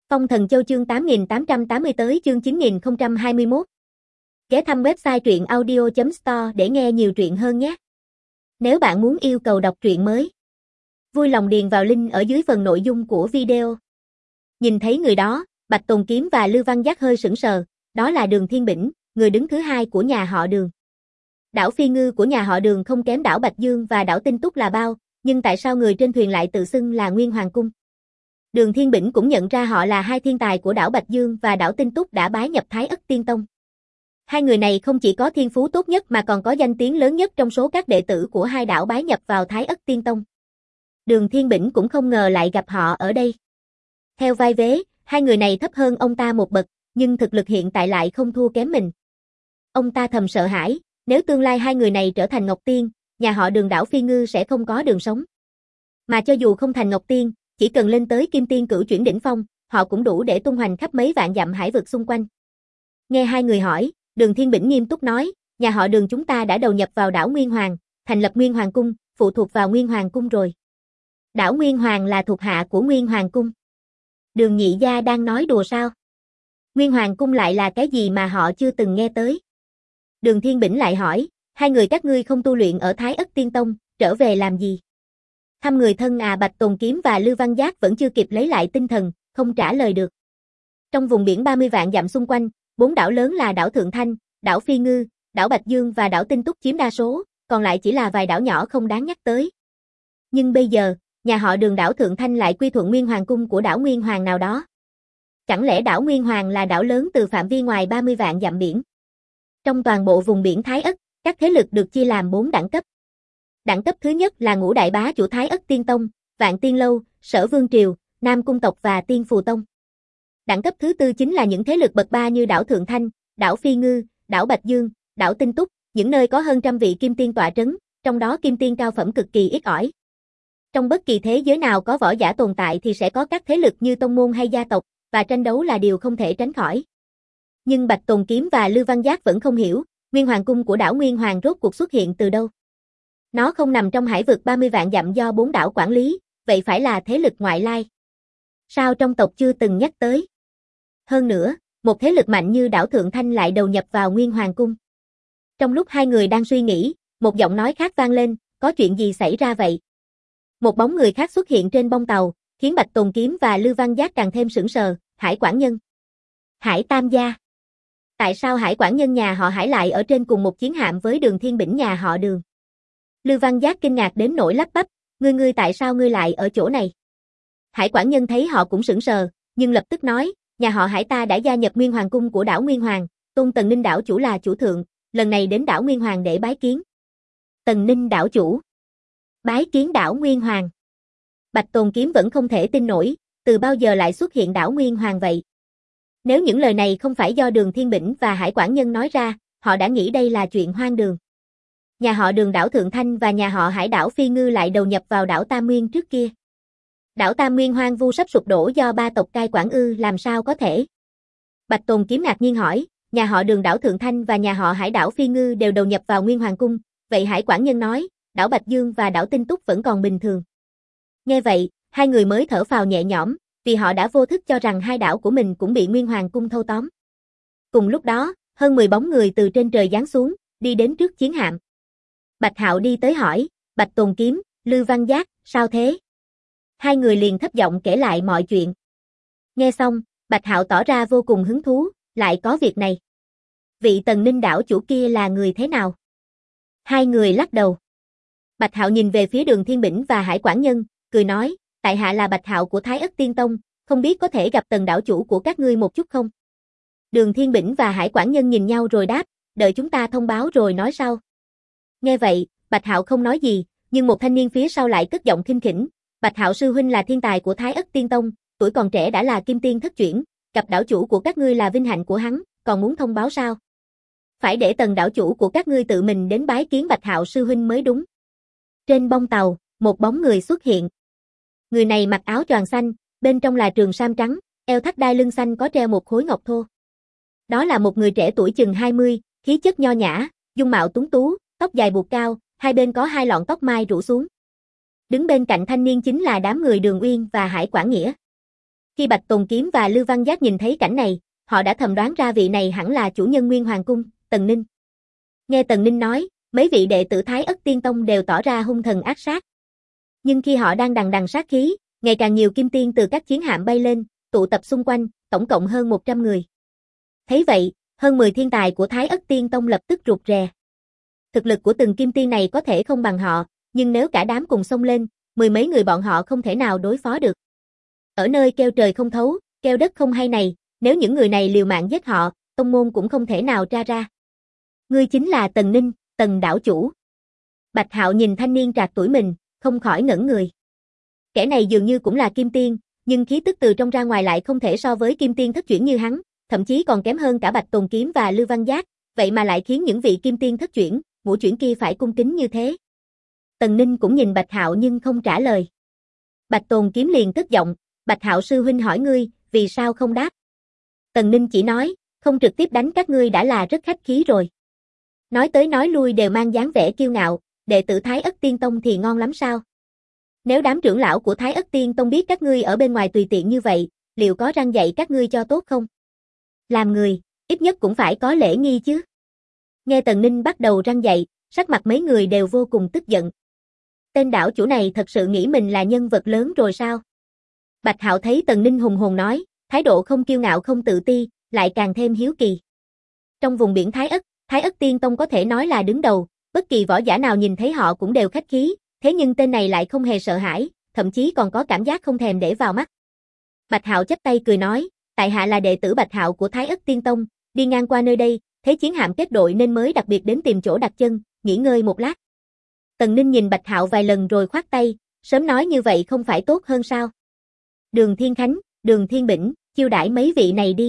Phong Thần Châu chương 8880 tới chương 9021. Ghé thăm website truyện audio.store để nghe nhiều truyện hơn nhé. Nếu bạn muốn yêu cầu đọc truyện mới, vui lòng điền vào link ở dưới phần nội dung của video. Nhìn thấy người đó, Bạch Tồn Kiếm và Lư Văn Giác hơi sững sờ, đó là Đường Thiên Bỉnh, người đứng thứ hai của nhà họ Đường. Đảo Phi Ngư của nhà họ Đường không kém đảo Bạch Dương và đảo Tinh Túc là bao, nhưng tại sao người trên thuyền lại tự xưng là Nguyên Hoàng Cung? Đường Thiên Bỉnh cũng nhận ra họ là hai thiên tài của đảo Bạch Dương và đảo Tinh Túc đã bái nhập Thái Ất Tiên Tông. Hai người này không chỉ có thiên phú tốt nhất mà còn có danh tiếng lớn nhất trong số các đệ tử của hai đảo bái nhập vào Thái Ất Tiên Tông. Đường Thiên Bỉnh cũng không ngờ lại gặp họ ở đây. Theo vai vế, hai người này thấp hơn ông ta một bậc, nhưng thực lực hiện tại lại không thua kém mình. Ông ta thầm sợ hãi, nếu tương lai hai người này trở thành Ngọc Tiên, nhà họ Đường đảo Phi Ngư sẽ không có đường sống. Mà cho dù không thành Ngọc Tiên, chỉ cần lên tới Kim Tiên cửu chuyển đỉnh phong, họ cũng đủ để tung hoành khắp mấy vạn dặm hải vực xung quanh. Nghe hai người hỏi, Đường Thiên Bỉnh nghiêm túc nói, nhà họ Đường chúng ta đã đầu nhập vào đảo Nguyên Hoàng, thành lập Nguyên Hoàng Cung, phụ thuộc vào Nguyên Hoàng Cung rồi. Đảo Nguyên Hoàng là thuộc hạ của Nguyên Hoàng Cung. Đường nhị gia đang nói đùa sao? Nguyên Hoàng Cung lại là cái gì mà họ chưa từng nghe tới? Đường Thiên Bỉnh lại hỏi, hai người các ngươi không tu luyện ở Thái Ất Tiên Tông, trở về làm gì? Thăm người thân à? Bạch Tồn Kiếm và Lư Văn Giác vẫn chưa kịp lấy lại tinh thần, không trả lời được. Trong vùng biển 30 vạn dặm xung quanh, 4 đảo lớn là đảo Thượng Thanh, đảo Phi Ngư, đảo Bạch Dương và đảo Tinh Túc chiếm đa số, còn lại chỉ là vài đảo nhỏ không đáng nhắc tới. Nhưng bây giờ, nhà họ Đường đảo Thượng Thanh lại quy thuận Nguyên Hoàng Cung của đảo Nguyên Hoàng nào đó. Chẳng lẽ đảo Nguyên Hoàng là đảo lớn từ phạm vi ngoài 30 vạn dặm biển? Trong toàn bộ vùng biển Thái Ất, các thế lực được chia làm 4 đẳng cấp. Đẳng cấp thứ nhất là ngũ đại bá chủ Thái Ất Tiên Tông, Vạn Tiên Lâu, Sở Vương Triều, Nam Cung Tộc và Tiên Phù Tông. Đẳng cấp thứ tư chính là những thế lực bậc ba như đảo Thượng Thanh, đảo Phi Ngư, đảo Bạch Dương, đảo Tinh Túc, những nơi có hơn trăm vị kim tiên tọa trấn, trong đó kim tiên cao phẩm cực kỳ ít ỏi. Trong bất kỳ thế giới nào có võ giả tồn tại thì sẽ có các thế lực như tông môn hay gia tộc, và tranh đấu là điều không thể tránh khỏi. Nhưng Bạch Tồn Kiếm và Lư Văn Giác vẫn không hiểu, Nguyên Hoàng Cung của đảo Nguyên Hoàng rốt cuộc xuất hiện từ đâu. Nó không nằm trong hải vực 30 vạn dặm do 4 đảo quản lý, vậy phải là thế lực ngoại lai. Sao trong tộc chưa từng nhắc tới? Hơn nữa, một thế lực mạnh như đảo Thượng Thanh lại đầu nhập vào Nguyên Hoàng Cung. Trong lúc hai người đang suy nghĩ, một giọng nói khác vang lên, có chuyện gì xảy ra vậy? Một bóng người khác xuất hiện trên bông tàu, khiến Bạch Tồn Kiếm và Lư Văn Giác càng thêm sững sờ, Hải Quản Nhân. Hải Tam gia. Tại sao Hải Quản Nhân nhà họ Hải lại ở trên cùng một chiến hạm với Đường Thiên Bỉnh nhà họ Đường? Lư Văn Giác kinh ngạc đến nỗi lắp bắp, ngươi tại sao ngươi lại ở chỗ này? Hải Quản Nhân thấy họ cũng sững sờ, nhưng lập tức nói, nhà họ Hải ta đã gia nhập Nguyên Hoàng Cung của đảo Nguyên Hoàng, tôn Tần Ninh đảo chủ là chủ thượng, lần này đến đảo Nguyên Hoàng để bái kiến. Tần Ninh đảo chủ. Bái kiến đảo Nguyên Hoàng. Bạch Tồn Kiếm vẫn không thể tin nổi, từ bao giờ lại xuất hiện đảo Nguyên Hoàng vậy? Nếu những lời này không phải do Đường Thiên Bỉnh và Hải Quản Nhân nói ra, họ đã nghĩ đây là chuyện hoang đường. Nhà họ Đường đảo Thượng Thanh và nhà họ Hải đảo Phi Ngư lại đầu nhập vào đảo Tam Nguyên trước kia. Đảo Tam Nguyên hoang vu sắp sụp đổ do ba tộc cai quản ư? Làm sao có thể? Bạch Tồn Kiếm ngạc nhiên hỏi, nhà họ Đường đảo Thượng Thanh và nhà họ Hải đảo Phi Ngư đều đầu nhập vào Nguyên Hoàng Cung, vậy Hải Quản Nhân nói, đảo Bạch Dương và đảo Tinh Túc vẫn còn bình thường. Nghe vậy, hai người mới thở phào nhẹ nhõm, vì họ đã vô thức cho rằng hai đảo của mình cũng bị Nguyên Hoàng Cung thâu tóm. Cùng lúc đó, hơn 10 bóng người từ trên trời giáng xuống, đi đến trước chiến hạm. Bạch Hạo đi tới hỏi, Bạch Tồn Kiếm, Lư Văn Giác, sao thế? Hai người liền thấp giọng kể lại mọi chuyện. Nghe xong, Bạch Hạo tỏ ra vô cùng hứng thú, lại có việc này. Vị Tần Ninh đảo chủ kia là người thế nào? Hai người lắc đầu. Bạch Hạo nhìn về phía Đường Thiên Bỉnh và Hải Quản Nhân, cười nói, tại hạ là Bạch Hạo của Thái Ất Tiên Tông, không biết có thể gặp Tần đảo chủ của các ngươi một chút không? Đường Thiên Bỉnh và Hải Quản Nhân nhìn nhau rồi đáp, đợi chúng ta thông báo rồi nói sau. Nghe vậy, Bạch Hạo không nói gì, nhưng một thanh niên phía sau lại cất giọng khinh khỉnh, Bạch Hạo sư huynh là thiên tài của Thái Ất Tiên Tông, tuổi còn trẻ đã là kim tiên thất chuyển, gặp đảo chủ của các ngươi là vinh hạnh của hắn, còn muốn thông báo sao? Phải để Tần đảo chủ của các ngươi tự mình đến bái kiến Bạch Hạo sư huynh mới đúng. Trên bông tàu, một bóng người xuất hiện. Người này mặc áo choàng xanh, bên trong là trường sam trắng, eo thắt đai lưng xanh có treo một khối ngọc thô. Đó là một người trẻ tuổi chừng 20, khí chất nho nhã, dung mạo tuấn tú, tóc dài buộc cao, hai bên có hai lọn tóc mai rủ xuống. Đứng bên cạnh thanh niên chính là đám người Đường Uyên và Hải Quản Nghĩa. Khi Bạch Tồn Kiếm và Lưu Văn Giác nhìn thấy cảnh này, họ đã thầm đoán ra vị này hẳn là chủ nhân Nguyên Hoàng Cung, Tần Ninh. Nghe Tần Ninh nói, mấy vị đệ tử Thái Ất Tiên Tông đều tỏ ra hung thần ác sát. Nhưng khi họ đang đằng đằng sát khí, ngày càng nhiều kim tiên từ các chiến hạm bay lên, tụ tập xung quanh, tổng cộng hơn 100 người. Thấy vậy, hơn 10 thiên tài của Thái Ất Tiên Tông lập tức rụt rè. Thực lực của từng kim tiên này có thể không bằng họ, nhưng nếu cả đám cùng xông lên, mười mấy người bọn họ không thể nào đối phó được. Ở nơi keo trời không thấu, keo đất không hay này, nếu những người này liều mạng giết họ, tông môn cũng không thể nào tra ra. Ngươi chính là Tần Ninh, Tần đảo chủ. Bạch Hạo nhìn thanh niên trạc tuổi mình, không khỏi ngẩn người. Kẻ này dường như cũng là kim tiên, nhưng khí tức từ trong ra ngoài lại không thể so với kim tiên thất chuyển như hắn, thậm chí còn kém hơn cả Bạch Tồn Kiếm và Lưu Văn Giác, vậy mà lại khiến những vị kim tiên thất chuyển, ngũ chuyển kia phải cung kính như thế. Tần Ninh cũng nhìn Bạch Hạo nhưng không trả lời. Bạch Tồn Kiếm liền tức giọng, Bạch Hạo sư huynh hỏi ngươi, vì sao không đáp? Tần Ninh chỉ nói, không trực tiếp đánh các ngươi đã là rất khách khí rồi. Nói tới nói lui đều mang dáng vẻ kiêu ngạo, đệ tử Thái Ất Tiên Tông thì ngon lắm sao? Nếu đám trưởng lão của Thái Ất Tiên Tông biết các ngươi ở bên ngoài tùy tiện như vậy, liệu có răn dạy các ngươi cho tốt không? Làm người, ít nhất cũng phải có lễ nghi chứ. Nghe Tần Ninh bắt đầu răn dạy, sắc mặt mấy người đều vô cùng tức giận. Tên đảo chủ này thật sự nghĩ mình là nhân vật lớn rồi sao? Bạch Hạo thấy Tần Ninh hùng hồn nói, thái độ không kiêu ngạo không tự ti, lại càng thêm hiếu kỳ. Trong vùng biển Thái Ất Tiên Tông có thể nói là đứng đầu, bất kỳ võ giả nào nhìn thấy họ cũng đều khách khí, thế nhưng tên này lại không hề sợ hãi, thậm chí còn có cảm giác không thèm để vào mắt. Bạch Hạo chắp tay cười nói, tại hạ là đệ tử Bạch Hạo của Thái Ất Tiên Tông, đi ngang qua nơi đây, thấy chiến hạm kết đội nên mới đặc biệt đến tìm chỗ đặt chân, nghỉ ngơi một lát. Tần Ninh nhìn Bạch Hạo vài lần rồi khoát tay, sớm nói như vậy không phải tốt hơn sao? Đường Thiên Khánh, Đường Thiên Bỉnh, chiêu đãi mấy vị này đi.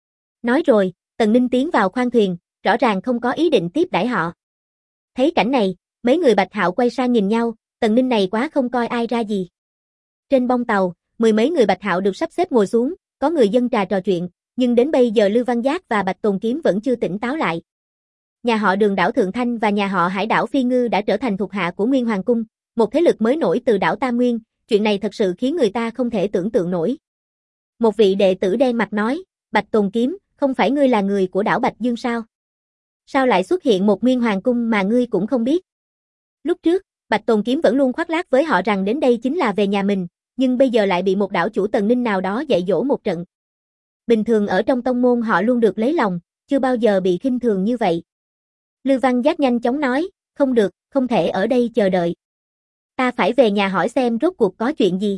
Nói rồi, Tần Ninh tiến vào khoang thuyền, rõ ràng không có ý định tiếp đãi họ. Thấy cảnh này, mấy người Bạch Hạo quay sang nhìn nhau, Tần Ninh này quá không coi ai ra gì. Trên bông tàu, mười mấy người Bạch Hạo được sắp xếp ngồi xuống, có người dâng trà trò chuyện, nhưng đến bây giờ Lưu Văn Giác và Bạch Tồn Kiếm vẫn chưa tỉnh táo lại. Nhà họ Đường đảo Thượng Thanh và nhà họ Hải đảo Phi Ngư đã trở thành thuộc hạ của Nguyên Hoàng Cung, một thế lực mới nổi từ đảo Tam Nguyên, chuyện này thật sự khiến người ta không thể tưởng tượng nổi. Một vị đệ tử đen mặt nói, Bạch Tồn Kiếm, không phải ngươi là người của đảo Bạch Dương sao? Sao lại xuất hiện một Nguyên Hoàng Cung mà ngươi cũng không biết? Lúc trước, Bạch Tồn Kiếm vẫn luôn khoác lác với họ rằng đến đây chính là về nhà mình, nhưng bây giờ lại bị một đảo chủ Tần Ninh nào đó dạy dỗ một trận. Bình thường ở trong tông môn họ luôn được lấy lòng, chưa bao giờ bị khinh thường như vậy. Lưu Văn Giác nhanh chóng nói, không được, không thể ở đây chờ đợi. Ta phải về nhà hỏi xem rốt cuộc có chuyện gì.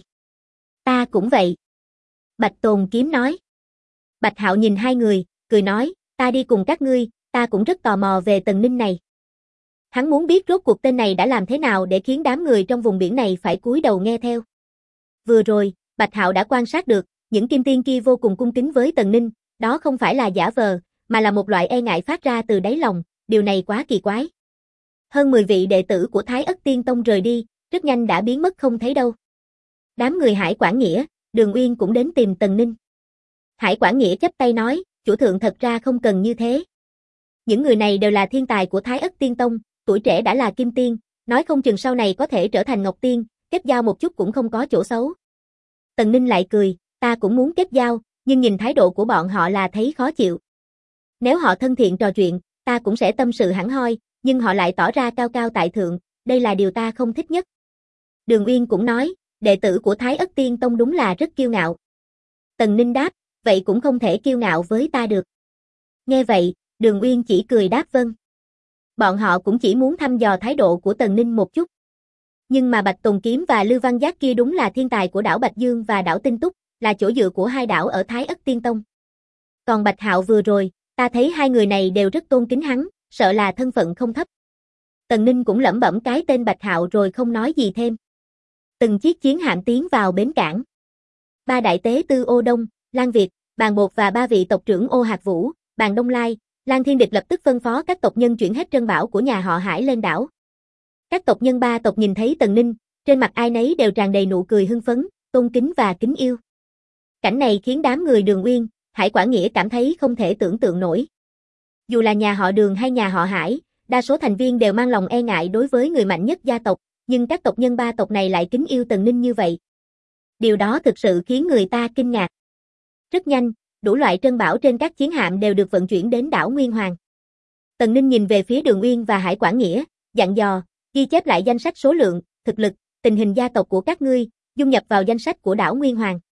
Ta cũng vậy. Bạch Tồn Kiếm nói. Bạch Hạo nhìn hai người, cười nói, ta đi cùng các ngươi, ta cũng rất tò mò về Tần Ninh này. Hắn muốn biết rốt cuộc tên này đã làm thế nào để khiến đám người trong vùng biển này phải cúi đầu nghe theo. Vừa rồi, Bạch Hạo đã quan sát được, những kim tiên kia vô cùng cung kính với Tần Ninh, đó không phải là giả vờ, mà là một loại e ngại phát ra từ đáy lòng, điều này quá kỳ quái. Hơn 10 vị đệ tử của Thái Ất Tiên Tông rời đi, rất nhanh đã biến mất không thấy đâu. Đám người Hải Quảng Nghĩa, Đường Uyên cũng đến tìm Tần Ninh. Hải Quảng Nghĩa chắp tay nói, chủ thượng thật ra không cần như thế. Những người này đều là thiên tài của Thái Ất Tiên Tông, tuổi trẻ đã là kim tiên, nói không chừng sau này có thể trở thành ngọc tiên, kết giao một chút cũng không có chỗ xấu. Tần Ninh lại cười, ta cũng muốn kết giao, nhưng nhìn thái độ của bọn họ là thấy khó chịu. Nếu họ thân thiện trò chuyện, ta cũng sẽ tâm sự hẳn hoi, nhưng họ lại tỏ ra cao cao tại thượng, đây là điều ta không thích nhất. Đường Uyên cũng nói, đệ tử của Thái Ất Tiên Tông đúng là rất kiêu ngạo. Tần Ninh đáp, vậy cũng không thể kiêu ngạo với ta được. Nghe vậy, Đường Uyên chỉ cười đáp vâng. Bọn họ cũng chỉ muốn thăm dò thái độ của Tần Ninh một chút. Nhưng mà Bạch Tồn Kiếm và Lưu Văn Giác kia đúng là thiên tài của đảo Bạch Dương và đảo Tinh Túc, là chỗ dựa của hai đảo ở Thái Ất Tiên Tông. Còn Bạch Hạo vừa rồi, ta thấy hai người này đều rất tôn kính hắn, sợ là thân phận không thấp. Tần Ninh cũng lẩm bẩm cái tên Bạch Hạo rồi không nói gì thêm. Từng chiếc chiến hạm tiến vào bến cảng. Ba đại tế tư Ô Đông, Lan Việt, Bàn Bột và ba vị tộc trưởng Ô Hạc Vũ, Bàn Đông Lai, Lan Thiên Địch lập tức phân phó các tộc nhân chuyển hết trân bảo của nhà họ Hải lên đảo. Các tộc nhân ba tộc nhìn thấy Tần Ninh, trên mặt ai nấy đều tràn đầy nụ cười hưng phấn, tôn kính và kính yêu. Cảnh này khiến đám người Đường Uyên, Hải Quảng Nghĩa cảm thấy không thể tưởng tượng nổi. Dù là nhà họ Đường hay nhà họ Hải, đa số thành viên đều mang lòng e ngại đối với người mạnh nhất gia tộc, nhưng các tộc nhân ba tộc này lại kính yêu Tần Ninh như vậy. Điều đó thực sự khiến người ta kinh ngạc. Rất nhanh, đủ loại trân bảo trên các chiến hạm đều được vận chuyển đến đảo Nguyên Hoàng. Tần Ninh nhìn về phía Đường Uyên và Hải Quảng Nghĩa, dặn dò, ghi chép lại danh sách số lượng, thực lực, tình hình gia tộc của các ngươi, dung nhập vào danh sách của đảo Nguyên Hoàng.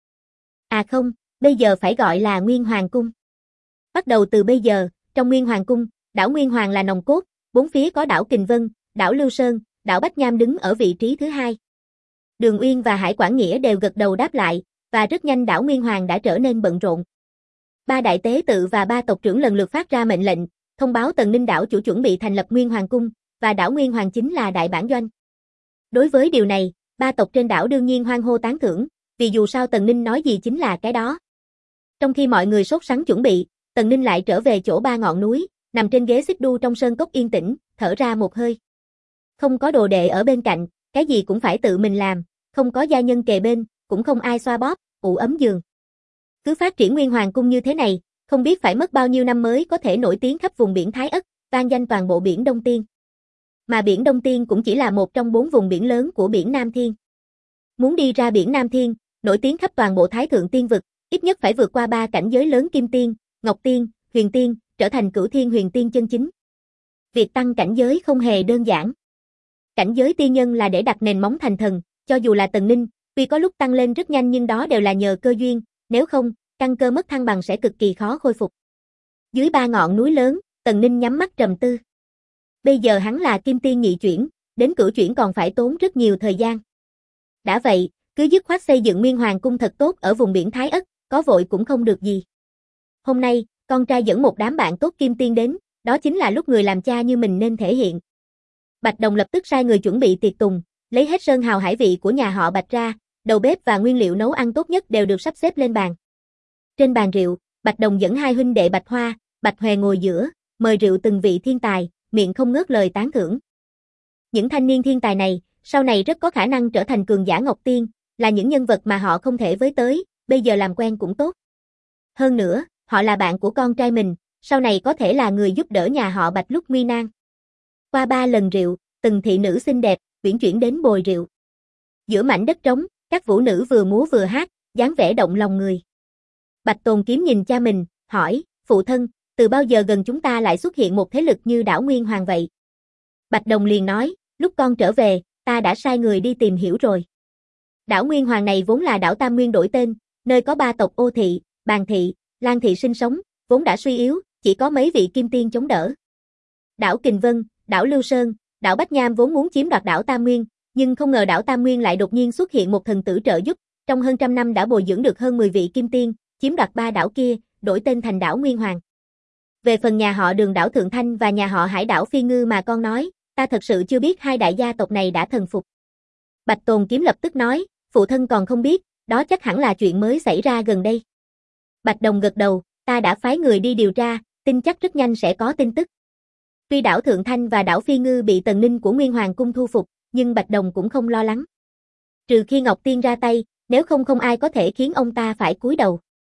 À không, bây giờ phải gọi là Nguyên Hoàng Cung. Bắt đầu từ bây giờ, trong Nguyên Hoàng Cung, đảo Nguyên Hoàng là nòng cốt, bốn phía có đảo Kình Vân, đảo Lưu Sơn, đảo Bách Nham đứng ở vị trí thứ hai. Đường Uyên và Hải Quảng Nghĩa đều gật đầu đáp lại, và rất nhanh đảo Nguyên Hoàng đã trở nên bận rộn. Ba đại tế tự và ba tộc trưởng lần lượt phát ra mệnh lệnh, thông báo Tần Ninh đảo chủ chuẩn bị thành lập Nguyên Hoàng Cung, và đảo Nguyên Hoàng chính là đại bản doanh. Đối với điều này, ba tộc trên đảo đương nhiên hoan hô tán thưởng, vì dù sao Tần Ninh nói gì chính là cái đó. Trong khi mọi người sốt sắng chuẩn bị, Tần Ninh lại trở về chỗ ba ngọn núi, nằm trên ghế xích đu trong sơn cốc yên tĩnh, thở ra một hơi. Không có đồ đệ ở bên cạnh, cái gì cũng phải tự mình làm, không có gia nhân kề bên, cũng không ai xoa bóp, ủ ấm giường. Cứ phát triển Nguyên Hoàng Cung như thế này, không biết phải mất bao nhiêu năm mới có thể nổi tiếng khắp vùng biển Thái Ất, vang danh toàn bộ biển Đông Tiên. Mà biển Đông Tiên cũng chỉ là một trong 4 vùng biển lớn của biển Nam Thiên. Muốn đi ra biển Nam Thiên, nổi tiếng khắp toàn bộ Thái Thượng Tiên vực, ít nhất phải vượt qua 3 cảnh giới lớn Kim Tiên, Ngọc Tiên, Huyền Tiên, trở thành Cửu Thiên Huyền Tiên chân chính. Việc tăng cảnh giới không hề đơn giản. Cảnh giới tiên nhân là để đặt nền móng thành thần, cho dù là Tần Ninh, tuy có lúc tăng lên rất nhanh nhưng đó đều là nhờ cơ duyên, nếu không, căn cơ mất thăng bằng sẽ cực kỳ khó khôi phục. Dưới ba ngọn núi lớn, Tần Ninh nhắm mắt trầm tư. Bây giờ hắn là Kim Tiên nhị chuyển, đến cửu chuyển còn phải tốn rất nhiều thời gian. Đã vậy, cứ dứt khoát xây dựng Nguyên Hoàng Cung thật tốt ở vùng biển Thái Ất, có vội cũng không được gì. Hôm nay, con trai dẫn một đám bạn tốt Kim Tiên đến, đó chính là lúc người làm cha như mình nên thể hiện. Bạch Đồng lập tức sai người chuẩn bị tiệc tùng, lấy hết sơn hào hải vị của nhà họ Bạch ra, đầu bếp và nguyên liệu nấu ăn tốt nhất đều được sắp xếp lên bàn. Trên bàn rượu, Bạch Đồng dẫn hai huynh đệ Bạch Hoa, Bạch Hòe ngồi giữa, mời rượu từng vị thiên tài, miệng không ngớt lời tán thưởng. Những thanh niên thiên tài này, sau này rất có khả năng trở thành cường giả Ngọc Tiên, là những nhân vật mà họ không thể với tới, bây giờ làm quen cũng tốt. Hơn nữa, họ là bạn của con trai mình, sau này có thể là người giúp đỡ nhà họ Bạch lúc nguy nan. Qua 3 lần rượu, từng thị nữ xinh đẹp, uyển chuyển đến bồi rượu. Giữa mảnh đất trống, các vũ nữ vừa múa vừa hát, dáng vẻ động lòng người. Bạch Tồn Kiếm nhìn cha mình, hỏi, phụ thân, từ bao giờ gần chúng ta lại xuất hiện một thế lực như đảo Nguyên Hoàng vậy? Bạch Đồng liền nói, lúc con trở về, ta đã sai người đi tìm hiểu rồi. Đảo Nguyên Hoàng này vốn là đảo Tam Nguyên đổi tên, nơi có 3 tộc Ô Thị, Bàn Thị, Lan Thị sinh sống, vốn đã suy yếu, chỉ có mấy vị kim tiên chống đỡ. Đảo Kình Vân, đảo Lưu Sơn, đảo Bách Nham vốn muốn chiếm đoạt đảo Tam Nguyên, nhưng không ngờ đảo Tam Nguyên lại đột nhiên xuất hiện một thần tử trợ giúp, trong hơn trăm năm đã bồi dưỡng được hơn 10 vị kim tiên, chiếm đoạt 3 đảo kia, đổi tên thành đảo Nguyên Hoàng. Về phần nhà họ Đường đảo Thượng Thanh và nhà họ Hải đảo Phi Ngư mà con nói, ta thật sự chưa biết hai đại gia tộc này đã thần phục. Bạch Tồn Kiếm lập tức nói, phụ thân còn không biết, đó chắc hẳn là chuyện mới xảy ra gần đây. Bạch Đồng gật đầu, ta đã phái người đi điều tra, tin chắc rất nhanh sẽ có tin tức. Tuy đảo Thượng Thanh và đảo Phi Ngư bị Tần Ninh của Nguyên Hoàng Cung thu phục, nhưng Bạch Đồng cũng không lo lắng. Trừ khi Ngọc Tiên ra tay, nếu không không ai có thể khiến ông ta phải cúi đầu.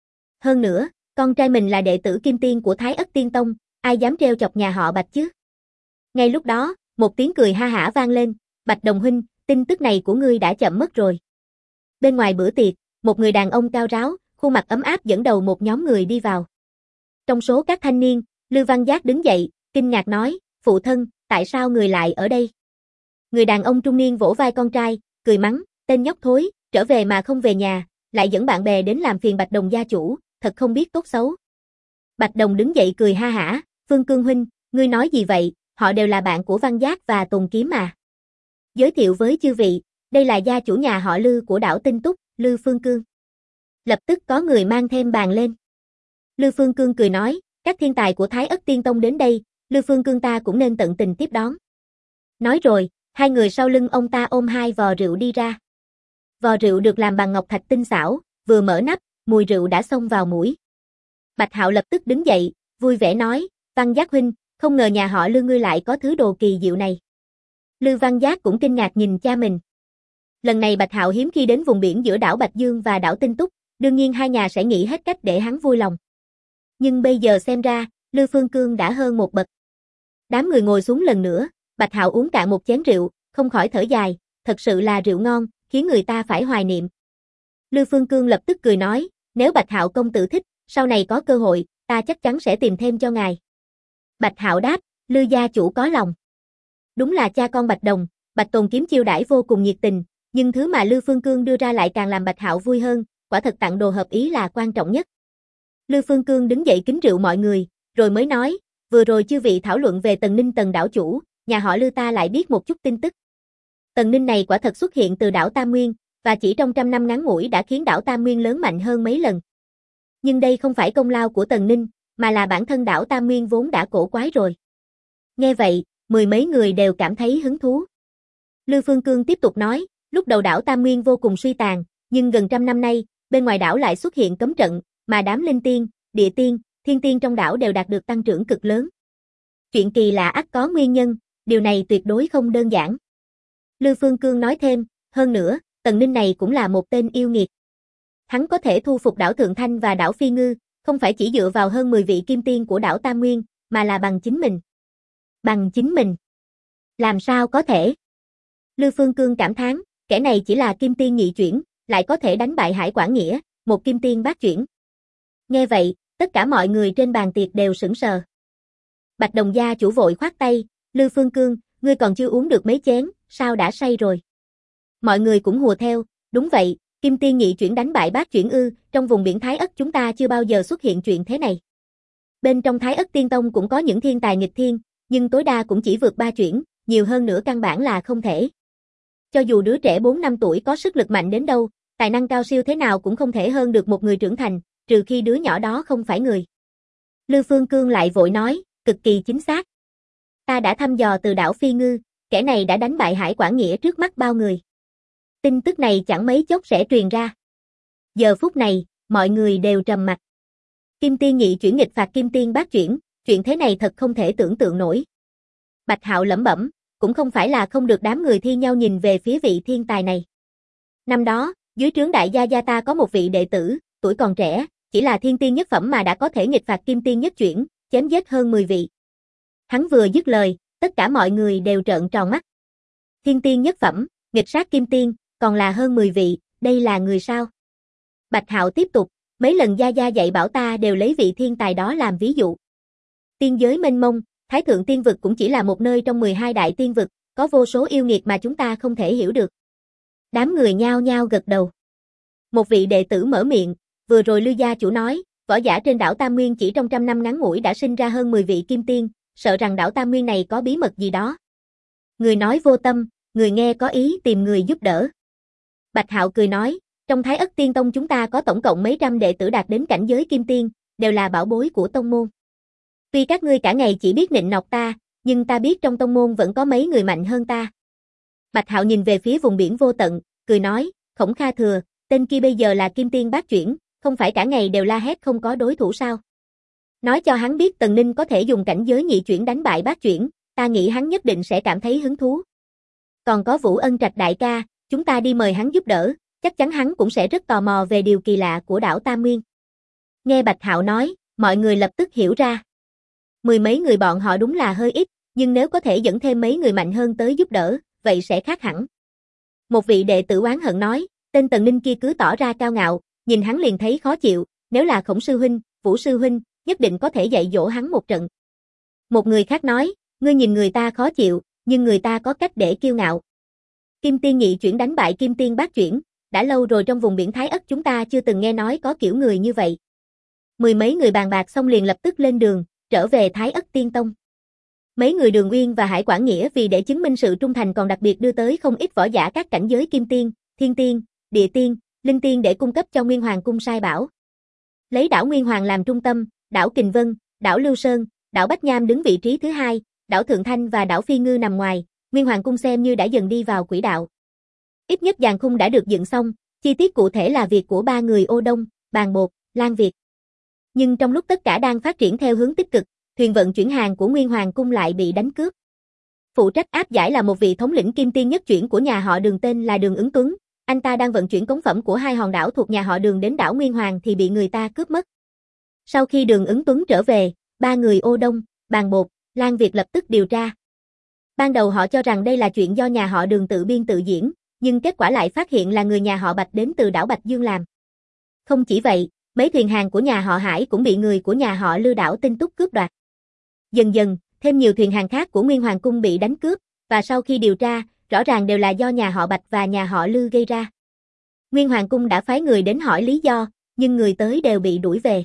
Hơn nữa, con trai mình là đệ tử Kim Tiên của Thái Ất Tiên Tông, ai dám trêu chọc nhà họ Bạch chứ? Ngay lúc đó, một tiếng cười ha hả vang lên, Bạch Đồng huynh, tin tức này của ngươi đã chậm mất rồi. Bên ngoài bữa tiệc, một người đàn ông cao ráo, khuôn mặt ấm áp dẫn đầu một nhóm người đi vào. Trong số các thanh niên, Lư Văn Giác đứng dậy, kinh ngạc nói, phụ thân, tại sao người lại ở đây? Người đàn ông trung niên vỗ vai con trai, cười mắng, tên nhóc thối, trở về mà không về nhà, lại dẫn bạn bè đến làm phiền Bạch Đồng gia chủ, thật không biết tốt xấu. Bạch Đồng đứng dậy cười ha hả, Phương Cương huynh, ngươi nói gì vậy, họ đều là bạn của Văn Giác và Tồn Kiếm mà. Giới thiệu với chư vị, đây là gia chủ nhà họ Lư của đảo Tinh Túc, Lư Phương Cương. Lập tức có người mang thêm bàn lên. Lư Phương Cương cười nói, các thiên tài của Thái Ất Tiên Tông đến đây, Lư Phương Cương ta cũng nên tận tình tiếp đón. Nói rồi, hai người sau lưng ông ta ôm hai vò rượu đi ra. Vò rượu được làm bằng ngọc thạch tinh xảo, vừa mở nắp, mùi rượu đã xông vào mũi. Bạch Hạo lập tức đứng dậy, vui vẻ nói, Văn Giác huynh, không ngờ nhà họ Lư ngươi lại có thứ đồ kỳ diệu này. Lư Văn Giác cũng kinh ngạc nhìn cha mình. Lần này Bạch Hạo hiếm khi đến vùng biển giữa đảo Bạch Dương và đảo Tinh Túc, đương nhiên hai nhà sẽ nghĩ hết cách để hắn vui lòng. Nhưng bây giờ xem ra, Lư Phương Cương đã hơn một bậc. Đám người ngồi xuống lần nữa, Bạch Hạo uống cạn một chén rượu, không khỏi thở dài, thật sự là rượu ngon, khiến người ta phải hoài niệm. Lư Phương Cương lập tức cười nói, Nếu Bạch Hạo công tử thích, sau này có cơ hội, ta chắc chắn sẽ tìm thêm cho ngài. Bạch Hạo đáp, Lư gia chủ có lòng. Đúng là cha con Bạch Đồng, Bạch Tồn Kiếm chiêu đãi vô cùng nhiệt tình, nhưng thứ mà Lư Phương Cương đưa ra lại càng làm Bạch Hạo vui hơn, quả thật tặng đồ hợp ý là quan trọng nhất. Lư Phương Cương đứng dậy kính rượu mọi người, rồi mới nói, vừa rồi chư vị thảo luận về Tần Ninh Tần đảo chủ, nhà họ Lư ta lại biết một chút tin tức. Tần Ninh này quả thật xuất hiện từ đảo Tam Nguyên, và chỉ trong 100 năm ngắn ngủi đã khiến đảo Tam Nguyên lớn mạnh hơn mấy lần. Nhưng đây không phải công lao của Tần Ninh, mà là bản thân đảo Tam Nguyên vốn đã cổ quái rồi. Nghe vậy, mười mấy người đều cảm thấy hứng thú. Lư Phương Cương tiếp tục nói, lúc đầu đảo Tam Nguyên vô cùng suy tàn, nhưng gần 100 năm nay, bên ngoài đảo lại xuất hiện cấm trận, mà đám linh tiên, địa tiên, thiên tiên trong đảo đều đạt được tăng trưởng cực lớn. Chuyện kỳ lạ ắt có nguyên nhân, điều này tuyệt đối không đơn giản. Lư Phương Cương nói thêm, hơn nữa, Tần Ninh này cũng là một tên yêu nghiệt. Hắn có thể thu phục đảo Thượng Thanh và đảo Phi Ngư, không phải chỉ dựa vào hơn 10 vị kim tiên của đảo Tam Nguyên, mà là bằng chính mình. Bằng chính mình? Làm sao có thể? Lư Phương Cương cảm thán, kẻ này chỉ là kim tiên nhị chuyển, lại có thể đánh bại Hải Quảng Nghĩa, một kim tiên bát chuyển. Nghe vậy, tất cả mọi người trên bàn tiệc đều sững sờ. Bạch Đồng gia chủ vội khoát tay, Lư Phương Cương, ngươi còn chưa uống được mấy chén, sao đã say rồi? Mọi người cũng hùa theo, đúng vậy, kim tiên nhị chuyển đánh bại bát chuyển ư, trong vùng biển Thái Ất chúng ta chưa bao giờ xuất hiện chuyện thế này. Bên trong Thái Ất Tiên Tông cũng có những thiên tài nghịch thiên, nhưng tối đa cũng chỉ vượt 3 chuyển, nhiều hơn nữa căn bản là không thể. Cho dù đứa trẻ 4 năm tuổi có sức lực mạnh đến đâu, tài năng cao siêu thế nào cũng không thể hơn được một người trưởng thành, trừ khi đứa nhỏ đó không phải người. Lư Phương Cương lại vội nói, cực kỳ chính xác. Ta đã thăm dò từ đảo Phi Ngư, kẻ này đã đánh bại Hải Quảng Nghĩa trước mắt bao người. Tin tức này chẳng mấy chốc sẽ truyền ra. Giờ phút này, mọi người đều trầm mặc. Kim tiên nhị chuyển nghịch phạt kim tiên bát chuyển, chuyện thế này thật không thể tưởng tượng nổi. Bạch Hạo lẩm bẩm, cũng không phải là không được đám người thi nhau nhìn về phía vị thiên tài này. Năm đó, dưới trướng đại gia gia ta có một vị đệ tử, tuổi còn trẻ, chỉ là thiên tiên nhất phẩm mà đã có thể nghịch phạt kim tiên nhất chuyển, chém giết hơn 10 vị. Hắn vừa dứt lời, tất cả mọi người đều trợn tròn mắt. Thiên tiên nhất phẩm, nghịch sát kim tiên, còn là hơn 10 vị, đây là người sao? Bạch Hạo tiếp tục, mấy lần gia gia dạy bảo ta đều lấy vị thiên tài đó làm ví dụ. Tiên giới mênh mông, Thái Thượng Tiên Vực cũng chỉ là một nơi trong 12 đại tiên vực, có vô số yêu nghiệt mà chúng ta không thể hiểu được. Đám người nhao nhao gật đầu. Một vị đệ tử mở miệng, vừa rồi Lư gia chủ nói, võ giả trên đảo Tam Nguyên chỉ trong 100 năm ngắn ngủi đã sinh ra hơn 10 vị kim tiên, sợ rằng đảo Tam Nguyên này có bí mật gì đó. Người nói vô tâm, người nghe có ý tìm người giúp đỡ. Bạch Hạo cười nói, trong Thái Ất Tiên Tông chúng ta có tổng cộng mấy trăm đệ tử đạt đến cảnh giới kim tiên, đều là bảo bối của tông môn. Tuy các ngươi cả ngày chỉ biết nịnh nọt ta, nhưng ta biết trong tông môn vẫn có mấy người mạnh hơn ta. Bạch Hạo nhìn về phía vùng biển vô tận, cười nói, Khổng Kha Thừa, tên kia bây giờ là kim tiên bát chuyển, không phải cả ngày đều la hét không có đối thủ sao? Nói cho hắn biết Tần Ninh có thể dùng cảnh giới nhị chuyển đánh bại bát chuyển, ta nghĩ hắn nhất định sẽ cảm thấy hứng thú. Còn có Vũ Ân Trạch đại ca, chúng ta đi mời hắn giúp đỡ, chắc chắn hắn cũng sẽ rất tò mò về điều kỳ lạ của đảo Tam Nguyên. Nghe Bạch Hạo nói, mọi người lập tức hiểu ra. Mười mấy người bọn họ đúng là hơi ít, nhưng nếu có thể dẫn thêm mấy người mạnh hơn tới giúp đỡ, vậy sẽ khác hẳn. Một vị đệ tử oán hận nói, tên Tần Ninh kia cứ tỏ ra cao ngạo, nhìn hắn liền thấy khó chịu, nếu là Khổng sư huynh, Vũ sư huynh, nhất định có thể dạy dỗ hắn một trận. Một người khác nói, ngươi nhìn người ta khó chịu, nhưng người ta có cách để kiêu ngạo. Kim tiên nhị chuyển đánh bại kim tiên bát chuyển, đã lâu rồi trong vùng biển Thái Ất chúng ta chưa từng nghe nói có kiểu người như vậy. Mười mấy người bàn bạc xong liền lập tức lên đường, trở về Thái Ất Tiên Tông. Mấy người Đường Uyên và Hải Quảng Nghĩa vì để chứng minh sự trung thành còn đặc biệt đưa tới không ít võ giả các cảnh giới kim tiên, thiên tiên, địa tiên, linh tiên để cung cấp cho Nguyên Hoàng cung sai bảo. Lấy đảo Nguyên Hoàng làm trung tâm, đảo Kình Vân, đảo Lưu Sơn, đảo Bách Nham đứng vị trí thứ hai, đảo Thượng Thanh và đảo Phi Ngư nằm ngoài, Nguyên Hoàng cung xem như đã dần đi vào quỹ đạo. Ít nhất giàn khung đã được dựng xong, chi tiết cụ thể là việc của ba người Ô Đông, Bàn Bột, Lan Việt. Nhưng trong lúc tất cả đang phát triển theo hướng tích cực, thuyền vận chuyển hàng của Nguyên Hoàng cung lại bị đánh cướp. Phụ trách áp giải là một vị thống lĩnh kim tiên nhất chuyển của nhà họ Đường tên là Đường Ứng Tuấn, anh ta đang vận chuyển cống phẩm của hai hòn đảo thuộc nhà họ Đường đến đảo Nguyên Hoàng thì bị người ta cướp mất. Sau khi Đường Ứng Tuấn trở về, ba người Ô Đông, Bàn Bột, Lan Việt lập tức điều tra. Ban đầu họ cho rằng đây là chuyện do nhà họ Đường tự biên tự diễn, nhưng kết quả lại phát hiện là người nhà họ Bạch đến từ đảo Bạch Dương làm. Không chỉ vậy, Mấy thuyền hàng của nhà họ Hải cũng bị người của nhà họ Lư đảo Tinh Túc cướp đoạt. Dần dần, thêm nhiều thuyền hàng khác của Nguyên Hoàng cung bị đánh cướp, và sau khi điều tra, rõ ràng đều là do nhà họ Bạch và nhà họ Lư gây ra. Nguyên Hoàng cung đã phái người đến hỏi lý do, nhưng người tới đều bị đuổi về.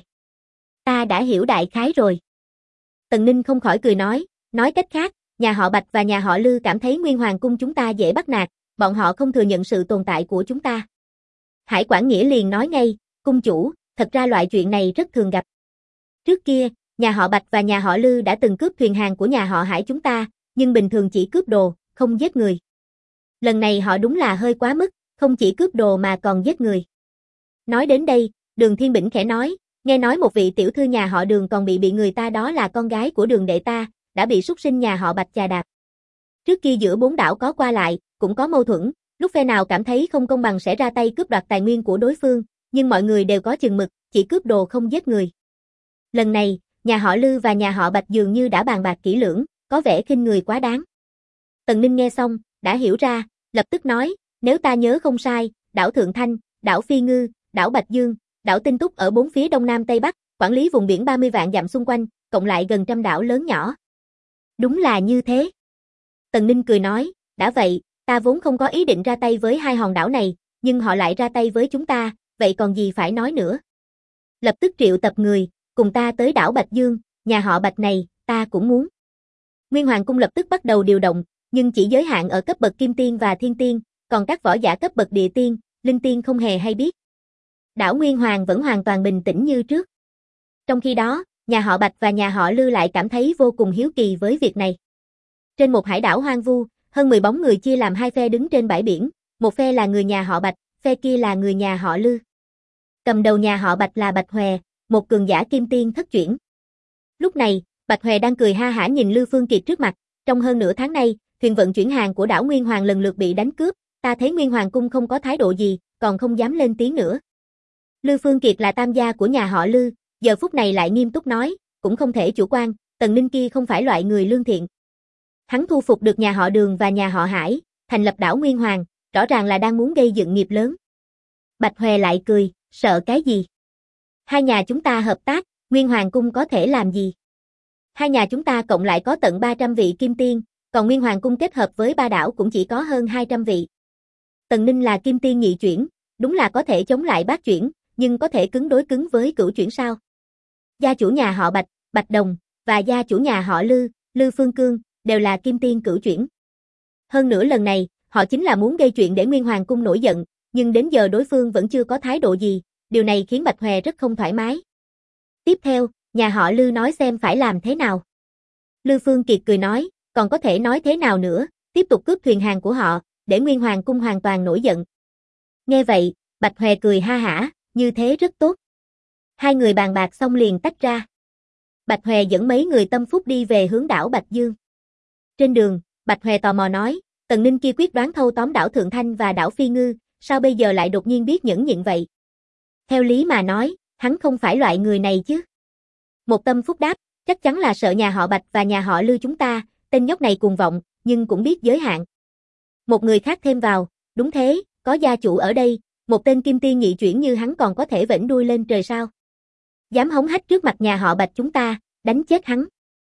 Ta đã hiểu đại khái rồi. Tần Ninh không khỏi cười nói cách khác, nhà họ Bạch và nhà họ Lư cảm thấy Nguyên Hoàng cung chúng ta dễ bắt nạt, bọn họ không thừa nhận sự tồn tại của chúng ta. Hải Quảng Nghĩa liền nói ngay, cung chủ, thật ra loại chuyện này rất thường gặp. Trước kia, nhà họ Bạch và nhà họ Lư đã từng cướp thuyền hàng của nhà họ Hải chúng ta, nhưng bình thường chỉ cướp đồ, không giết người. Lần này họ đúng là hơi quá mức, không chỉ cướp đồ mà còn giết người. Nói đến đây, Đường Thiên Bỉnh khẽ nói, nghe nói một vị tiểu thư nhà họ Đường còn bị người ta đó là con gái của Đường đệ ta, đã bị súc sinh nhà họ Bạch chà đạp. Trước kia giữa bốn đảo có qua lại, cũng có mâu thuẫn, lúc phe nào cảm thấy không công bằng sẽ ra tay cướp đoạt tài nguyên của đối phương, nhưng mọi người đều có chừng mực, chỉ cướp đồ không giết người. Lần này, nhà họ Lư và nhà họ Bạch dường như đã bàn bạc kỹ lưỡng, có vẻ khinh người quá đáng. Tần Ninh nghe xong, đã hiểu ra, lập tức nói, nếu ta nhớ không sai, đảo Thượng Thanh, đảo Phi Ngư, đảo Bạch Dương, đảo Tinh Túc ở bốn phía đông nam tây bắc, quản lý vùng biển 30 vạn dặm xung quanh, cộng lại gần trăm đảo lớn nhỏ. Đúng là như thế. Tần Ninh cười nói, đã vậy, ta vốn không có ý định ra tay với hai hòn đảo này, nhưng họ lại ra tay với chúng ta, vậy còn gì phải nói nữa. Lập tức triệu tập người, cùng ta tới đảo Bạch Dương, nhà họ Bạch này, ta cũng muốn. Nguyên Hoàng cung lập tức bắt đầu điều động, nhưng chỉ giới hạn ở cấp bậc Kim Tiên và Thiên Tiên, còn các võ giả cấp bậc Địa Tiên, Linh Tiên không hề hay biết. Đảo Nguyên Hoàng vẫn hoàn toàn bình tĩnh như trước. Trong khi đó, nhà họ Bạch và nhà họ Lư lại cảm thấy vô cùng hiếu kỳ với việc này. Trên một hải đảo hoang vu, hơn 10 bóng người chia làm hai phe đứng trên bãi biển, một phe là người nhà họ Bạch, phe kia là người nhà họ Lư. Cầm đầu nhà họ Bạch là Bạch Hòe, một cường giả Kim Tiên thất chuyển. Lúc này, Bạch Hòe đang cười ha hả nhìn Lư Phương Kiệt trước mặt, trong hơn nửa tháng nay, thuyền vận chuyển hàng của đảo Nguyên Hoàng lần lượt bị đánh cướp, ta thấy Nguyên Hoàng cung không có thái độ gì, còn không dám lên tiếng nữa. Lư Phương Kiệt là tam gia của nhà họ Lư, giờ phút này lại nghiêm túc nói, cũng không thể chủ quan, Tần Ninh kia không phải loại người lương thiện. Hắn thu phục được nhà họ Đường và nhà họ Hải, thành lập đảo Nguyên Hoàng, rõ ràng là đang muốn gây dựng nghiệp lớn. Bạch Hòe lại cười, sợ cái gì? Hai nhà chúng ta hợp tác, Nguyên Hoàng cung có thể làm gì? Hai nhà chúng ta cộng lại có tận 300 vị Kim Tiên, còn Nguyên Hoàng cung kết hợp với ba đảo cũng chỉ có hơn 200 vị. Tần Ninh là Kim Tiên nhị chuyển, đúng là có thể chống lại bát chuyển, nhưng có thể cứng đối cứng với cửu chuyển sao? Gia chủ nhà họ Bạch, Bạch Đồng, và gia chủ nhà họ Lư, Lư Phương Cương, đều là Kim Tiên cửu chuyển. Hơn nữa lần này, họ chính là muốn gây chuyện để Nguyên Hoàng cung nổi giận, nhưng đến giờ đối phương vẫn chưa có thái độ gì, điều này khiến Bạch Hòe rất không thoải mái. Tiếp theo, nhà họ Lư nói xem phải làm thế nào. Lư Phương Kiệt cười nói, còn có thể nói thế nào nữa, tiếp tục cướp thuyền hàng của họ, để Nguyên Hoàng cung hoàn toàn nổi giận. Nghe vậy, Bạch Hòe cười ha hả, như thế rất tốt. Hai người bàn bạc xong liền tách ra. Bạch Hòe dẫn mấy người tâm phúc đi về hướng đảo Bạch Dương. Trên đường, Bạch Hòe tò mò nói, Tần Ninh kia quyết đoán thâu tóm đảo Thượng Thanh và đảo Phi Ngư, sao bây giờ lại đột nhiên biết nhẫn nhịn vậy? Theo lý mà nói, hắn không phải loại người này chứ. Một tâm phúc đáp, chắc chắn là sợ nhà họ Bạch và nhà họ Lư chúng ta, tên nhóc này cuồng vọng, nhưng cũng biết giới hạn. Một người khác thêm vào, đúng thế, có gia chủ ở đây, một tên Kim Tiên nhị chuyển như hắn còn có thể vểnh đuôi lên trời sao? Dám hống hách trước mặt nhà họ Bạch chúng ta, đánh chết hắn.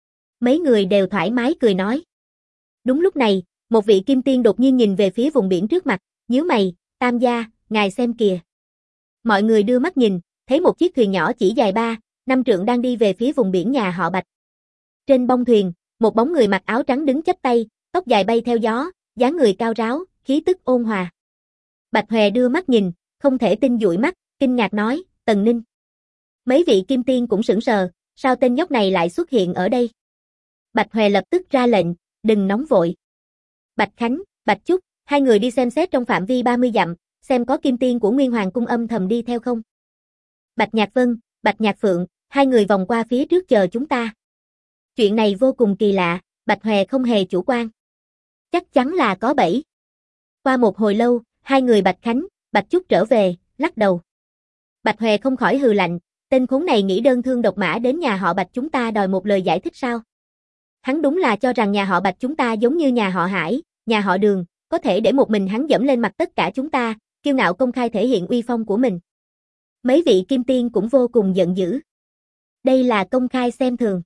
Mấy người đều thoải mái cười nói. Đúng lúc này, một vị Kim Tiên đột nhiên nhìn về phía vùng biển trước mặt, nhíu mày, tam gia, ngài xem kìa. Mọi người đưa mắt nhìn, thấy một chiếc thuyền nhỏ chỉ dài 3-5 trượng đang đi về phía vùng biển nhà họ Bạch. Trên bông thuyền, một bóng người mặc áo trắng đứng chắp tay, tóc dài bay theo gió, dáng người cao ráo, khí tức ôn hòa. Bạch Hòe đưa mắt nhìn, không thể tin dụi mắt, kinh ngạc nói, Tần Ninh. Mấy vị Kim Tiên cũng sững sờ, sao tên nhóc này lại xuất hiện ở đây? Bạch Hòe lập tức ra lệnh, đừng nóng vội. Bạch Khánh, Bạch Chúc, hai người đi xem xét trong phạm vi 30 dặm, xem có Kim Tiên của Nguyên Hoàng cung âm thầm đi theo không. Bạch Nhạc Vân, Bạch Nhạc Phượng, hai người vòng qua phía trước chờ chúng ta. Chuyện này vô cùng kỳ lạ, Bạch Hòe không hề chủ quan. Chắc chắn là có bẫy. Qua một hồi lâu, hai người Bạch Khánh, Bạch Chúc trở về, lắc đầu. Bạch Hòe không khỏi hừ lạnh, tên khốn này nghĩ đơn thương độc mã đến nhà họ Bạch chúng ta đòi một lời giải thích sao? Hắn đúng là cho rằng nhà họ Bạch chúng ta giống như nhà họ Hải, nhà họ Đường, có thể để một mình hắn dẫm lên mặt tất cả chúng ta, kiêu ngạo công khai thể hiện uy phong của mình. Mấy vị kim tiên cũng vô cùng giận dữ. Đây là công khai xem thường.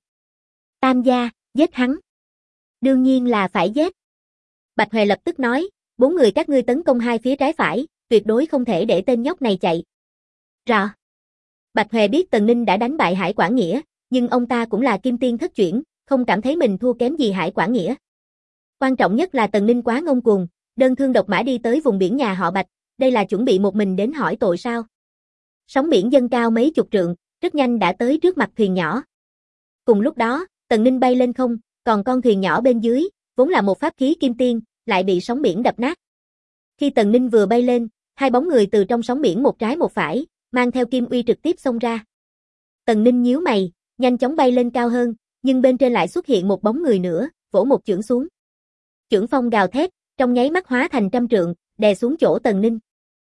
Tam gia, giết hắn. Đương nhiên là phải giết. Bạch Hòe lập tức nói, 4 người các ngươi tấn công hai phía trái phải, tuyệt đối không thể để tên nhóc này chạy. Rõ. Bạch Hòe biết Tần Ninh đã đánh bại Hải Quảng Nghĩa, nhưng ông ta cũng là kim tiên thất chuyển, không cảm thấy mình thua kém gì Hải Quảng Nghĩa. Quan trọng nhất là Tần Ninh quá ngông cuồng, đơn thương độc mã đi tới vùng biển nhà họ Bạch, đây là chuẩn bị một mình đến hỏi tội sao? Sóng biển dâng cao mấy chục trượng, rất nhanh đã tới trước mặt thuyền nhỏ. Cùng lúc đó, Tần Ninh bay lên không, còn con thuyền nhỏ bên dưới, vốn là một pháp khí kim tiên, lại bị sóng biển đập nát. Khi Tần Ninh vừa bay lên, hai bóng người từ trong sóng biển một trái một phải, mang theo kim uy trực tiếp xông ra. Tần Ninh nhíu mày, nhanh chóng bay lên cao hơn, nhưng bên trên lại xuất hiện một bóng người nữa, vỗ một chưởng xuống. Chưởng phong gào thét, trong nháy mắt hóa thành trăm trượng, đè xuống chỗ Tần Ninh.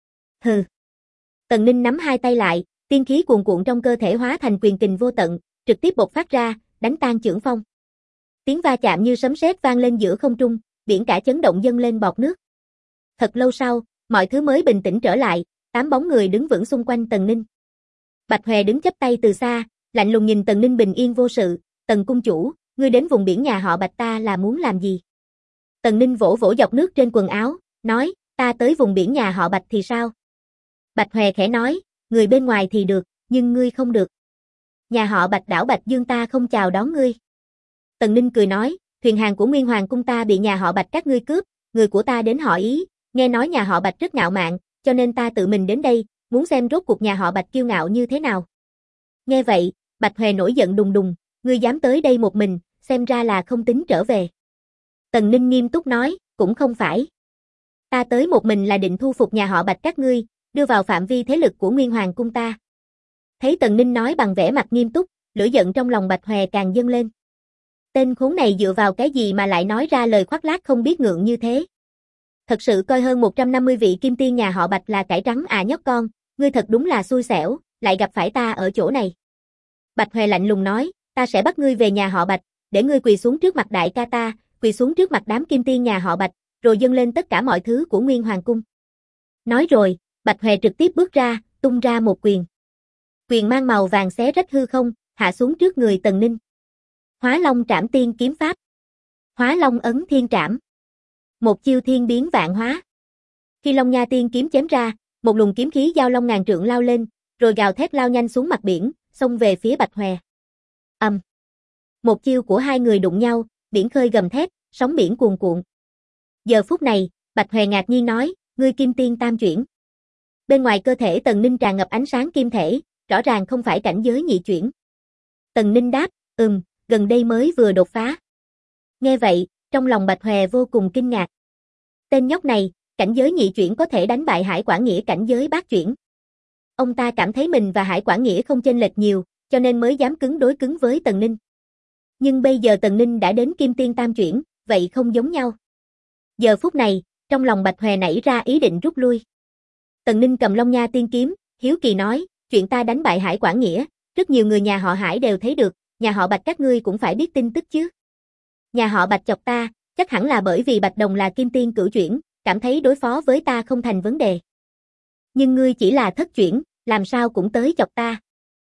Hừ. Tần Ninh nắm hai tay lại, tiên khí cuồn cuộn trong cơ thể hóa thành quyền kình vô tận, trực tiếp bộc phát ra, đánh tan chưởng phong. Tiếng va chạm như sấm sét vang lên giữa không trung, biển cả chấn động dâng lên bọt nước. Thật lâu sau, mọi thứ mới bình tĩnh trở lại, 8 bóng người đứng vững xung quanh Tần Ninh. Bạch Hòe đứng chắp tay từ xa, lạnh lùng nhìn Tần Ninh bình yên vô sự, Tần cung chủ, ngươi đến vùng biển nhà họ Bạch ta là muốn làm gì? Tần Ninh vỗ vỗ dọc nước trên quần áo, nói, ta tới vùng biển nhà họ Bạch thì sao? Bạch Hòe khẽ nói, người bên ngoài thì được, nhưng ngươi không được. Nhà họ Bạch đảo Bạch Dương ta không chào đón ngươi. Tần Ninh cười nói, thuyền hàng của Nguyên Hoàng cung ta bị nhà họ Bạch các ngươi cướp, người của ta đến hỏi ý, nghe nói nhà họ Bạch rất ngạo mạn, cho nên ta tự mình đến đây, muốn xem rốt cuộc nhà họ Bạch kiêu ngạo như thế nào. Nghe vậy, Bạch Hòe nổi giận đùng đùng, ngươi dám tới đây một mình, xem ra là không tính trở về. Tần Ninh nghiêm túc nói, cũng không phải. Ta tới một mình là định thu phục nhà họ Bạch các ngươi, đưa vào phạm vi thế lực của Nguyên Hoàng cung ta. Thấy Tần Ninh nói bằng vẻ mặt nghiêm túc, lửa giận trong lòng Bạch Hòe càng dâng lên. Tên khốn này dựa vào cái gì mà lại nói ra lời khoác lác không biết ngượng như thế? Thật sự coi hơn 150 vị kim tiên nhà họ Bạch là cải trắng à nhóc con, ngươi thật đúng là xui xẻo, lại gặp phải ta ở chỗ này. Bạch Hòe lạnh lùng nói, ta sẽ bắt ngươi về nhà họ Bạch, để ngươi quỳ xuống trước mặt đại ca ta, quỳ xuống trước mặt đám kim tiên nhà họ Bạch, rồi dâng lên tất cả mọi thứ của Nguyên Hoàng cung. Nói rồi, Bạch Hòe trực tiếp bước ra, tung ra một quyền. Quyền mang màu vàng xé rách hư không, hạ xuống trước người Tần Ninh. Hóa Long Trảm Tiên kiếm pháp. Hóa Long ấn thiên trảm. Một chiêu thiên biến vạn hóa. Khi Long Nha Tiên kiếm chém ra, một luồng kiếm khí giao long ngàn trượng lao lên, rồi gào thét lao nhanh xuống mặt biển, xông về phía Bạch Hòe. Một chiêu của hai người đụng nhau, biển khơi gầm thét, sóng biển cuồn cuộn. Giờ phút này, Bạch Hòe ngạc nhiên nói, ngươi kim tiên tam chuyển. Bên ngoài cơ thể Tần Ninh tràn ngập ánh sáng kim thể, rõ ràng không phải cảnh giới nhị chuyển. Tần Ninh đáp, gần đây mới vừa đột phá. Nghe vậy, trong lòng Bạch Hòe vô cùng kinh ngạc. Tên nhóc này, cảnh giới nhị chuyển có thể đánh bại Hải Quảng Nghĩa cảnh giới bát chuyển. Ông ta cảm thấy mình và Hải Quảng Nghĩa không chênh lệch nhiều, cho nên mới dám cứng đối cứng với Tần Ninh. Nhưng bây giờ Tần Ninh đã đến kim tiên tam chuyển, vậy không giống nhau. Giờ phút này, trong lòng Bạch Hòe nảy ra ý định rút lui. Tần Ninh cầm Long Nha Tiên kiếm, hiếu kỳ nói, chuyện ta đánh bại Hải Quảng Nghĩa, rất nhiều người nhà họ Hải đều thấy được, nhà họ Bạch các ngươi cũng phải biết tin tức chứ. Nhà họ Bạch chọc ta, chắc hẳn là bởi vì Bạch Đồng là kim tiên cửu chuyển, cảm thấy đối phó với ta không thành vấn đề. Nhưng ngươi chỉ là thất chuyển, làm sao cũng tới chọc ta.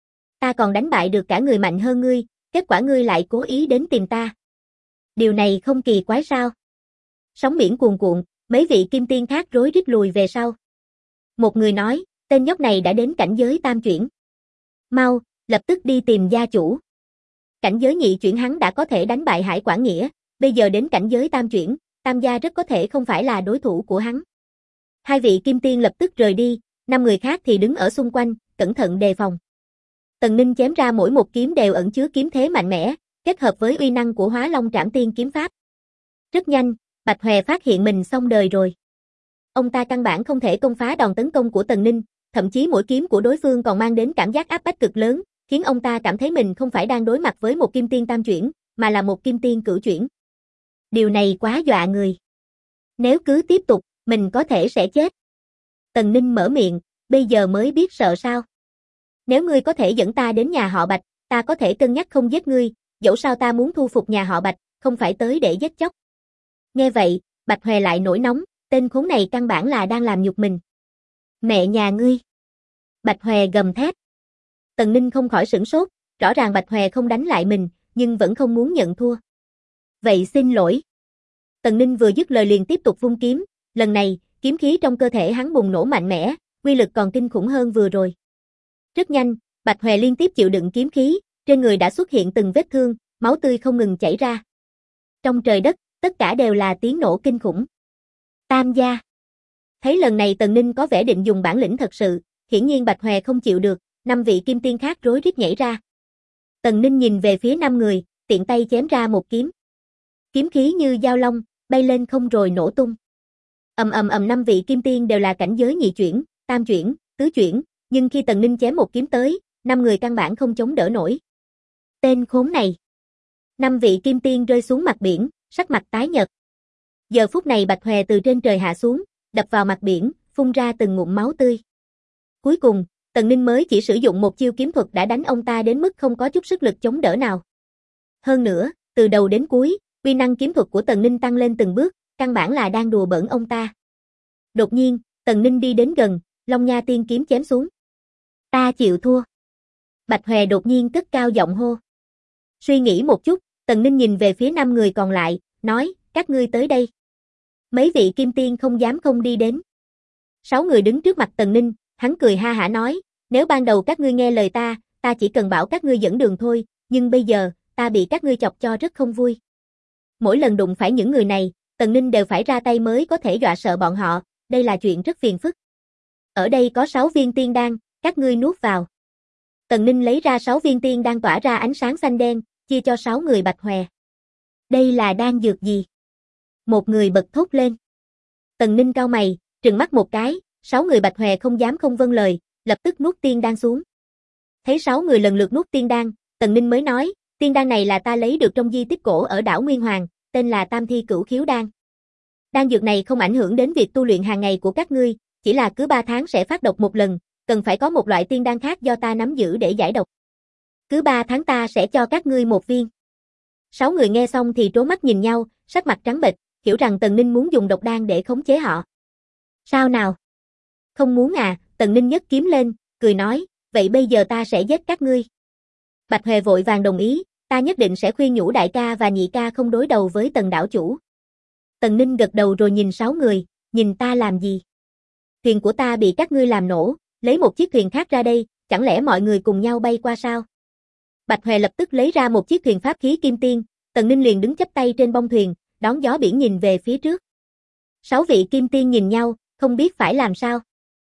Ta còn đánh bại được cả người mạnh hơn ngươi, kết quả ngươi lại cố ý đến tìm ta. Điều này không kỳ quái sao? Sóng biển cuồn cuộn, mấy vị kim tiên khác rối rít lùi về sau. Một người nói, tên nhóc này đã đến cảnh giới tam chuyển. Mau, lập tức đi tìm gia chủ. Cảnh giới nhị chuyển hắn đã có thể đánh bại Hải Quảng Nghĩa, bây giờ đến cảnh giới tam chuyển, tam gia rất có thể không phải là đối thủ của hắn. Hai vị kim tiên lập tức rời đi, 5 người khác thì đứng ở xung quanh, cẩn thận đề phòng. Tần Ninh chém ra mỗi một kiếm đều ẩn chứa kiếm thế mạnh mẽ, kết hợp với uy năng của Hóa Long Trảm Tiên kiếm pháp. Rất nhanh, Bạch Hòe phát hiện mình xong đời rồi. Ông ta căn bản không thể công phá đòn tấn công của Tần Ninh, thậm chí mỗi kiếm của đối phương còn mang đến cảm giác áp bách cực lớn, khiến ông ta cảm thấy mình không phải đang đối mặt với một kim tiên tam chuyển, mà là một kim tiên cửu chuyển. Điều này quá dọa người. Nếu cứ tiếp tục, mình có thể sẽ chết. Tần Ninh mở miệng, bây giờ mới biết sợ sao. Nếu ngươi có thể dẫn ta đến nhà họ Bạch, ta có thể cân nhắc không giết ngươi, dẫu sao ta muốn thu phục nhà họ Bạch, không phải tới để giết chóc. Nghe vậy, Bạch Hòe lại nổi nóng, tên khốn này căn bản là đang làm nhục mình. Mẹ nhà ngươi. Bạch Hòe gầm thét. Tần Ninh không khỏi sửng sốt, rõ ràng Bạch Hòe không đánh lại mình, nhưng vẫn không muốn nhận thua. Vậy xin lỗi. Tần Ninh vừa dứt lời liền tiếp tục vung kiếm, lần này, kiếm khí trong cơ thể hắn bùng nổ mạnh mẽ, uy lực còn kinh khủng hơn vừa rồi. Rất nhanh, Bạch Hòe liên tiếp chịu đựng kiếm khí, trên người đã xuất hiện từng vết thương, máu tươi không ngừng chảy ra. Trong trời đất, tất cả đều là tiếng nổ kinh khủng. Tam gia. Thấy lần này Tần Ninh có vẻ định dùng bản lĩnh thật sự, hiển nhiên Bạch Hòe không chịu được, 5 vị kim tiên khác rối rít nhảy ra. Tần Ninh nhìn về phía 5 người, tiện tay chém ra một kiếm. Kiếm khí như dao long, bay lên không rồi nổ tung. Ầm ầm ầm, 5 vị kim tiên đều là cảnh giới nhị chuyển, tam chuyển, tứ chuyển, nhưng khi Tần Ninh chém một kiếm tới, 5 người căn bản không chống đỡ nổi. Tên khốn này. 5 vị kim tiên rơi xuống mặt biển, sắc mặt tái nhợt. Giờ phút này Bạch Hòe từ trên trời hạ xuống, đập vào mặt biển, phun ra từng ngụm máu tươi. Cuối cùng, Tần Ninh mới chỉ sử dụng một chiêu kiếm thuật đã đánh ông ta đến mức không có chút sức lực chống đỡ nào. Hơn nữa, từ đầu đến cuối, uy năng kiếm thuật của Tần Ninh tăng lên từng bước, căn bản là đang đùa bỡn ông ta. Đột nhiên, Tần Ninh đi đến gần, Long Nha Tiên kiếm chém xuống. Ta chịu thua. Bạch Hòe đột nhiên cất cao giọng hô. Suy nghĩ một chút, Tần Ninh nhìn về phía 5 người còn lại, nói, các ngươi tới đây. Mấy vị kim tiên không dám không đi đến. 6 người đứng trước mặt Tần Ninh, hắn cười ha hả nói, nếu ban đầu các ngươi nghe lời ta chỉ cần bảo các ngươi dẫn đường thôi, nhưng bây giờ, ta bị các ngươi chọc cho rất không vui. Mỗi lần đụng phải những người này, Tần Ninh đều phải ra tay mới có thể dọa sợ bọn họ, đây là chuyện rất phiền phức. Ở đây có 6 viên tiên đan, các ngươi nuốt vào. Tần Ninh lấy ra 6 viên tiên đan tỏa ra ánh sáng xanh đen, chia cho 6 người Bạch Hòe. Đây là đan dược gì? Một người bật thốt lên. Tần Ninh cau mày, trừng mắt một cái, 6 người Bạch Hòe không dám không vâng lời, lập tức nuốt tiên đan xuống. Thấy 6 người lần lượt nuốt tiên đan, Tần Ninh mới nói, tiên đan này là ta lấy được trong di tích cổ ở đảo Nguyên Hoàng, tên là Tam Thi Cửu Khiếu đan. Đan dược này không ảnh hưởng đến việc tu luyện hàng ngày của các ngươi, chỉ là cứ 3 tháng sẽ phát độc một lần, cần phải có một loại tiên đan khác do ta nắm giữ để giải độc. Cứ 3 tháng ta sẽ cho các ngươi một viên. 6 người nghe xong thì trố mắt nhìn nhau, sắc mặt trắng bệch, hiểu rằng Tần Ninh muốn dùng độc đan để khống chế họ. Sao nào? Không muốn à? Tần Ninh nhấc kiếm lên, cười nói, vậy bây giờ ta sẽ giết các ngươi. Bạch Hòe vội vàng đồng ý, ta nhất định sẽ khuyên nhủ đại ca và nhị ca không đối đầu với Tần đảo chủ. Tần Ninh gật đầu rồi nhìn 6 người, nhìn ta làm gì? Thuyền của ta bị các ngươi làm nổ, lấy một chiếc thuyền khác ra đây, chẳng lẽ mọi người cùng nhau bay qua sao? Bạch Hòe lập tức lấy ra một chiếc thuyền pháp khí kim tiên, Tần Ninh liền đứng chắp tay trên bông thuyền, đón gió biển nhìn về phía trước. 6 vị kim tiên nhìn nhau, không biết phải làm sao.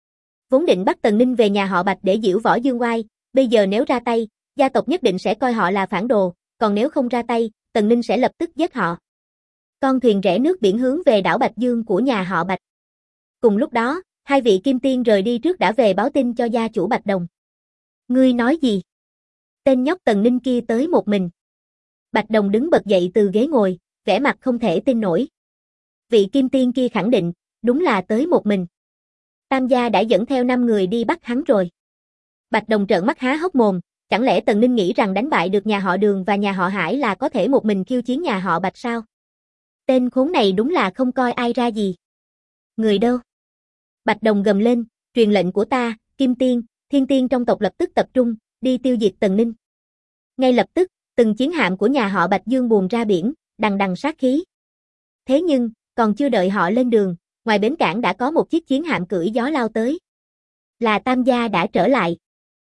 Vốn định bắt Tần Ninh về nhà họ Bạch để giễu võ dương oai, bây giờ nếu ra tay, gia tộc nhất định sẽ coi họ là phản đồ, còn nếu không ra tay, Tần Ninh sẽ lập tức giết họ. Con thuyền rẽ nước biển hướng về đảo Bạch Dương của nhà họ Bạch. Cùng lúc đó, 2 vị kim tiên rời đi trước đã về báo tin cho gia chủ Bạch Đồng. Ngươi nói gì? Tên nhóc Tần Ninh kia tới một mình. Bạch Đồng đứng bật dậy từ ghế ngồi, vẻ mặt không thể tin nổi. Vị kim tiên kia khẳng định, đúng là tới một mình. Tam gia đã dẫn theo 5 người đi bắt hắn rồi. Bạch Đồng trợn mắt há hốc mồm, chẳng lẽ Tần Ninh nghĩ rằng đánh bại được nhà họ Đường và nhà họ Hải là có thể một mình khiêu chiến nhà họ Bạch sao? Tên khốn này đúng là không coi ai ra gì. Người đâu? Bạch Đồng gầm lên, truyền lệnh của ta, Kim Tiên, Thiên Tiên trong tộc lập tức tập trung, đi tiêu diệt Tần Ninh. Ngay lập tức, từng chiến hạm của nhà họ Bạch Dương buồm ra biển, đằng đằng sát khí. Thế nhưng, còn chưa đợi họ lên đường, ngoài bến cảng đã có một chiếc chiến hạm cưỡi gió lao tới. Là Tam gia đã trở lại.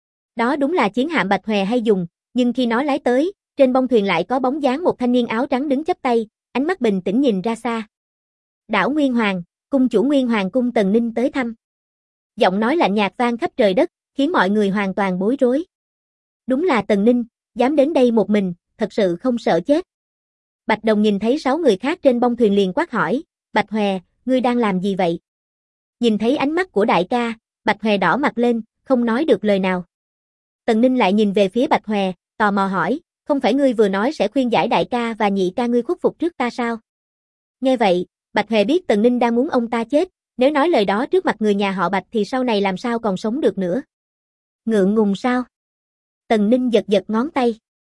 Đó đúng là chiến hạm Bạch Hòe hay dùng, nhưng khi nó lái tới, trên bông thuyền lại có bóng dáng một thanh niên áo trắng đứng chắp tay, ánh mắt bình tĩnh nhìn ra xa. Đảo Nguyên Hoàng, cung chủ Nguyên Hoàng cung Tần Ninh tới thăm. Giọng nói lạnh nhạt vang khắp trời đất, khiến mọi người hoàn toàn bối rối. Đúng là Tần Ninh, dám đến đây một mình, thật sự không sợ chết. Bạch Đồng nhìn thấy 6 người khác trên bông thuyền liền quát hỏi, Bạch Hòe, ngươi đang làm gì vậy? Nhìn thấy ánh mắt của đại ca, Bạch Hòe đỏ mặt lên, không nói được lời nào. Tần Ninh lại nhìn về phía Bạch Hòe, tò mò hỏi, không phải ngươi vừa nói sẽ khuyên giải đại ca và nhị ca ngươi khuất phục trước ta sao? Nghe vậy, Bạch Hòe biết Tần Ninh đang muốn ông ta chết, nếu nói lời đó trước mặt người nhà họ Bạch thì sau này làm sao còn sống được nữa. Ngượng ngùng sao? Tần Ninh giật giật ngón tay.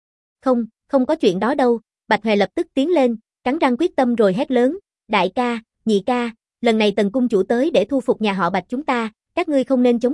Không có chuyện đó đâu, Bạch Hòe lập tức tiến lên, cắn răng quyết tâm rồi hét lớn, đại ca, nhị ca, lần này Tần cung chủ tới để thu phục nhà họ Bạch chúng ta, các ngươi không nên chống cự,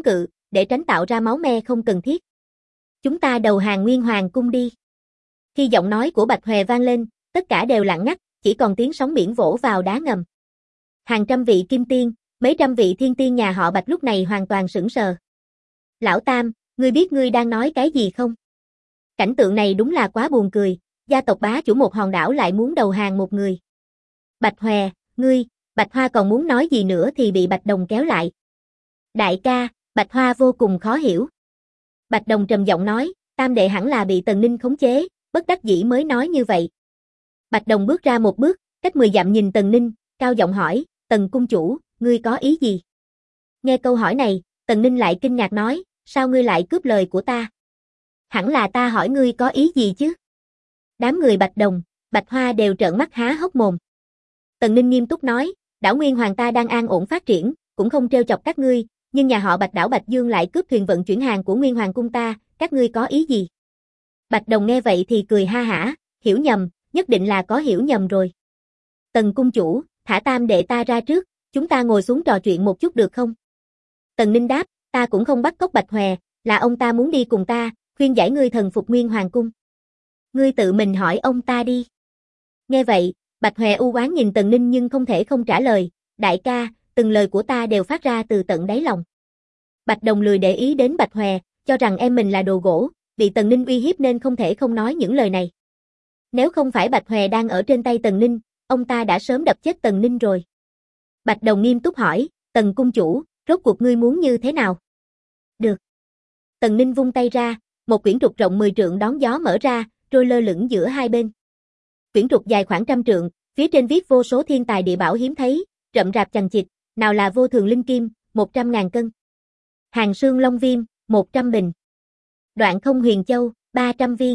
để tránh tạo ra máu me không cần thiết. Chúng ta đầu hàng Nguyên Hoàng cung đi. Khi giọng nói của Bạch Hòe vang lên, tất cả đều lặng ngắt, chỉ còn tiếng sóng biển vỗ vào đá ngầm. Hàng trăm vị kim tiên, mấy trăm vị thiên tiên nhà họ Bạch lúc này hoàn toàn sững sờ. Lão Tam, ngươi biết ngươi đang nói cái gì không? Cảnh tượng này đúng là quá buồn cười, gia tộc bá chủ một hòn đảo lại muốn đầu hàng một người. Bạch Hòe, ngươi, Bạch Hoa còn muốn nói gì nữa thì bị Bạch Đồng kéo lại. Đại ca, Bạch Hoa vô cùng khó hiểu. Bạch Đồng trầm giọng nói, Tam đệ hẳn là bị Tần Ninh khống chế, bất đắc dĩ mới nói như vậy. Bạch Đồng bước ra một bước, cách 10 dặm nhìn Tần Ninh, cao giọng hỏi, Tần cung chủ, ngươi có ý gì? Nghe câu hỏi này, Tần Ninh lại kinh ngạc nói, sao ngươi lại cướp lời của ta? Hẳn là ta hỏi ngươi có ý gì chứ? Đám người Bạch Đồng, Bạch Hoa đều trợn mắt há hốc mồm. Tần Ninh nghiêm túc nói, đảo Nguyên Hoàng ta đang an ổn phát triển, cũng không trêu chọc các ngươi, nhưng nhà họ Bạch đảo Bạch Dương lại cướp thuyền vận chuyển hàng của Nguyên Hoàng cung ta, các ngươi có ý gì? Bạch Đồng nghe vậy thì cười ha hả, hiểu nhầm, nhất định là có hiểu nhầm rồi. Tần cung chủ, thả Tam đệ ta ra trước, chúng ta ngồi xuống trò chuyện một chút được không? Tần Ninh đáp, ta cũng không bắt cóc Bạch Hòe, là ông ta muốn đi cùng ta, khuyên giải ngươi thần phục Nguyên Hoàng cung. Ngươi tự mình hỏi ông ta đi. Nghe vậy, Bạch Hòe u oán nhìn Tần Ninh nhưng không thể không trả lời, đại ca, từng lời của ta đều phát ra từ tận đáy lòng. Bạch Đồng lười để ý đến Bạch Hòe, cho rằng em mình là đồ gỗ, bị Tần Ninh uy hiếp nên không thể không nói những lời này. Nếu không phải Bạch Hòe đang ở trên tay Tần Ninh, ông ta đã sớm đập chết Tần Ninh rồi. Bạch Đồng nghiêm túc hỏi, Tần cung chủ, rốt cuộc ngươi muốn như thế nào? Được. Tần Ninh vung tay ra, một quyển trục rộng 10 trượng đón gió mở ra, trôi lơ lửng giữa hai bên. Quyển trục dài khoảng 100 trượng, phía trên viết vô số thiên tài địa bảo hiếm thấy, rậm rạp chằng chịt, nào là vô thường linh kim, 100.000 cân. Hàng xương long viêm, 100 bình. Đoạn không huyền châu, 300 viên.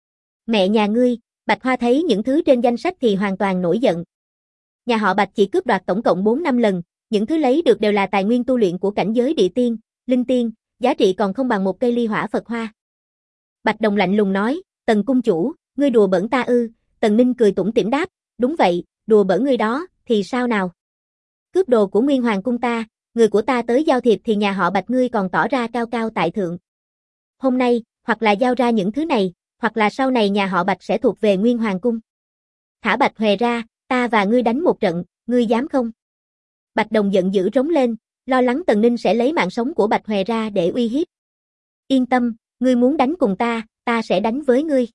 Mẹ nhà ngươi, Bạch Hoa thấy những thứ trên danh sách thì hoàn toàn nổi giận. Nhà họ Bạch chỉ cướp đoạt tổng cộng 4-5 lần, những thứ lấy được đều là tài nguyên tu luyện của cảnh giới địa tiên, linh tiên, giá trị còn không bằng một cây ly hỏa Phật hoa. Bạch Đồng lạnh lùng nói, Tần cung chủ, ngươi đùa bỡn ta ư? Tần Ninh cười tủm tỉm đáp, đúng vậy, đùa bỡn ngươi đó, thì sao nào? Cướp đồ của Nguyên Hoàng cung ta, người của ta tới giao thiệp thì nhà họ Bạch ngươi còn tỏ ra cao cao tại thượng. Hôm nay, hoặc là giao ra những thứ này, hoặc là sau này nhà họ Bạch sẽ thuộc về Nguyên Hoàng cung. Thả Bạch Hòe ra, ta và ngươi đánh một trận, ngươi dám không? Bạch Đồng giận dữ rống lên, lo lắng Tần Ninh sẽ lấy mạng sống của Bạch Hòe ra để uy hiếp. Yên tâm, ngươi muốn đánh cùng ta sẽ đánh với ngươi.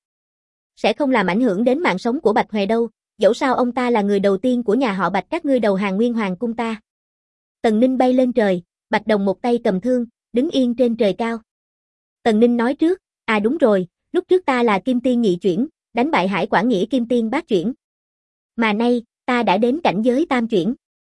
Sẽ không làm ảnh hưởng đến mạng sống của Bạch Hòe đâu, dẫu sao ông ta là người đầu tiên của nhà họ Bạch các ngươi đầu hàng Nguyên Hoàng cung ta. Tần Ninh bay lên trời, Bạch Đồng một tay cầm thương, đứng yên trên trời cao. Tần Ninh nói trước, đúng rồi, lúc trước ta là Kim Tiên nhị chuyển, đánh bại Hải Quảng Nghĩa Kim Tiên bát chuyển. Mà nay, ta đã đến cảnh giới tam chuyển.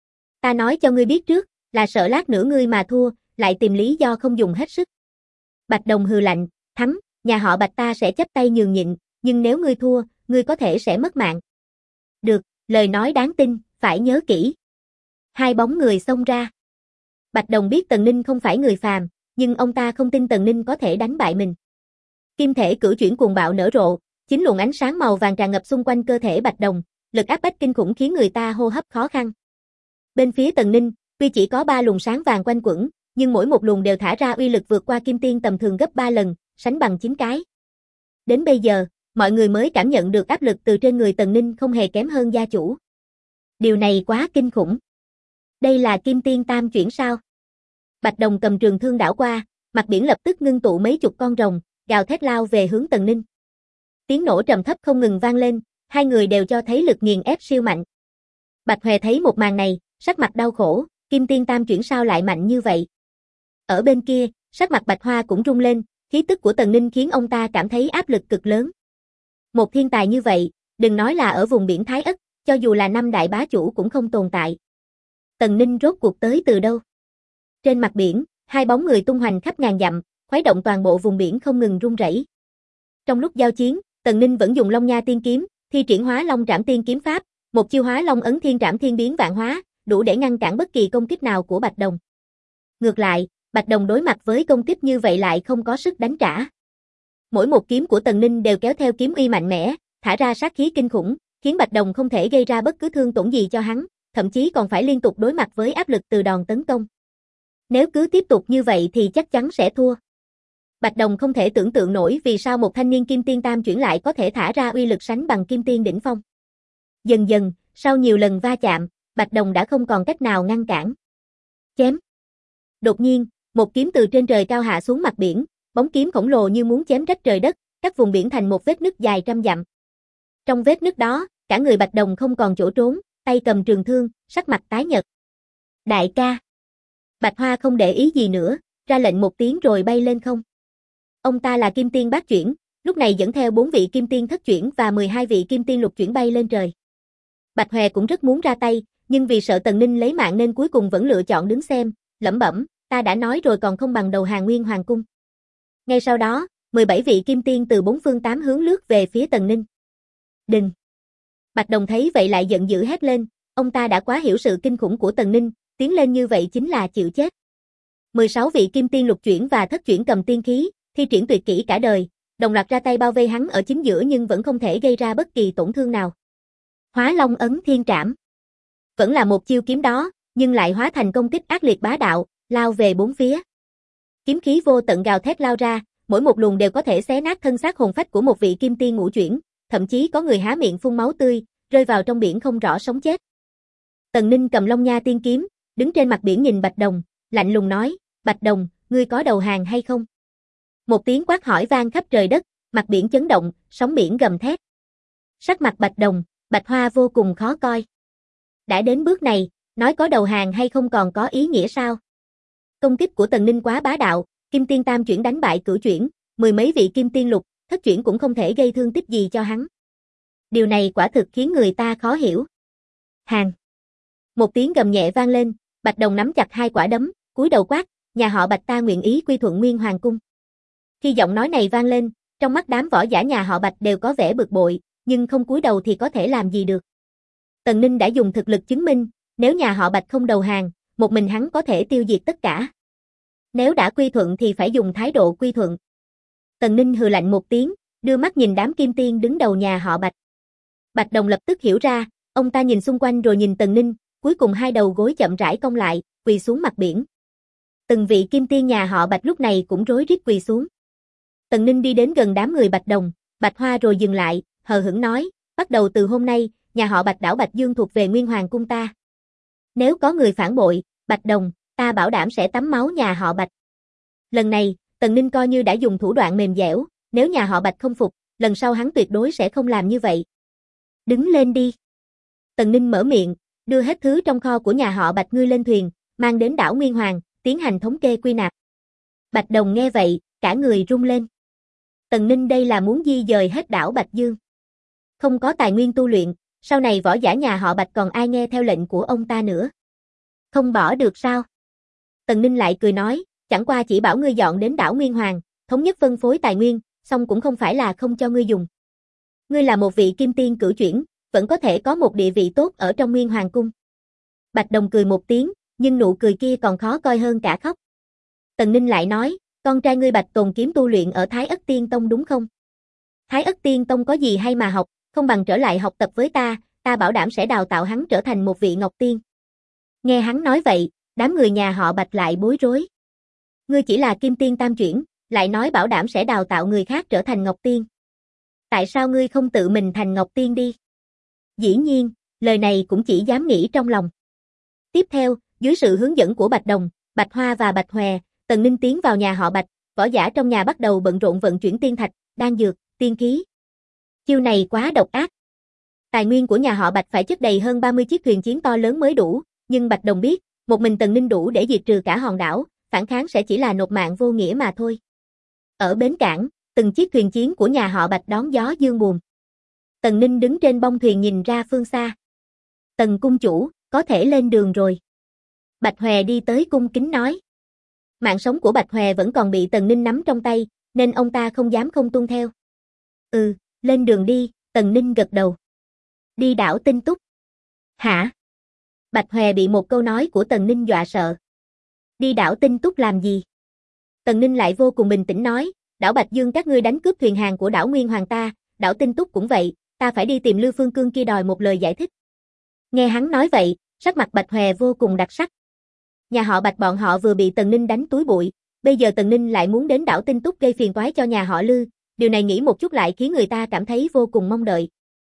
Ta nói cho ngươi biết trước, là sợ lát nữa ngươi mà thua, lại tìm lý do không dùng hết sức. Bạch Đồng hừ lạnh, thắng, nhà họ Bạch ta sẽ chấp tay nhường nhịn, nhưng nếu ngươi thua, ngươi có thể sẽ mất mạng. Được, lời nói đáng tin, phải nhớ kỹ. Hai bóng người xông ra. Bạch Đồng biết Tần Ninh không phải người phàm, nhưng ông ta không tin Tần Ninh có thể đánh bại mình. Kim thể cửu chuyển cuồng bạo nở rộ, chính luồng ánh sáng màu vàng tràn ngập xung quanh cơ thể Bạch Đồng, lực áp bách kinh khủng khiến người ta hô hấp khó khăn. Bên phía Tần Ninh, tuy chỉ có 3 luồng sáng vàng quanh quẩn, nhưng mỗi một luồng đều thả ra uy lực vượt qua kim tiên tầm thường gấp 3 lần, sánh bằng 9 cái. Đến bây giờ, mọi người mới cảm nhận được áp lực từ trên người Tần Ninh không hề kém hơn gia chủ. Điều này quá kinh khủng. Đây là kim tiên tam chuyển sao? Bạch Đồng cầm trường thương đảo qua, mặt biển lập tức ngưng tụ mấy chục con rồng, gào thét lao về hướng Tần Ninh. Tiếng nổ trầm thấp không ngừng vang lên, hai người đều cho thấy lực nghiền ép siêu mạnh. Bạch Hòe thấy một màn này, sắc mặt đau khổ, kim tiên tam chuyển sao lại mạnh như vậy? Ở bên kia, sắc mặt Bạch Hoa cũng rung lên, khí tức của Tần Ninh khiến ông ta cảm thấy áp lực cực lớn. Một thiên tài như vậy, đừng nói là ở vùng biển Thái Ất, cho dù là 5 đại bá chủ cũng không tồn tại. Tần Ninh rốt cuộc tới từ đâu? Trên mặt biển, hai bóng người tung hoành khắp ngàn dặm, khuấy động toàn bộ vùng biển không ngừng rung rẩy. Trong lúc giao chiến, Tần Ninh vẫn dùng Long Nha Tiên kiếm, thi triển Hóa Long Trảm Tiên kiếm pháp, một chiêu Hóa Long ấn thiên trảm thiên biến vạn hóa, đủ để ngăn cản bất kỳ công kích nào của Bạch Đồng. Ngược lại, Bạch Đồng đối mặt với công kích như vậy lại không có sức đánh trả. Mỗi một kiếm của Tần Ninh đều kéo theo kiếm uy mạnh mẽ, thả ra sát khí kinh khủng, khiến Bạch Đồng không thể gây ra bất cứ thương tổn gì cho hắn, thậm chí còn phải liên tục đối mặt với áp lực từ đòn tấn công. Nếu cứ tiếp tục như vậy thì chắc chắn sẽ thua. Bạch Đồng không thể tưởng tượng nổi vì sao một thanh niên kim tiên tam chuyển lại có thể thả ra uy lực sánh bằng kim tiên đỉnh phong. Dần dần, sau nhiều lần va chạm, Bạch Đồng đã không còn cách nào ngăn cản. Chém. Đột nhiên, một kiếm từ trên trời cao hạ xuống mặt biển, bóng kiếm khổng lồ như muốn chém rách trời đất, cắt vùng biển thành một vết nứt dài trăm dặm. Trong vết nứt đó, cả người Bạch Đồng không còn chỗ trốn, tay cầm trường thương, sắc mặt tái nhợt. Đại ca. Bạch Hoa không để ý gì nữa, ra lệnh một tiếng rồi bay lên không. Ông ta là kim tiên bát chuyển, lúc này dẫn theo 4 vị kim tiên thất chuyển và 12 vị kim tiên lục chuyển bay lên trời. Bạch Hòe cũng rất muốn ra tay, nhưng vì sợ Tần Ninh lấy mạng nên cuối cùng vẫn lựa chọn đứng xem, lẩm bẩm, ta đã nói rồi còn không bằng đầu hàng Nguyên Hoàng cung. Ngay sau đó, 17 vị kim tiên từ 4 phương 8 hướng lướt về phía Tần Ninh. Đừng! Bạch Đồng thấy vậy lại giận dữ hét lên, ông ta đã quá hiểu sự kinh khủng của Tần Ninh, tiến lên như vậy chính là chịu chết. 16 vị kim tiên lục chuyển và thất chuyển cầm tiên khí, thi triển tuyệt kỹ cả đời, đồng loạt ra tay bao vây hắn ở chính giữa nhưng vẫn không thể gây ra bất kỳ tổn thương nào. Hóa Long ấn thiên trảm. Vẫn là một chiêu kiếm đó, nhưng lại hóa thành công kích ác liệt bá đạo, lao về bốn phía. Kiếm khí vô tận gào thét lao ra, mỗi một luồng đều có thể xé nát thân xác hồn phách của một vị kim tiên ngũ chuyển, thậm chí có người há miệng phun máu tươi, rơi vào trong biển không rõ sống chết. Tần Ninh cầm Long Nha tiên kiếm, đứng trên mặt biển nhìn Bạch Đồng, lạnh lùng nói, Bạch Đồng, ngươi có đầu hàng hay không? Một tiếng quát hỏi vang khắp trời đất, mặt biển chấn động, sóng biển gầm thét. Sắc mặt Bạch Đồng, Bạch Hoa vô cùng khó coi. Đã đến bước này, nói có đầu hàng hay không còn có ý nghĩa sao? Công kích của Tần Ninh quá bá đạo, kim tiên tam chuyển đánh bại cửu chuyển, 10 mấy vị kim tiên lục, thất chuyển cũng không thể gây thương tích gì cho hắn. Điều này quả thực khiến người ta khó hiểu. Hàng. Một tiếng gầm nhẹ vang lên, Bạch Đồng nắm chặt hai quả đấm, cúi đầu quát, nhà họ Bạch ta nguyện ý quy thuận Nguyên Hoàng cung. Khi giọng nói này vang lên, trong mắt đám võ giả nhà họ Bạch đều có vẻ bực bội, nhưng không cúi đầu thì có thể làm gì được. Tần Ninh đã dùng thực lực chứng minh, nếu nhà họ Bạch không đầu hàng, một mình hắn có thể tiêu diệt tất cả. Nếu đã quy thuận thì phải dùng thái độ quy thuận. Tần Ninh hừ lạnh một tiếng, đưa mắt nhìn đám kim tiên đứng đầu nhà họ Bạch. Bạch Đồng lập tức hiểu ra, ông ta nhìn xung quanh rồi nhìn Tần Ninh, cuối cùng hai đầu gối chậm rãi cong lại, quỳ xuống mặt biển. Từng vị kim tiên nhà họ Bạch lúc này cũng rối rít quỳ xuống. Tần Ninh đi đến gần đám người Bạch Đồng, Bạch Hoa rồi dừng lại, hờ hững nói, bắt đầu từ hôm nay, nhà họ Bạch đảo Bạch Dương thuộc về Nguyên Hoàng cung ta. Nếu có người phản bội, Bạch Đồng, ta bảo đảm sẽ tắm máu nhà họ Bạch. Lần này, Tần Ninh coi như đã dùng thủ đoạn mềm dẻo, nếu nhà họ Bạch không phục, lần sau hắn tuyệt đối sẽ không làm như vậy. Đứng lên đi. Tần Ninh mở miệng, đưa hết thứ trong kho của nhà họ Bạch ngươi lên thuyền, mang đến đảo Nguyên Hoàng, tiến hành thống kê quy nạp. Bạch Đồng nghe vậy, cả người rung lên. Tần Ninh đây là muốn di dời hết đảo Bạch Dương. Không có tài nguyên tu luyện, sau này võ giả nhà họ Bạch còn ai nghe theo lệnh của ông ta nữa. Không bỏ được sao? Tần Ninh lại cười nói, chẳng qua chỉ bảo ngươi dọn đến đảo Nguyên Hoàng, thống nhất phân phối tài nguyên, xong cũng không phải là không cho ngươi dùng. Ngươi là một vị kim tiên cửu chuyển, vẫn có thể có một địa vị tốt ở trong Nguyên Hoàng cung. Bạch Đồng cười một tiếng, nhưng nụ cười kia còn khó coi hơn cả khóc. Tần Ninh lại nói, con trai ngươi Bạch Tồn kiếm tu luyện ở Thái Ất Tiên Tông đúng không? Thái Ất Tiên Tông có gì hay mà học, không bằng trở lại học tập với ta, ta bảo đảm sẽ đào tạo hắn trở thành một vị Ngọc Tiên. Nghe hắn nói vậy, đám người nhà họ Bạch lại bối rối. Ngươi chỉ là kim tiên tam chuyển, lại nói bảo đảm sẽ đào tạo người khác trở thành Ngọc Tiên. Tại sao ngươi không tự mình thành Ngọc Tiên đi? Dĩ nhiên, lời này cũng chỉ dám nghĩ trong lòng. Tiếp theo, dưới sự hướng dẫn của Bạch Đồng, Bạch Hoa và Bạch Hòe, Tần Ninh tiến vào nhà họ Bạch, võ giả trong nhà bắt đầu bận rộn vận chuyển tiên thạch, đan dược, tiên khí. Chiêu này quá độc ác. Tài nguyên của nhà họ Bạch phải chất đầy hơn 30 chiếc thuyền chiến to lớn mới đủ, nhưng Bạch Đồng biết, một mình Tần Ninh đủ để diệt trừ cả hòn đảo, phản kháng sẽ chỉ là nộp mạng vô nghĩa mà thôi. Ở bến cảng, từng chiếc thuyền chiến của nhà họ Bạch đón gió dương buồm. Tần Ninh đứng trên bông thuyền nhìn ra phương xa. Tần cung chủ, có thể lên đường rồi. Bạch Hòe đi tới cung kính nói. Mạng sống của Bạch Hòe vẫn còn bị Tần Ninh nắm trong tay, nên ông ta không dám không tuân theo. Lên đường đi, Tần Ninh gật đầu. Đi đảo Tinh Túc. Hả? Bạch Hòe bị một câu nói của Tần Ninh dọa sợ. Đi đảo Tinh Túc làm gì? Tần Ninh lại vô cùng bình tĩnh nói, đảo Bạch Dương các ngươi đánh cướp thuyền hàng của đảo Nguyên Hoàng ta, đảo Tinh Túc cũng vậy, ta phải đi tìm Lưu Phương Cương kia đòi một lời giải thích. Nghe hắn nói vậy, sắc mặt Bạch Hòe vô cùng đặc sắc. Nhà họ Bạch bọn họ vừa bị Tần Ninh đánh túi bụi, bây giờ Tần Ninh lại muốn đến đảo Tinh Túc gây phiền toái cho nhà họ Lư, điều này nghĩ một chút lại khiến người ta cảm thấy vô cùng mong đợi.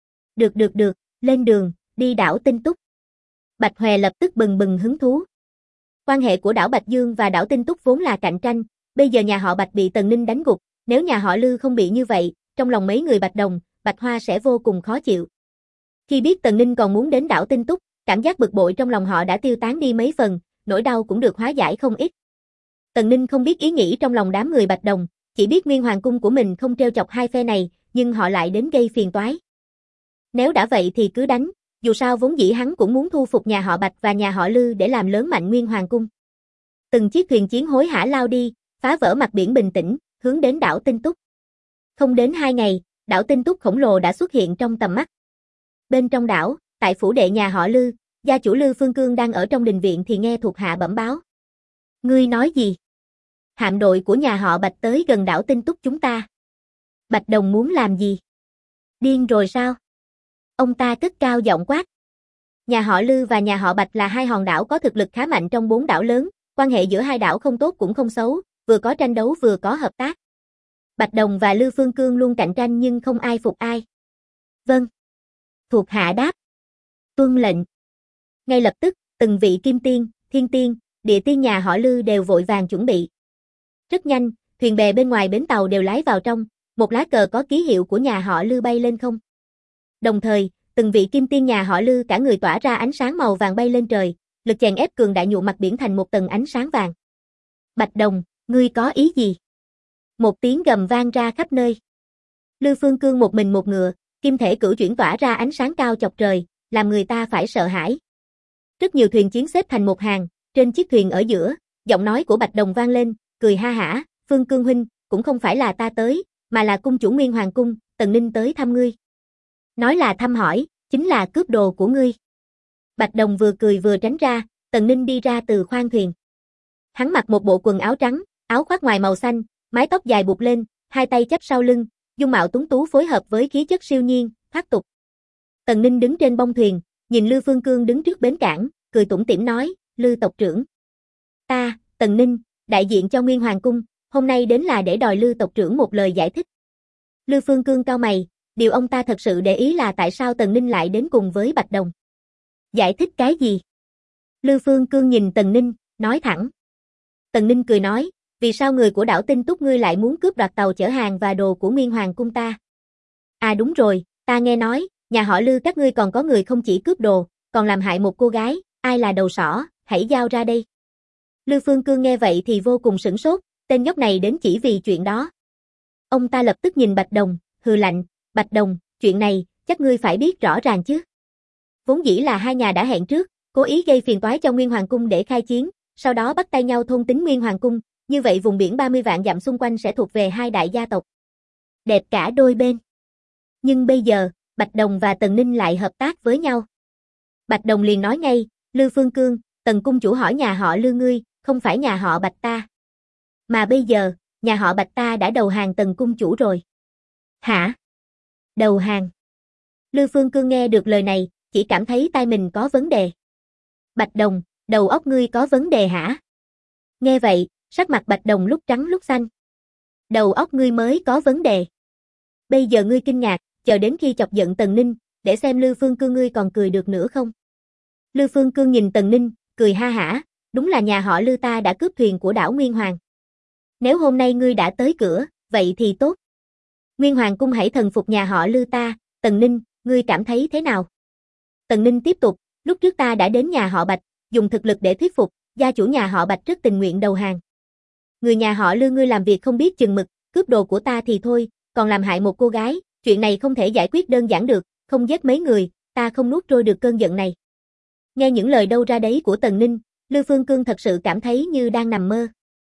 Được, lên đường, đi đảo Tinh Túc. Bạch Hòe lập tức bừng bừng hứng thú. Quan hệ của đảo Bạch Dương và đảo Tinh Túc vốn là cạnh tranh, bây giờ nhà họ Bạch bị Tần Ninh đánh gục, nếu nhà họ Lư không bị như vậy, trong lòng mấy người Bạch Đồng, Bạch Hoa sẽ vô cùng khó chịu. Khi biết Tần Ninh còn muốn đến đảo Tinh Túc, cảm giác bực bội trong lòng họ đã tiêu tán đi mấy phần, nỗi đau cũng được hóa giải không ít. Tần Ninh không biết ý nghĩ trong lòng đám người Bạch Đồng, chỉ biết Nguyên Hoàng cung của mình không trêu chọc hai phe này, nhưng họ lại đến gây phiền toái. Nếu đã vậy thì cứ đánh, dù sao vốn dĩ hắn cũng muốn thu phục nhà họ Bạch và nhà họ Lư để làm lớn mạnh Nguyên Hoàng cung. Từng chiếc thuyền chiến hối hả lao đi, phá vỡ mặt biển bình tĩnh, hướng đến đảo Tinh Túc. Không đến 2 ngày, đảo Tinh Túc khổng lồ đã xuất hiện trong tầm mắt. Bên trong đảo, tại phủ đệ nhà họ Lư, gia chủ Lư Phương Cương đang ở trong đình viện thì nghe thuộc hạ bẩm báo. Ngươi nói gì? Hạm đội của nhà họ Bạch tới gần đảo Tinh Túc chúng ta. Bạch Đồng muốn làm gì? Điên rồi sao? Ông ta cất cao giọng quát. Nhà họ Lư và nhà họ Bạch là hai hòn đảo có thực lực khá mạnh trong 4 đảo lớn, quan hệ giữa hai đảo không tốt cũng không xấu, vừa có tranh đấu vừa có hợp tác. Bạch Đồng và Lư Phương Cương luôn cạnh tranh nhưng không ai phục ai. Vâng. Thuộc hạ đáp. Tuân lệnh. Ngay lập tức, từng vị kim tiên, thiên tiên, địa tiên nhà họ Lư đều vội vàng chuẩn bị. Rất nhanh, thuyền bè bên ngoài bến tàu đều lái vào trong, một lá cờ có ký hiệu của nhà họ Lư bay lên không. Đồng thời, từng vị kim tiên nhà họ Lư cả người tỏa ra ánh sáng màu vàng bay lên trời, lực chèn ép cường đại nhuộm mặt biển thành một tầng ánh sáng vàng. Bạch Đồng, ngươi có ý gì? Một tiếng gầm vang ra khắp nơi. Lư Phương Cương một mình một ngựa, kim thể cửu chuyển tỏa ra ánh sáng cao chọc trời, làm người ta phải sợ hãi. Rất nhiều thuyền chiến xếp thành một hàng, trên chiếc thuyền ở giữa, giọng nói của Bạch Đồng vang lên, cười ha hả, Phương Cương huynh, cũng không phải là ta tới, mà là cung chủ Nguyên Hoàng cung, Tần Ninh tới thăm ngươi. Nói là thăm hỏi, chính là cướp đồ của ngươi. Bạch Đồng vừa cười vừa tránh ra, Tần Ninh đi ra từ khoang thuyền. Hắn mặc một bộ quần áo trắng, áo khoác ngoài màu xanh, mái tóc dài buộc lên, hai tay chắp sau lưng, dung mạo tuấn tú phối hợp với khí chất siêu nhiên, thoát tục. Tần Ninh đứng trên bông thuyền, nhìn Lư Phương Cương đứng trước bến cảng, cười tủm tỉm nói, Lư tộc trưởng. Ta, Tần Ninh, đại diện cho Nguyên Hoàng cung, hôm nay đến là để đòi Lư tộc trưởng một lời giải thích. Lư Phương Cương cau mày, điều ông ta thật sự để ý là tại sao Tần Ninh lại đến cùng với Bạch Đồng. Giải thích cái gì? Lư Phương Cương nhìn Tần Ninh, nói thẳng. Tần Ninh cười nói, vì sao người của đảo Tinh Túc ngươi lại muốn cướp đoạt tàu chở hàng và đồ của Nguyên Hoàng cung ta? À đúng rồi, ta nghe nói, nhà họ Lư các ngươi còn có người không chỉ cướp đồ, còn làm hại một cô gái, ai là đầu sỏ, hãy giao ra đây. Lư Phương Cương nghe vậy thì vô cùng sửng sốt, tên nhóc này đến chỉ vì chuyện đó. Ông ta lập tức nhìn Bạch Đồng, hừ lạnh, Bạch Đồng, chuyện này, chắc ngươi phải biết rõ ràng chứ. Vốn dĩ là hai nhà đã hẹn trước, cố ý gây phiền toái cho Nguyên Hoàng cung để khai chiến, sau đó bắt tay nhau thôn tính Nguyên Hoàng cung, như vậy vùng biển 30 vạn dặm xung quanh sẽ thuộc về hai đại gia tộc. Đẹp cả đôi bên. Nhưng bây giờ, Bạch Đồng và Tần Ninh lại hợp tác với nhau. Bạch Đồng liền nói ngay, Lư Phương Cương, Tần cung chủ hỏi nhà họ Lư ngươi, không phải nhà họ Bạch ta. Mà bây giờ, nhà họ Bạch ta đã đầu hàng Tần cung chủ rồi. Hả? Đầu hàng. Lư Phương Cương nghe được lời này, chỉ cảm thấy tai mình có vấn đề. Bạch Đồng, đầu óc ngươi có vấn đề hả? Nghe vậy, sắc mặt Bạch Đồng lúc trắng lúc xanh. Đầu óc ngươi mới có vấn đề. Bây giờ ngươi kinh ngạc, chờ đến khi chọc giận Tần Ninh, để xem Lư Phương Cương ngươi còn cười được nữa không? Lư Phương Cương nhìn Tần Ninh, cười ha hả, đúng là nhà họ Lư ta đã cướp thuyền của đảo Nguyên Hoàng. Nếu hôm nay ngươi đã tới cửa, vậy thì tốt. Nguyên Hoàng cung hãy thần phục nhà họ Lư ta, Tần Ninh, ngươi cảm thấy thế nào? Tần Ninh tiếp tục, lúc trước ta đã đến nhà họ Bạch, dùng thực lực để thuyết phục, gia chủ nhà họ Bạch rất tình nguyện đầu hàng. Người nhà họ Lư ngươi làm việc không biết chừng mực, cướp đồ của ta thì thôi, còn làm hại một cô gái, chuyện này không thể giải quyết đơn giản được, không giết mấy người, ta không nuốt trôi được cơn giận này. Nghe những lời đâu ra đấy của Tần Ninh, Lư Phương Cương thật sự cảm thấy như đang nằm mơ.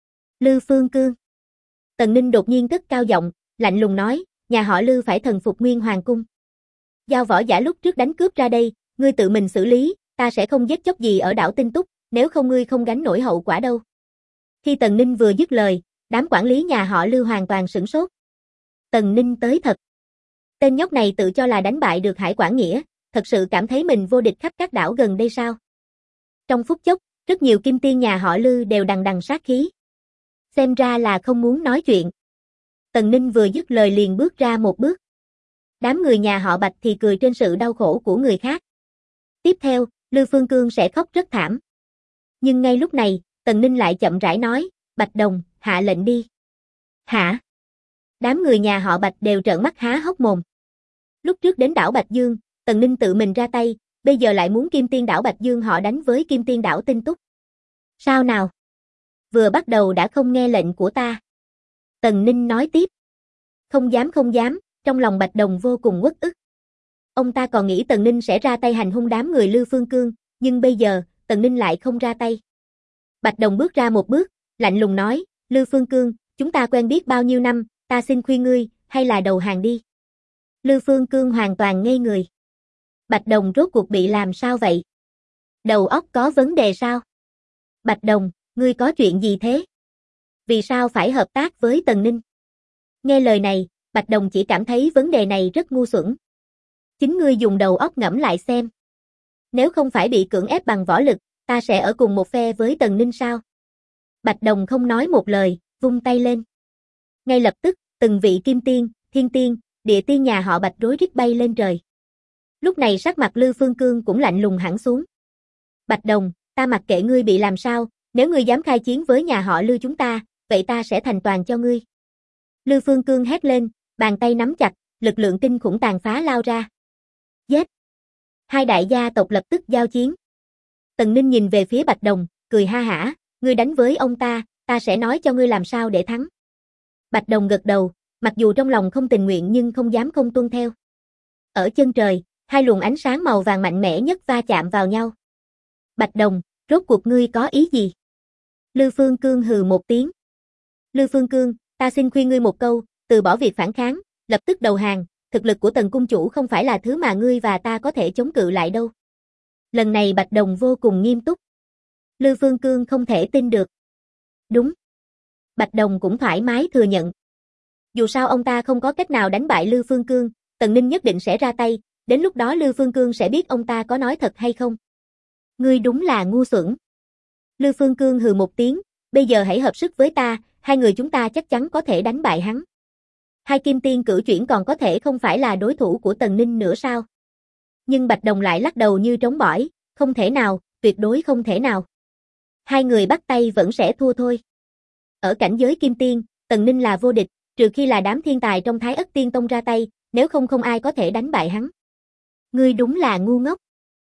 Lư Phương Cương. Tần Ninh đột nhiên cất cao giọng, lạnh lùng nói, nhà họ Lư phải thần phục Nguyên Hoàng cung. Giao võ giả lúc trước đánh cướp ra đây, ngươi tự mình xử lý, ta sẽ không giết chóc gì ở đảo Tinh Túc, nếu không ngươi không gánh nổi hậu quả đâu. Khi Tần Ninh vừa dứt lời, đám quản lý nhà họ Lư hoàn toàn sửng sốt. Tần Ninh tới thật. Tên nhóc này tự cho là đánh bại được Hải Quảng Nghĩa, thật sự cảm thấy mình vô địch khắp các đảo gần đây sao? Trong phút chốc, Rất nhiều kim tiên nhà họ Lư đều đằng đằng sát khí. Xem ra là không muốn nói chuyện. Tần Ninh vừa dứt lời liền bước ra một bước. Đám người nhà họ Bạch thì cười trên sự đau khổ của người khác. Tiếp theo, Lư Phương Cương sẽ khóc rất thảm. Nhưng ngay lúc này, Tần Ninh lại chậm rãi nói, Bạch Đồng, hạ lệnh đi. Hả? Đám người nhà họ Bạch đều trợn mắt há hốc mồm. Lúc trước đến đảo Bạch Dương, Tần Ninh tự mình ra tay, bây giờ lại muốn Kim Tiên đảo Bạch Dương họ đánh với Kim Tiên đảo Tinh Túc. Sao nào? Vừa bắt đầu đã không nghe lệnh của ta. Tần Ninh nói tiếp. Không dám, trong lòng Bạch Đồng vô cùng uất ức. Ông ta còn nghĩ Tần Ninh sẽ ra tay hành hung đám người Lư Phương Cương, nhưng bây giờ, Tần Ninh lại không ra tay. Bạch Đồng bước ra một bước, lạnh lùng nói, Lư Phương Cương, chúng ta quen biết bao nhiêu năm, ta xin khuyên ngươi, hay là đầu hàng đi. Lư Phương Cương hoàn toàn ngây người. Bạch Đồng rốt cuộc bị làm sao vậy? Đầu óc có vấn đề sao? Bạch Đồng, ngươi có chuyện gì thế? Vì sao phải hợp tác với Tần Ninh? Nghe lời này, Bạch Đồng chỉ cảm thấy vấn đề này rất ngu xuẩn. Chính ngươi dùng đầu óc ngẫm lại xem. Nếu không phải bị cưỡng ép bằng võ lực, ta sẽ ở cùng một phe với Tần Ninh sao? Bạch Đồng không nói một lời, vung tay lên. Ngay lập tức, từng vị kim tiên, thiên tiên, địa tiên nhà họ Bạch rối rít bay lên trời. Lúc này sắc mặt Lư Phương Cương cũng lạnh lùng hẳn xuống. Bạch Đồng, ta mặc kệ ngươi bị làm sao, nếu ngươi dám khai chiến với nhà họ Lư chúng ta, vậy ta sẽ thành toàn cho ngươi. Lư Phương Cương hét lên, bàn tay nắm chặt, lực lượng kinh khủng tàn phá lao ra. Giết! Hai đại gia tộc lập tức giao chiến. Tần Ninh nhìn về phía Bạch Đồng, cười ha hả, ngươi đánh với ông ta sẽ nói cho ngươi làm sao để thắng. Bạch Đồng gật đầu, mặc dù trong lòng không tình nguyện nhưng không dám không tuân theo. Ở chân trời, hai luồng ánh sáng màu vàng mạnh mẽ nhất va chạm vào nhau. Bạch Đồng, rốt cuộc ngươi có ý gì? Lư Phương Cương hừ một tiếng. Lư Phương Cương, ta xin khuyên ngươi một câu, từ bỏ việc phản kháng, lập tức đầu hàng, thực lực của Tần cung chủ không phải là thứ mà ngươi và ta có thể chống cự lại đâu. Lần này Bạch Đồng vô cùng nghiêm túc. Lư Phương Cương không thể tin được. Đúng. Bạch Đồng cũng thoải mái thừa nhận. Dù sao ông ta không có cách nào đánh bại Lư Phương Cương, Tần Ninh nhất định sẽ ra tay, đến lúc đó Lư Phương Cương sẽ biết ông ta có nói thật hay không. Ngươi đúng là ngu xuẩn. Lư Phương Cương hừ một tiếng, bây giờ hãy hợp sức với ta, hai người chúng ta chắc chắn có thể đánh bại hắn. Hai kim tiên cửu chuyển còn có thể không phải là đối thủ của Tần Ninh nữa sao? Nhưng Bạch Đồng lại lắc đầu như trống bỏi, không thể nào, tuyệt đối không thể nào. Hai người bắt tay vẫn sẽ thua thôi. Ở cảnh giới kim tiên, Tần Ninh là vô địch, trừ khi là đám thiên tài trong Thái Ất Tiên Tông ra tay, nếu không không ai có thể đánh bại hắn. Ngươi đúng là ngu ngốc.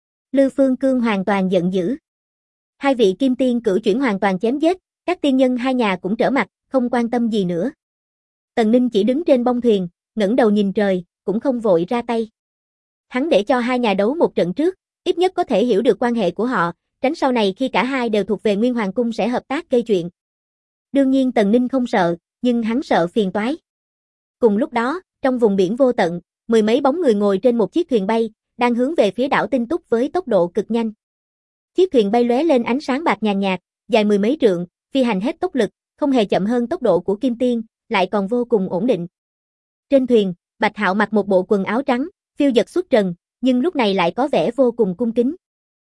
Lư Phương Cương hoàn toàn giận dữ. Hai vị kim tiên cửu chuyển hoàn toàn chém giết, các tiên nhân hai nhà cũng trở mặt, không quan tâm gì nữa. Tần Ninh chỉ đứng trên bông thuyền, ngẩng đầu nhìn trời, cũng không vội ra tay. Hắn để cho hai nhà đấu một trận trước, ít nhất có thể hiểu được quan hệ của họ, tránh sau này khi cả hai đều thuộc về Nguyên Hoàng Cung sẽ hợp tác gây chuyện. Đương nhiên Tần Ninh không sợ, nhưng hắn sợ phiền toái. Cùng lúc đó, trong vùng biển vô tận, mười mấy bóng người ngồi trên một chiếc thuyền bay, đang hướng về phía đảo Tinh Túc với tốc độ cực nhanh. Chiếc thuyền bay lóe lên ánh sáng bạc nhàn nhạt, dài mười mấy trượng, phi hành hết tốc lực, không hề chậm hơn tốc độ của Kim Tiên, lại còn vô cùng ổn định. Trên thuyền, Bạch Hạo mặc một bộ quần áo trắng, phiêu dật xuất trần, nhưng lúc này lại có vẻ vô cùng cung kính.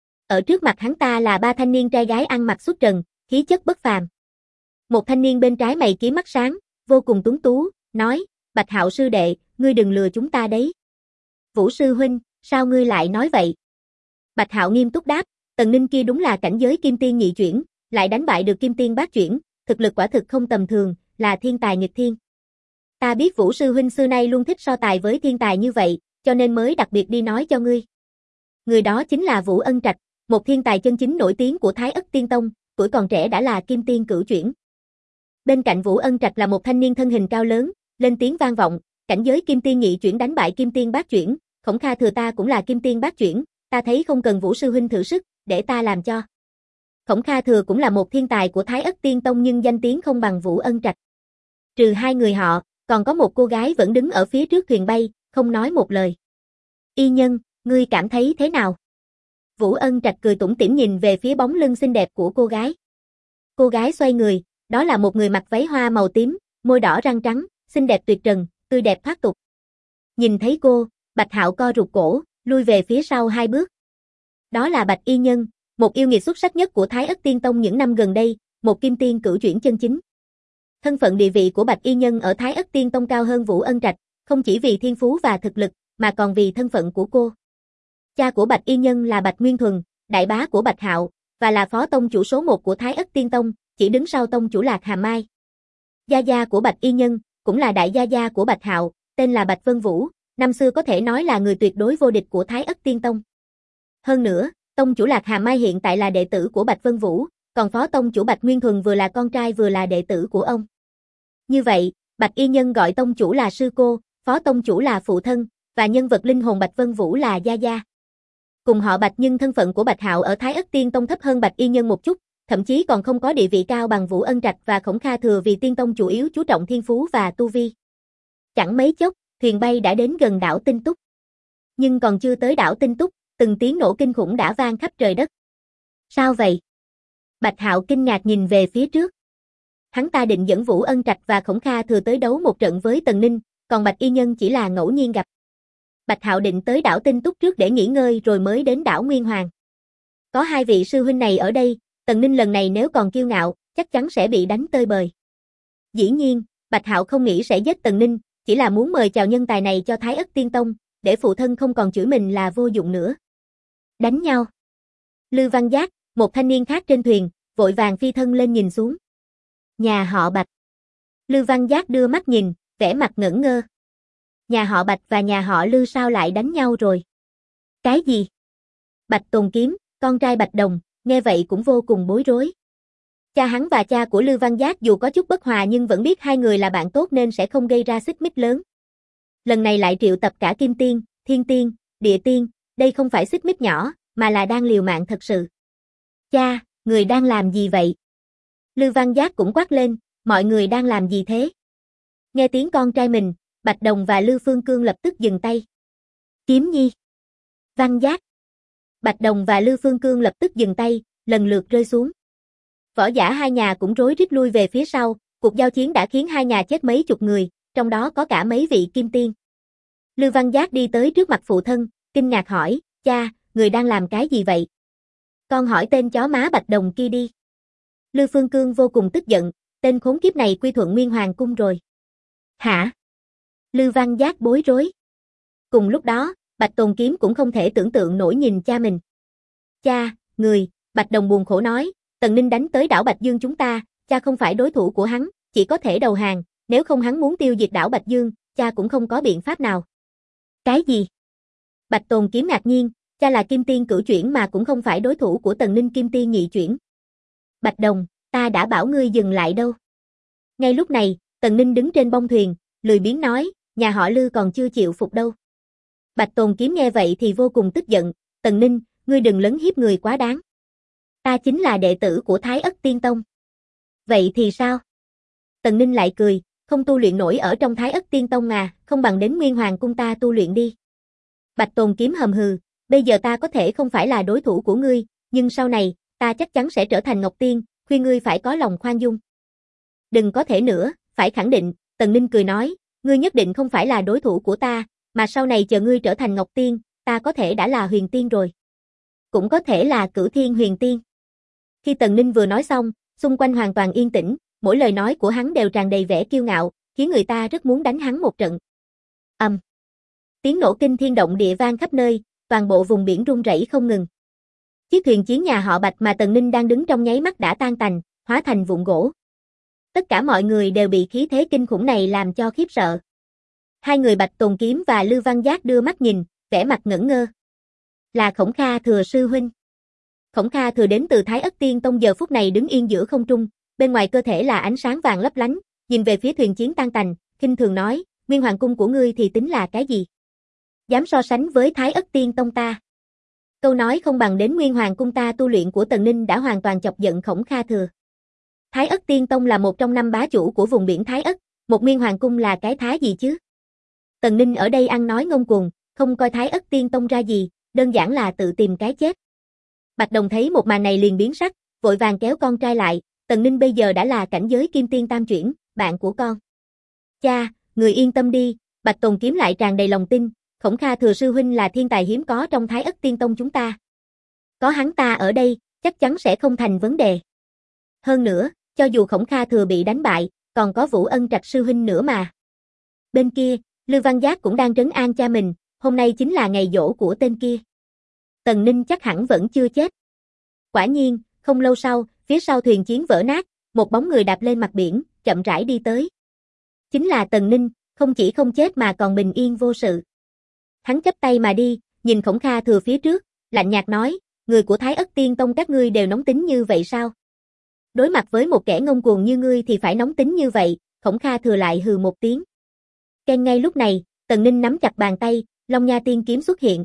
Ở trước mặt hắn ta là ba thanh niên trai gái ăn mặc xuất trần, khí chất bất phàm. Một thanh niên bên trái mày kiếm mắt sáng, vô cùng tuấn tú, nói, Bạch Hạo sư đệ, ngươi đừng lừa chúng ta đấy. Vũ sư huynh, sao ngươi lại nói vậy? Bạch Hạo nghiêm túc đáp, Tần Ninh kia đúng là cảnh giới kim tiên nhị chuyển, lại đánh bại được kim tiên bát chuyển, thực lực quả thực không tầm thường, là thiên tài nghịch thiên. Ta biết Vũ sư huynh xưa nay luôn thích so tài với thiên tài như vậy, cho nên mới đặc biệt đi nói cho ngươi. Người đó chính là Vũ Ân Trạch, một thiên tài chân chính nổi tiếng của Thái Ất Tiên Tông, tuổi còn trẻ đã là kim tiên cửu chuyển. Bên cạnh Vũ Ân Trạch là một thanh niên thân hình cao lớn, lên tiếng vang vọng, cảnh giới kim tiên nhị chuyển đánh bại kim tiên bát chuyển, Khổng Kha Thừa ta cũng là kim tiên bát chuyển, ta thấy không cần Vũ sư huynh thử sức, để ta làm cho. Khổng Kha Thừa cũng là một thiên tài của Thái Ất Tiên Tông nhưng danh tiếng không bằng Vũ Ân Trạch. Trừ hai người họ, còn có một cô gái vẫn đứng ở phía trước thuyền bay, không nói một lời. Y Nhân, ngươi cảm thấy thế nào? Vũ Ân Trạch cười tủm tỉm nhìn về phía bóng lưng xinh đẹp của cô gái. Cô gái xoay người, đó là một người mặc váy hoa màu tím, môi đỏ răng trắng, xinh đẹp tuyệt trần, tươi đẹp thoát tục. Nhìn thấy cô, Bạch Hạo co rụt cổ, lui về phía sau hai bước. Đó là Bạch Y Nhân, một yêu nghiệt xuất sắc nhất của Thái Ất Tiên Tông những năm gần đây, một kim tiên cửu chuyển chân chính. Thân phận địa vị của Bạch Y Nhân ở Thái Ất Tiên Tông cao hơn Vũ Ân Trạch, không chỉ vì thiên phú và thực lực, mà còn vì thân phận của cô. Cha của Bạch Y Nhân là Bạch Nguyên Thuần, đại bá của Bạch Hạo, và là phó tông chủ số 1 của Thái Ất Tiên Tông, chỉ đứng sau tông chủ Lạc Hàm Mai. Gia gia của Bạch Y Nhân, cũng là đại gia gia của Bạch Hạo, tên là Bạch Vân Vũ, năm xưa có thể nói là người tuyệt đối vô địch của Thái Ất Tiên Tông. Hơn nữa, tông chủ Lạc Hàm Mai hiện tại là đệ tử của Bạch Vân Vũ, còn phó tông chủ Bạch Nguyên Thuần vừa là con trai vừa là đệ tử của ông. Như vậy, Bạch Y Nhân gọi tông chủ là sư cô, phó tông chủ là phụ thân, và nhân vật linh hồn Bạch Vân Vũ là gia gia. Cùng họ Bạch nhưng thân phận của Bạch Hạo ở Thái Ất Tiên Tông thấp hơn Bạch Y Nhân một chút, thậm chí còn không có địa vị cao bằng Vũ Ân Trạch và Khổng Kha Thừa vì Tiên Tông chủ yếu chú trọng thiên phú và tu vi. Chẳng mấy chốc, thuyền bay đã đến gần đảo Tinh Túc. Nhưng còn chưa tới đảo Tinh Túc, từng tiếng nổ kinh khủng đã vang khắp trời đất. Sao vậy? Bạch Hạo kinh ngạc nhìn về phía trước. Hắn ta định dẫn Vũ Ân Trạch và Khổng Kha Thừa tới đấu một trận với Tần Ninh, còn Bạch Y Nhân chỉ là ngẫu nhiên gặp. Bạch Hạo định tới đảo Tinh Túc trước để nghỉ ngơi rồi mới đến đảo Nguyên Hoàng. Có hai vị sư huynh này ở đây, Tần Ninh lần này nếu còn kiêu ngạo, chắc chắn sẽ bị đánh tơi bời. Dĩ nhiên, Bạch Hạo không nghĩ sẽ giết Tần Ninh, chỉ là muốn mời chào nhân tài này cho Thái Ất Tiên Tông, để phụ thân không còn chửi mình là vô dụng nữa. Đánh nhau. Lư Văn Giác, một thanh niên khác trên thuyền, vội vàng phi thân lên nhìn xuống. Nhà họ Bạch. Lư Văn Giác đưa mắt nhìn, vẻ mặt ngẩn ngơ. Nhà họ Bạch và nhà họ Lư sao lại đánh nhau rồi? Cái gì? Bạch Tồn Kiếm, con trai Bạch Đồng, nghe vậy cũng vô cùng bối rối. Cha hắn và cha của Lư Văn Giác dù có chút bất hòa nhưng vẫn biết hai người là bạn tốt nên sẽ không gây ra xích mích lớn. Lần này lại triệu tập cả Kim Tiên, Thiên Tiên, Địa Tiên, đây không phải xích mích nhỏ, mà là đang liều mạng thật sự. Cha, người đang làm gì vậy? Lư Văn Giác cũng quát lên, mọi người đang làm gì thế? Nghe tiếng con trai mình, Bạch Đồng và Lư Phương Cương lập tức dừng tay. Kiếm Nhi. Văn Giác. Bạch Đồng và Lư Phương Cương lập tức dừng tay, lần lượt rơi xuống. Võ giả hai nhà cũng rối rít lui về phía sau, cuộc giao chiến đã khiến hai nhà chết mấy chục người, trong đó có cả mấy vị kim tiên. Lư Văn Giác đi tới trước mặt phụ thân, kinh ngạc hỏi, cha, người đang làm cái gì vậy? Con hỏi tên chó má Bạch Đồng kia đi. Lư Phương Cương vô cùng tức giận, tên khốn kiếp này quy thuận Nguyên Hoàng cung rồi. Hả? Lư Văn Giác bối rối. Cùng lúc đó, Bạch Tồn Kiếm cũng không thể tưởng tượng nổi nhìn cha mình. Cha, người, Bạch Đồng buồn khổ nói, Tần Ninh đánh tới đảo Bạch Dương chúng ta, cha không phải đối thủ của hắn, chỉ có thể đầu hàng, nếu không hắn muốn tiêu diệt đảo Bạch Dương, cha cũng không có biện pháp nào. Cái gì? Bạch Tồn Kiếm ngạc nhiên, cha là kim tiên cửu chuyển mà cũng không phải đối thủ của Tần Ninh kim tiên nhị chuyển. Bạch Đồng, ta đã bảo ngươi dừng lại đâu. Ngay lúc này, Tần Ninh đứng trên bông thuyền, lười biếng nói, nhà họ Lư còn chưa chịu phục đâu. Bạch Tồn Kiếm nghe vậy thì vô cùng tức giận, Tần Ninh, ngươi đừng lấn hiếp người quá đáng. Ta chính là đệ tử của Thái Ất Tiên Tông. Vậy thì sao? Tần Ninh lại cười, không tu luyện nổi ở trong Thái Ất Tiên Tông à, không bằng đến Nguyên Hoàng cung ta tu luyện đi. Bạch Tồn Kiếm hầm hừ, bây giờ ta có thể không phải là đối thủ của ngươi, nhưng sau này, ta chắc chắn sẽ trở thành Ngọc Tiên, khuyên ngươi phải có lòng khoan dung. Đừng có thể nữa, phải khẳng định, Tần Ninh cười nói, ngươi nhất định không phải là đối thủ của ta, mà sau này chờ ngươi trở thành Ngọc Tiên, ta có thể đã là Huyền Tiên rồi. Cũng có thể là Cửu Thiên Huyền Tiên. Khi Tần Ninh vừa nói xong, xung quanh hoàn toàn yên tĩnh, mỗi lời nói của hắn đều tràn đầy vẻ kiêu ngạo, khiến người ta rất muốn đánh hắn một trận. Tiếng nổ kinh thiên động địa vang khắp nơi, toàn bộ vùng biển rung rẩy không ngừng. Chiếc thuyền chiến nhà họ Bạch mà Tần Ninh đang đứng trong nháy mắt đã tan tành, hóa thành vụn gỗ. Tất cả mọi người đều bị khí thế kinh khủng này làm cho khiếp sợ. Hai người Bạch Tồn Kiếm và Lư Văn Giác đưa mắt nhìn, vẻ mặt ngẩn ngơ. Là Khổng Kha Thừa sư huynh. Khổng Kha Thừa đến từ Thái Ất Tiên Tông giờ phút này đứng yên giữa không trung, bên ngoài cơ thể là ánh sáng vàng lấp lánh, nhìn về phía thuyền chiến tan tành, khinh thường nói, Nguyên Hoàng cung của ngươi thì tính là cái gì? Dám so sánh với Thái Ất Tiên Tông ta? Câu nói không bằng đến Nguyên Hoàng cung ta tu luyện của Tần Ninh đã hoàn toàn chọc giận Khổng Kha Thừa. Thái Ất Tiên Tông là một trong 5 bá chủ của vùng biển Thái Ất, một Nguyên Hoàng cung là cái thá gì chứ? Tần Ninh ở đây ăn nói ngông cuồng, không coi Thái Ất Tiên Tông ra gì, đơn giản là tự tìm cái chết. Bạch Đồng thấy một màn này liền biến sắc, vội vàng kéo con trai lại, Tần Ninh bây giờ đã là cảnh giới kim tiên tam chuyển, bạn của con. Cha, người yên tâm đi, Bạch Tồn Kiếm lại tràn đầy lòng tin, Khổng Kha Thừa sư huynh là thiên tài hiếm có trong Thái Ất Tiên Tông chúng ta. Có hắn ta ở đây, chắc chắn sẽ không thành vấn đề. Hơn nữa, cho dù Khổng Kha Thừa bị đánh bại, còn có Vũ Ân Trạch sư huynh nữa mà. Bên kia, Lưu Văn Giác cũng đang trấn an cha mình, hôm nay chính là ngày giỗ của tên kia. Tần Ninh chắc hẳn vẫn chưa chết. Quả nhiên, không lâu sau, phía sau thuyền chiến vỡ nát, một bóng người đạp lên mặt biển, chậm rãi đi tới. Chính là Tần Ninh, không chỉ không chết mà còn bình yên vô sự. Hắn chắp tay mà đi, nhìn Khổng Kha Thừa phía trước, lạnh nhạt nói, người của Thái Ất Tiên Tông các ngươi đều nóng tính như vậy sao? Đối mặt với một kẻ ngông cuồng như ngươi thì phải nóng tính như vậy, Khổng Kha Thừa lại hừ một tiếng. Ngay lúc này, Tần Ninh nắm chặt bàn tay, Long Nha Tiên kiếm xuất hiện.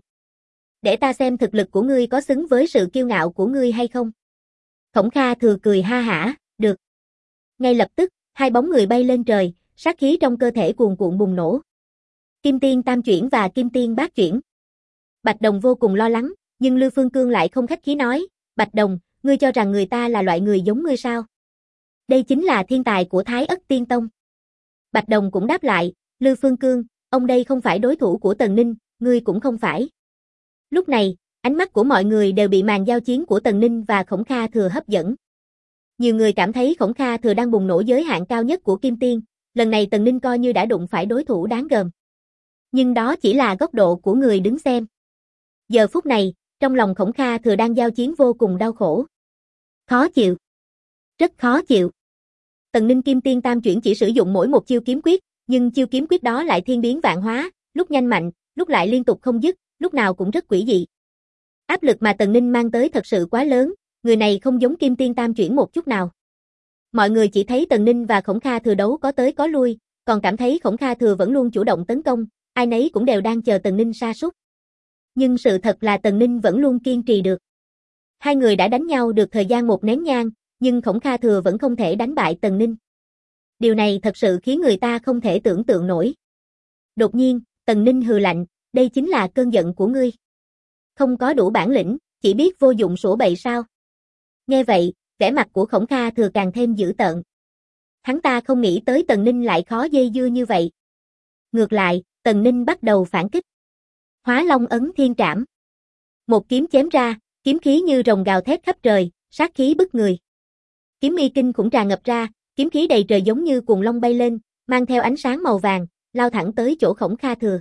Để ta xem thực lực của ngươi có xứng với sự kiêu ngạo của ngươi hay không. Khổng Kha Thừa cười ha hả, được. Ngay lập tức, hai bóng người bay lên trời, sát khí trong cơ thể cuồn cuộn bùng nổ. Kim Tiên Tam Chuyển và Kim Tiên Bát Chuyển. Bạch Đồng vô cùng lo lắng, nhưng Lưu Phương Cương lại không khách khí nói, Bạch Đồng, ngươi cho rằng người ta là loại người giống ngươi sao? Đây chính là thiên tài của Thái Ất Tiên Tông. Bạch Đồng cũng đáp lại, Lưu Phương Cương, ông đây không phải đối thủ của Tần Ninh, ngươi cũng không phải. Lúc này, ánh mắt của mọi người đều bị màn giao chiến của Tần Ninh và Khổng Kha Thừa hấp dẫn. Nhiều người cảm thấy Khổng Kha Thừa đang bùng nổ giới hạn cao nhất của Kim Tiên, lần này Tần Ninh coi như đã đụng phải đối thủ đáng gờm. Nhưng đó chỉ là góc độ của người đứng xem. Giờ phút này, trong lòng Khổng Kha Thừa đang giao chiến vô cùng đau khổ. Khó chịu. Rất khó chịu. Tần Ninh Kim Tiên Tam Chuyển chỉ sử dụng mỗi một chiêu kiếm quyết, nhưng chiêu kiếm quyết đó lại thiên biến vạn hóa, lúc nhanh mạnh, lúc lại liên tục không dứt, lúc nào cũng rất quỷ dị. Áp lực mà Tần Ninh mang tới thật sự quá lớn, người này không giống Kim Tiên Tam Chuyển một chút nào. Mọi người chỉ thấy Tần Ninh và Khổng Kha Thừa đấu có tới có lui, còn cảm thấy Khổng Kha Thừa vẫn luôn chủ động tấn công, ai nấy cũng đều đang chờ Tần Ninh sa sút. Nhưng sự thật là Tần Ninh vẫn luôn kiên trì được. Hai người đã đánh nhau được thời gian một nén nhang, nhưng Khổng Kha Thừa vẫn không thể đánh bại Tần Ninh. Điều này thật sự khiến người ta không thể tưởng tượng nổi. Đột nhiên, Tần Ninh hừ lạnh, đây chính là cơn giận của ngươi. Không có đủ bản lĩnh, chỉ biết vô dụng sủa bậy sao? Nghe vậy, vẻ mặt của Khổng Kha Thừa càng thêm dữ tợn. Hắn ta không nghĩ tới Tần Ninh lại khó dây dưa như vậy. Ngược lại, Tần Ninh bắt đầu phản kích. Hóa Long Ấn Thiên Trảm. Một kiếm chém ra, kiếm khí như rồng gào thét khắp trời, sát khí bức người. Kiếm y kinh khủng tràn ngập ra, kiếm khí đầy trời giống như cuồng long bay lên, mang theo ánh sáng màu vàng, lao thẳng tới chỗ Khổng Kha Thừa.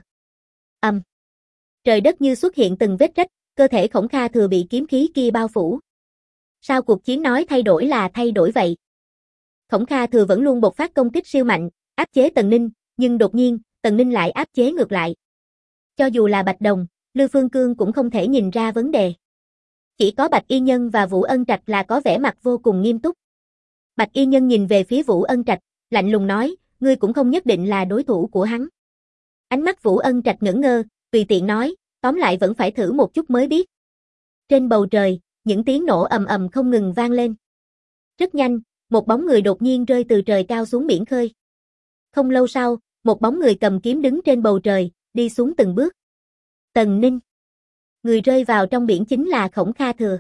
Trời đất như xuất hiện từng vết rách, cơ thể Khổng Kha Thừa bị kiếm khí kia bao phủ. Sao cuộc chiến nói thay đổi là thay đổi vậy? Khổng Kha Thừa vẫn luôn bộc phát công kích siêu mạnh, áp chế Tần Ninh, nhưng đột nhiên, Tần Ninh lại áp chế ngược lại. Cho dù là Bạch Đồng, Lưu Phương Cương cũng không thể nhìn ra vấn đề. Chỉ có Bạch Y Nhân và Vũ Ân Trạch là có vẻ mặt vô cùng nghiêm túc. Bạch Y Nhân nhìn về phía Vũ Ân Trạch, lạnh lùng nói, ngươi cũng không nhất định là đối thủ của hắn. Ánh mắt Vũ Ân Trạch ngẩn ngơ, tùy tiện nói, tóm lại vẫn phải thử một chút mới biết. Trên bầu trời, những tiếng nổ ầm ầm không ngừng vang lên. Rất nhanh, một bóng người đột nhiên rơi từ trời cao xuống biển khơi. Không lâu sau, một bóng người cầm kiếm đứng trên bầu trời, đi xuống từng bước. Tần Ninh. Người rơi vào trong biển chính là Khổng Kha Thừa.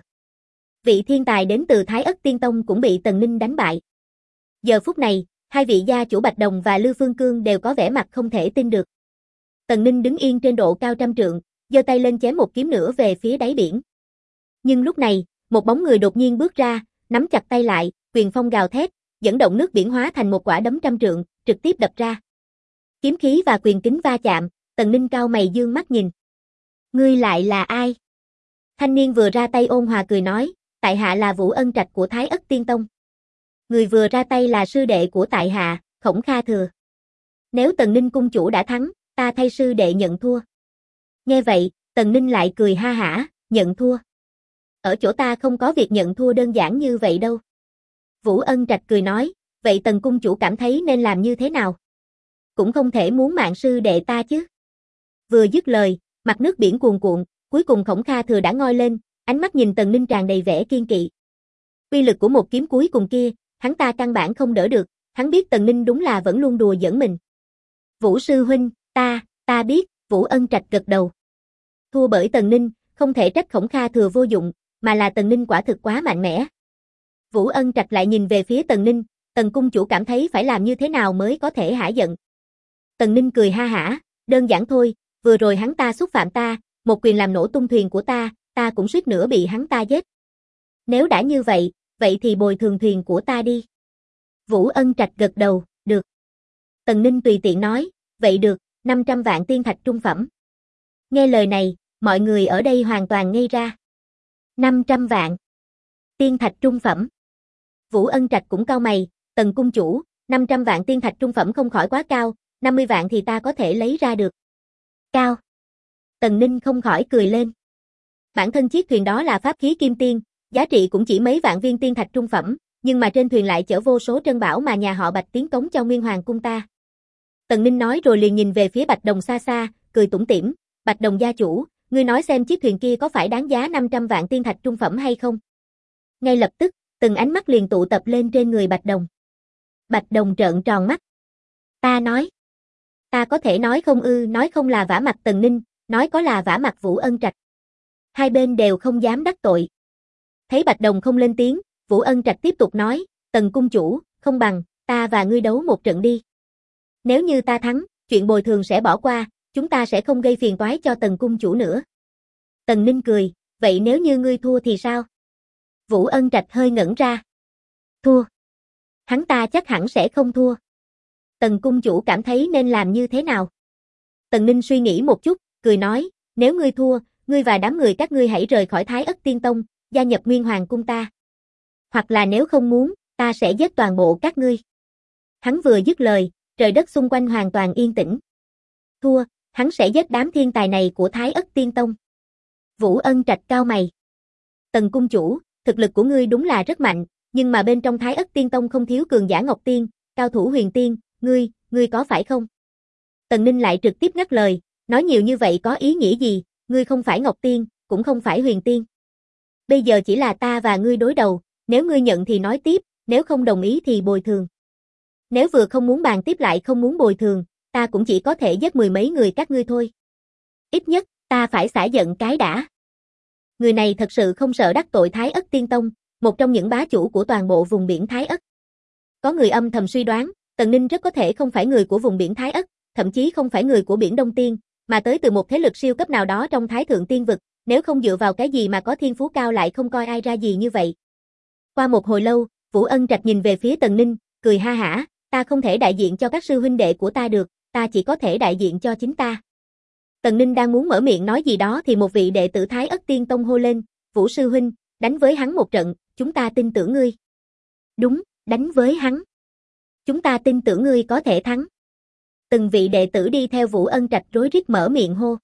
Vị thiên tài đến từ Thái Ất Tiên Tông cũng bị Tần Ninh đánh bại. Giờ phút này, hai vị gia chủ Bạch Đồng và Lưu Phương Cương đều có vẻ mặt không thể tin được. Tần Ninh đứng yên trên độ cao 100 trượng, giơ tay lên chém một kiếm nữa về phía đáy biển. Nhưng lúc này, một bóng người đột nhiên bước ra, nắm chặt tay lại, quyền phong gào thét, dẫn động nước biển hóa thành một quả đấm 100 trượng, trực tiếp đập ra. Kiếm khí và quyền kính va chạm, Tần Ninh cau mày dương mắt nhìn. Ngươi lại là ai? Thanh niên vừa ra tay ôn hòa cười nói, tại hạ là Vũ Ân Trạch của Thái Ất Tiên Tông. Người vừa ra tay là sư đệ của tại hạ, Khổng Kha Thừa. Nếu Tần Ninh cung chủ đã thắng, ta thay sư đệ nhận thua. Nghe vậy, Tần Ninh lại cười ha hả, nhận thua. Ở chỗ ta không có việc nhận thua đơn giản như vậy đâu. Vũ Ân Trạch cười nói, vậy Tần cung chủ cảm thấy nên làm như thế nào? Cũng không thể muốn mạng sư đệ ta chứ. Vừa dứt lời, mặt nước biển cuồn cuộn, cuối cùng Khổng Kha Thừa đã ngoi lên, ánh mắt nhìn Tần Ninh tràn đầy vẻ kiên kỵ. Uy lực của một kiếm cuối cùng kia, hắn ta căn bản không đỡ được, hắn biết Tần Ninh đúng là vẫn luôn đùa giỡn mình. Vũ sư huynh, ta biết, Vũ Ân Trạch gật đầu. Thua bởi Tần Ninh, không thể trách Khổng Kha Thừa vô dụng, mà là Tần Ninh quả thực quá mạnh mẽ. Vũ Ân Trạch lại nhìn về phía Tần Ninh, Tần cung chủ cảm thấy phải làm như thế nào mới có thể hả giận. Tần Ninh cười ha hả, đơn giản thôi, vừa rồi hắn ta xúc phạm ta, một quyền làm nổ tung thuyền của ta cũng suýt nữa bị hắn ta giết. Nếu đã như vậy, vậy thì bồi thường thuyền của ta đi. Vũ Ân Trạch gật đầu, được. Tần Ninh tùy tiện nói, vậy được, 500 vạn tiên thạch trung phẩm. Nghe lời này, mọi người ở đây hoàn toàn ngây ra. 500 vạn. Tiên thạch trung phẩm. Vũ Ân Trạch cũng cau mày, Tần cung chủ, 500 vạn tiên thạch trung phẩm không khỏi quá cao, 50 vạn thì ta có thể lấy ra được. Cao. Tần Ninh không khỏi cười lên. Bản thân chiếc thuyền đó là pháp khí kim tiên, giá trị cũng chỉ mấy vạn viên tiên thạch trung phẩm, nhưng mà trên thuyền lại chở vô số trân bảo mà nhà họ Bạch tiến cống cho Nguyên Hoàng cung ta. Tần Ninh nói rồi liền nhìn về phía Bạch Đồng xa xa, cười tủm tỉm, Bạch Đồng gia chủ, ngươi nói xem chiếc thuyền kia có phải đáng giá 500 vạn tiên thạch trung phẩm hay không? Ngay lập tức, từng ánh mắt liền tụ tập lên trên người Bạch Đồng. Bạch Đồng trợn tròn mắt. Ta có thể nói không ư? Nói không là vả mặt Tần Ninh, nói có là vả mặt Vũ Ân Trạch. Hai bên đều không dám đắc tội. Thấy Bạch Đồng không lên tiếng, Vũ Ân Trạch tiếp tục nói, Tần cung chủ, không bằng, ta và ngươi đấu một trận đi. Nếu như ta thắng, chuyện bồi thường sẽ bỏ qua, chúng ta sẽ không gây phiền toái cho Tần cung chủ nữa. Tần Ninh cười, vậy nếu như ngươi thua thì sao? Vũ Ân Trạch hơi ngẩn ra. Thua? Hắn ta chắc hẳn sẽ không thua. Tần cung chủ cảm thấy nên làm như thế nào? Tần Ninh suy nghĩ một chút, cười nói, nếu ngươi thua, ngươi và đám người các ngươi hãy rời khỏi Thái Ất Tiên Tông, gia nhập Nguyên Hoàng cung ta. Hoặc là nếu không muốn, ta sẽ giết toàn bộ các ngươi. Hắn vừa dứt lời, trời đất xung quanh hoàn toàn yên tĩnh. Thua, hắn sẽ giết đám thiên tài này của Thái Ất Tiên Tông. Vũ Ân Trạch cau mày. Tần cung chủ, thực lực của ngươi đúng là rất mạnh, nhưng mà bên trong Thái Ất Tiên Tông không thiếu cường giả Ngọc Tiên, cao thủ huyền tiên, ngươi có phải không? Tần Ninh lại trực tiếp ngắt lời, nói nhiều như vậy có ý nghĩa gì, ngươi không phải Ngọc Tiên, cũng không phải huyền tiên. Bây giờ chỉ là ta và ngươi đối đầu, nếu ngươi nhận thì nói tiếp, nếu không đồng ý thì bồi thường. Nếu vừa không muốn bàn tiếp lại không muốn bồi thường, ta cũng chỉ có thể giết 10 mấy người các ngươi thôi. Ít nhất, ta phải xả giận cái đã. Người này thật sự không sợ đắc tội Thái Ất Tiên Tông, một trong những bá chủ của toàn bộ vùng biển Thái Ất. Có người âm thầm suy đoán, Tần Ninh rất có thể không phải người của vùng biển Thái Ất, thậm chí không phải người của biển Đông Tiên, mà tới từ một thế lực siêu cấp nào đó trong Thái Thượng Tiên Vực, nếu không dựa vào cái gì mà có thiên phú cao lại không coi ai ra gì như vậy. Qua một hồi lâu, Vũ Ân Trạch nhìn về phía Tần Ninh, cười ha hả, ta không thể đại diện cho các sư huynh đệ của ta được, ta chỉ có thể đại diện cho chính ta. Tần Ninh đang muốn mở miệng nói gì đó thì một vị đệ tử Thái Ất Tiên Tông hô lên, Vũ sư huynh, đánh với hắn một trận, chúng ta tin tưởng ngươi. Đúng, đánh với hắn. Chúng ta tin tưởng ngươi có thể thắng. Từng vị đệ tử đi theo Vũ Ân Trạch rối rít mở miệng hô.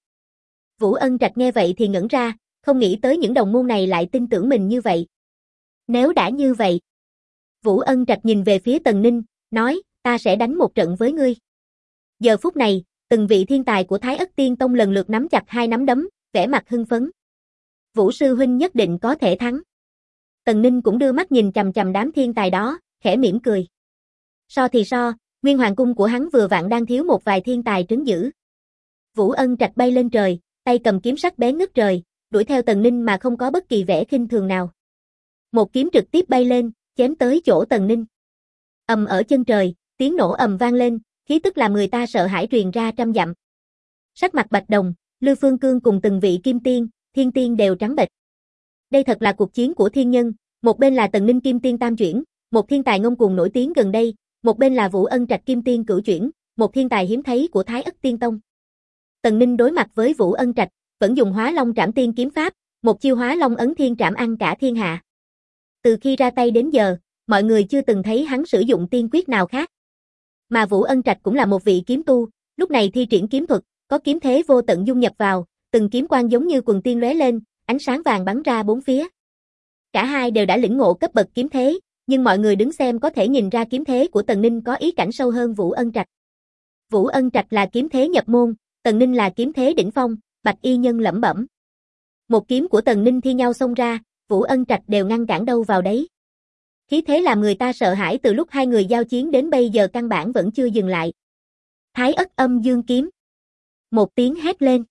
Vũ Ân Trạch nghe vậy thì ngẩn ra, không nghĩ tới những đồng môn này lại tin tưởng mình như vậy. Nếu đã như vậy. Vũ Ân Trạch nhìn về phía Tần Ninh, nói, ta sẽ đánh một trận với ngươi. Giờ phút này, từng vị thiên tài của Thái Ất Tiên Tông lần lượt nắm chặt hai nắm đấm, vẻ mặt hưng phấn. Vũ sư huynh nhất định có thể thắng. Tần Ninh cũng đưa mắt nhìn chằm chằm đám thiên tài đó, khẽ mỉm cười. So thì so, Nguyên Hoàng cung của hắn vừa vặn đang thiếu một vài thiên tài trấn giữ. Vũ Ân Trạch bay lên trời, tay cầm kiếm sắc bén ngút trời, đuổi theo Tần Ninh mà không có bất kỳ vẻ khinh thường nào. Một kiếm trực tiếp bay lên, chém tới chỗ Tần Ninh. Ầm ở chân trời, tiếng nổ ầm vang lên, khí tức làm người ta sợ hãi truyền ra trăm dặm. Sắc mặt Bạch Đồng, Lưu Phương Cương cùng từng vị kim tiên, thiên tiên đều trắng bệch. Đây thật là cuộc chiến của thiên nhân, một bên là Tần Ninh kim tiên tam chuyển, một thiên tài ngông cuồng nổi tiếng gần đây, một bên là Vũ Ân Trạch kim tiên cửu chuyển, một thiên tài hiếm thấy của Thái Ất Tiên Tông. Tần Ninh đối mặt với Vũ Ân Trạch, vẫn dùng Hóa Long Trảm Tiên kiếm pháp, một chiêu Hóa Long ấn thiên trảm ăn cả thiên hạ. Từ khi ra tay đến giờ, mọi người chưa từng thấy hắn sử dụng tiên quyết nào khác. Mà Vũ Ân Trạch cũng là một vị kiếm tu, lúc này thi triển kiếm thuật, có kiếm thế vô tận dung nhập vào, từng kiếm quang giống như quần tiên lóe lên, ánh sáng vàng bắn ra bốn phía. Cả hai đều đã lĩnh ngộ cấp bậc kiếm thế, nhưng mọi người đứng xem có thể nhìn ra kiếm thế của Tần Ninh có ý cảnh sâu hơn Vũ Ân Trạch. Vũ Ân Trạch là kiếm thế nhập môn, Tần Ninh là kiếm thế đỉnh phong, Bạch Y Nhân lẩm bẩm. Một kiếm của Tần Ninh thi nhau xông ra, Vũ Ân Trạch đều ngăn cản đâu vào đấy. Khí thế làm người ta sợ hãi từ lúc hai người giao chiến đến bây giờ căn bản vẫn chưa dừng lại. Thái Ất Âm Dương kiếm. Một tiếng hét lên.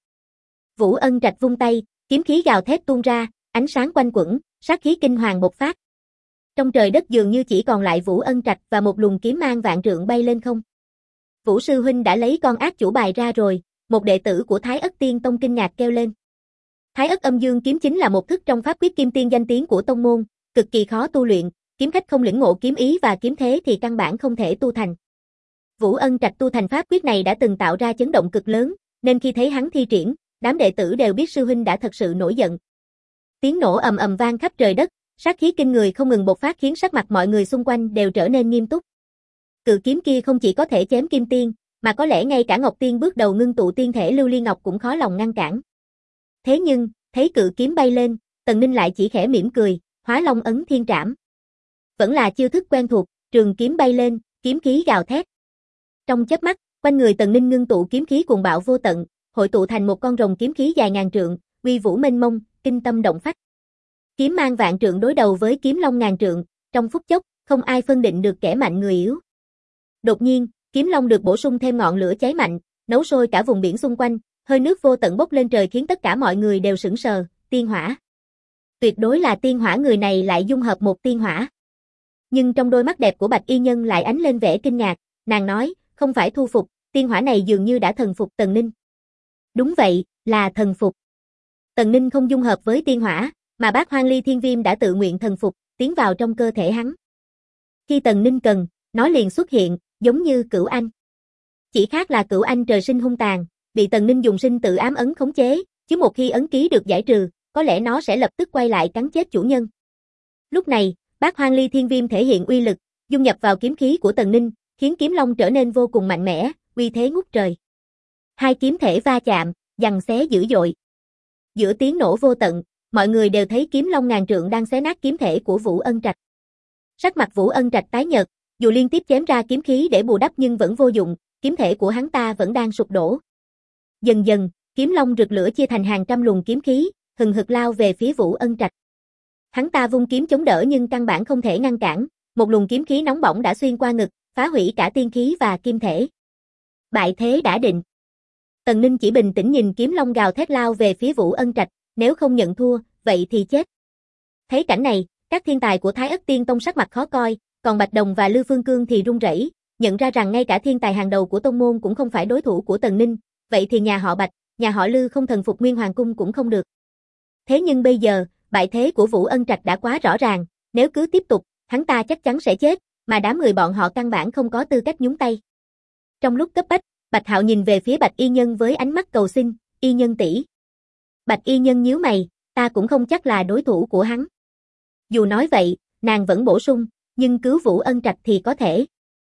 Vũ Ân Trạch vung tay, kiếm khí gào thét tuôn ra, ánh sáng quanh quẩn, sát khí kinh hoàng bộc phát. Trong trời đất dường như chỉ còn lại Vũ Ân Trạch và một luồng kiếm mang vạn trượng bay lên không. Vũ sư huynh đã lấy con ác chủ bài ra rồi, một đệ tử của Thái Ất Tiên Tông kinh ngạc kêu lên. Thái Ất Âm Dương kiếm chính là một thức trong pháp quyết kim tiên danh tiếng của tông môn, cực kỳ khó tu luyện, kiếm khách không lĩnh ngộ kiếm ý và kiếm thế thì căn bản không thể tu thành. Vũ Ân Trạch tu thành pháp quyết này đã từng tạo ra chấn động cực lớn, nên khi thấy hắn thi triển, đám đệ tử đều biết sư huynh đã thật sự nổi giận. Tiếng nổ ầm ầm vang khắp trời đất, sát khí kinh người không ngừng bộc phát khiến sắc mặt mọi người xung quanh đều trở nên nghiêm túc. Cự kiếm kia không chỉ có thể chém kim tiên, mà có lẽ ngay cả Ngọc Tiên bước đầu ngưng tụ tiên thể Lưu Ly Ngọc cũng khó lòng ngăn cản. Thế nhưng, thấy cự kiếm bay lên, Tần Ninh lại chỉ khẽ mỉm cười, Hóa Long ấn thiên trảm. Vẫn là chiêu thức quen thuộc, trường kiếm bay lên, kiếm khí gào thét. Trong chớp mắt, quanh người Tần Ninh ngưng tụ kiếm khí cuồng bạo vô tận, hội tụ thành một con rồng kiếm khí dài ngàn trượng, uy vũ mênh mông, kinh tâm động phách. Kiếm mang vạn trượng đối đầu với kiếm long ngàn trượng, trong phút chốc, không ai phân định được kẻ mạnh người yếu. Đột nhiên, kiếm long được bổ sung thêm ngọn lửa cháy mạnh, nấu sôi cả vùng biển xung quanh, hơi nước vô tận bốc lên trời khiến tất cả mọi người đều sững sờ, tiên hỏa. Tuyệt đối là tiên hỏa, người này lại dung hợp một tiên hỏa. Nhưng trong đôi mắt đẹp của Bạch Y Nhân lại ánh lên vẻ kinh ngạc, nàng nói, không phải thu phục, tiên hỏa này dường như đã thần phục Tần Ninh. Đúng vậy, là thần phục. Tần Ninh không dung hợp với tiên hỏa, mà Bát Hoang Ly Thiên Viêm đã tự nguyện thần phục, tiến vào trong cơ thể hắn. Khi Tần Ninh cần, nó liền xuất hiện, giống như Cửu Anh. Chỉ khác là Cửu Anh trời sinh hung tàn, bị Tần Ninh dùng sinh tự ám ấn khống chế, chứ một khi ấn ký được giải trừ, có lẽ nó sẽ lập tức quay lại cắn chết chủ nhân. Lúc này, Bát Hoang Ly Thiên Viêm thể hiện uy lực, dung nhập vào kiếm khí của Tần Ninh, khiến kiếm long trở nên vô cùng mạnh mẽ, uy thế ngút trời. Hai kiếm thể va chạm, giằng xé dữ dội. Giữa tiếng nổ vô tận, mọi người đều thấy kiếm long ngàn trượng đang xé nát kiếm thể của Vũ Ân Trạch. Sắc mặt Vũ Ân Trạch tái nhợt, dù liên tiếp chém ra kiếm khí để bù đắp nhưng vẫn vô dụng, kiếm thể của hắn ta vẫn đang sụp đổ. Dần dần, kiếm long rực lửa chia thành hàng trăm luồng kiếm khí, hừng hực lao về phía Vũ Ân Trạch. Hắn ta vung kiếm chống đỡ nhưng căn bản không thể ngăn cản, một luồng kiếm khí nóng bỏng đã xuyên qua ngực, phá hủy cả tiên khí và kim thể. Bại thế đã định. Tần Ninh chỉ bình tĩnh nhìn kiếm long gào thét lao về phía Vũ Ân Trạch, nếu không nhận thua, vậy thì chết. Thấy cảnh này, các thiên tài của Thái Ất Tiên Tông sắc mặt khó coi, còn Bạch Đồng và Lưu Phương Cương thì run rẩy, nhận ra rằng ngay cả thiên tài hàng đầu của tông môn cũng không phải đối thủ của Tần Ninh, vậy thì nhà họ Bạch, nhà họ Lưu không thần phục Nguyên Hoàng Cung cũng không được. Thế nhưng bây giờ, bại thế của Vũ Ân Trạch đã quá rõ ràng, nếu cứ tiếp tục, hắn ta chắc chắn sẽ chết, mà đám người bọn họ căn bản không có tư cách nhúng tay. Trong lúc cấp bách, Bạch Hạo nhìn về phía Bạch Y Nhân với ánh mắt cầu xin, Y Nhân tỷ. Bạch Y Nhân nhíu mày, ta cũng không chắc là đối thủ của hắn. Dù nói vậy, nàng vẫn bổ sung, nhưng cứu Vũ Ân Trạch thì có thể.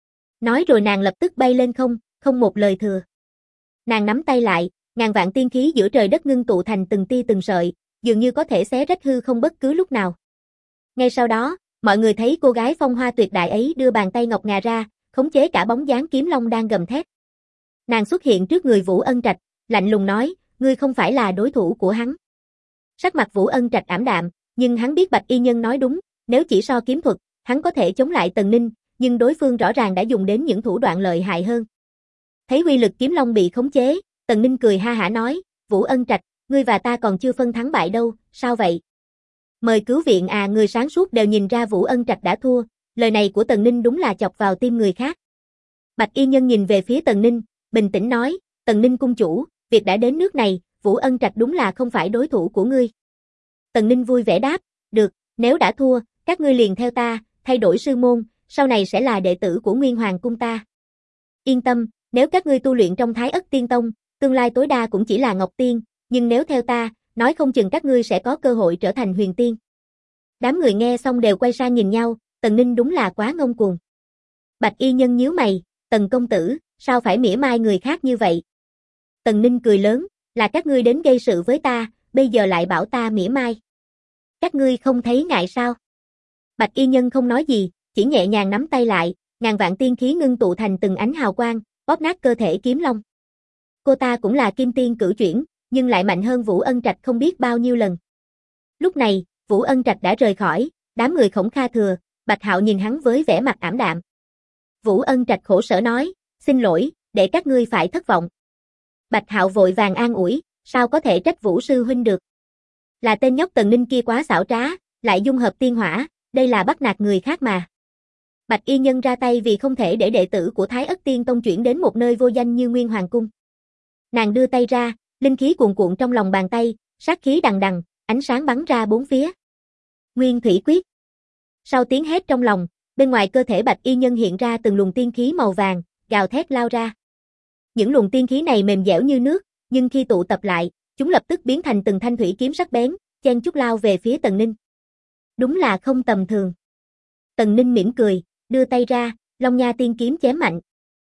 Nói rồi nàng lập tức bay lên không một lời thừa. Nàng nắm tay lại, ngàn vạn tiên khí giữa trời đất ngưng tụ thành từng tia từng sợi, dường như có thể xé rách hư không bất cứ lúc nào. Ngay sau đó, mọi người thấy cô gái phong hoa tuyệt đại ấy đưa bàn tay ngọc ngà ra, khống chế cả bóng dáng kiếm long đang gầm thét. Nàng xuất hiện trước người Vũ Ân Trạch, lạnh lùng nói, ngươi không phải là đối thủ của hắn. Sắc mặt Vũ Ân Trạch ảm đạm, nhưng hắn biết Bạch Y Nhân nói đúng, nếu chỉ so kiếm thuật, hắn có thể chống lại Tần Ninh, nhưng đối phương rõ ràng đã dùng đến những thủ đoạn lợi hại hơn. Thấy uy lực kiếm long bị khống chế, Tần Ninh cười ha hả nói, Vũ Ân Trạch, ngươi và ta còn chưa phân thắng bại đâu, sao vậy? Mời cứu viện à, người sáng suốt đều nhìn ra Vũ Ân Trạch đã thua, lời này của Tần Ninh đúng là chọc vào tim người khác. Bạch Y Nhân nhìn về phía Tần Ninh, bình tĩnh nói, Tần Ninh cung chủ, việc đã đến nước này, Vũ Ân Trạch đúng là không phải đối thủ của ngươi. Tần Ninh vui vẻ đáp, được, nếu đã thua, các ngươi liền theo ta, thay đổi sư môn, sau này sẽ là đệ tử của Nguyên Hoàng cung ta. Yên tâm, nếu các ngươi tu luyện trong Thái Ất Tiên Tông, tương lai tối đa cũng chỉ là Ngọc Tiên, nhưng nếu theo ta, nói không chừng các ngươi sẽ có cơ hội trở thành Huyền Tiên. Đám người nghe xong đều quay sang nhìn nhau, Tần Ninh đúng là quá ngông cuồng. Bạch Y Nhân nhíu mày, Tần công tử, sao phải mỉa mai người khác như vậy? Tần Ninh cười lớn, là các ngươi đến gây sự với ta, bây giờ lại bảo ta mỉa mai. Các ngươi không thấy ngại sao? Bạch Y Nhân không nói gì, chỉ nhẹ nhàng nắm tay lại, ngàn vạn tiên khí ngưng tụ thành từng ánh hào quang, bóp nát cơ thể kiếm long. Cô ta cũng là kim tiên cửu chuyển, nhưng lại mạnh hơn Vũ Ân Trạch không biết bao nhiêu lần. Lúc này, Vũ Ân Trạch đã rời khỏi, đám người Khổng Kha Thừa, Bạch Hạo nhìn hắn với vẻ mặt ảm đạm. Vũ Ân Trạch khổ sở nói, xin lỗi, để các ngươi phải thất vọng. Bạch Hạo vội vàng an ủi, sao có thể trách Vũ sư huynh được. Là tên nhóc Tần Ninh kia quá xảo trá, lại dung hợp tiên hỏa, đây là bắt nạt người khác mà. Bạch Y Nhân ra tay vì không thể để đệ tử của Thái Ất Tiên Tông chuyển đến một nơi vô danh như Nguyên Hoàng Cung. Nàng đưa tay ra, linh khí cuồn cuộn trong lòng bàn tay, sát khí đằng đằng, ánh sáng bắn ra bốn phía. Nguyên Thủy Quyết. Sau tiếng hét trong lòng, bên ngoài cơ thể Bạch Y Nhân hiện ra từng luồng tiên khí màu vàng, gào thét lao ra. Những luồng tiên khí này mềm dẻo như nước, nhưng khi tụ tập lại, chúng lập tức biến thành từng thanh thủy kiếm sắc bén, chen chúc lao về phía Tần Ninh. Đúng là không tầm thường. Tần Ninh mỉm cười, đưa tay ra, Long Nha tiên kiếm chém mạnh.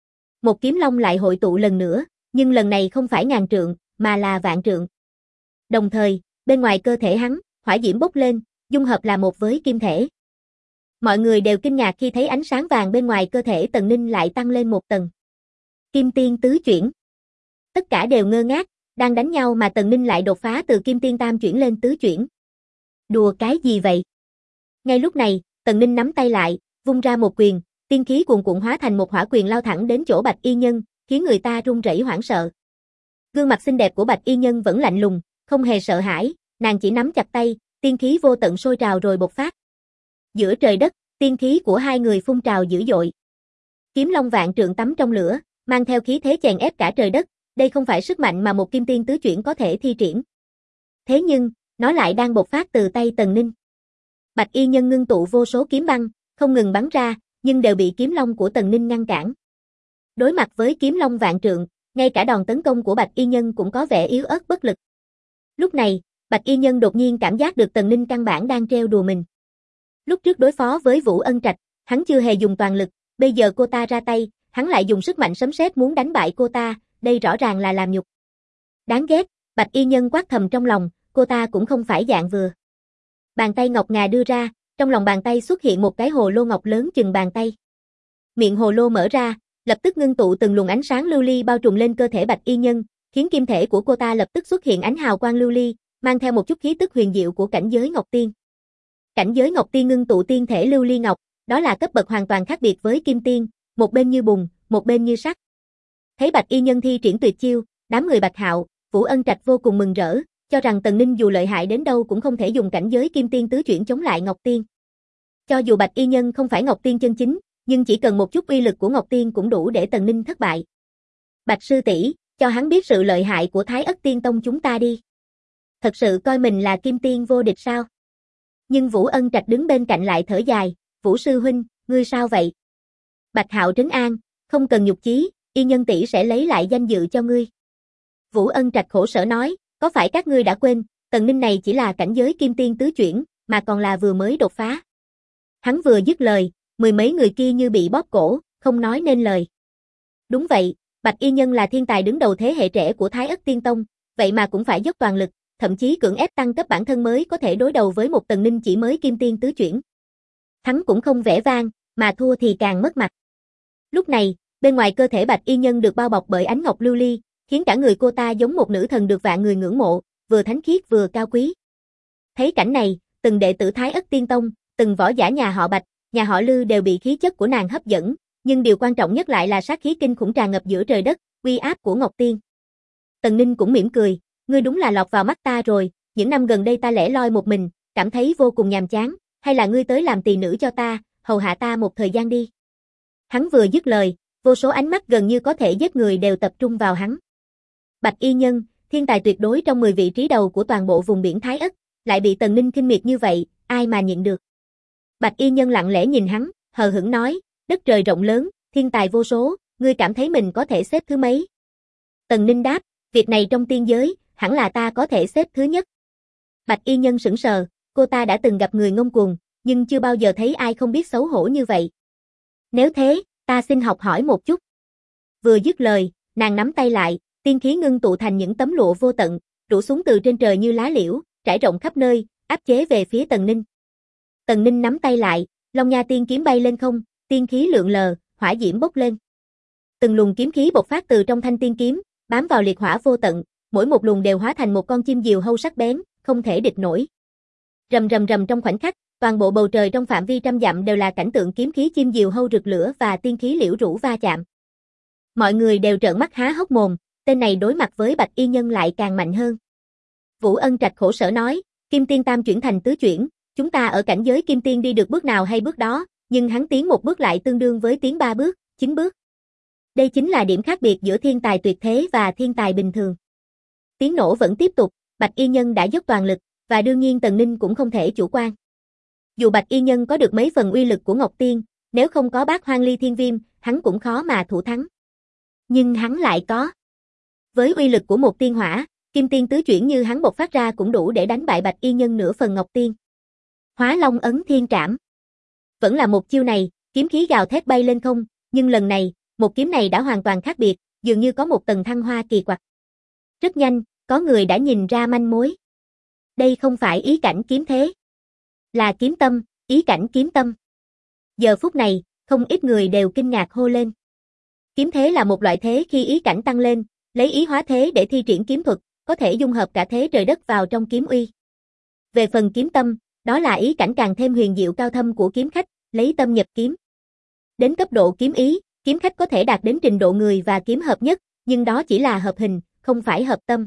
Một kiếm long lại hội tụ lần nữa, nhưng lần này không phải ngàn trượng, mà là vạn trượng. Đồng thời, bên ngoài cơ thể hắn, hỏa diễm bốc lên, dung hợp là một với kim thể. Mọi người đều kinh ngạc khi thấy ánh sáng vàng bên ngoài cơ thể Tần Ninh lại tăng lên một tầng. Kim tiên tứ chuyển. Tất cả đều ngơ ngác, đang đánh nhau mà Tần Ninh lại đột phá từ kim tiên tam chuyển lên tứ chuyển. Đùa cái gì vậy? Ngay lúc này, Tần Ninh nắm tay lại, vung ra một quyền, tiên khí cuồn cuộn hóa thành một hỏa quyền lao thẳng đến chỗ Bạch Y Nhân, khiến người ta run rẩy hoảng sợ. Gương mặt xinh đẹp của Bạch Y Nhân vẫn lạnh lùng, không hề sợ hãi, nàng chỉ nắm chặt tay, tiên khí vô tận sôi trào rồi bộc phát. Giữa trời đất, tiên khí của hai người phun trào dữ dội. Kiếm long vạn trượng tắm trong lửa, mang theo khí thế chèn ép cả trời đất, đây không phải sức mạnh mà một kim tiên tứ chuyển có thể thi triển. Thế nhưng, nó lại đang bộc phát từ tay Tần Ninh. Bạch Y Nhân ngưng tụ vô số kiếm băng, không ngừng bắn ra, nhưng đều bị kiếm long của Tần Ninh ngăn cản. Đối mặt với kiếm long vạn trượng, ngay cả đòn tấn công của Bạch Y Nhân cũng có vẻ yếu ớt bất lực. Lúc này, Bạch Y Nhân đột nhiên cảm giác được Tần Ninh căn bản đang trêu đùa mình. Lúc trước đối phó với Vũ Ân Trạch, hắn chưa hề dùng toàn lực, bây giờ cô ta ra tay, hắn lại dùng sức mạnh sấm sét muốn đánh bại cô ta, đây rõ ràng là làm nhục. Đáng ghét, Bạch Y Nhân quát thầm trong lòng, cô ta cũng không phải dạng vừa. Bàn tay ngọc ngà đưa ra, trong lòng bàn tay xuất hiện một cái hồ lô ngọc lớn chừng bàn tay. Miệng hồ lô mở ra, lập tức ngưng tụ từng luồng ánh sáng lưu ly bao trùm lên cơ thể Bạch Y Nhân, khiến kim thể của cô ta lập tức xuất hiện ánh hào quang lưu ly, mang theo một chút khí tức huyền diệu của cảnh giới Ngọc Tiên. Cảnh giới Ngọc Tiên ngưng tụ tiên thể lưu ly ngọc, đó là cấp bậc hoàn toàn khác biệt với kim tiên, một bên như bùn, một bên như sắt. Thấy Bạch Y Nhân thi triển tuyệt chiêu, đám người Bạch Hạo, Vũ Ân Trạch vô cùng mừng rỡ, cho rằng Tần Ninh dù lợi hại đến đâu cũng không thể dùng cảnh giới kim tiên tứ chuyển chống lại Ngọc Tiên. Cho dù Bạch Y Nhân không phải Ngọc Tiên chân chính, nhưng chỉ cần một chút uy lực của Ngọc Tiên cũng đủ để Tần Ninh thất bại. Bạch sư tỷ, cho hắn biết sự lợi hại của Thái Ất Tiên Tông chúng ta đi. Thật sự coi mình là kim tiên vô địch sao? Nhưng Vũ Ân Trạch đứng bên cạnh lại thở dài, Vũ sư huynh, ngươi sao vậy? Bạch Hạo trấn an, không cần nhục chí, Y Nhân tỷ sẽ lấy lại danh dự cho ngươi. Vũ Ân Trạch khổ sở nói, có phải các ngươi đã quên, Tần Ninh này chỉ là cảnh giới kim tiên tứ chuyển, mà còn là vừa mới đột phá. Hắn vừa dứt lời, mười mấy người kia như bị bóp cổ, không nói nên lời. Đúng vậy, Bạch Y Nhân là thiên tài đứng đầu thế hệ trẻ của Thái Ất Tiên Tông, vậy mà cũng phải dốc toàn lực, thậm chí cưỡng ép tăng cấp bản thân mới có thể đối đầu với một Tần Ninh chỉ mới kim tiên tứ chuyển. Thắng cũng không vẻ vang, mà thua thì càng mất mặt. Lúc này, bên ngoài cơ thể Bạch Y Nhân được bao bọc bởi ánh ngọc lưu ly, khiến cả người cô ta giống một nữ thần được vạn người ngưỡng mộ, vừa thánh khiết vừa cao quý. Thấy cảnh này, từng đệ tử Thái Ất Tiên Tông, từng võ giả nhà họ Bạch, nhà họ Lư đều bị khí chất của nàng hấp dẫn, nhưng điều quan trọng nhất lại là sát khí kinh khủng tràn ngập giữa trời đất, uy áp của Ngọc Tiên. Tần Ninh cũng mỉm cười, ngươi đúng là lọt vào mắt ta rồi, những năm gần đây ta lẻ loi một mình, cảm thấy vô cùng nhàm chán, hay là ngươi tới làm tỳ nữ cho ta, hầu hạ ta một thời gian đi. Hắn vừa dứt lời, vô số ánh mắt gần như có thể giết người đều tập trung vào hắn. Bạch Y Nhân, thiên tài tuyệt đối trong 10 vị trí đầu của toàn bộ vùng biển Thái Ất, lại bị Tần Ninh khinh miệt như vậy, ai mà nhịn được. Bạch Y Nhân lặng lẽ nhìn hắn, hờ hững nói, đất trời rộng lớn, thiên tài vô số, ngươi cảm thấy mình có thể xếp thứ mấy? Tần Ninh đáp, việc này trong tiên giới, hẳn là ta có thể xếp thứ nhất. Bạch Y Nhân sững sờ, cô ta đã từng gặp người ngông cuồng, nhưng chưa bao giờ thấy ai không biết xấu hổ như vậy. Nếu thế, ta xin học hỏi một chút. Vừa dứt lời, nàng nắm tay lại, tiên khí ngưng tụ thành những tấm lụa vô tận, rủ xuống từ trên trời như lá liễu, trải rộng khắp nơi, áp chế về phía Tần Ninh. Tần Ninh nắm tay lại, Long Nha tiên kiếm bay lên không, tiên khí lượn lờ, hỏa diễm bốc lên. Từng luồng kiếm khí bộc phát từ trong thanh tiên kiếm, bám vào liệt hỏa vô tận, mỗi một luồng đều hóa thành một con chim diều hâu sắc bén, không thể địch nổi. Rầm rầm rầm trong khoảnh khắc, toàn bộ bầu trời trong phạm vi trăm dặm đều là cảnh tượng kiếm khí chim diều hâu rực lửa và tiên khí liễu rũ va chạm. Mọi người đều trợn mắt há hốc mồm, tên này đối mặt với Bạch Y Nhân lại càng mạnh hơn. Vũ Ân Trạch khổ sở nói, kim tiên tam chuyển thành tứ chuyển, chúng ta ở cảnh giới kim tiên đi được bước nào hay bước đó, nhưng hắn tiến một bước lại tương đương với tiến 3 bước, 9 bước. Đây chính là điểm khác biệt giữa thiên tài tuyệt thế và thiên tài bình thường. Tiếng nổ vẫn tiếp tục, Bạch Y Nhân đã dốc toàn lực, và đương nhiên Tần Ninh cũng không thể chủ quan. Dù Bạch Y Nhân có được mấy phần uy lực của Ngọc Tiên, nếu không có Bát Hoang Ly Thiên Viêm, hắn cũng khó mà thủ thắng. Nhưng hắn lại có. Với uy lực của một tiên hỏa, Kim Tiên tứ chuyển như hắn bộc phát ra cũng đủ để đánh bại Bạch Y Nhân nửa phần Ngọc Tiên. Hóa Long ấn thiên trảm. Vẫn là một chiêu này, kiếm khí gào thét bay lên không, nhưng lần này, một kiếm này đã hoàn toàn khác biệt, dường như có một tầng thăng hoa kỳ quặc. Rất nhanh, có người đã nhìn ra manh mối. Đây không phải ý cảnh kiếm thế, là kiếm tâm, ý cảnh kiếm tâm. Giờ phút này, không ít người đều kinh ngạc hô lên. Kiếm thế là một loại thế khi ý cảnh tăng lên, lấy ý hóa thế để thi triển kiếm thuật, có thể dung hợp cả thế trời đất vào trong kiếm uy. Về phần kiếm tâm, đó là ý cảnh càng thêm huyền diệu cao thâm của kiếm khách, lấy tâm nhập kiếm. Đến cấp độ kiếm ý, kiếm khách có thể đạt đến trình độ người và kiếm hợp nhất, nhưng đó chỉ là hợp hình, không phải hợp tâm.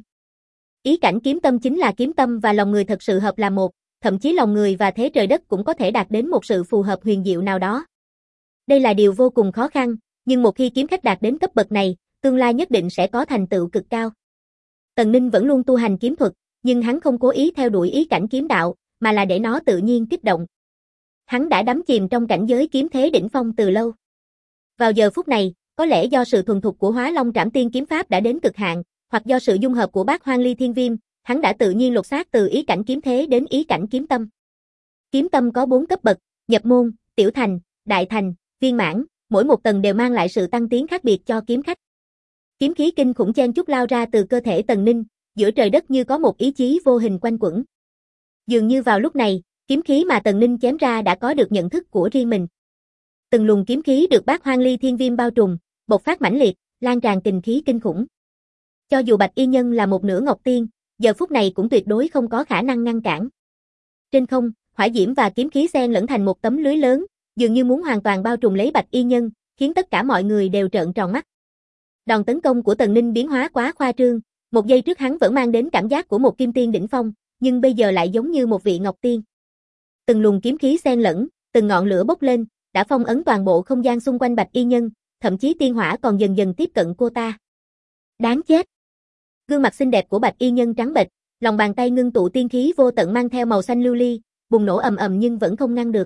Ý cảnh kiếm tâm chính là kiếm tâm và lòng người thật sự hợp là một, thậm chí lòng người và thế trời đất cũng có thể đạt đến một sự phù hợp huyền diệu nào đó. Đây là điều vô cùng khó khăn, nhưng một khi kiếm khách đạt đến cấp bậc này, tương lai nhất định sẽ có thành tựu cực cao. Tần Ninh vẫn luôn tu hành kiếm thuật, nhưng hắn không cố ý theo đuổi ý cảnh kiếm đạo, mà là để nó tự nhiên kích động. Hắn đã đắm chìm trong cảnh giới kiếm thế đỉnh phong từ lâu. Vào giờ phút này, có lẽ do sự thuần thục của Hóa Long Trảm Tiên kiếm pháp đã đến cực hạn, hoặc do sự dung hợp của Bát Hoang Ly Thiên Viêm, hắn đã tự nhiên lột xác từ ý cảnh kiếm thế đến ý cảnh kiếm tâm. Kiếm tâm có 4 cấp bậc: nhập môn, tiểu thành, đại thành, viên mãn, mỗi một tầng đều mang lại sự tăng tiến khác biệt cho kiếm khách. Kiếm khí kinh khủng chen chúc lao ra từ cơ thể Tần Ninh, giữa trời đất như có một ý chí vô hình quanh quẩn. Dường như vào lúc này, kiếm khí mà Tần Ninh chém ra đã có được nhận thức của riêng mình. Từng luồng kiếm khí được Bát Hoang Ly Thiên Viêm bao trùm, bộc phát mãnh liệt, lan tràn kình khí kinh khủng. Cho dù Bạch Y Nhân là một nửa Ngọc Tiên, giờ phút này cũng tuyệt đối không có khả năng ngăn cản. Trên không, hỏa diễm và kiếm khí xen lẫn thành một tấm lưới lớn, dường như muốn hoàn toàn bao trùm lấy Bạch Y Nhân, khiến tất cả mọi người đều trợn tròn mắt. Đòn tấn công của Tần Ninh biến hóa quá khoa trương, một giây trước hắn vẫn mang đến cảm giác của một kim tiên đỉnh phong, nhưng bây giờ lại giống như một vị Ngọc Tiên. Từng luồng kiếm khí xen lẫn, từng ngọn lửa bốc lên, đã phong ấn toàn bộ không gian xung quanh Bạch Y Nhân, thậm chí tiên hỏa còn dần dần tiếp cận cô ta. Đáng chết! Gương mặt xinh đẹp của Bạch Y Nhân trắng bệch, lòng bàn tay ngưng tụ tiên khí vô tận mang theo màu xanh lưu ly, bùng nổ ầm ầm nhưng vẫn không ngăn được.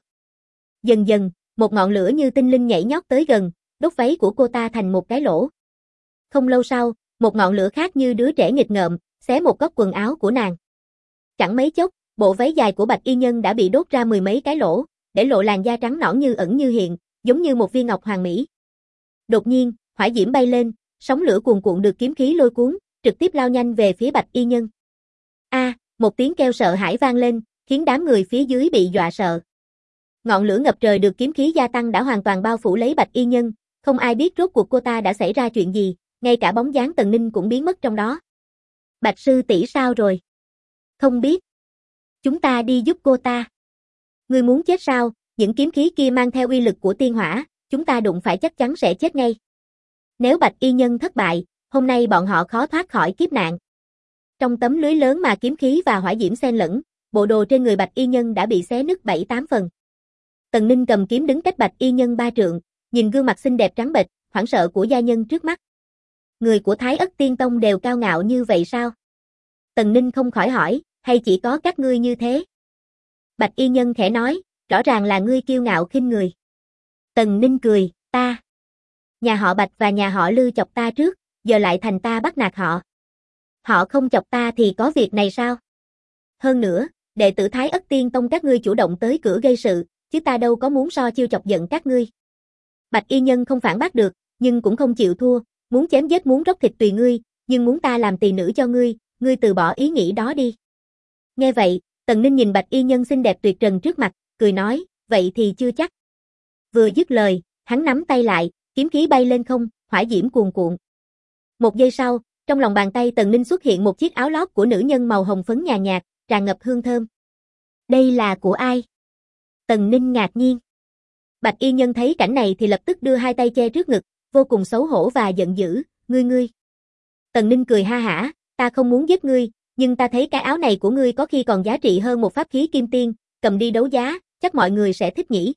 Dần dần, một ngọn lửa như tinh linh nhảy nhót tới gần, đốt váy của cô ta thành một cái lỗ. Không lâu sau, một ngọn lửa khác như đứa trẻ nghịch ngợm, xé một góc quần áo của nàng. Chẳng mấy chốc, bộ váy dài của Bạch Y Nhân đã bị đốt ra mười mấy cái lỗ, để lộ làn da trắng nõn như ẩn như hiện, giống như một viên ngọc hoàn mỹ. Đột nhiên, hỏa diễm bay lên, sóng lửa cuồn cuộn được kiếm khí lôi cuốn, trực tiếp lao nhanh về phía Bạch Y Nhân. Một tiếng kêu sợ hãi vang lên, khiến đám người phía dưới bị dọa sợ. Ngọn lửa ngập trời được kiếm khí gia tăng đã hoàn toàn bao phủ lấy Bạch Y Nhân, không ai biết rốt cuộc cô ta đã xảy ra chuyện gì, ngay cả bóng dáng Tần Ninh cũng biến mất trong đó. Bạch sư tỷ sao rồi? Không biết. Chúng ta đi giúp cô ta. Ngươi muốn chết sao? Những kiếm khí kia mang theo uy lực của tiên hỏa, chúng ta đụng phải chắc chắn sẽ chết ngay. Nếu Bạch Y Nhân thất bại, hôm nay bọn họ khó thoát khỏi kiếp nạn. Trong tấm lưới lớn mà kiếm khí và hỏa diễm xen lẫn, bộ đồ trên người Bạch Y Nhân đã bị xé nứt 7-8 phần. Tần Ninh cầm kiếm đứng cách Bạch Y Nhân 3 trượng, nhìn gương mặt xinh đẹp trắng bệch, hoảng sợ của gia nhân trước mắt. Người của Thái Ất Tiên Tông đều cao ngạo như vậy sao? Tần Ninh không khỏi hỏi, hay chỉ có các ngươi như thế? Bạch Y Nhân khẽ nói, rõ ràng là ngươi kiêu ngạo khinh người. Tần Ninh cười, ta. Nhà họ Bạch và nhà họ Lư chọc ta trước, giờ lại thành ta bắt nạt họ. Họ không chọc ta thì có việc này sao? Hơn nữa, đệ tử Thái Ất Tiên Tông các ngươi chủ động tới cửa gây sự, chứ ta đâu có muốn so chiêu chọc giận các ngươi. Bạch Y Nhân không phản bác được, nhưng cũng không chịu thua, muốn chém giết muốn róc thịt tùy ngươi, nhưng muốn ta làm tỳ nữ cho ngươi từ bỏ ý nghĩ đó đi. Nghe vậy, Tần Ninh nhìn Bạch Y Nhân xinh đẹp tuyệt trần trước mặt, cười nói, vậy thì chưa chắc. Vừa dứt lời, hắn nắm tay lại, kiếm khí bay lên không, hỏa diễm cuồn cuộn. Một giây sau, trong lòng bàn tay Tần Ninh xuất hiện một chiếc áo lót của nữ nhân màu hồng phấn nhàn nhạt, tràn ngập hương thơm. Đây là của ai? Tần Ninh ngạc nhiên. Bạch Y Nhân thấy cảnh này thì lập tức đưa hai tay che trước ngực, vô cùng xấu hổ và giận dữ, ngươi. Tần Ninh cười ha hả, ta không muốn giết ngươi, nhưng ta thấy cái áo này của ngươi có khi còn giá trị hơn một pháp khí kim tiên, cầm đi đấu giá, chắc mọi người sẽ thích nhỉ.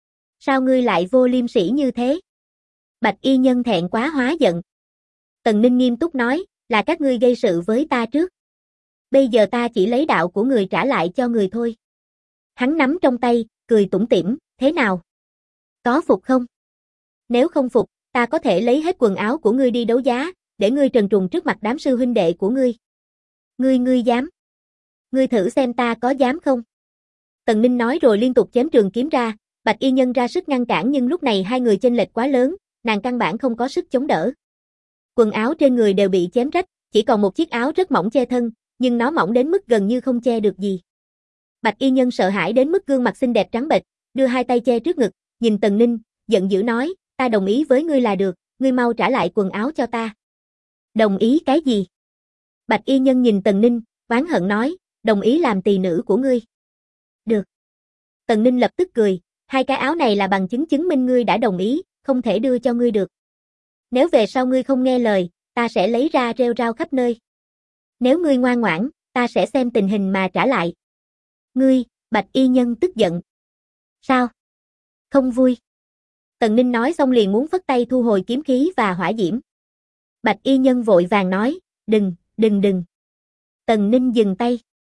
Sao ngươi lại vô liêm sỉ như thế? Bạch Y Nhân thẹn quá hóa giận. Tần Ninh nghiêm túc nói, là các ngươi gây sự với ta trước. Bây giờ ta chỉ lấy đạo của người trả lại cho người thôi. Hắn nắm trong tay, cười tủm tỉm, thế nào? Có phục không? Nếu không phục, ta có thể lấy hết quần áo của ngươi đi đấu giá, để ngươi trần truồng trước mặt đám sư huynh đệ của ngươi. Ngươi dám? Ngươi thử xem ta có dám không? Tần Ninh nói rồi liên tục chém trường kiếm ra, Bạch Y Nhân ra sức ngăn cản nhưng lúc này hai người chênh lệch quá lớn, nàng căn bản không có sức chống đỡ. Quần áo trên người đều bị chém rách, chỉ còn một chiếc áo rất mỏng che thân, nhưng nó mỏng đến mức gần như không che được gì. Bạch Y Nhân sợ hãi đến mức gương mặt xinh đẹp trắng bệch, đưa hai tay che trước ngực, nhìn Tần Ninh, giận dữ nói, ta đồng ý với ngươi là được, ngươi mau trả lại quần áo cho ta. Đồng ý cái gì? Bạch Y Nhân nhìn Tần Ninh, oán hận nói, đồng ý làm tỳ nữ của ngươi. Được. Tần Ninh lập tức cười, hai cái áo này là bằng chứng chứng minh ngươi đã đồng ý, không thể đưa cho ngươi được. Nếu về sau ngươi không nghe lời, ta sẽ lấy ra rêu rao khắp nơi. Nếu ngươi ngoan ngoãn, ta sẽ xem tình hình mà trả lại. Ngươi, Bạch Y Nhân tức giận. Sao? Không vui. Tần Ninh nói xong liền muốn phất tay thu hồi kiếm khí và hỏa diễm. Bạch Y Nhân vội vàng nói, đừng. Tần Ninh dừng tay.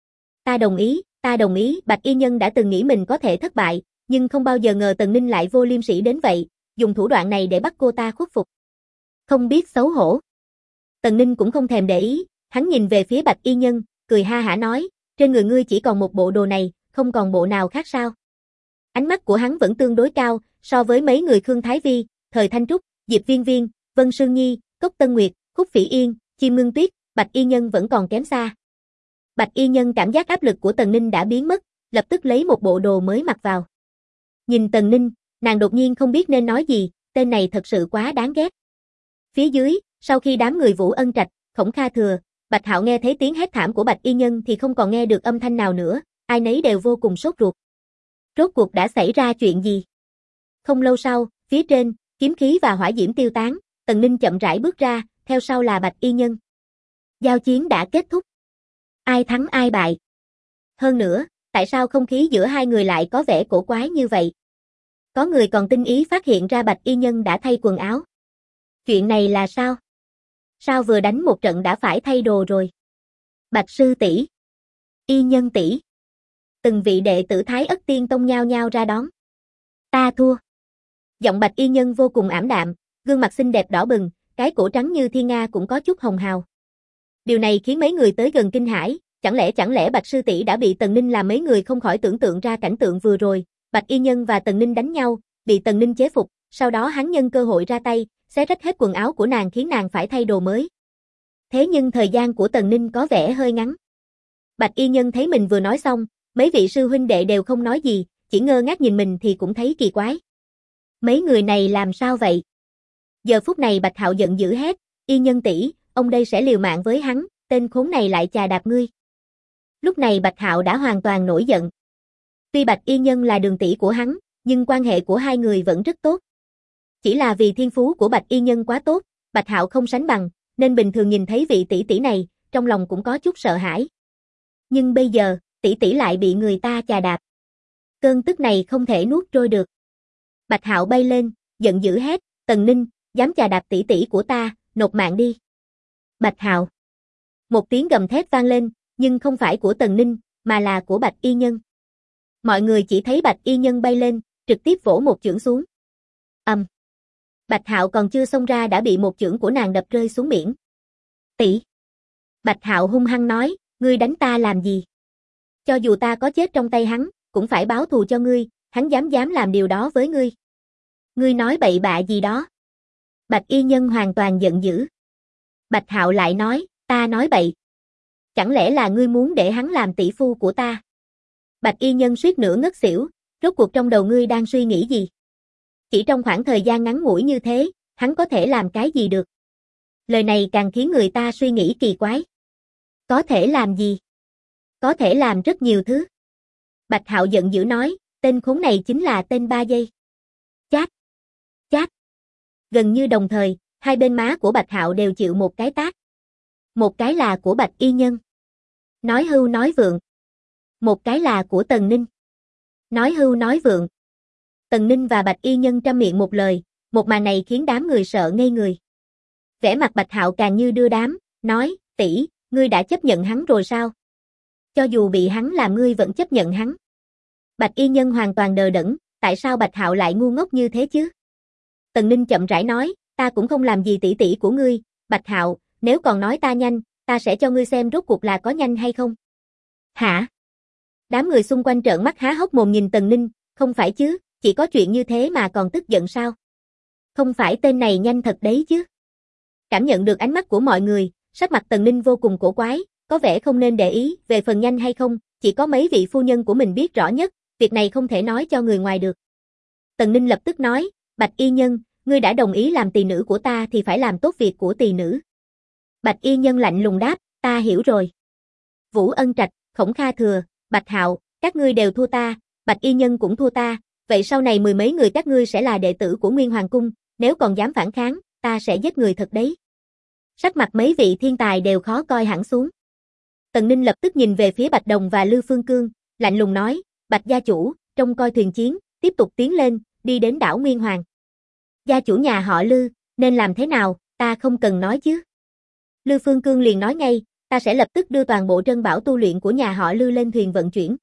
Ta đồng ý, Bạch Y Nhân đã từng nghĩ mình có thể thất bại, nhưng không bao giờ ngờ Tần Ninh lại vô liêm sỉ đến vậy, dùng thủ đoạn này để bắt cô ta khuất phục. Không biết xấu hổ. Tần Ninh cũng không thèm để ý, hắn nhìn về phía Bạch Y Nhân, cười ha hả nói, trên người ngươi chỉ còn một bộ đồ này, không còn bộ nào khác sao? Ánh mắt của hắn vẫn tương đối cao, so với mấy người Khương Thái Vi, Thời Thanh Trúc, Diệp Viên Viên, Vân Sương Nhi, Cốc Tân Nguyệt, Khúc Phỉ Yên, Chim Ngưng Tuyết, Bạch Y Nhân vẫn còn kém xa. Bạch Y Nhân cảm giác áp lực của Tần Ninh đã biến mất, lập tức lấy một bộ đồ mới mặc vào. Nhìn Tần Ninh, nàng đột nhiên không biết nên nói gì, tên này thật sự quá đáng ghét. Phía dưới, sau khi đám người Vũ Ân Trạch, Khổng Kha Thừa, Bạch Hạo nghe thấy tiếng hét thảm của Bạch Y Nhân thì không còn nghe được âm thanh nào nữa, ai nấy đều vô cùng sốt ruột. Rốt cuộc đã xảy ra chuyện gì? Không lâu sau, phía trên, kiếm khí và hỏa diễm tiêu tán, Tần Ninh chậm rãi bước ra, theo sau là Bạch Y Nhân. Giao chiến đã kết thúc. Ai thắng ai bại? Hơn nữa, tại sao không khí giữa hai người lại có vẻ cổ quái như vậy? Có người còn tinh ý phát hiện ra Bạch Y Nhân đã thay quần áo. Chuyện này là sao? Sao vừa đánh một trận đã phải thay đồ rồi? Bạch sư tỷ, Y Nhân tỷ. Từng vị đệ tử Thái Ất Tiên Tông nhao nhao ra đón. Ta thua. Giọng Bạch Y Nhân vô cùng ảm đạm, gương mặt xinh đẹp đỏ bừng, cái cổ trắng như thiên nga cũng có chút hồng hào. Điều này khiến mấy người tới gần kinh hãi, chẳng lẽ Bạch sư tỷ đã bị Tần Ninh làm mấy người không khỏi tưởng tượng ra cảnh tượng vừa rồi, Bạch Y Nhân và Tần Ninh đánh nhau, bị Tần Ninh chế phục, sau đó hắn nhân cơ hội ra tay, xé rách hết quần áo của nàng khiến nàng phải thay đồ mới. Thế nhưng thời gian của Tần Ninh có vẻ hơi ngắn. Bạch Y Nhân thấy mình vừa nói xong, mấy vị sư huynh đệ đều không nói gì, chỉ ngơ ngác nhìn mình thì cũng thấy kỳ quái. Mấy người này làm sao vậy? Giờ phút này Bạch Hạo giận dữ hét, Y Nhân tỷ, ông đây sẽ liều mạng với hắn, tên khốn này lại chà đạp ngươi. Lúc này Bạch Hạo đã hoàn toàn nổi giận. Tuy Bạch Y Nhân là đường tỷ của hắn, nhưng quan hệ của hai người vẫn rất tốt. Chỉ là vì thiên phú của Bạch Y Nhân quá tốt, Bạch Hạo không sánh bằng, nên bình thường nhìn thấy vị tỷ tỷ này, trong lòng cũng có chút sợ hãi. Nhưng bây giờ, tỷ tỷ lại bị người ta chà đạp. Cơn tức này không thể nuốt trôi được. Bạch Hạo bay lên, giận dữ hét, Tần Ninh, dám chà đạp tỷ tỷ của ta, nộp mạng đi. Bạch Hạo. Một tiếng gầm thét vang lên, nhưng không phải của Tần Ninh, mà là của Bạch Y Nhân. Mọi người chỉ thấy Bạch Y Nhân bay lên, trực tiếp vỗ một chưởng xuống. Bạch Hạo còn chưa xông ra đã bị một chưởng của nàng đập rơi xuống biển. Tỷ. Bạch Hạo hung hăng nói, ngươi đánh ta làm gì? Cho dù ta có chết trong tay hắn, cũng phải báo thù cho ngươi, hắn dám làm điều đó với ngươi. Ngươi nói bậy bạ gì đó? Bạch Y Nhân hoàn toàn giận dữ. Bạch Hạo lại nói, ta nói bậy. Chẳng lẽ là ngươi muốn để hắn làm tỷ phu của ta? Bạch Y Nhân suýt nữa ngất xỉu, rốt cuộc trong đầu ngươi đang suy nghĩ gì? Chỉ trong khoảng thời gian ngắn ngủi như thế, hắn có thể làm cái gì được? Lời này càng khiến người ta suy nghĩ kỳ quái. Có thể làm gì? Có thể làm rất nhiều thứ. Bạch Hạo giận dữ nói, tên khốn này chính là tên 3 giây. Chát. Chát. Gần như đồng thời, hai bên má của Bạch Hạo đều chịu một cái tát. Một cái là của Bạch Y Nhân. Nói hưu nói vượng. Một cái là của Tần Ninh. Nói hưu nói vượng. Tần Ninh và Bạch Y Nhân trăm miệng một lời, một màn này khiến đám người sợ ngây người. Vẻ mặt Bạch Hạo càng như đưa đám, nói, tỷ, ngươi đã chấp nhận hắn rồi sao? Cho dù bị hắn làm ngươi vẫn chấp nhận hắn. Bạch y nhân hoàn toàn đờ đẫn, tại sao Bạch Hạo lại ngu ngốc như thế chứ? Tần Ninh chậm rãi nói, ta cũng không làm gì tỷ tỷ của ngươi, Bạch Hạo, nếu còn nói ta nhanh, ta sẽ cho ngươi xem rốt cuộc là có nhanh hay không. Hả? Đám người xung quanh trợn mắt há hốc mồm nhìn Tần Ninh, không phải chứ, chỉ có chuyện như thế mà còn tức giận sao? Không phải tên này nhanh thật đấy chứ? Cảm nhận được ánh mắt của mọi người, sắc mặt Tần Ninh vô cùng cổ quái, có vẻ không nên để ý về phần nhanh hay không, chỉ có mấy vị phu nhân của mình biết rõ nhất, việc này không thể nói cho người ngoài được. Tần Ninh lập tức nói, Bạch y nhân, ngươi đã đồng ý làm tỳ nữ của ta thì phải làm tốt việc của tỳ nữ. Bạch y nhân lạnh lùng đáp, ta hiểu rồi. Vũ Ân Trạch, Khổng Kha Thừa, Bạch Hạo, các ngươi đều thua ta, Bạch y nhân cũng thua ta, vậy sau này mười mấy người các ngươi sẽ là đệ tử của Nguyên Hoàng Cung, nếu còn dám phản kháng, ta sẽ giết người thật đấy. Sắc mặt mấy vị thiên tài đều khó coi hẳn xuống. Tần Ninh lập tức nhìn về phía Bạch Đồng và Lư Phương Cương, lạnh lùng nói, Bạch gia chủ, trông coi thuyền chiến, tiếp tục tiến lên, đi đến đảo Nguyên Hoàng. Gia chủ nhà họ Lư, nên làm thế nào, ta không cần nói chứ. Lư Phương Cương liền nói ngay, ta sẽ lập tức đưa toàn bộ trân bảo tu luyện của nhà họ Lư lên thuyền vận chuyển.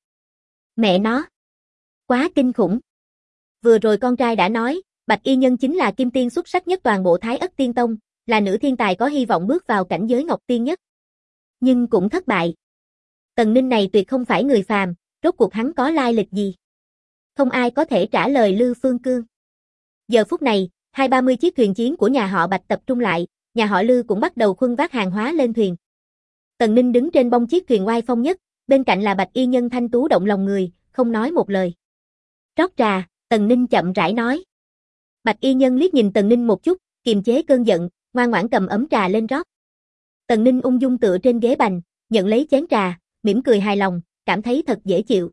Mẹ nó, quá kinh khủng. Vừa rồi con trai đã nói, Bạch y nhân chính là kim tiên xuất sắc nhất toàn bộ Thái Ất Tiên Tông, là nữ thiên tài có hy vọng bước vào cảnh giới Ngọc Tiên nhất. Nhưng cũng thất bại. Tần Ninh này tuyệt không phải người phàm, rốt cuộc hắn có lai lịch gì? Không ai có thể trả lời Lư Phương Cương. Giờ phút này, 20-30 chiếc thuyền chiến của nhà họ Bạch tập trung lại, nhà họ Lư cũng bắt đầu khuân vác hàng hóa lên thuyền. Tần Ninh đứng trên bông chiếc thuyền oai phong nhất, bên cạnh là Bạch y nhân thanh tú động lòng người, không nói một lời. Rót trà, Tần Ninh chậm rãi nói. Bạch y nhân liếc nhìn Tần Ninh một chút, kiềm chế cơn giận, ngoan ngoãn cầm ấm trà lên rót. Tần Ninh ung dung tựa trên ghế bành, nhận lấy chén trà, mỉm cười hài lòng, cảm thấy thật dễ chịu.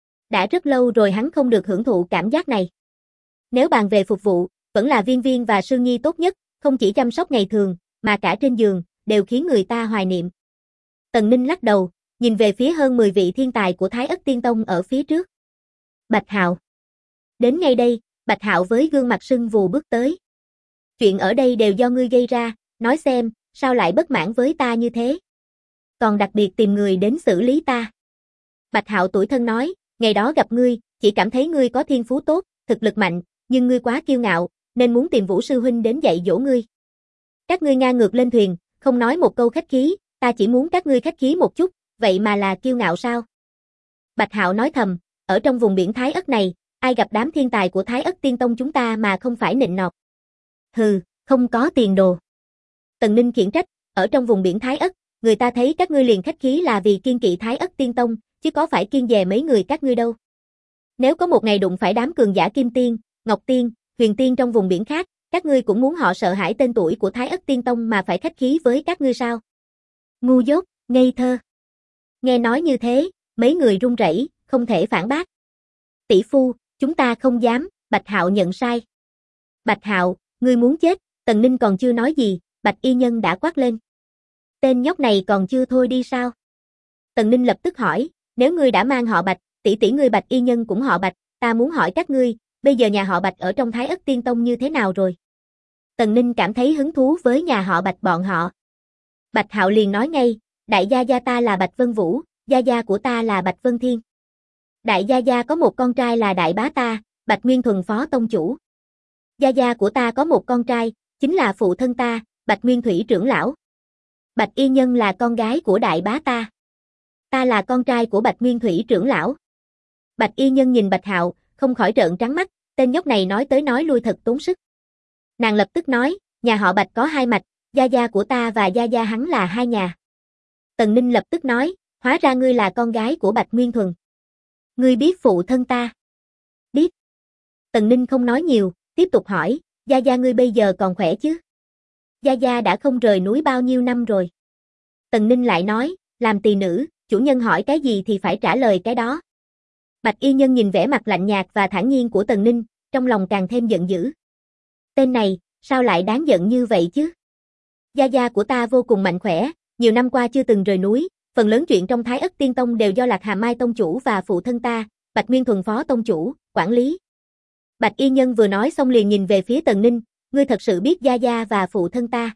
Đã rất lâu rồi hắn không được hưởng thụ cảm giác này. Nếu bàn về phục vụ, vẫn là Viên Viên và Sương Nhi tốt nhất, không chỉ chăm sóc ngày thường, mà cả trên giường, đều khiến người ta hoài niệm. Tần Ninh lắc đầu, nhìn về phía hơn 10 vị thiên tài của Thái Ất Tiên Tông ở phía trước. Bạch Hạo. Đến ngay đây, Bạch Hạo với gương mặt sưng vù bước tới. Chuyện ở đây đều do ngươi gây ra, nói xem, sao lại bất mãn với ta như thế? Còn đặc biệt tìm người đến xử lý ta. Bạch Hạo tủi thân nói, ngày đó gặp ngươi, chỉ cảm thấy ngươi có thiên phú tốt, thực lực mạnh, nhưng ngươi quá kiêu ngạo, nên muốn tìm Vũ sư huynh đến dạy dỗ ngươi. Các ngươi ngang ngược lên thuyền, không nói một câu khách khí, ta chỉ muốn các ngươi khách khí một chút, vậy mà là kiêu ngạo sao? Bạch Hạo nói thầm, ở trong vùng biển Thái Ất này, ai gặp đám thiên tài của Thái Ất Tiên Tông chúng ta mà không phải nịnh nọt. Hừ, không có tiền đồ. Tần Ninh khiển trách, ở trong vùng biển Thái Ất, người ta thấy các ngươi liền khách khí là vì kiên kỵ Thái Ất Tiên Tông, chứ có phải kiêng dè mấy người các ngươi đâu. Nếu có một ngày đụng phải đám cường giả Kim Tiên, Ngọc Tiên, Huyền Tiên trong vùng biển khác, các ngươi cũng muốn họ sợ hãi tên tuổi của Thái Ất Tiên Tông mà phải khách khí với các ngươi sao? Ngu dốt, ngây thơ. Nghe nói như thế, mấy người run rẩy, không thể phản bác. Tỷ phu, chúng ta không dám, Bạch Hạo nhận sai. Bạch Hạo, ngươi muốn chết, Tần Ninh còn chưa nói gì, Bạch y nhân đã quát lên. Tên nhóc này còn chưa thôi đi sao? Tần Ninh lập tức hỏi, nếu ngươi đã mang họ Bạch, tỷ tỷ ngươi Bạch y nhân cũng họ Bạch, ta muốn hỏi các ngươi, bây giờ nhà họ Bạch ở trong Thái Ất Tiên Tông như thế nào rồi? Tần Ninh cảm thấy hứng thú với nhà họ Bạch bọn họ. Bạch Hạo liền nói ngay, đại gia gia ta là Bạch Vân Vũ, gia gia của ta là Bạch Vân Thiên. Đại gia gia có một con trai là đại bá ta, Bạch Nguyên Thuần phó tông chủ. Gia gia của ta có một con trai, chính là phụ thân ta, Bạch Nguyên Thủy trưởng lão. Bạch y nhân là con gái của đại bá ta. Ta là con trai của Bạch Nguyên Thủy trưởng lão. Bạch y nhân nhìn Bạch Hạo, không khỏi trợn trắng mắt, tên nhóc này nói tới nói lui thật tốn sức. Nàng lập tức nói, nhà họ Bạch có hai mạch, gia gia của ta và gia gia hắn là hai nhà. Tần Ninh lập tức nói, hóa ra ngươi là con gái của Bạch Nguyên Thuần. Ngươi biết phụ thân ta? Biết. Tần Ninh không nói nhiều, tiếp tục hỏi, gia gia ngươi bây giờ còn khỏe chứ? Gia gia đã không rời núi bao nhiêu năm rồi. Tần Ninh lại nói, làm tỳ nữ, chủ nhân hỏi cái gì thì phải trả lời cái đó. Bạch y nhân nhìn vẻ mặt lạnh nhạt và thản nhiên của Tần Ninh, trong lòng càng thêm giận dữ. Tên này, sao lại đáng giận như vậy chứ? Gia gia của ta vô cùng mạnh khỏe, nhiều năm qua chưa từng rời núi, phần lớn chuyện trong Thái Ất Tiên Tông đều do Lạc Hà Mai tông chủ và phụ thân ta, Bạch Nguyên Thuần phó tông chủ, quản lý. Bạch y nhân vừa nói xong liền nhìn về phía Tần Ninh, ngươi thật sự biết gia gia và phụ thân ta?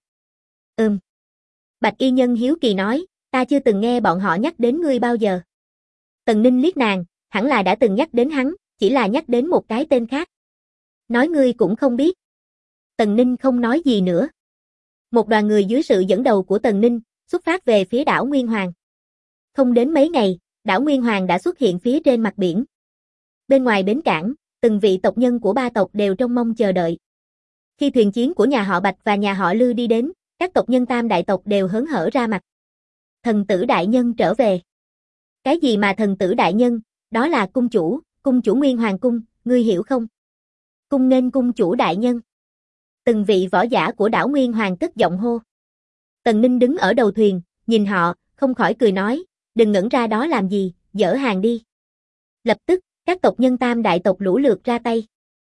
Bạch y nhân hiếu kỳ nói, ta chưa từng nghe bọn họ nhắc đến ngươi bao giờ. Tần Ninh liếc nàng, hẳn là đã từng nhắc đến hắn, chỉ là nhắc đến một cái tên khác. Nói ngươi cũng không biết. Tần Ninh không nói gì nữa. Một đoàn người dưới sự dẫn đầu của Tần Ninh, xuất phát về phía đảo Nguyên Hoàng. Không đến mấy ngày, đảo Nguyên Hoàng đã xuất hiện phía trên mặt biển. Bên ngoài bến cảng, từng vị tộc nhân của ba tộc đều trông mong chờ đợi. Khi thuyền chiến của nhà họ Bạch và nhà họ Lư đi đến, các tộc nhân Tam đại tộc đều hớn hở ra mặt. Thần tử đại nhân trở về. Cái gì mà thần tử đại nhân, đó là cung chủ Nguyên Hoàng cung, ngươi hiểu không? Cung nên cung chủ đại nhân. Từng vị võ giả của đảo Nguyên Hoàng cất giọng hô. Tần Ninh đứng ở đầu thuyền, nhìn họ, không khỏi cười nói, đừng ngẩn ra đó làm gì, dỡ hàng đi. Lập tức, các tộc nhân Tam đại tộc lũ lượt ra tay.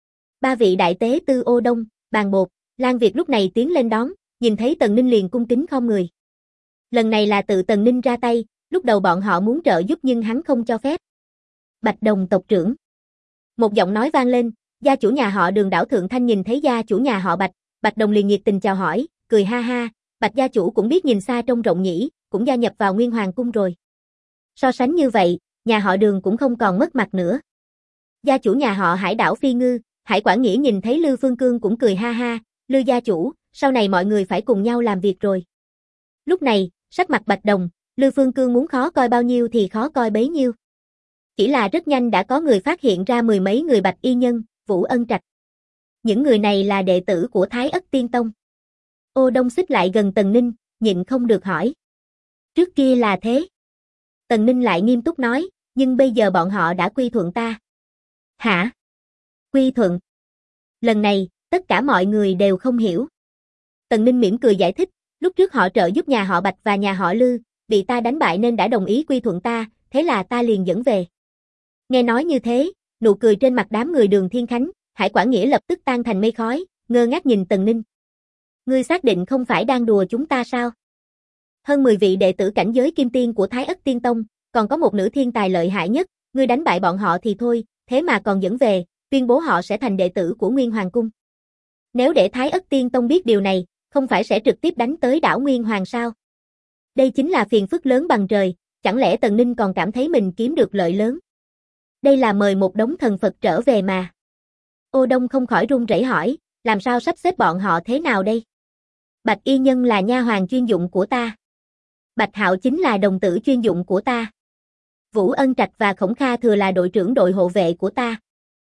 Ba vị đại tế Tư Ô Đông, Bàn Bột, Lan Việt lúc này tiến lên đón, nhìn thấy Tần Ninh liền cung kính khom người. Lần này là tự Tần Ninh ra tay, lúc đầu bọn họ muốn trợ giúp nhưng hắn không cho phép. Bạch Đồng tộc trưởng. Một giọng nói vang lên, gia chủ nhà họ Đường đảo Thượng Thanh nhìn thấy gia chủ nhà họ Bạch, Bạch Đồng liền nhiệt tình chào hỏi, cười ha ha, Bạch gia chủ cũng biết nhìn xa trông rộng nhỉ, cũng gia nhập vào Nguyên Hoàng cung rồi. So sánh như vậy, nhà họ Đường cũng không còn mất mặt nữa. Gia chủ nhà họ Hải đảo Phi Ngư, Hải Quảng Nghĩa nhìn thấy Lư Phương Cương cũng cười ha ha, Lư gia chủ, sau này mọi người phải cùng nhau làm việc rồi. Lúc này, sắc mặt Bạch Đồng, Lư Phương Cương muốn khó coi bao nhiêu thì khó coi bấy nhiêu. Chỉ là rất nhanh đã có người phát hiện ra mười mấy người Bạch Y Nhân, Vũ Ân Trạch. Những người này là đệ tử của Thái Ất Tiên Tông. Ô Đông xích lại gần Tần Ninh, nhịn không được hỏi. Trước kia là thế. Tần Ninh lại nghiêm túc nói, nhưng bây giờ bọn họ đã quy thuận ta. Hả? Quy thuận? Lần này, tất cả mọi người đều không hiểu. Tần Ninh mỉm cười giải thích, lúc trước họ trợ giúp nhà họ Bạch và nhà họ Lư, bị ta đánh bại nên đã đồng ý quy thuận ta, thế là ta liền dẫn về. Nghe nói như thế, nụ cười trên mặt đám người Đường Thiên Khánh, Hải Quảng Nghĩa lập tức tan thành mây khói, ngơ ngác nhìn Tần Ninh. Ngươi xác định không phải đang đùa chúng ta sao? Hơn 10 vị đệ tử cảnh giới kim tiên của Thái Ất Tiên Tông, còn có một nữ thiên tài lợi hại nhất, ngươi đánh bại bọn họ thì thôi, thế mà còn dẫn về, tuyên bố họ sẽ thành đệ tử của Nguyên Hoàng cung. Nếu để Thái Ất Tiên Tông biết điều này, không phải sẽ trực tiếp đánh tới đảo Nguyên Hoàng sao? Đây chính là phiền phức lớn bằng trời, chẳng lẽ Tần Ninh còn cảm thấy mình kiếm được lợi lớn? Đây là mời một đống thần Phật trở về mà. Ô Đông không khỏi run rẩy hỏi, làm sao sắp xếp bọn họ thế nào đây? Bạch Y Nhân là nha hoàn chuyên dụng của ta. Bạch Hạo chính là đồng tử chuyên dụng của ta. Vũ Ân Trạch và Khổng Kha Thừa là đội trưởng đội hộ vệ của ta.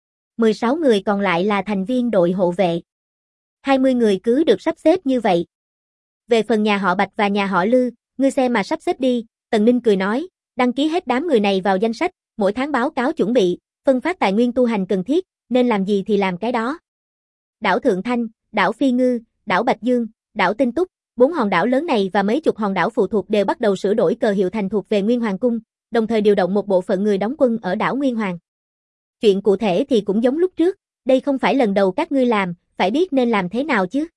16 người còn lại là thành viên đội hộ vệ. 20 người cứ được sắp xếp như vậy. Về phần nhà họ Bạch và nhà họ Lư, ngươi xem mà sắp xếp đi, Tần Ninh cười nói, đăng ký hết đám người này vào danh sách, mỗi tháng báo cáo chuẩn bị, phân phát tài nguyên tu hành cần thiết, nên làm gì thì làm cái đó. Đảo Thượng Thanh, đảo Phi Ngư, đảo Bạch Dương, đảo Tinh Túc, 4 hòn đảo lớn này và mấy chục hòn đảo phụ thuộc đều bắt đầu sửa đổi cờ hiệu thành thuộc về Nguyên Hoàng cung, đồng thời điều động một bộ phận người đóng quân ở đảo Nguyên Hoàng. Chuyện cụ thể thì cũng giống lúc trước, đây không phải lần đầu các ngươi làm, phải biết nên làm thế nào chứ.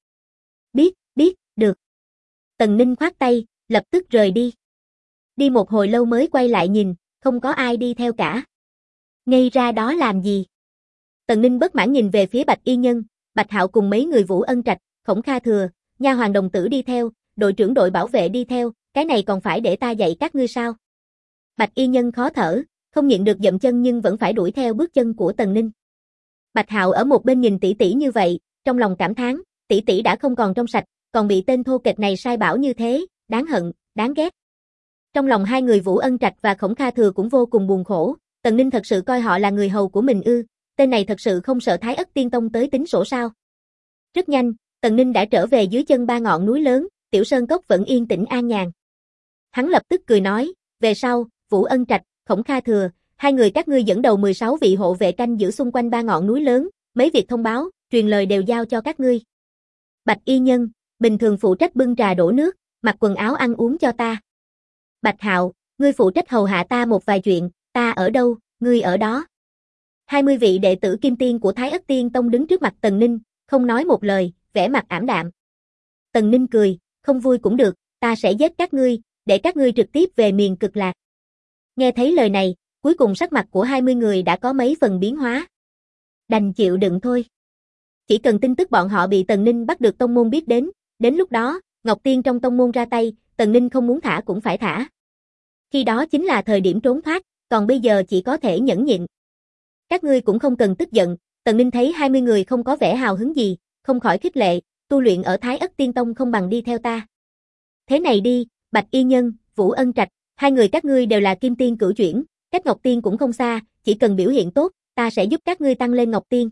Biết, được. Tần Ninh khoát tay, lập tức rời đi. Đi một hồi lâu mới quay lại nhìn, không có ai đi theo cả. Ngây ra đó làm gì? Tần Ninh bất mãn nhìn về phía Bạch Y Nhân, Bạch Hạo cùng mấy người Vũ Ân Trạch, Khổng Kha Thừa, nha hoàn đồng tử đi theo, đội trưởng đội bảo vệ đi theo, cái này còn phải để ta dạy các ngươi sao? Bạch Y Nhân khó thở, không nhịn được dậm chân nhưng vẫn phải đuổi theo bước chân của Tần Ninh. Bạch Hạo ở một bên nhìn tỷ tỷ như vậy, trong lòng cảm thán, tỷ tỷ đã không còn trong sạch, còn bị tên thô kệch này sai bảo như thế, đáng hận, đáng ghét. Trong lòng hai người Vũ Ân Trạch và Khổng Kha Thừa cũng vô cùng buồn khổ, Tần Ninh thật sự coi họ là người hầu của mình ư, tên này thật sự không sợ Thái Ất Tiên Tông tới tính sổ sao. Rất nhanh, Tần Ninh đã trở về dưới chân ba ngọn núi lớn, Tiểu Sơn Cốc vẫn yên tĩnh an nhàn. Hắn lập tức cười nói, về sau, Vũ Ân Trạch, Khổng Kha Thừa, hai người các ngươi dẫn đầu 16 vị hộ vệ canh giữ xung quanh ba ngọn núi lớn, mấy việc thông báo, truyền lời đều giao cho các ngươi. Bạch Y Nhân, bình thường phụ trách bưng trà đổ nước, mặc quần áo ăn uống cho ta. Bạch Hạo, ngươi phụ trách hầu hạ ta một vài chuyện, ta ở đâu, ngươi ở đó. 20 vị đệ tử kim tiên của Thái Ất Tiên Tông đứng trước mặt Tần Ninh, không nói một lời, vẻ mặt ảm đạm. Tần Ninh cười, không vui cũng được, ta sẽ giết các ngươi, để các ngươi trực tiếp về miền Cực Lạc. Nghe thấy lời này, cuối cùng sắc mặt của 20 người đã có mấy phần biến hóa. Đành chịu đựng thôi. Chỉ cần tin tức bọn họ bị Tần Ninh bắt được tông môn biết đến lúc đó, Ngọc Tiên trong tông môn ra tay, Tần Ninh không muốn thả cũng phải thả. Khi đó chính là thời điểm trốn thoát, còn bây giờ chỉ có thể nhẫn nhịn. Các ngươi cũng không cần tức giận, Tần Ninh thấy 20 người không có vẻ hào hứng gì, không khỏi khích lệ, tu luyện ở Thái Ất Tiên Tông không bằng đi theo ta. Thế này đi, Bạch Y Nhân, Vũ Ân Trạch, hai người các ngươi đều là Kim Tiên cửu chuyển, cách Ngọc Tiên cũng không xa, chỉ cần biểu hiện tốt, ta sẽ giúp các ngươi tăng lên Ngọc Tiên.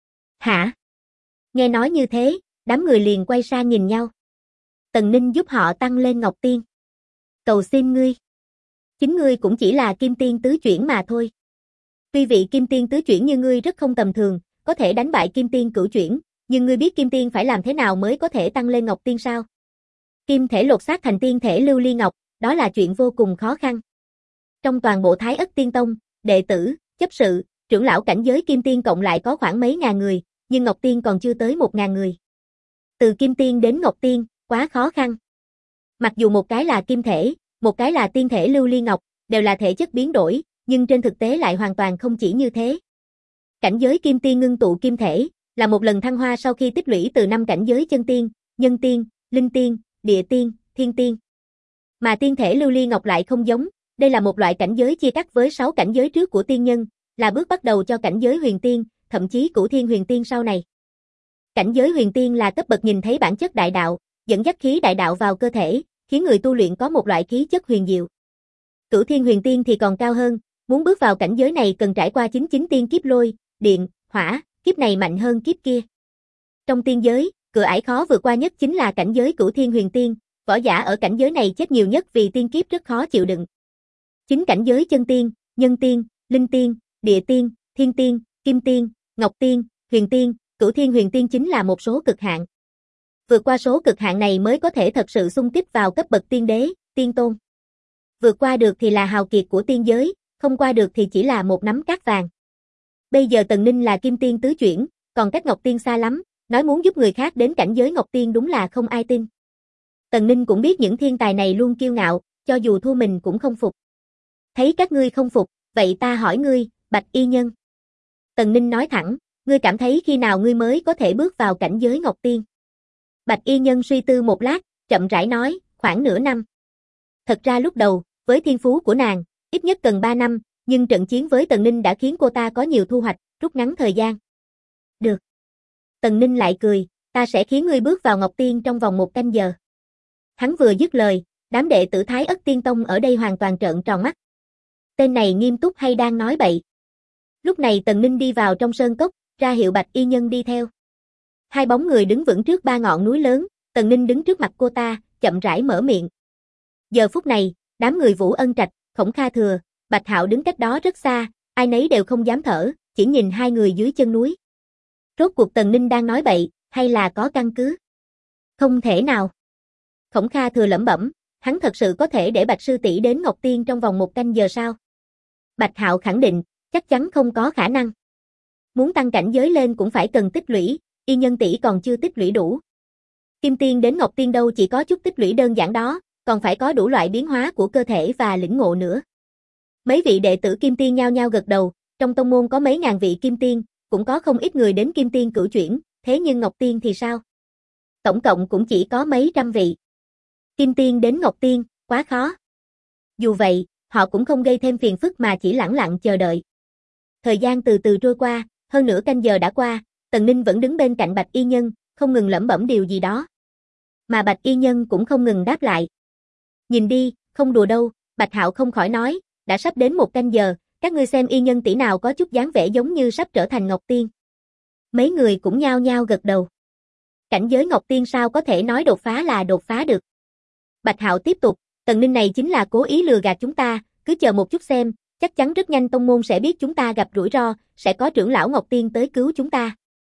Hả? Nghe nói như thế, đám người liền quay sang nhìn nhau. Tần Ninh giúp họ tăng lên Ngọc Tiên. Cầu xin ngươi. Chính ngươi cũng chỉ là Kim Tiên tứ chuyển mà thôi. Tuy vị Kim Tiên tứ chuyển như ngươi rất không tầm thường, có thể đánh bại Kim Tiên cửu chuyển, nhưng ngươi biết Kim Tiên phải làm thế nào mới có thể tăng lên Ngọc Tiên sao? Kim thể lột xác thành tiên thể lưu ly ngọc, đó là chuyện vô cùng khó khăn. Trong toàn bộ Thái Ất Tiên Tông, đệ tử, chấp sự, trưởng lão cảnh giới Kim Tiên cộng lại có khoảng mấy ngàn người, nhưng Ngọc Tiên còn chưa tới 1000 người. Từ Kim Tiên đến Ngọc Tiên, quá khó khăn. Mặc dù một cái là kim thể, một cái là tiên thể lưu ly ngọc, đều là thể chất biến đổi, nhưng trên thực tế lại hoàn toàn không chỉ như thế. Cảnh giới Kim Tiên ngưng tụ kim thể, là một lần thăng hoa sau khi tích lũy từ 5 cảnh giới chân tiên, nhân tiên, linh tiên, địa tiên, thiên tiên. Mà tiên thể lưu ly ngọc lại không giống, đây là một loại cảnh giới chia cắt với 6 cảnh giới trước của tiên nhân, là bước bắt đầu cho cảnh giới huyền tiên, thậm chí cửu thiên huyền tiên sau này. Cảnh giới huyền tiên là cấp bậc nhìn thấy bản chất đại đạo, dẫn dắt khí đại đạo vào cơ thể, khiến người tu luyện có một loại khí chất huyền diệu. Cửu thiên huyền tiên thì còn cao hơn, muốn bước vào cảnh giới này cần trải qua 99 tiên kiếp lôi, điện, hỏa, kiếp này mạnh hơn kiếp kia. Trong tiên giới, cửa ải khó vượt qua nhất chính là cảnh giới cửu thiên huyền tiên, võ giả ở cảnh giới này chết nhiều nhất vì tiên kiếp rất khó chịu đựng. Chính cảnh giới chân tiên, nhân tiên, linh tiên, địa tiên, thiên tiên, kim tiên, ngọc tiên, huyền tiên, cửu thiên huyền tiên chính là một số cực hạn. Vượt qua số cực hạn này mới có thể thật sự xung kích vào cấp bậc tiên đế, tiên tôn. Vượt qua được thì là hào kiệt của tiên giới, không qua được thì chỉ là một nắm cát vàng. Bây giờ Tần Ninh là Kim Tiên tứ chuyển, còn cách Ngọc Tiên xa lắm, nói muốn giúp người khác đến cảnh giới Ngọc Tiên đúng là không ai tin. Tần Ninh cũng biết những thiên tài này luôn kiêu ngạo, cho dù thua mình cũng không phục. Thấy các ngươi không phục, vậy ta hỏi ngươi, Bạch Y Nhân. Tần Ninh nói thẳng, ngươi cảm thấy khi nào ngươi mới có thể bước vào cảnh giới Ngọc Tiên? Bạch Y Nhân suy tư một lát, chậm rãi nói, khoảng nửa năm. Thật ra lúc đầu, với thiên phú của nàng, ít nhất cần 3 năm, nhưng trận chiến với Tần Ninh đã khiến cô ta có nhiều thu hoạch, rút ngắn thời gian. Được. Tần Ninh lại cười, ta sẽ khiến ngươi bước vào Ngọc Tiên trong vòng 1 canh giờ. Hắn vừa dứt lời, đám đệ tử Thái Ất Tiên Tông ở đây hoàn toàn trợn tròn mắt. Tên này nghiêm túc hay đang nói bậy? Lúc này Tần Ninh đi vào trong sơn cốc, ra hiệu Bạch Y Nhân đi theo. Hai bóng người đứng vững trước 3 ngọn núi lớn, Tần Ninh đứng trước mặt cô ta, chậm rãi mở miệng. Giờ phút này, đám người Vũ Ân Trạch, Khổng Kha Thừa, Bạch Hạo đứng cách đó rất xa, ai nấy đều không dám thở, chỉ nhìn hai người dưới chân núi. Rốt cuộc Tần Ninh đang nói bậy, hay là có căn cứ? Không thể nào. Khổng Kha Thừa lẩm bẩm, hắn thật sự có thể để Bạch sư tỷ đến Ngọc Tiên trong vòng 1 canh giờ sao? Bạch Hạo khẳng định, chắc chắn không có khả năng. Muốn tăng cảnh giới lên cũng phải cần tích lũy, Y Nhân tỷ còn chưa tích lũy đủ. Kim Tiên đến Ngọc Tiên đâu chỉ có chút tích lũy đơn giản đó, còn phải có đủ loại biến hóa của cơ thể và lĩnh ngộ nữa. Mấy vị đệ tử Kim Tiên nhao nhao gật đầu, trong tông môn có mấy ngàn vị Kim Tiên, cũng có không ít người đến Kim Tiên cửu chuyển, thế nhưng Ngọc Tiên thì sao? Tổng cộng cũng chỉ có mấy trăm vị. Kim Tiên đến Ngọc Tiên, quá khó. Dù vậy, họ cũng không gây thêm phiền phức mà chỉ lẳng lặng chờ đợi. Thời gian từ từ trôi qua, hơn nửa canh giờ đã qua, Tần Ninh vẫn đứng bên cạnh Bạch Y Nhân, không ngừng lẩm bẩm điều gì đó. Mà Bạch Y Nhân cũng không ngừng đáp lại. Nhìn đi, không đùa đâu, Bạch Hạo không khỏi nói, đã sắp đến 1 canh giờ, các ngươi xem Y Nhân tỷ nào có chút dáng vẻ giống như sắp trở thành Ngọc Tiên. Mấy người cũng nhao nhao gật đầu. Cảnh giới Ngọc Tiên sao có thể nói đột phá là đột phá được. Bạch Hạo tiếp tục, Tần Ninh này chính là cố ý lừa gạt chúng ta, cứ chờ một chút xem, chắc chắn rất nhanh tông môn sẽ biết chúng ta gặp rủi ro, sẽ có trưởng lão Ngọc Tiên tới cứu chúng ta.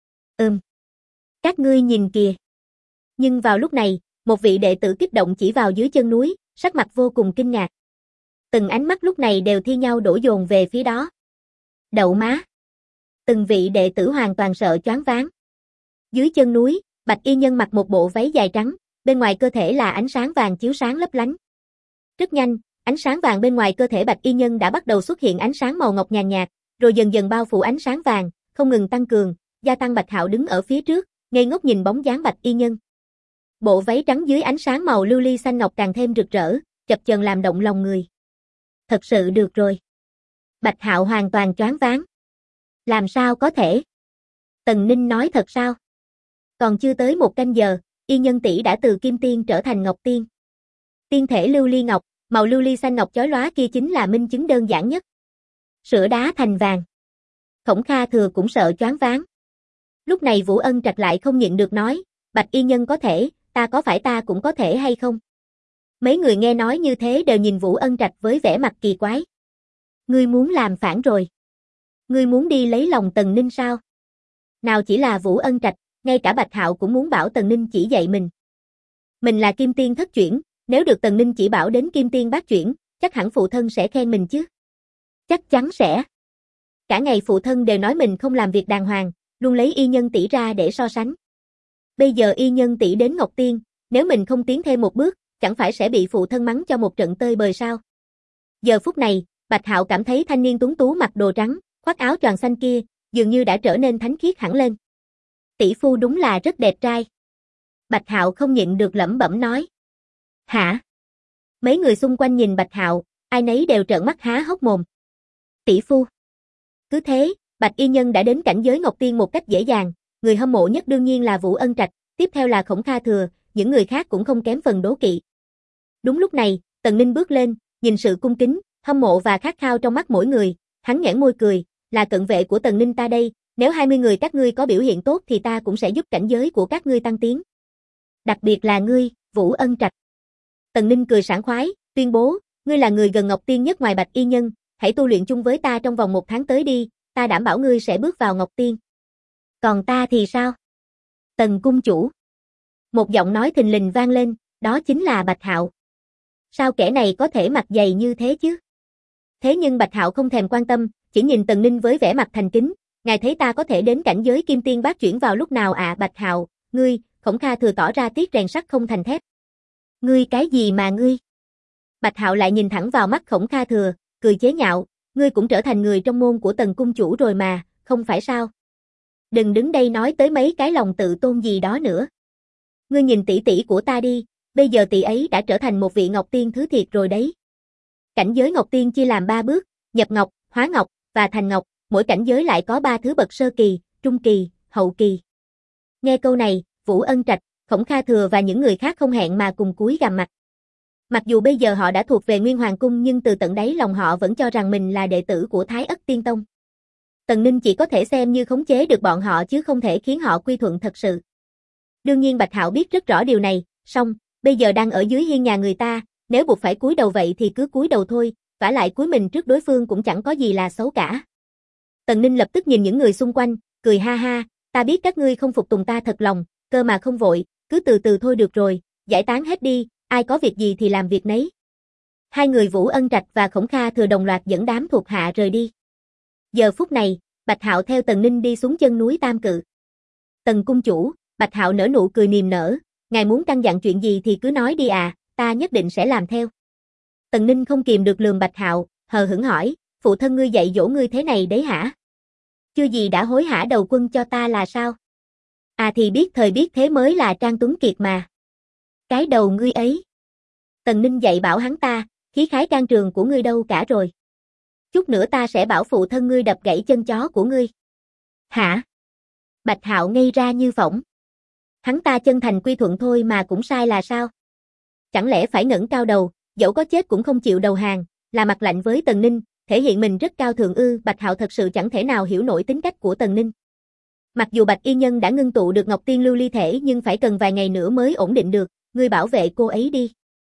Các ngươi nhìn kìa. Nhưng vào lúc này, một vị đệ tử kích động chỉ vào dưới chân núi, sắc mặt vô cùng kinh ngạc. Từng ánh mắt lúc này đều thi nhau đổ dồn về phía đó. Đậu má. Từng vị đệ tử hoàn toàn sợ choáng váng. Dưới chân núi, Bạch Y Nhân mặc một bộ váy dài trắng, bên ngoài cơ thể là ánh sáng vàng chiếu sáng lấp lánh. Rất nhanh, ánh sáng vàng bên ngoài cơ thể Bạch Y Nhân đã bắt đầu xuất hiện ánh sáng màu ngọc nhàn nhạt, rồi dần dần bao phủ ánh sáng vàng, không ngừng tăng cường, gia tăng. Bạch Hạo đứng ở phía trước, ngây ngốc nhìn bóng dáng Bạch Y Nhân. Bộ váy trắng dưới ánh sáng màu lưu ly xanh ngọc càng thêm rực rỡ, chập chờn làm động lòng người. Thật sự được rồi. Bạch Hạo hoàn toàn choáng váng. Làm sao có thể? Tần Ninh nói thật sao? Còn chưa tới 1 canh giờ, Y Nhân tỷ đã từ Kim Tiên trở thành Ngọc Tiên. Tiên thể lưu ly ngọc, màu lưu ly xanh ngọc chói lóa kia chính là minh chứng đơn giản nhất. Sữa đá thành vàng. Khổng Kha Thừa cũng sợ choáng váng. Lúc này Vũ Ân Trạch lại không nhịn được nói, Bạch Y Nhân có thể, ta có phải ta cũng có thể hay không? Mấy người nghe nói như thế đều nhìn Vũ Ân Trạch với vẻ mặt kỳ quái. Ngươi muốn làm phản rồi. Ngươi muốn đi lấy lòng Tần Ninh sao? Nào chỉ là Vũ Ân Trạch, ngay cả Bạch Hạo cũng muốn bảo Tần Ninh chỉ dạy mình. Mình là Kim Tiên thất chuyển, nếu được Tần Ninh chỉ bảo đến Kim Tiên bát chuyển, chắc hẳn phụ thân sẽ khen mình chứ. Chắc chắn sẽ. Cả ngày phụ thân đều nói mình không làm việc đàng hoàng, luôn lấy Y Nhân tỷ ra để so sánh. Bây giờ Y Nhân tỷ đến Ngọc Tiên, nếu mình không tiến thêm một bước, chẳng phải sẽ bị phụ thân mắng cho một trận tơi bời sao? Giờ phút này, Bạch Hạo cảm thấy thanh niên tuấn tú mặc đồ trắng, khoác áo choàng xanh kia, dường như đã trở nên thánh khiết hẳn lên. Tỷ phu đúng là rất đẹp trai. Bạch Hạo không nhịn được lẩm bẩm nói. Hả? Mấy người xung quanh nhìn Bạch Hạo, ai nấy đều trợn mắt há hốc mồm. Tỷ phu. Cứ thế, Bạch Y Nhân đã đến cảnh giới Ngọc Tiên một cách dễ dàng, người hâm mộ nhất đương nhiên là Vũ Ân Trạch, tiếp theo là Khổng Kha Thừa, những người khác cũng không kém phần đố kỵ. Đúng lúc này, Tần Ninh bước lên, nhìn sự cung kính, hâm mộ và khát khao trong mắt mỗi người, hắn nhoẻn môi cười, là cận vệ của Tần Ninh ta đây, nếu 20 người các ngươi có biểu hiện tốt thì ta cũng sẽ giúp cảnh giới của các ngươi tăng tiến. Đặc biệt là ngươi, Vũ Ân Trạch. Tần Ninh cười sảng khoái, tuyên bố, ngươi là người gần Ngọc Tiên nhất ngoài Bạch Y Nhân, hãy tu luyện chung với ta trong vòng 1 tháng tới đi, ta đảm bảo ngươi sẽ bước vào Ngọc Tiên. Còn ta thì sao? Tần cung chủ. Một giọng nói thình lình vang lên, đó chính là Bạch Hạo. Sao kẻ này có thể mặt dày như thế chứ? Thế nhưng Bạch Hạo không thèm quan tâm, chỉ nhìn Tần Ninh với vẻ mặt thành kính, ngài thấy ta có thể đến cảnh giới Kim Tiên bát chuyển vào lúc nào ạ? Bạch Hạo, ngươi, Khổng Kha Thừa tỏ ra tiếc rèn sắt không thành thép. Ngươi cái gì mà ngươi? Bạch Hạo lại nhìn thẳng vào mắt Khổng Kha Thừa, cười chế nhạo, ngươi cũng trở thành người trong môn của Tần cung chủ rồi mà, không phải sao? Đừng đứng đây nói tới mấy cái lòng tự tôn gì đó nữa. Ngươi nhìn tỷ tỷ của ta đi, bây giờ tỷ ấy đã trở thành một vị Ngọc Tiên thứ thiệt rồi đấy. Cảnh giới Ngọc Tiên chia làm 3 bước, nhập Ngọc, hóa Ngọc và thành Ngọc, mỗi cảnh giới lại có 3 thứ bậc sơ kỳ, trung kỳ, hậu kỳ. Nghe câu này, Vũ Ân Trạch, Khổng Kha Thừa và những người khác không hẹn mà cùng cúi gằm mặt. Mặc dù bây giờ họ đã thuộc về Nguyên Hoàng Cung nhưng từ tận đáy lòng họ vẫn cho rằng mình là đệ tử của Thái Ất Tiên Tông. Tần Ninh chỉ có thể xem như khống chế được bọn họ chứ không thể khiến họ quy thuận thật sự. Đương nhiên Bạch Hạo biết rất rõ điều này, song, bây giờ đang ở dưới hiên nhà người ta, nếu buộc phải cúi đầu vậy thì cứ cúi đầu thôi, vả lại cúi mình trước đối phương cũng chẳng có gì là xấu cả. Tần Ninh lập tức nhìn những người xung quanh, cười ha ha, ta biết các ngươi không phục tùng ta thật lòng, cơ mà không vội, cứ từ từ thôi được rồi, giải tán hết đi, ai có việc gì thì làm việc nấy. Hai người Vũ Ân Trạch và Khổng Kha Thừa đồng loạt dẫn đám thuộc hạ rời đi. Giờ phút này, Bạch Hạo theo Tần Ninh đi xuống chân núi Tam Cự. Tần cung chủ, Bạch Hạo nở nụ cười niềm nở, ngài muốn căn dặn chuyện gì thì cứ nói đi à, ta nhất định sẽ làm theo. Tần Ninh không kìm được lườm Bạch Hạo, hờ hững hỏi, phụ thân ngươi dạy dỗ ngươi thế này đấy hả? Chưa gì đã hối hả đầu quân cho ta là sao? À thì biết thời biết thế mới là Trang Tuấn Kiệt mà. Cái đầu ngươi ấy. Tần Ninh dạy bảo hắn ta, khí khái can trường của ngươi đâu cả rồi. Chút nữa ta sẽ bảo phụ thân ngươi đập gãy chân chó của ngươi. Hả? Bạch Hạo ngây ra như phỗng. Hắn ta chân thành quy thuận thôi mà cũng sai là sao? Chẳng lẽ phải ngẩng cao đầu, dẫu có chết cũng không chịu đầu hàng, là mặt lạnh với Tần Ninh, thể hiện mình rất cao thượng ư? Bạch Hạo thật sự chẳng thể nào hiểu nổi tính cách của Tần Ninh. Mặc dù Bạch Y Nhân đã ngưng tụ được Ngọc Tiên lưu ly thể nhưng phải cần vài ngày nữa mới ổn định được, ngươi bảo vệ cô ấy đi.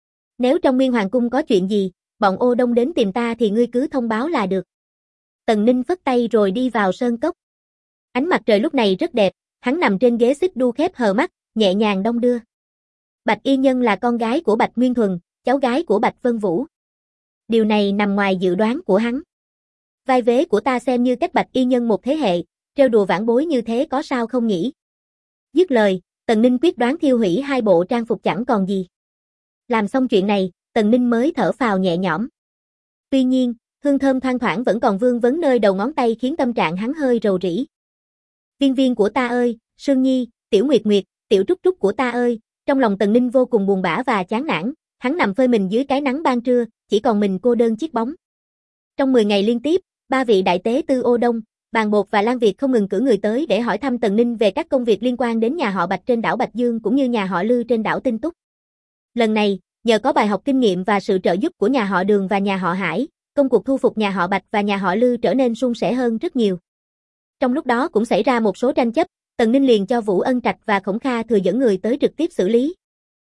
Nếu trong Nguyên Hoàng Cung có chuyện gì, bọn ô đông đến tìm ta thì ngươi cứ thông báo là được. Tần Ninh phất tay rồi đi vào sơn cốc. Ánh mặt trời lúc này rất đẹp, hắn nằm trên ghế xích đu khép hờ mắt, nhẹ nhàng đong đưa. Bạch Y Nhân là con gái của Bạch Nguyên Thuần, cháu gái của Bạch Vân Vũ. Điều này nằm ngoài dự đoán của hắn. Vai vế của ta xem như cách Bạch Y Nhân một thế hệ, trêu đùa vãn bối như thế có sao không nhỉ? Dứt lời, Tần Ninh quyết đoán thiêu hủy 2 bộ trang phục chẳng còn gì. Làm xong chuyện này, Tần Ninh mới thở phào nhẹ nhõm. Tuy nhiên, hương thơm thoang thoảng vẫn còn vương vấn nơi đầu ngón tay khiến tâm trạng hắn hơi rầu rĩ. Viên viên của ta ơi, Sương Nhi, Tiểu Nguyệt Nguyệt, Tiểu Trúc Trúc của ta ơi, trong lòng Tần Ninh vô cùng buồn bã và chán nản, hắn nằm phơi mình dưới cái nắng ban trưa, chỉ còn mình cô đơn chiếc bóng. Trong 10 ngày liên tiếp, Ba vị đại tế tư Ô Đông, Bàn Bột và Lan Việt không ngừng cử người tới để hỏi thăm Tần Ninh về các công việc liên quan đến nhà họ Bạch trên đảo Bạch Dương cũng như nhà họ Lư trên đảo Tinh Túc. Lần này, nhờ có bài học kinh nghiệm và sự trợ giúp của nhà họ Đường và nhà họ Hải, công cuộc thu phục nhà họ Bạch và nhà họ Lư trở nên suôn sẻ hơn rất nhiều. Trong lúc đó cũng xảy ra một số tranh chấp, Tần Ninh liền cho Vũ Ân Trạch và Khổng Kha Thừa dẫn người tới trực tiếp xử lý.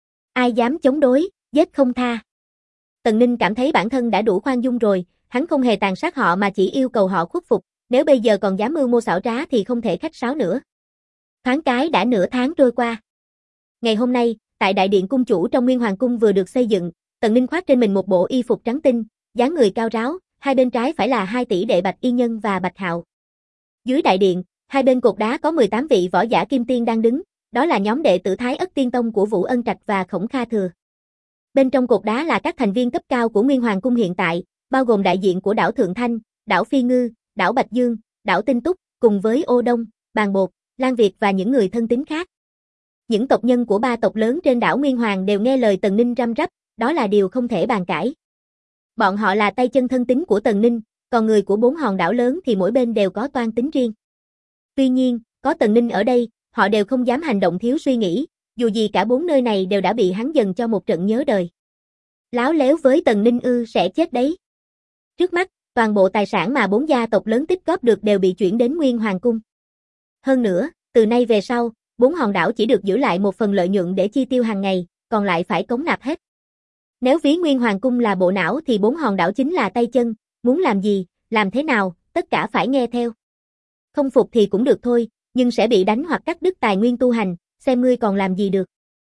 Ai dám chống đối, giết không tha. Tần Ninh cảm thấy bản thân đã đủ khoan dung rồi, hắn không hề tàn sát họ mà chỉ yêu cầu họ khuất phục, nếu bây giờ còn dám mưu mô xảo trá thì không thể khách sáo nữa. Thoáng cái đã nửa tháng trôi qua. Ngày hôm nay, tại đại điện cung chủ trong Nguyên Hoàng cung vừa được xây dựng, Tần Ninh khoác trên mình một bộ y phục trắng tinh, dáng người cao ráo, hai bên trái phải là hai tỷ đệ Bạch Y Nhân và Bạch Hạo. Dưới đại điện, hai bên cột đá có 18 vị võ giả kim tiên đang đứng, đó là nhóm đệ tử Thái Ất Tiên Tông của Vũ Ân Trạch và Khổng Kha Thừa. Bên trong cột đá là các thành viên cấp cao của Nguyên Hoàng cung hiện tại, bao gồm đại diện của đảo Thượng Thanh, đảo Phi Ngư, đảo Bạch Dương, đảo Tinh Túc, cùng với Ô Đông, Bàn Bột, Lan Việt và những người thân tín khác. Những tộc nhân của ba tộc lớn trên đảo Nguyên Hoàng đều nghe lời Tần Ninh răm rắp, đó là điều không thể bàn cãi. Bọn họ là tay chân thân tín của Tần Ninh, còn người của 4 hòn đảo lớn thì mỗi bên đều có toan tính riêng. Tuy nhiên, có Tần Ninh ở đây, họ đều không dám hành động thiếu suy nghĩ, dù gì cả 4 nơi này đều đã bị hắn dần cho một trận nhớ đời. Láo léo với Tần Ninh sẽ chết đấy. Trước mắt, toàn bộ tài sản mà 4 gia tộc lớn tích góp được đều bị chuyển đến Nguyên Hoàng cung. Hơn nữa, từ nay về sau, 4 hòn đảo chỉ được giữ lại một phần lợi nhuận để chi tiêu hàng ngày, còn lại phải cống nạp hết. Nếu ví Nguyên Hoàng cung là bộ não thì 4 hòn đảo chính là tay chân, muốn làm gì, làm thế nào, tất cả phải nghe theo. Không phục thì cũng được thôi, nhưng sẽ bị đánh hoặc cắt đứt tài nguyên tu hành, xem ngươi còn làm gì được.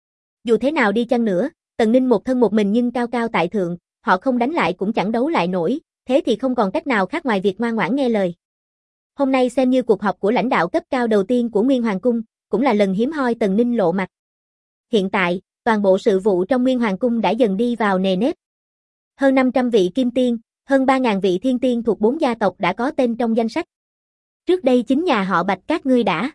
Dù thế nào đi chăng nữa, Tần Ninh một thân một mình nhưng cao cao tại thượng, họ không đánh lại cũng chẳng đấu lại nổi, thế thì không còn cách nào khác ngoài việc ngoan ngoãn nghe lời. Hôm nay xem như cuộc họp của lãnh đạo cấp cao đầu tiên của Nguyên Hoàng cung, cũng là lần hiếm hoi Tần Ninh lộ mặt. Hiện tại, toàn bộ sự vụ trong Nguyên Hoàng cung đã dần đi vào nề nếp. Hơn 500 vị kim tiên, hơn 3.000 vị thiên tiên thuộc 4 gia tộc đã có tên trong danh sách. Trước đây chính nhà họ Bạch các ngươi đã.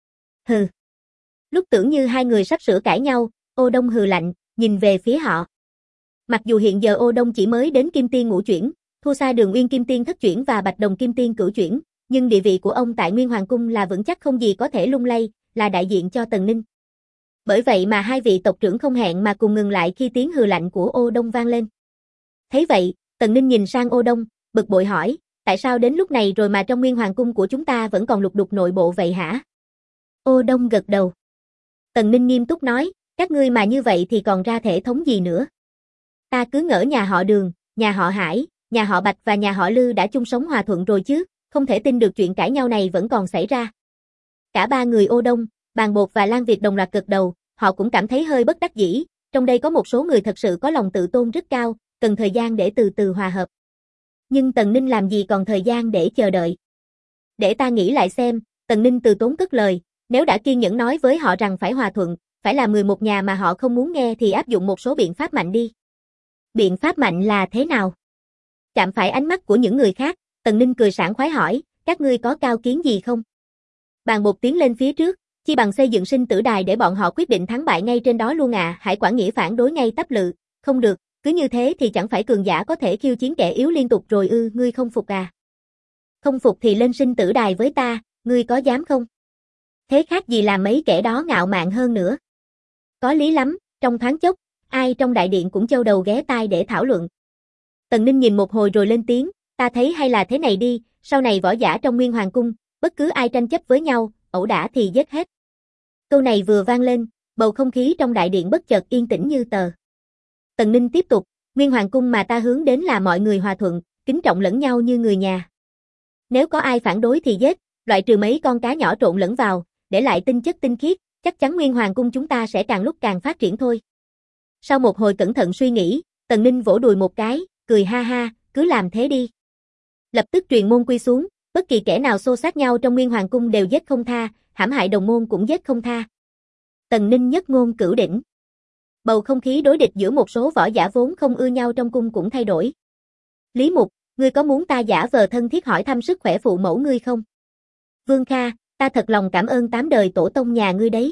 Hừ. Lúc tưởng như hai người sắp sửa cãi nhau, Ô Đông hừ lạnh, nhìn về phía họ. Mặc dù hiện giờ Ô Đông chỉ mới đến kim tiên ngũ chuyển, thua xa Đường Uyên kim tiên thất chuyển và Bạch Đồng kim tiên cửu chuyển, nhưng địa vị của ông tại Nguyên Hoàng cung là vững chắc không gì có thể lung lay, là đại diện cho Tần Ninh. Bởi vậy mà hai vị tộc trưởng không hẹn mà cùng ngừng lại khi tiếng hừ lạnh của Ô Đông vang lên. Thấy vậy, Tần Ninh nhìn sang Ô Đông, bực bội hỏi, tại sao đến lúc này rồi mà trong Nguyên Hoàng cung của chúng ta vẫn còn lục đục nội bộ vậy hả? Ô Đông gật đầu. Tần Ninh nghiêm túc nói, các ngươi mà như vậy thì còn ra thể thống gì nữa? Ta cứ ngỡ nhà họ Đường, nhà họ Hải, nhà họ Bạch và nhà họ Lư đã chung sống hòa thuận rồi chứ, không thể tin được chuyện cãi nhau này vẫn còn xảy ra. Cả ba người Ô Đông, Bàn Bột và Lan Việt đồng loạt gật đầu, họ cũng cảm thấy hơi bất đắc dĩ, trong đây có một số người thật sự có lòng tự tôn rất cao, cần thời gian để từ từ hòa hợp. Nhưng Tần Ninh làm gì còn thời gian để chờ đợi. Để ta nghĩ lại xem, Tần Ninh từ tốn cất lời, nếu đã kiên nhẫn nói với họ rằng phải hòa thuận, phải là người một nhà mà họ không muốn nghe thì áp dụng một số biện pháp mạnh đi. Biện pháp mạnh là thế nào? Chạm phải ánh mắt của những người khác, Tần Ninh cười sảng khoái hỏi, các ngươi có cao kiến gì không? Bàn Bột tiến lên phía trước, chi bằng xây dựng sinh tử đài để bọn họ quyết định thắng bại ngay trên đó luôn à, Hải Quảng Nghĩa phản đối ngay tắp lự, không được, cứ như thế thì chẳng phải cường giả có thể khiêu chiến kẻ yếu liên tục rồi ngươi không phục à? Không phục thì lên sinh tử đài với ta, ngươi có dám không? Thế khác gì làm mấy kẻ đó ngạo mạn hơn nữa. Có lý lắm, trong thoáng chốc, ai trong đại điện cũng châu đầu ghé tai để thảo luận. Tần Ninh nhìn một hồi rồi lên tiếng, ta thấy hay là thế này đi, sau này võ giả trong Nguyên Hoàng cung, bất cứ ai tranh chấp với nhau, ẩu đả thì giết hết. Câu này vừa vang lên, bầu không khí trong đại điện bất chợt yên tĩnh như tờ. Tần Ninh tiếp tục, Nguyên Hoàng cung mà ta hướng đến là mọi người hòa thuận, kính trọng lẫn nhau như người nhà. Nếu có ai phản đối thì giết, loại trừ mấy con cá nhỏ trộn lẫn vào, để lại tinh chất tinh khiết, chắc chắn Nguyên Hoàng cung chúng ta sẽ càng lúc càng phát triển thôi. Sau một hồi cẩn thận suy nghĩ, Tần Ninh vỗ đùi một cái, cười ha ha, cứ làm thế đi. Lập tức truyền môn quy xuống, bất kỳ kẻ nào xô xát nhau trong Nguyên Hoàng cung đều giết không tha, hãm hại đồng môn cũng giết không tha. Tần Ninh nhất ngôn cửu đỉnh. Bầu không khí đối địch giữa một số võ giả vốn không ưa nhau trong cung cũng thay đổi. Lý Mục, ngươi có muốn ta giả vờ thân thiết hỏi thăm sức khỏe phụ mẫu ngươi không? Vương Kha, ta thật lòng cảm ơn 8 đời tổ tông nhà ngươi đấy.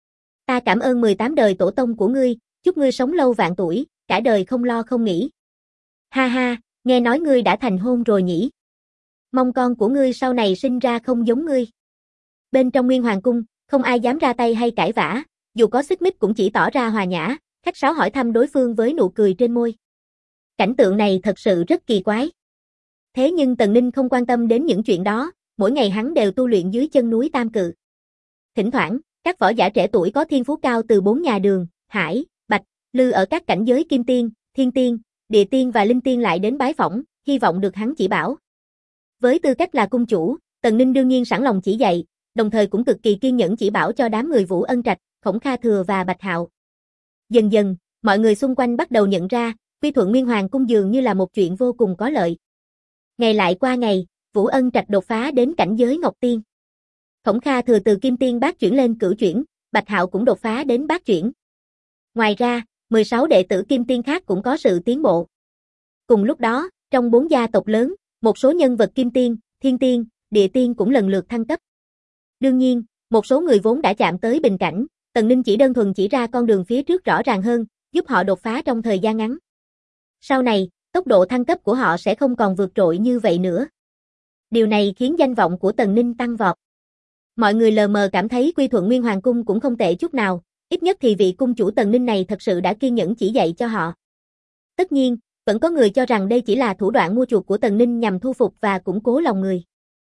Ta cảm ơn 18 đời tổ tông của ngươi, chúc ngươi sống lâu vạn tuổi, cả đời không lo không nghĩ. Ha ha, nghe nói ngươi đã thành hôn rồi nhỉ? Mong con của ngươi sau này sinh ra không giống ngươi. Bên trong Nguyên Hoàng cung, không ai dám ra tay hay cãi vã, dù có xích mích cũng chỉ tỏ ra hòa nhã, khách sáo hỏi thăm đối phương với nụ cười trên môi. Cảnh tượng này thật sự rất kỳ quái. Thế nhưng Tần Ninh không quan tâm đến những chuyện đó, mỗi ngày hắn đều tu luyện dưới chân núi Tam Cự. Thỉnh thoảng, các võ giả trẻ tuổi có thiên phú cao từ 4 nhà Đường, Hải, Bạch, Lư ở các cảnh giới Kim Tiên, Thiên Tiên, Địa Tiên và Linh Tiên lại đến bái phỏng, hy vọng được hắn chỉ bảo. Với tư cách là cung chủ, Tần Ninh đương nhiên sẵn lòng chỉ dạy, đồng thời cũng cực kỳ kiên nhẫn chỉ bảo cho đám người Vũ Ân Trạch, Khổng Kha Thừa và Bạch Hạo. Dần dần, mọi người xung quanh bắt đầu nhận ra, quy thuận Nguyên Hoàng cung dường như là một chuyện vô cùng có lợi. Ngày lại qua ngày, Vũ Ân Trạch đột phá đến cảnh giới Ngọc Tiên. Khổng Kha Thừa từ Kim Tiên bát chuyển lên Cửu chuyển, Bạch Hạo cũng đột phá đến bát chuyển. Ngoài ra, 16 đệ tử Kim Tiên khác cũng có sự tiến bộ. Cùng lúc đó, trong 4 gia tộc lớn, một số nhân vật Kim Tiên, Thiên Tiên, Địa Tiên cũng lần lượt thăng cấp. Đương nhiên, một số người vốn đã chạm tới bình cảnh, Tần Ninh chỉ đơn thuần chỉ ra con đường phía trước rõ ràng hơn, giúp họ đột phá trong thời gian ngắn. Sau này, tốc độ thăng cấp của họ sẽ không còn vượt trội như vậy nữa. Điều này khiến danh vọng của Tần Ninh tăng vọt. Mọi người lờ mờ cảm thấy quy thuận Nguyên Hoàng cung cũng không tệ chút nào, ít nhất thì vị cung chủ Tần Ninh này thật sự đã kiên nhẫn chỉ dạy cho họ. Tất nhiên, vẫn có người cho rằng đây chỉ là thủ đoạn mua chuộc của Tần Ninh nhằm thu phục và củng cố lòng người.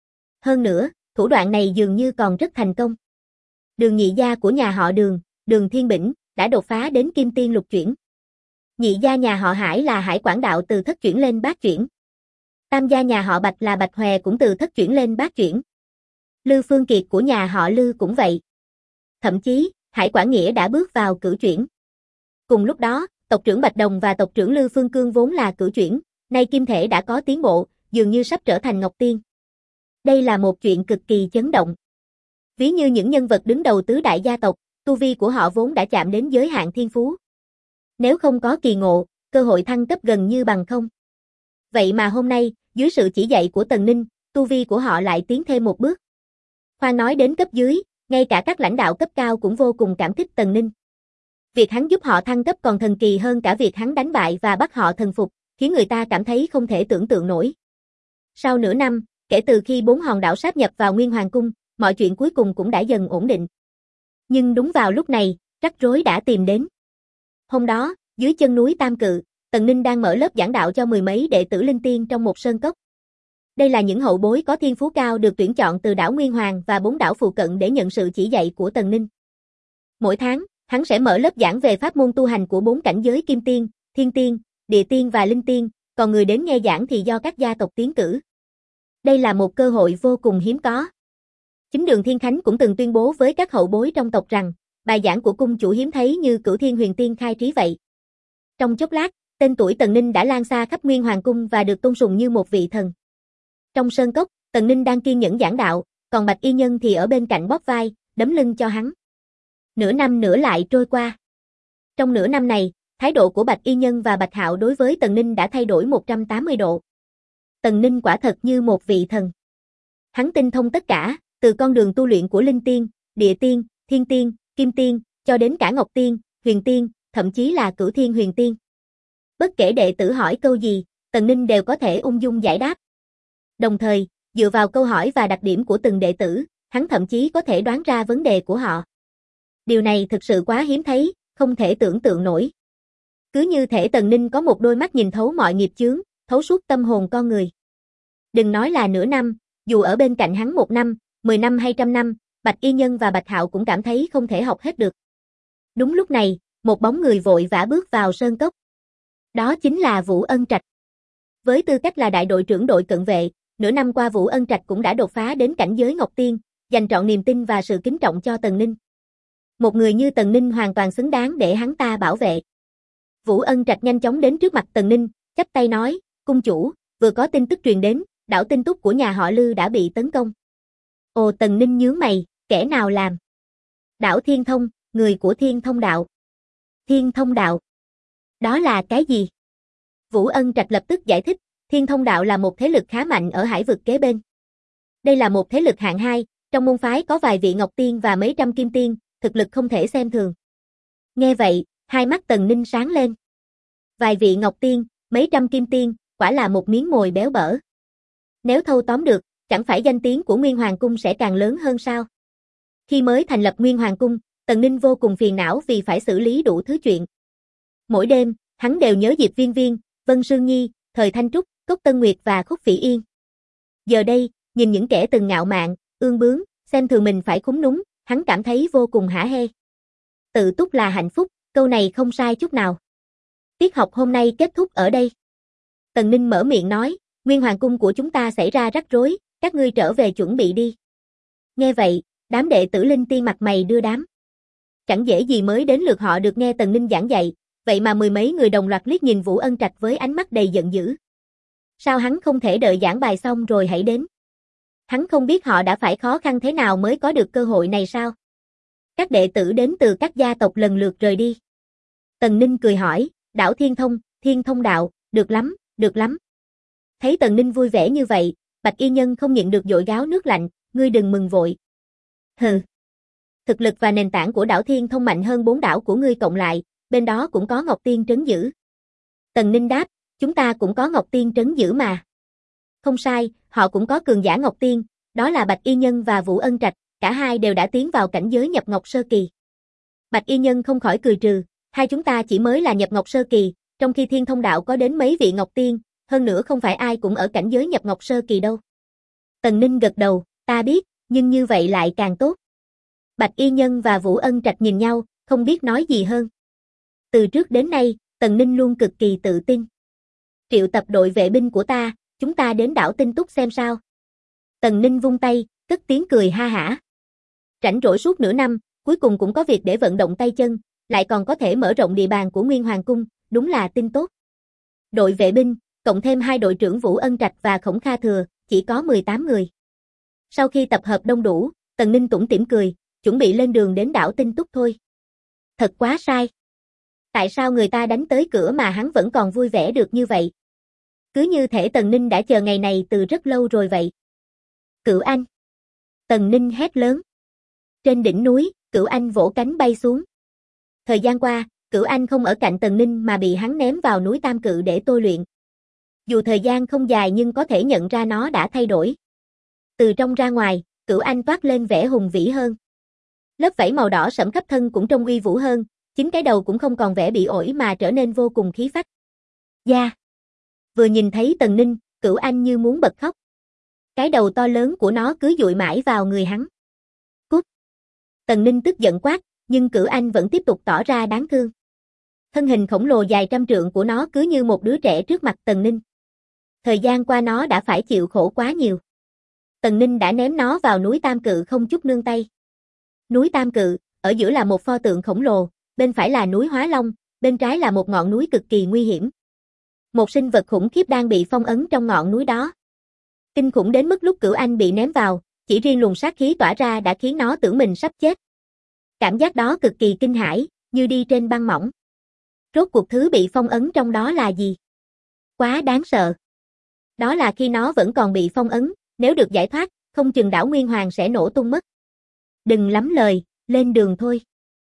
Hơn nữa, thủ đoạn này dường như còn rất thành công. Đường nhị gia của nhà họ Đường, Đường Thiên Bỉnh, đã đột phá đến Kim Tiên lục chuyển. Nhị gia nhà họ Hải là Hải Quảng Đạo từ thất chuyển lên bát chuyển. Tam gia nhà họ Bạch là Bạch Hòe cũng từ thất chuyển lên bát chuyển. Lư Phương Kiệt của nhà họ Lư cũng vậy. Thậm chí, Hải Quảng Nghĩa đã bước vào cửu chuyển. Cùng lúc đó, tộc trưởng Bạch Đồng và tộc trưởng Lư Phương Cương vốn là cửu chuyển, nay kim thể đã có tiến bộ, dường như sắp trở thành Ngọc Tiên. Đây là một chuyện cực kỳ chấn động. Ví như những nhân vật đứng đầu tứ đại gia tộc, tu vi của họ vốn đã chạm đến giới hạn thiên phú. Nếu không có kỳ ngộ, cơ hội thăng cấp gần như bằng không. Vậy mà hôm nay, dưới sự chỉ dạy của Tần Ninh, tu vi của họ lại tiến thêm một bước. Khoan nói đến cấp dưới, ngay cả các lãnh đạo cấp cao cũng vô cùng cảm kích Tần Ninh. Việc hắn giúp họ thăng cấp còn thần kỳ hơn cả việc hắn đánh bại và bắt họ thần phục, khiến người ta cảm thấy không thể tưởng tượng nổi. Sau nửa năm, kể từ khi 4 hòn đảo sáp nhập vào Nguyên Hoàng cung, mọi chuyện cuối cùng cũng đã dần ổn định. Nhưng đúng vào lúc này, rắc rối đã tìm đến. Hôm đó, dưới chân núi Tam Cự, Tần Ninh đang mở lớp giảng đạo cho 10 mấy đệ tử linh tiên trong một sơn cốc. Đây là những hậu bối có thiên phú cao được tuyển chọn từ đảo Nguyên Hoàng và 4 đảo phụ cận để nhận sự chỉ dạy của Tần Ninh. Mỗi tháng, hắn sẽ mở lớp giảng về pháp môn tu hành của 4 cảnh giới Kim Tiên, Thiên Tiên, Địa Tiên và Linh Tiên, còn người đến nghe giảng thì do các gia tộc tiến cử. Đây là một cơ hội vô cùng hiếm có. Chính Đường Thiên Khánh cũng từng tuyên bố với các hậu bối trong tộc rằng, bài giảng của cung chủ hiếm thấy như Cửu Thiên Huyền Tiên khai trí vậy. Trong chốc lát, tên tuổi Tần Ninh đã lan xa khắp Nguyên Hoàng cung và được tôn sùng như một vị thần. Trong sơn cốc, Tần Ninh đang kiên nhẫn giảng đạo, còn Bạch Y Nhân thì ở bên cạnh bóp vai, đấm lưng cho hắn. Nửa năm nữa lại trôi qua. Trong nửa năm này, thái độ của Bạch Y Nhân và Bạch Hạo đối với Tần Ninh đã thay đổi 180 độ. Tần Ninh quả thật như một vị thần. Hắn tinh thông tất cả, từ con đường tu luyện của Linh Tiên, Địa Tiên, Thiên Tiên, Kim Tiên, cho đến cả Ngọc Tiên, Huyền Tiên, thậm chí là Cửu Thiên Huyền Tiên. Bất kể đệ tử hỏi câu gì, Tần Ninh đều có thể ung dung giải đáp. Đồng thời, dựa vào câu hỏi và đặc điểm của từng đệ tử, hắn thậm chí có thể đoán ra vấn đề của họ. Điều này thực sự quá hiếm thấy, không thể tưởng tượng nổi. Cứ như thể Tần Ninh có một đôi mắt nhìn thấu mọi nghiệp chướng, thấu suốt tâm hồn con người. Đừng nói là nửa năm, dù ở bên cạnh hắn 1 năm, 10 năm hay 100 năm, Bạch Y Nhân và Bạch Hạo cũng cảm thấy không thể học hết được. Đúng lúc này, một bóng người vội vã bước vào sơn cốc. Đó chính là Vũ Ân Trạch. Với tư cách là đại đội trưởng đội cận vệ, nửa năm qua Vũ Ân Trạch cũng đã đột phá đến cảnh giới Ngọc Tiên, dành trọn niềm tin và sự kính trọng cho Tần Ninh. Một người như Tần Ninh hoàn toàn xứng đáng để hắn ta bảo vệ. Vũ Ân Trạch nhanh chóng đến trước mặt Tần Ninh, chắp tay nói, cung chủ, vừa có tin tức truyền đến, đảo Tinh Túc của nhà họ Lư đã bị tấn công. Ồ, Tần Ninh nhướng mày, kẻ nào làm? Đảo Thiên Thông, người của Thiên Thông đạo. Thiên Thông đạo? Đó là cái gì? Vũ Ân Trạch lập tức giải thích, Thiên Thông đạo là một thế lực khá mạnh ở hải vực kế bên. Đây là một thế lực hạng 2, trong môn phái có vài vị Ngọc Tiên và mấy trăm Kim Tiên, thực lực không thể xem thường. Nghe vậy, hai mắt Tần Ninh sáng lên. Vài vị Ngọc Tiên, mấy trăm Kim Tiên, quả là một miếng mồi béo bở. Nếu thâu tóm được, chẳng phải danh tiếng của Nguyên Hoàng Cung sẽ càng lớn hơn sao? Khi mới thành lập Nguyên Hoàng Cung, Tần Ninh vô cùng phiền não vì phải xử lý đủ thứ chuyện. Mỗi đêm, hắn đều nhớ Diệp Viên Viên, Vân Sương Nhi, Thời Thanh Trúc, Cốc Tân Nguyệt và Khúc Phỉ Yên. Giờ đây, nhìn những kẻ từng ngạo mạn, ương bướng, xem thường mình phải khúm núm, hắn cảm thấy vô cùng hả hê. Tự túc là hạnh phúc, câu này không sai chút nào. Tiết học hôm nay kết thúc ở đây. Tần Ninh mở miệng nói, Nguyên Hoàng Cung của chúng ta xảy ra rắc rối, các ngươi trở về chuẩn bị đi. Nghe vậy, đám đệ tử linh tiên mặt mày đưa đám. Chẳng dễ gì mới đến lượt họ được nghe Tần Ninh giảng dạy, vậy mà mười mấy người đồng loạt liếc nhìn Vũ Ân Trạch với ánh mắt đầy giận dữ. Sao hắn không thể đợi giảng bài xong rồi hãy đến? Hắn không biết họ đã phải khó khăn thế nào mới có được cơ hội này sao? Các đệ tử đến từ các gia tộc lần lượt rời đi. Tần Ninh cười hỏi, Đảo Thiên Thông Đạo, được lắm, được lắm. Thấy Tần Ninh vui vẻ như vậy, Bạch Y Nhân không nhịn được dội gáo nước lạnh, ngươi đừng mừng vội. Hừ. Thực lực và nền tảng của đảo Thiên Thông mạnh hơn 4 đảo của ngươi cộng lại, bên đó cũng có Ngọc Tiên trấn giữ. Tần Ninh đáp, chúng ta cũng có Ngọc Tiên trấn giữ mà. Không sai, họ cũng có cường giả Ngọc Tiên, đó là Bạch Y Nhân và Vũ Ân Trạch, cả hai đều đã tiến vào cảnh giới nhập Ngọc Sơ Kỳ. Bạch Y Nhân không khỏi cười trừ, hai chúng ta chỉ mới là nhập Ngọc Sơ Kỳ, trong khi Thiên Thông Đạo có đến mấy vị Ngọc Tiên, hơn nữa không phải ai cũng ở cảnh giới nhập Ngọc Sơ Kỳ đâu. Tần Ninh gật đầu, ta biết, nhưng như vậy lại càng tốt. Bạch Y Nhân và Vũ Ân Trạch nhìn nhau, không biết nói gì hơn. Từ trước đến nay, Tần Ninh luôn cực kỳ tự tin. Triệu tập đội vệ binh của ta, chúng ta đến đảo Tinh Túc xem sao. Tần Ninh vung tay, cất tiếng cười ha hả. Rảnh rỗi suốt nửa năm, cuối cùng cũng có việc để vận động tay chân, lại còn có thể mở rộng địa bàn của Nguyên Hoàng Cung, đúng là tin tốt. Đội vệ binh, cộng thêm hai đội trưởng Vũ Ân Trạch và Khổng Kha Thừa, chỉ có 18 người. Sau khi tập hợp đông đủ, Tần Ninh tủm tỉm cười, chuẩn bị lên đường đến đảo Tinh Túc thôi. Thật quá sai. Tại sao người ta đánh tới cửa mà hắn vẫn còn vui vẻ được như vậy? Cứ như thể Tần Ninh đã chờ ngày này từ rất lâu rồi vậy. Cửu Anh. Tần Ninh hét lớn. Trên đỉnh núi, Cửu Anh vỗ cánh bay xuống. Thời gian qua, Cửu Anh không ở cạnh Tần Ninh mà bị hắn ném vào núi Tam Cự để tôi luyện. Dù thời gian không dài nhưng có thể nhận ra nó đã thay đổi. Từ trong ra ngoài, Cửu Anh toát lên vẻ hùng vĩ hơn. Lớp vảy màu đỏ sẫm khắp thân cũng trông uy vũ hơn, chính cái đầu cũng không còn vẻ bị ổi mà trở nên vô cùng khí phách. Da. Vừa nhìn thấy Tần Ninh, Cửu Anh như muốn bật khóc. Cái đầu to lớn của nó cứ dụi mãi vào người hắn. Cút. Tần Ninh tức giận quát, nhưng Cửu Anh vẫn tiếp tục tỏ ra đáng thương. Thân hình khổng lồ dài trăm trượng của nó cứ như một đứa trẻ trước mặt Tần Ninh. Thời gian qua nó đã phải chịu khổ quá nhiều. Tần Ninh đã ném nó vào núi Tam Cự không chút nương tay. Núi Tam Cự, ở giữa là một pho tượng khổng lồ, bên phải là núi Hóa Long, bên trái là một ngọn núi cực kỳ nguy hiểm. Một sinh vật khủng khiếp đang bị phong ấn trong ngọn núi đó. Kinh khủng đến mức lúc Cửu Anh bị ném vào, chỉ riêng luồng sát khí tỏa ra đã khiến nó tưởng mình sắp chết. Cảm giác đó cực kỳ kinh hãi, như đi trên băng mỏng. Rốt cuộc thứ bị phong ấn trong đó là gì? Quá đáng sợ. Đó là khi nó vẫn còn bị phong ấn, nếu được giải thoát, không chừng đảo Nguyên Hoàng sẽ nổ tung mất. Đừng lắm lời, lên đường thôi.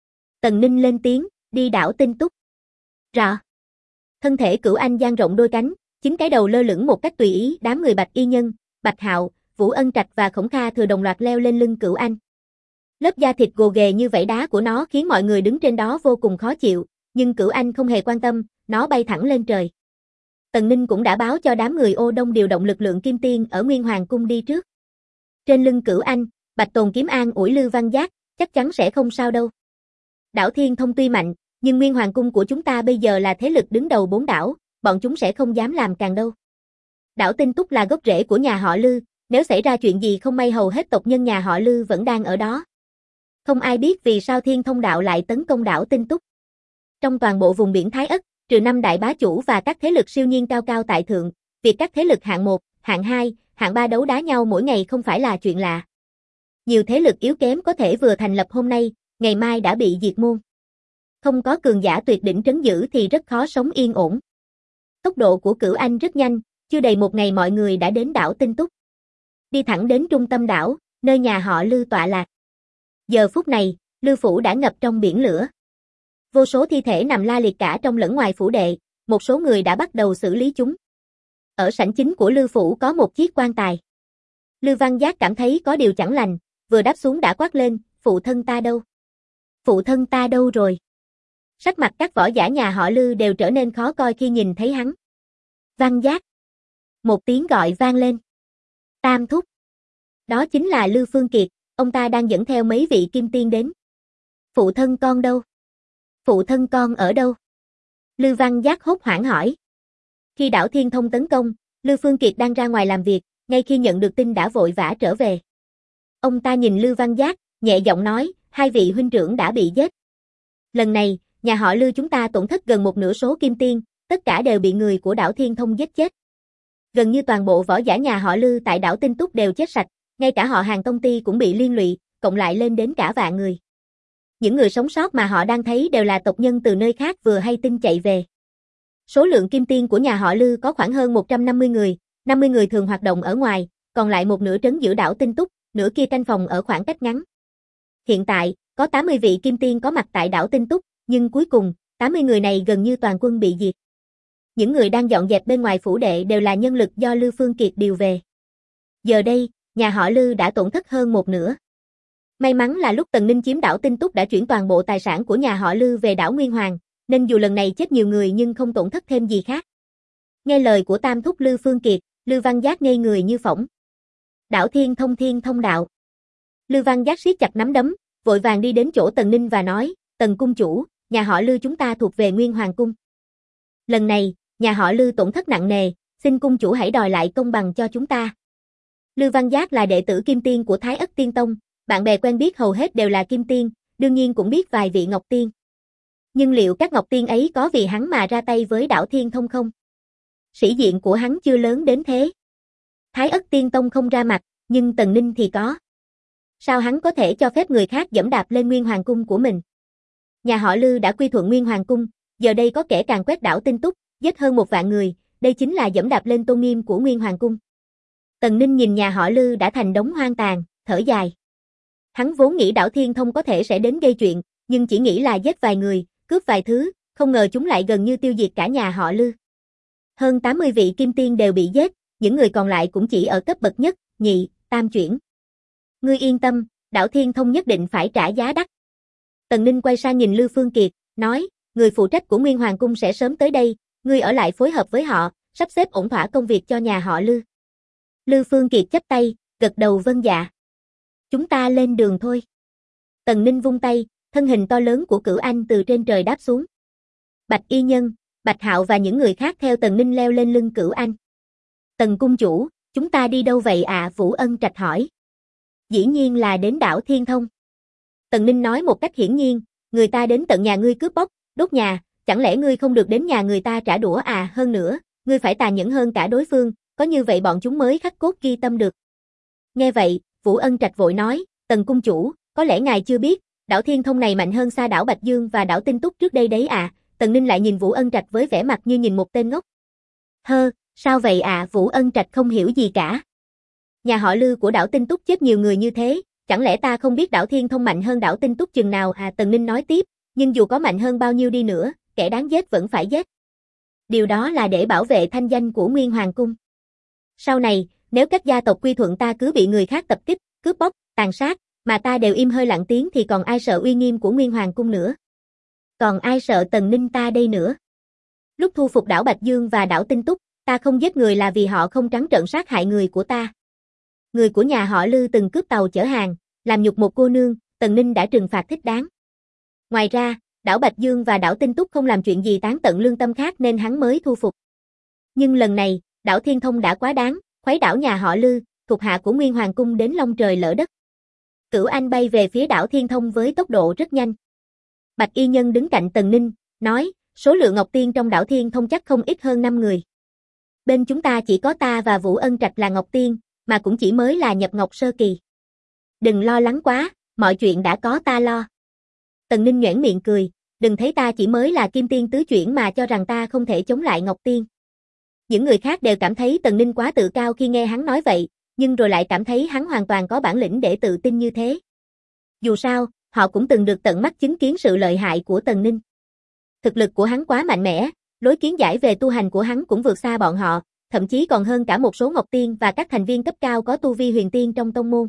Tần Ninh lên tiếng, đi đảo Tinh Túc. Rõ. Thân thể Cửu Anh dang rộng đôi cánh, chính cái đầu lơ lửng một cách tùy ý, đám người Bạch Y Nhân, Bạch Hạo, Vũ Ân Trạch và Khổng Kha Thừa đồng loạt leo lên lưng Cửu Anh. Lớp da thịt gồ ghề như vảy đá của nó khiến mọi người đứng trên đó vô cùng khó chịu, nhưng Cửu Anh không hề quan tâm, nó bay thẳng lên trời. Tần Ninh cũng đã báo cho đám người Ô Đông điều động lực lượng Kim Tiên ở Nguyên Hoàng Cung đi trước. Trên lưng Cửu Anh, Bạch Tồn kiếm an ủi Lư Văn Giác, chắc chắn sẽ không sao đâu. Đảo Thiên Thông tuy mạnh, nhưng Nguyên Hoàng Cung của chúng ta bây giờ là thế lực đứng đầu 4 đảo, bọn chúng sẽ không dám làm càng đâu. Đảo Tinh Túc là gốc rễ của nhà họ Lư, nếu xảy ra chuyện gì không may hầu hết tộc nhân nhà họ Lư vẫn đang ở đó. Không ai biết vì sao Thiên Thông Đạo lại tấn công đảo Tinh Túc. Trong toàn bộ vùng biển Thái Ất, trừ 5 đại bá chủ và các thế lực siêu nhiên cao cao tại thượng, việc các thế lực hạng 1, hạng 2, hạng 3 đấu đá nhau mỗi ngày không phải là chuyện lạ. Nhiều thế lực yếu kém có thể vừa thành lập hôm nay, ngày mai đã bị diệt môn. Không có cường giả tuyệt đỉnh trấn giữ thì rất khó sống yên ổn. Tốc độ của Cửu Anh rất nhanh, chưa đầy một ngày mọi người đã đến đảo Tinh Túc. Đi thẳng đến trung tâm đảo, nơi nhà họ Lư tọa lạc. Giờ phút này, Lư phủ đã ngập trong biển lửa. Vô số thi thể nằm la liệt cả trong lẫn ngoài phủ đệ, một số người đã bắt đầu xử lý chúng. Ở sảnh chính của Lư phủ có một chiếc quan tài. Lư Văn Giác cảm thấy có điều chẳng lành, vừa đáp xuống đã quát lên, phụ thân ta đâu? Phụ thân ta đâu rồi? Sắc mặt các võ giả nhà họ Lư đều trở nên khó coi khi nhìn thấy hắn. Văn Giác. Một tiếng gọi vang lên. Tam thúc. Đó chính là Lư Phương Kiệt, ông ta đang dẫn theo mấy vị kim tiên đến. Phụ thân con đâu? Phụ thân con ở đâu? Lư Văn Giác hốt hoảng hỏi. Khi đảo Thiên Thông tấn công, Lư Phương Kiệt đang ra ngoài làm việc, ngay khi nhận được tin đã vội vã trở về. Ông ta nhìn Lư Văn Giác, nhẹ giọng nói, hai vị huynh trưởng đã bị giết. Lần này, nhà họ Lư chúng ta tổn thất gần một nửa số kim tiên, tất cả đều bị người của đảo Thiên Thông giết chết. Gần như toàn bộ võ giả nhà họ Lư tại đảo Tinh Túc đều chết sạch, ngay cả họ Hàng Tông Ty cũng bị liên lụy, cộng lại lên đến cả vạn người. Những người sống sót mà họ đang thấy đều là tộc nhân từ nơi khác vừa hay tin chạy về. Số lượng kim tiên của nhà họ Lư có khoảng hơn 150 người, 50 người thường hoạt động ở ngoài, còn lại một nửa trấn giữ đảo Tinh Túc, nửa kia canh phòng ở khoảng cách ngắn. Hiện tại, có 80 vị kim tiên có mặt tại đảo Tinh Túc, nhưng cuối cùng, 80 người này gần như toàn quân bị diệt. Những người đang dọn dẹp bên ngoài phủ đệ đều là nhân lực do Lư Phương Kiệt điều về. Giờ đây, nhà họ Lư đã tổn thất hơn một nửa. May mắn là lúc Tần Ninh chiếm đảo Tinh Túc đã chuyển toàn bộ tài sản của nhà họ Lư về đảo Nguyên Hoàng, nên dù lần này chết nhiều người nhưng không tổn thất thêm gì khác. Nghe lời của tam thúc Lư Phương Kiệt, Lư Văn Giác ngây người như phỗng. Đảo Thiên Thông đạo. Lư Văn Giác siết chặt nắm đấm, vội vàng đi đến chỗ Tần Ninh và nói, Tần cung chủ, nhà họ Lư chúng ta thuộc về Nguyên Hoàng cung. Lần này, nhà họ Lư tổn thất nặng nề, xin cung chủ hãy đòi lại công bằng cho chúng ta. Lư Văn Giác là đệ tử Kim Tiên của Thái Ất Tiên Tông, bạn bè quen biết hầu hết đều là Kim Tiên, đương nhiên cũng biết vài vị Ngọc Tiên. Nhưng liệu các Ngọc Tiên ấy có vì hắn mà ra tay với đảo Thiên Thông không? Sĩ diện của hắn chưa lớn đến thế. Thái Ất Tiên Tông không ra mặt, nhưng Tần Ninh thì có. Sao hắn có thể cho phép người khác giẫm đạp lên Nguyên Hoàng cung của mình? Nhà họ Lư đã quy thuận Nguyên Hoàng cung, giờ đây có kẻ càn quét đảo Tinh Túc, giết hơn 1 vạn người, đây chính là giẫm đạp lên tôn nghiêm của Nguyên Hoàng cung. Tần Ninh nhìn nhà họ Lư đã thành đống hoang tàn, thở dài. Hắn vốn nghĩ đảo Thiên Thông có thể sẽ đến gây chuyện, nhưng chỉ nghĩ là giết vài người, cướp vài thứ, không ngờ chúng lại gần như tiêu diệt cả nhà họ Lư. Hơn 80 vị kim tiên đều bị giết, những người còn lại cũng chỉ ở cấp bậc nhất, nhị, tam chuyển. Ngươi yên tâm, đảo Thiên Thông nhất định phải trả giá đắt. Tần Ninh quay sang nhìn Lư Phương Kiệt, nói, người phụ trách của Nguyên Hoàng cung sẽ sớm tới đây, ngươi ở lại phối hợp với họ, sắp xếp ổn thỏa công việc cho nhà họ Lư. Lư Phương Kiệt chắp tay, gật đầu vâng dạ. Chúng ta lên đường thôi. Tần Ninh vung tay, thân hình to lớn của Cửu Anh từ trên trời đáp xuống. Bạch Y Nhân, Bạch Hạo và những người khác theo Tần Ninh leo lên lưng Cửu Anh. Tần cung chủ, chúng ta đi đâu vậy ạ? Vũ Ân Trạch hỏi. Dĩ nhiên là đến đảo Thiên Thông. Tần Ninh nói một cách hiển nhiên, người ta đến tận nhà ngươi cướp bóc, đốt nhà, chẳng lẽ ngươi không được đến nhà người ta trả đũa à? Hơn nữa, ngươi phải tàn nhẫn hơn cả đối phương, có như vậy bọn chúng mới khắc cốt ghi tâm được. Nghe vậy, Vũ Ân Trạch vội nói, Tần cung chủ, có lẽ ngài chưa biết, đảo Thiên Thông này mạnh hơn xa đảo Bạch Dương và đảo Tinh Túc trước đây đấy à? Tần Ninh lại nhìn Vũ Ân Trạch với vẻ mặt như nhìn một tên ngốc. Sao vậy à? Vũ Ân Trạch không hiểu gì cả. Nhà họ Lư của đảo Tinh Túc chết nhiều người như thế, chẳng lẽ ta không biết đảo Thiên Thông mạnh hơn đảo Tinh Túc chừng nào à? Tần Ninh nói tiếp, nhưng dù có mạnh hơn bao nhiêu đi nữa, kẻ đáng giết vẫn phải giết. Điều đó là để bảo vệ thanh danh của Nguyên Hoàng cung. Sau này, nếu các gia tộc quy thuận ta cứ bị người khác tập kích, cướp bóc, tàn sát, mà ta đều im hơi lặng tiếng thì còn ai sợ uy nghiêm của Nguyên Hoàng cung nữa? Còn ai sợ Tần Ninh ta đây nữa? Lúc thu phục đảo Bạch Dương và đảo Tinh Túc, ta không giết người là vì họ không trắng trợn sát hại người của ta. Người của nhà họ Lư từng cướp tàu chở hàng, làm nhục một cô nương, Tần Ninh đã trừng phạt thích đáng. Ngoài ra, đảo Bạch Dương và đảo Tinh Túc không làm chuyện gì tán tận lương tâm khác nên hắn mới thu phục. Nhưng lần này, đảo Thiên Thông đã quá đáng, khuấy đảo nhà họ Lư, thuộc hạ của Nguyên Hoàng cung đến long trời lỡ đất. Cửu Anh bay về phía đảo Thiên Thông với tốc độ rất nhanh. Bạch Y Nhân đứng cạnh Tần Ninh, nói, số lượng Ngọc Tiên trong đảo Thiên Thông chắc không ít hơn 5 người. Bên chúng ta chỉ có ta và Vũ Ân Trạch là Ngọc Tiên, mà cũng chỉ mới là nhập Ngọc sơ kỳ. Đừng lo lắng quá, mọi chuyện đã có ta lo. Tần Ninh nhoẻn miệng cười, đừng thấy ta chỉ mới là Kim Tiên tứ chuyển mà cho rằng ta không thể chống lại Ngọc Tiên. Những người khác đều cảm thấy Tần Ninh quá tự cao khi nghe hắn nói vậy, nhưng rồi lại cảm thấy hắn hoàn toàn có bản lĩnh để tự tin như thế. Dù sao, họ cũng từng được tận mắt chứng kiến sự lợi hại của Tần Ninh. Thực lực của hắn quá mạnh mẽ, lối kiến giải về tu hành của hắn cũng vượt xa bọn họ, thậm chí còn hơn cả một số Ngọc Tiên và các thành viên cấp cao có tu vi huyền tiên trong tông môn.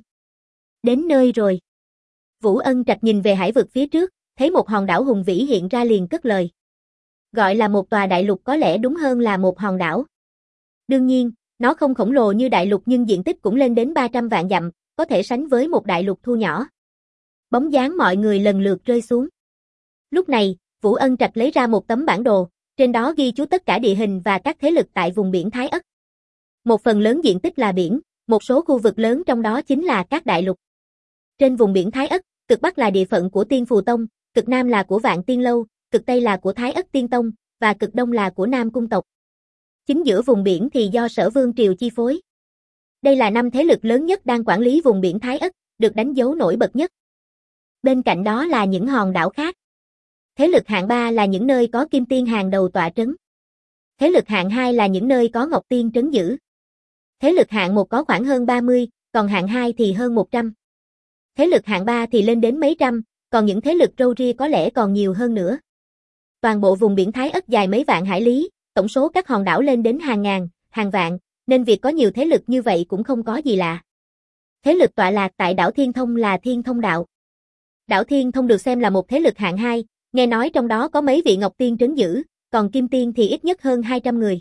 Đến nơi rồi. Vũ Ân Trạch nhìn về hải vực phía trước, thấy một hòn đảo hùng vĩ hiện ra liền cất lời. Gọi là một tòa đại lục có lẽ đúng hơn là một hòn đảo. Đương nhiên, nó không khổng lồ như đại lục nhưng diện tích cũng lên đến 300 vạn dặm, có thể sánh với một đại lục thu nhỏ. Bóng dáng mọi người lần lượt rơi xuống. Lúc này, Vũ Ân Trạch lấy ra một tấm bản đồ, trên đó ghi chú tất cả địa hình và các thế lực tại vùng biển Thái Ất. Một phần lớn diện tích là biển, một số khu vực lớn trong đó chính là các đại lục. Trên vùng biển Thái Ất, cực Bắc là địa phận của Tiên Phù Tông, cực Nam là của Vạn Tiên Lâu, cực Tây là của Thái Ất Tiên Tông, và cực Đông là của Nam Cung tộc. Chính giữa vùng biển thì do Sở Vương Triều chi phối. Đây là 5 thế lực lớn nhất đang quản lý vùng biển Thái Ất, được đánh dấu nổi bật nhất. Bên cạnh đó là những hòn đảo khác. Thế lực hạng 3 là những nơi có Kim Tiên hàng đầu tọa trấn. Thế lực hạng 2 là những nơi có Ngọc Tiên trấn giữ. Thế lực hạng 1 có khoảng hơn 30, còn hạng 2 thì hơn 100. Thế lực hạng 3 thì lên đến mấy trăm, còn những thế lực râu ria có lẽ còn nhiều hơn nữa. Toàn bộ vùng biển Thái Ất dài mấy vạn hải lý, tổng số các hòn đảo lên đến hàng ngàn, hàng vạn, nên việc có nhiều thế lực như vậy cũng không có gì lạ. Thế lực tọa lạc tại đảo Thiên Thông là Thiên Thông Đạo. Đảo Thiên Thông được xem là một thế lực hạng 2, nghe nói trong đó có mấy vị Ngọc Tiên trấn giữ, còn Kim Tiên thì ít nhất hơn 200 người.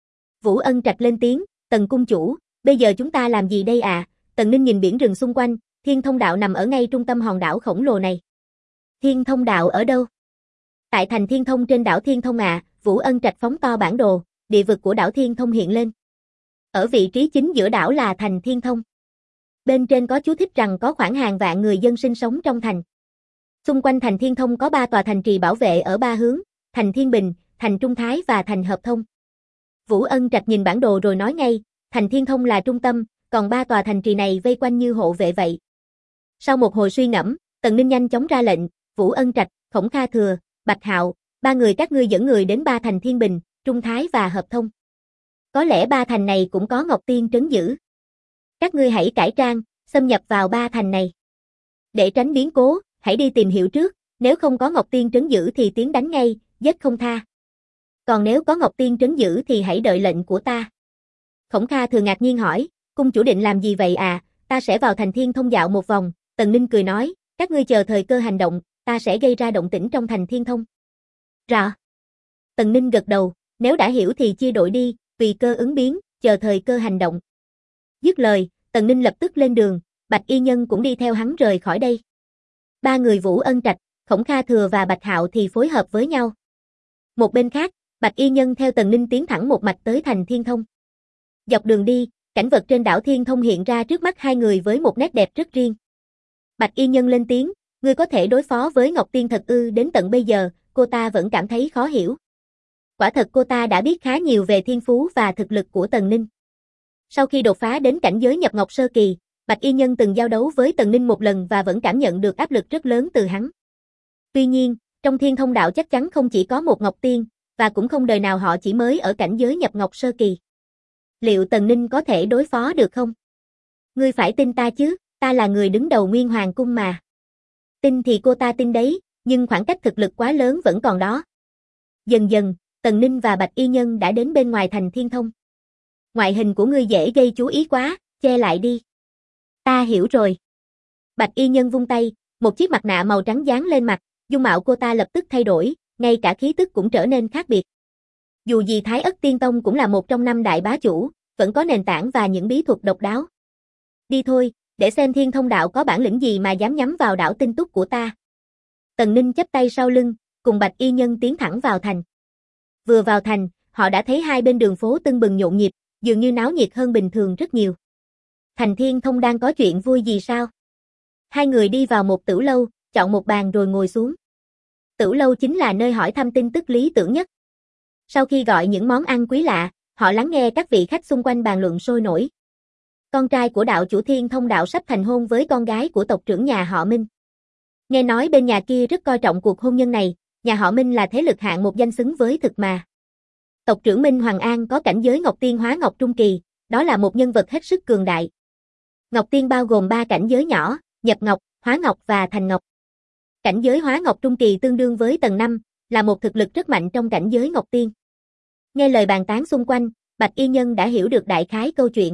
Vũ Ân Trạch lên tiếng, Tần cung chủ, bây giờ chúng ta làm gì đây à? Tần Ninh nhìn biển rừng xung quanh, Thiên Thông Đạo nằm ở ngay trung tâm hòn đảo khổng lồ này. Thiên Thông Đạo ở đâu? Tại thành Thiên Thông trên đảo Thiên Thông à, Vũ Ân Trạch phóng to bản đồ, địa vực của đảo Thiên Thông hiện lên. Ở vị trí chính giữa đảo là thành Thiên Thông. Bên trên có chú thích rằng có khoảng hàng vạn người dân sinh sống trong thành. Xung quanh thành Thiên Thông có 3 tòa thành trì bảo vệ ở 3 hướng, thành Thiên Bình, thành Trung Thái và thành Hợp Thông. Vũ Ân Trạch nhìn bản đồ rồi nói ngay, thành Thiên Thông là trung tâm, còn 3 tòa thành trì này vây quanh như hộ vệ vậy. Sau một hồi suy ngẫm, Tần Ninh nhanh chóng ra lệnh, Vũ Ân Trạch, Khổng Kha Thừa, Bạch Hạo, 3 người các ngươi dẫn người đến 3 thành Thiên Bình, Trung Thái và Hợp Thông. Có lẽ 3 thành này cũng có Ngọc Tiên trấn giữ. Các ngươi hãy cải trang, xâm nhập vào 3 thành này. Để tránh biến cố, hãy đi tìm hiểu trước, nếu không có Ngọc Tiên trấn giữ thì tiến đánh ngay, giết không tha. Còn nếu có Ngọc Tiên trấn giữ thì hãy đợi lệnh của ta. Khổng Kha Thừa ngạc nhiên hỏi, cung chủ định làm gì vậy à? Ta sẽ vào thành Thiên Thông dạo một vòng. Tần Ninh cười nói, các ngươi chờ thời cơ hành động, ta sẽ gây ra động tĩnh trong thành Thiên Thông. Rõ. Tần Ninh gật đầu, nếu đã hiểu thì chia đội đi, tùy cơ ứng biến, chờ thời cơ hành động. Dứt lời, Tần Ninh lập tức lên đường, Bạch Y Nhân cũng đi theo hắn rời khỏi đây. 3 người Vũ Ân Trạch, Khổng Kha Thừa và Bạch Hạo thì phối hợp với nhau. Một bên khác, Bạch Y Nhân theo Tần Ninh tiến thẳng một mạch tới thành Thiên Thông. Dọc đường đi, cảnh vật trên đảo Thiên Thông hiện ra trước mắt hai người với một nét đẹp rất riêng. Bạch Y Nhân lên tiếng, ngươi có thể đối phó với Ngọc Tiên thật ư? Đến tận bây giờ, cô ta vẫn cảm thấy khó hiểu. Quả thật cô ta đã biết khá nhiều về thiên phú và thực lực của Tần Ninh. Sau khi đột phá đến cảnh giới nhập Ngọc Sơ Kỳ, Bạch Y Nhân từng giao đấu với Tần Ninh một lần và vẫn cảm nhận được áp lực rất lớn từ hắn. Tuy nhiên, trong Thiên Thông Đạo chắc chắn không chỉ có một Ngọc Tiên, và cũng không đời nào họ chỉ mới ở cảnh giới nhập Ngọc Sơ Kỳ. Liệu Tần Ninh có thể đối phó được không? Ngươi phải tin ta chứ, ta là người đứng đầu Nguyên Hoàng Cung mà. Tin thì cô ta tin đấy, nhưng khoảng cách thực lực quá lớn vẫn còn đó. Dần dần, Tần Ninh và Bạch Y Nhân đã đến bên ngoài thành Thiên Thông. Ngoại hình của ngươi dễ gây chú ý quá, che lại đi. Ta hiểu rồi. Bạch Y Nhân vung tay, một chiếc mặt nạ màu trắng dán lên mặt, dung mạo cô ta lập tức thay đổi, ngay cả khí tức cũng trở nên khác biệt. Dù gì Thái Ất Tiên Tông cũng là một trong 5 đại bá chủ, vẫn có nền tảng và những bí thuật độc đáo. Đi thôi, để xem Thiên Thông Đạo có bản lĩnh gì mà dám nhắm vào đảo Tinh Túc của ta. Tần Ninh chắp tay sau lưng, cùng Bạch Y Nhân tiến thẳng vào thành. Vừa vào thành, họ đã thấy hai bên đường phố tưng bừng nhộn nhịp, dường như náo nhiệt hơn bình thường rất nhiều. Thành Thiên Thông đang có chuyện vui gì sao? Hai người đi vào một tửu lâu, chọn một bàn rồi ngồi xuống. Tửu lâu chính là nơi hỏi thăm tin tức lý tưởng nhất. Sau khi gọi những món ăn quý lạ, họ lắng nghe các vị khách xung quanh bàn luận sôi nổi. Con trai của đạo chủ Thiên Thông Đạo sắp thành hôn với con gái của tộc trưởng nhà họ Minh. Nghe nói bên nhà kia rất coi trọng cuộc hôn nhân này, nhà họ Minh là thế lực hạng một danh xứng với thực mà. Tộc trưởng Minh Hoàng An có cảnh giới Ngọc Tiên Hóa Ngọc Trung Kỳ, đó là một nhân vật hết sức cường đại. Ngọc Tiên bao gồm 3 cảnh giới nhỏ, Nhập Ngọc, Hóa Ngọc và Thành Ngọc. Cảnh giới Hóa Ngọc Trung Kỳ tương đương với tầng 5, là một thực lực rất mạnh trong cảnh giới Ngọc Tiên. Nghe lời bàn tán xung quanh, Bạch Y Nhân đã hiểu được đại khái câu chuyện.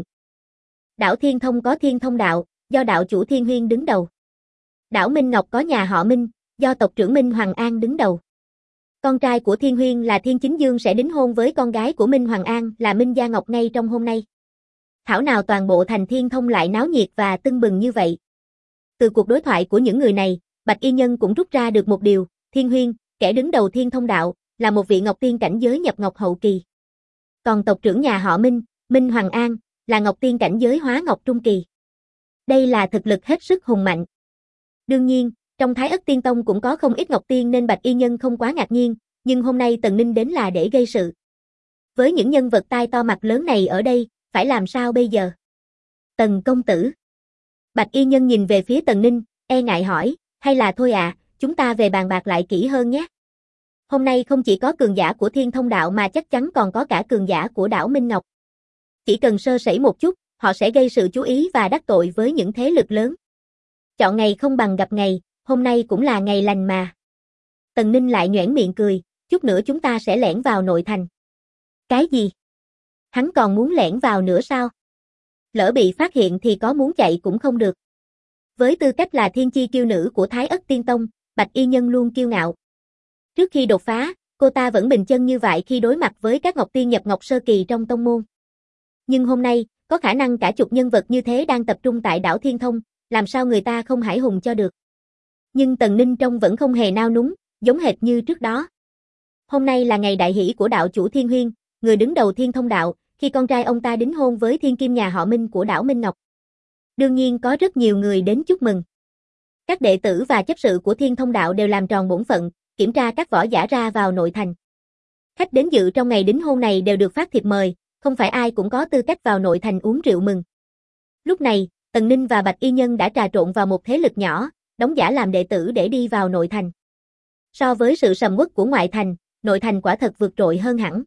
Đảo Thiên Thông có Thiên Thông đạo, do đạo chủ Thiên Huyên đứng đầu. Đảo Minh Ngọc có nhà họ Minh, do tộc trưởng Minh Hoàng An đứng đầu. Con trai của Thiên Huyên là Thiên Chính Dương sẽ đính hôn với con gái của Minh Hoàng An là Minh Gia Ngọc ngay trong hôm nay. Thảo nào toàn bộ thành Thiên Thông lại náo nhiệt và tưng bừng như vậy. Từ cuộc đối thoại của những người này, Bạch Y Nhân cũng rút ra được một điều, Thiên Huyên, kẻ đứng đầu Thiên Thông đạo, là một vị Ngọc Tiên cảnh giới nhập Ngọc hậu kỳ. Còn tộc trưởng nhà họ Minh, Minh Hoàng An, là Ngọc Tiên cảnh giới hóa Ngọc trung kỳ. Đây là thực lực hết sức hùng mạnh. Đương nhiên, trong Thái Ất Tiên Tông cũng có không ít Ngọc Tiên nên Bạch Y Nhân không quá ngạc nhiên, nhưng hôm nay Tần Ninh đến là để gây sự. Với những nhân vật tai to mặt lớn này ở đây, phải làm sao bây giờ? Tần công tử. Bạch Y Nhân nhìn về phía Tần Ninh, e ngại hỏi, hay là thôi chúng ta về bàn bạc lại kỹ hơn nhé. Hôm nay không chỉ có cường giả của Thiên Thông đạo mà chắc chắn còn có cả cường giả của đảo Minh Ngọc. Chỉ cần sơ sẩy một chút, họ sẽ gây sự chú ý và đắc tội với những thế lực lớn. Chọn ngày không bằng gặp ngày, hôm nay cũng là ngày lành mà. Tần Ninh lại nhoẻn miệng cười, chút nữa chúng ta sẽ lẻn vào nội thành. Cái gì? Hắn còn muốn lẻn vào nữa sao? Lỡ bị phát hiện thì có muốn chạy cũng không được. Với tư cách là thiên chi kiêu nữ của Thái Ất Tiên Tông, Bạch Y Nhân luôn kiêu ngạo. Trước khi đột phá, cô ta vẫn bình chân như vậy khi đối mặt với các Ngọc Tiên nhập Ngọc sơ kỳ trong tông môn. Nhưng hôm nay, có khả năng cả chục nhân vật như thế đang tập trung tại đảo Thiên Thông, làm sao người ta không hãi hùng cho được. Nhưng Tần Ninh trông vẫn không hề nao núng, giống hệt như trước đó. Hôm nay là ngày đại hỷ của đạo chủ Thiên Huyên, người đứng đầu Thiên Thông đạo, khi con trai ông ta đính hôn với thiên kim nhà họ Minh của đảo Minh Ngọc. Đương nhiên có rất nhiều người đến chúc mừng. Các đệ tử và chấp sự của Thiên Thông đạo đều làm tròn bổn phận, kiểm tra các võ giả ra vào nội thành. Khách đến dự trong ngày đính hôn này đều được phát thiệp mời, không phải ai cũng có tư cách vào nội thành uống rượu mừng. Lúc này, Tần Ninh và Bạch Y Nhân đã trà trộn vào một thế lực nhỏ, đóng giả làm đệ tử để đi vào nội thành. So với sự sầm uất của ngoại thành, nội thành quả thật vượt trội hơn hẳn.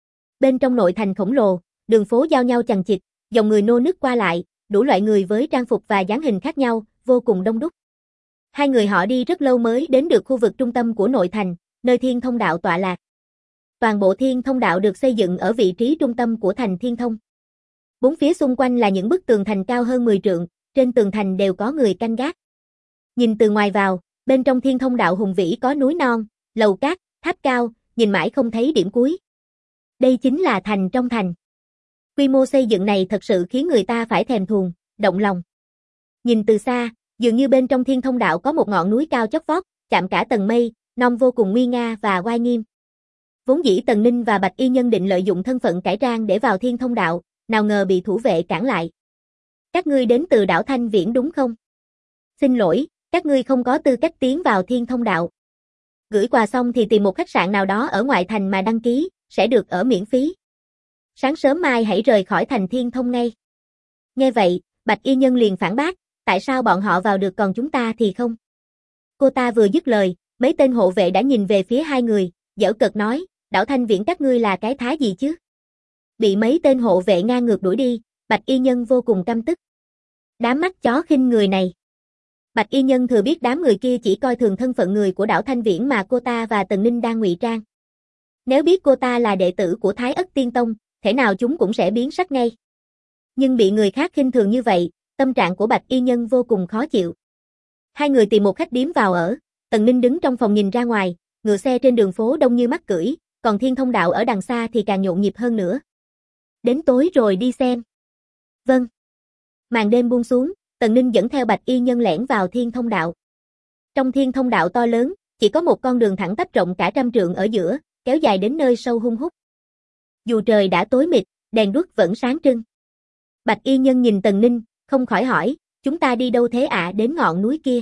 Bên trong nội thành khổng lồ, đường phố giao nhau chằng chịt, dòng người nô nức qua lại, đủ loại người với trang phục và dáng hình khác nhau, vô cùng đông đúc. Hai người họ đi rất lâu mới đến được khu vực trung tâm của nội thành, nơi Thiên Thông đạo tọa lạc. Toàn bộ Thiên Thông đạo được xây dựng ở vị trí trung tâm của thành Thiên Thông. Bốn phía xung quanh là những bức tường thành cao hơn 10 trượng, trên tường thành đều có người canh gác. Nhìn từ ngoài vào, bên trong Thiên Thông đạo hùng vĩ có núi non, lầu cát, tháp cao, nhìn mãi không thấy điểm cuối. Đây chính là thành trong thành. Quy mô xây dựng này thật sự khiến người ta phải thèm thuồng, động lòng. Nhìn từ xa, dường như bên trong Thiên Thông đạo có một ngọn núi cao chót vót, chạm cả tầng mây, non vô cùng nguy nga và oai nghiêm. Vốn dĩ Tần Ninh và Bạch Y Nhân định lợi dụng thân phận cải trang để vào Thiên Thông đạo, nào ngờ bị thủ vệ cản lại. Các ngươi đến từ đảo Thanh Viễn đúng không? Xin lỗi, các ngươi không có tư cách tiến vào Thiên Thông đạo. Gửi quà xong thì tìm một khách sạn nào đó ở ngoại thành mà đăng ký, sẽ được ở miễn phí. Sáng sớm mai hãy rời khỏi thành Thiên Thông ngay. Nghe vậy, Bạch Y Nhân liền phản bác, tại sao bọn họ vào được còn chúng ta thì không? Cô ta vừa dứt lời, mấy tên hộ vệ đã nhìn về phía hai người, giễu cợt nói, đảo Thanh Viễn các ngươi là cái thá gì chứ? Bị mấy tên hộ vệ ngang ngược đuổi đi, Bạch Y Nhân vô cùng căm tức. Đám mắt chó khinh người này. Bạch Y Nhân thừa biết đám người kia chỉ coi thường thân phận người của đảo Thanh Viễn mà cô ta và Tần Ninh đang ngụy trang. Nếu biết cô ta là đệ tử của Thái Ất Tiên Tông, thể nào chúng cũng sẽ biến sắc ngay. Nhưng bị người khác khinh thường như vậy, tâm trạng của Bạch Y Nhân vô cùng khó chịu. Hai người tìm một khách điếm vào ở, Tần Ninh đứng trong phòng nhìn ra ngoài, ngựa xe trên đường phố đông như mắt cưỡi, còn Thiên Thông đạo ở đằng xa thì càng nhộn nhịp hơn nữa. Đến tối rồi đi xem. Vâng. Màn đêm buông xuống, Tần Ninh dẫn theo Bạch Y Nhân lẻn vào Thiên Thông đạo. Trong Thiên Thông đạo to lớn, chỉ có một con đường thẳng tắp rộng cả 100 trượng ở giữa, kéo dài đến nơi sâu hun hút. Dù trời đã tối mịt, đèn đuốc vẫn sáng trưng. Bạch Y Nhân nhìn Tần Ninh, không khỏi hỏi, chúng ta đi đâu thế ạ? Đến ngọn núi kia.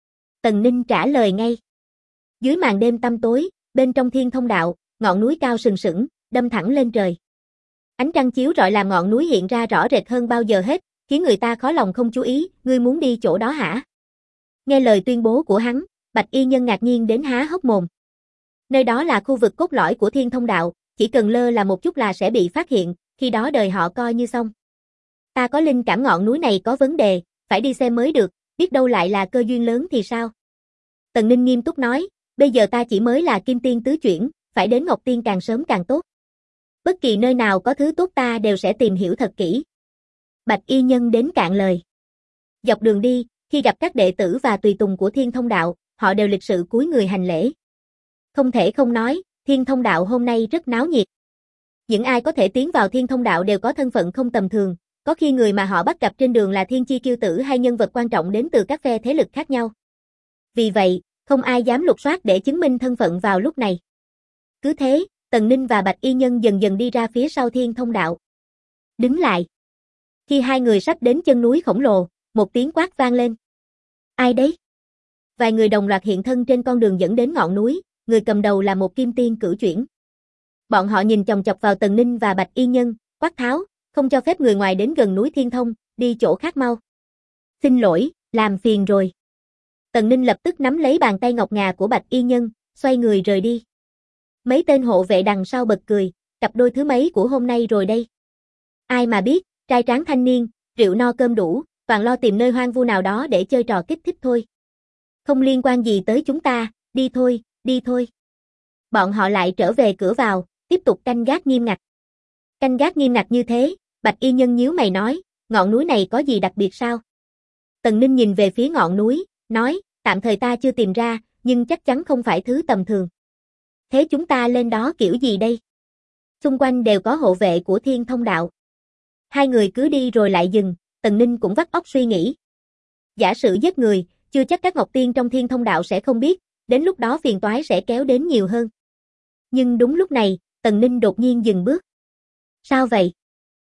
Tần Ninh trả lời ngay. Dưới màn đêm tăm tối, bên trong Thiên Thông đạo, ngọn núi cao sừng sững, đâm thẳng lên trời. Ánh trăng chiếu rọi làm ngọn núi hiện ra rõ rệt hơn bao giờ hết, khiến người ta khó lòng không chú ý, ngươi muốn đi chỗ đó hả? Nghe lời tuyên bố của hắn, Bạch Y Nhân ngạc nhiên đến há hốc mồm. Nơi đó là khu vực cốt lõi của Thiên Thông đạo, chỉ cần lơ là một chút là sẽ bị phát hiện, khi đó đời họ coi như xong. Ta có linh cảm ngọn núi này có vấn đề, phải đi xem mới được, biết đâu lại là cơ duyên lớn thì sao? Tần Ninh nghiêm túc nói, bây giờ ta chỉ mới là Kim Tiên tứ chuyển, phải đến Ngọc Tiên càng sớm càng tốt. Bất kỳ nơi nào có thứ tốt ta đều sẽ tìm hiểu thật kỹ. Bạch y nhân đến cạn lời. Dọc đường đi, khi gặp các đệ tử và tùy tùng của Thiên Thông Đạo, họ đều lịch sự cúi người hành lễ. Không thể không nói, Thiên Thông Đạo hôm nay rất náo nhiệt. Những ai có thể tiến vào Thiên Thông Đạo đều có thân phận không tầm thường, có khi người mà họ bắt gặp trên đường là thiên chi kiêu tử hay nhân vật quan trọng đến từ các phe thế lực khác nhau. Vì vậy, không ai dám lục soát để chứng minh thân phận vào lúc này. Cứ thế, Tần Ninh và Bạch y nhân dần dần đi ra phía sau Thiên Thông Đạo. Đứng lại. Khi hai người sắp đến chân núi khổng lồ, một tiếng quát vang lên. Ai đấy? Vài người đồng loạt hiện thân trên con đường dẫn đến ngọn núi, người cầm đầu là một kim tiên cửu chuyển. Bọn họ nhìn chòng chọc vào Tần Ninh và Bạch y nhân, quát tháo, không cho phép người ngoài đến gần núi Thiên Thông, đi chỗ khác mau. Xin lỗi, làm phiền rồi. Tần Ninh lập tức nắm lấy bàn tay ngọc ngà của Bạch y nhân, xoay người rời đi. Mấy tên hộ vệ đằng sau bật cười, cặp đôi thứ mấy của hôm nay rồi đây. Ai mà biết, trai tráng thanh niên, rượu no cơm đủ, toàn lo tìm nơi hoang vu nào đó để chơi trò kích thích thôi. Không liên quan gì tới chúng ta, đi thôi, đi thôi. Bọn họ lại trở về cửa vào, tiếp tục canh gác nghiêm ngặt. Canh gác nghiêm ngặt như thế, Bạch y nhân nhíu mày nói, ngọn núi này có gì đặc biệt sao? Tần Ninh nhìn về phía ngọn núi, nói, tạm thời ta chưa tìm ra, nhưng chắc chắn không phải thứ tầm thường. Thế chúng ta lên đó kiểu gì đây? Xung quanh đều có hộ vệ của Thiên Thông Đạo. Hai người cứ đi rồi lại dừng, Tần Ninh cũng vắt óc suy nghĩ. Giả sử giết người, chưa chắc các ngọc tiên trong Thiên Thông Đạo sẽ không biết, đến lúc đó phiền toái sẽ kéo đến nhiều hơn. Nhưng đúng lúc này, Tần Ninh đột nhiên dừng bước. Sao vậy?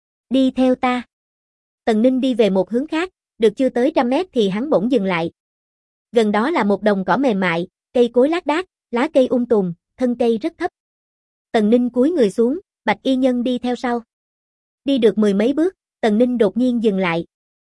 Đi theo ta. Tần Ninh đi về một hướng khác, được chưa tới 100 mét thì hắn bỗng dừng lại. Gần đó là một đồng cỏ mềm mại, cây cối lác đác, lá cây tùm, thân cây rất thấp. Tần Ninh cúi người xuống, Bạch y nhân đi theo sau. Đi được mười mấy bước, Tần Ninh đột nhiên dừng lại.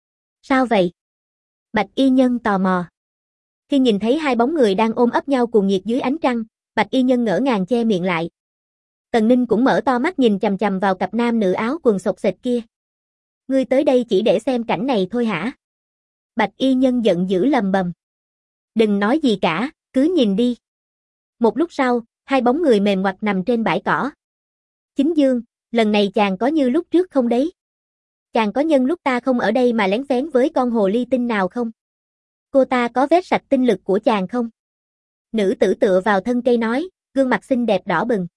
Sao vậy? Bạch y nhân tò mò. Khi nhìn thấy hai bóng người đang ôm ấp nhau cuồng nhiệt dưới ánh trăng, Bạch y nhân ngỡ ngàng che miệng lại. Tần Ninh cũng mở to mắt nhìn chằm chằm vào cặp nam nữ áo quần xộc xệch kia. Ngươi tới đây chỉ để xem cảnh này thôi hả? Bạch y nhân giận dữ lầm bầm. Đừng nói gì cả, cứ nhìn đi. Một lúc sau, hai bóng người mềm ngoặt nằm trên bãi cỏ. Chính Dương, lần này chàng có như lúc trước không đấy? Chàng có nhân lúc ta không ở đây mà lén phén với con hồ ly tinh nào không? Cô ta có vét sạch tinh lực của chàng không? Nữ tử tựa vào thân cây nói, gương mặt xinh đẹp đỏ bừng.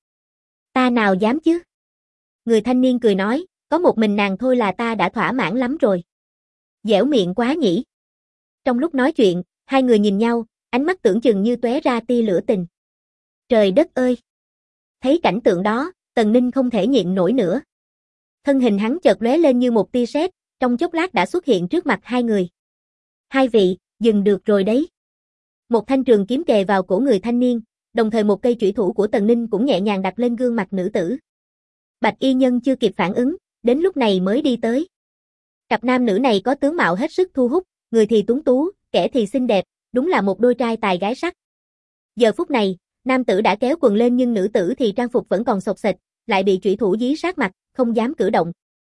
Ta nào dám chứ? Người thanh niên cười nói, có một mình nàng thôi là ta đã thỏa mãn lắm rồi. Dẻo miệng quá nhỉ? Trong lúc nói chuyện, hai người nhìn nhau, ánh mắt tưởng chừng như tóe ra tia lửa tình. Trời đất ơi! Thấy cảnh tượng đó, Tần Ninh không thể nhịn nổi nữa. Thân hình hắn chợt lóe lên như một tia sét, trong chốc lát đã xuất hiện trước mặt hai người. Hai vị, dừng được rồi đấy. Một thanh trường kiếm kề vào cổ người thanh niên, đồng thời một cây chủy thủ của Tần Ninh cũng nhẹ nhàng đặt lên gương mặt nữ tử. Bạch y nhân chưa kịp phản ứng, đến lúc này mới đi tới. Cặp nam nữ này có tướng mạo hết sức thu hút, người thì tuấn tú, kẻ thì xinh đẹp, đúng là một đôi trai tài gái sắc. Giờ phút này, nam tử đã kéo quần lên nhưng nữ tử thì trang phục vẫn còn xộc xệch, lại bị chủy thủ dí sát mặt, không dám cử động.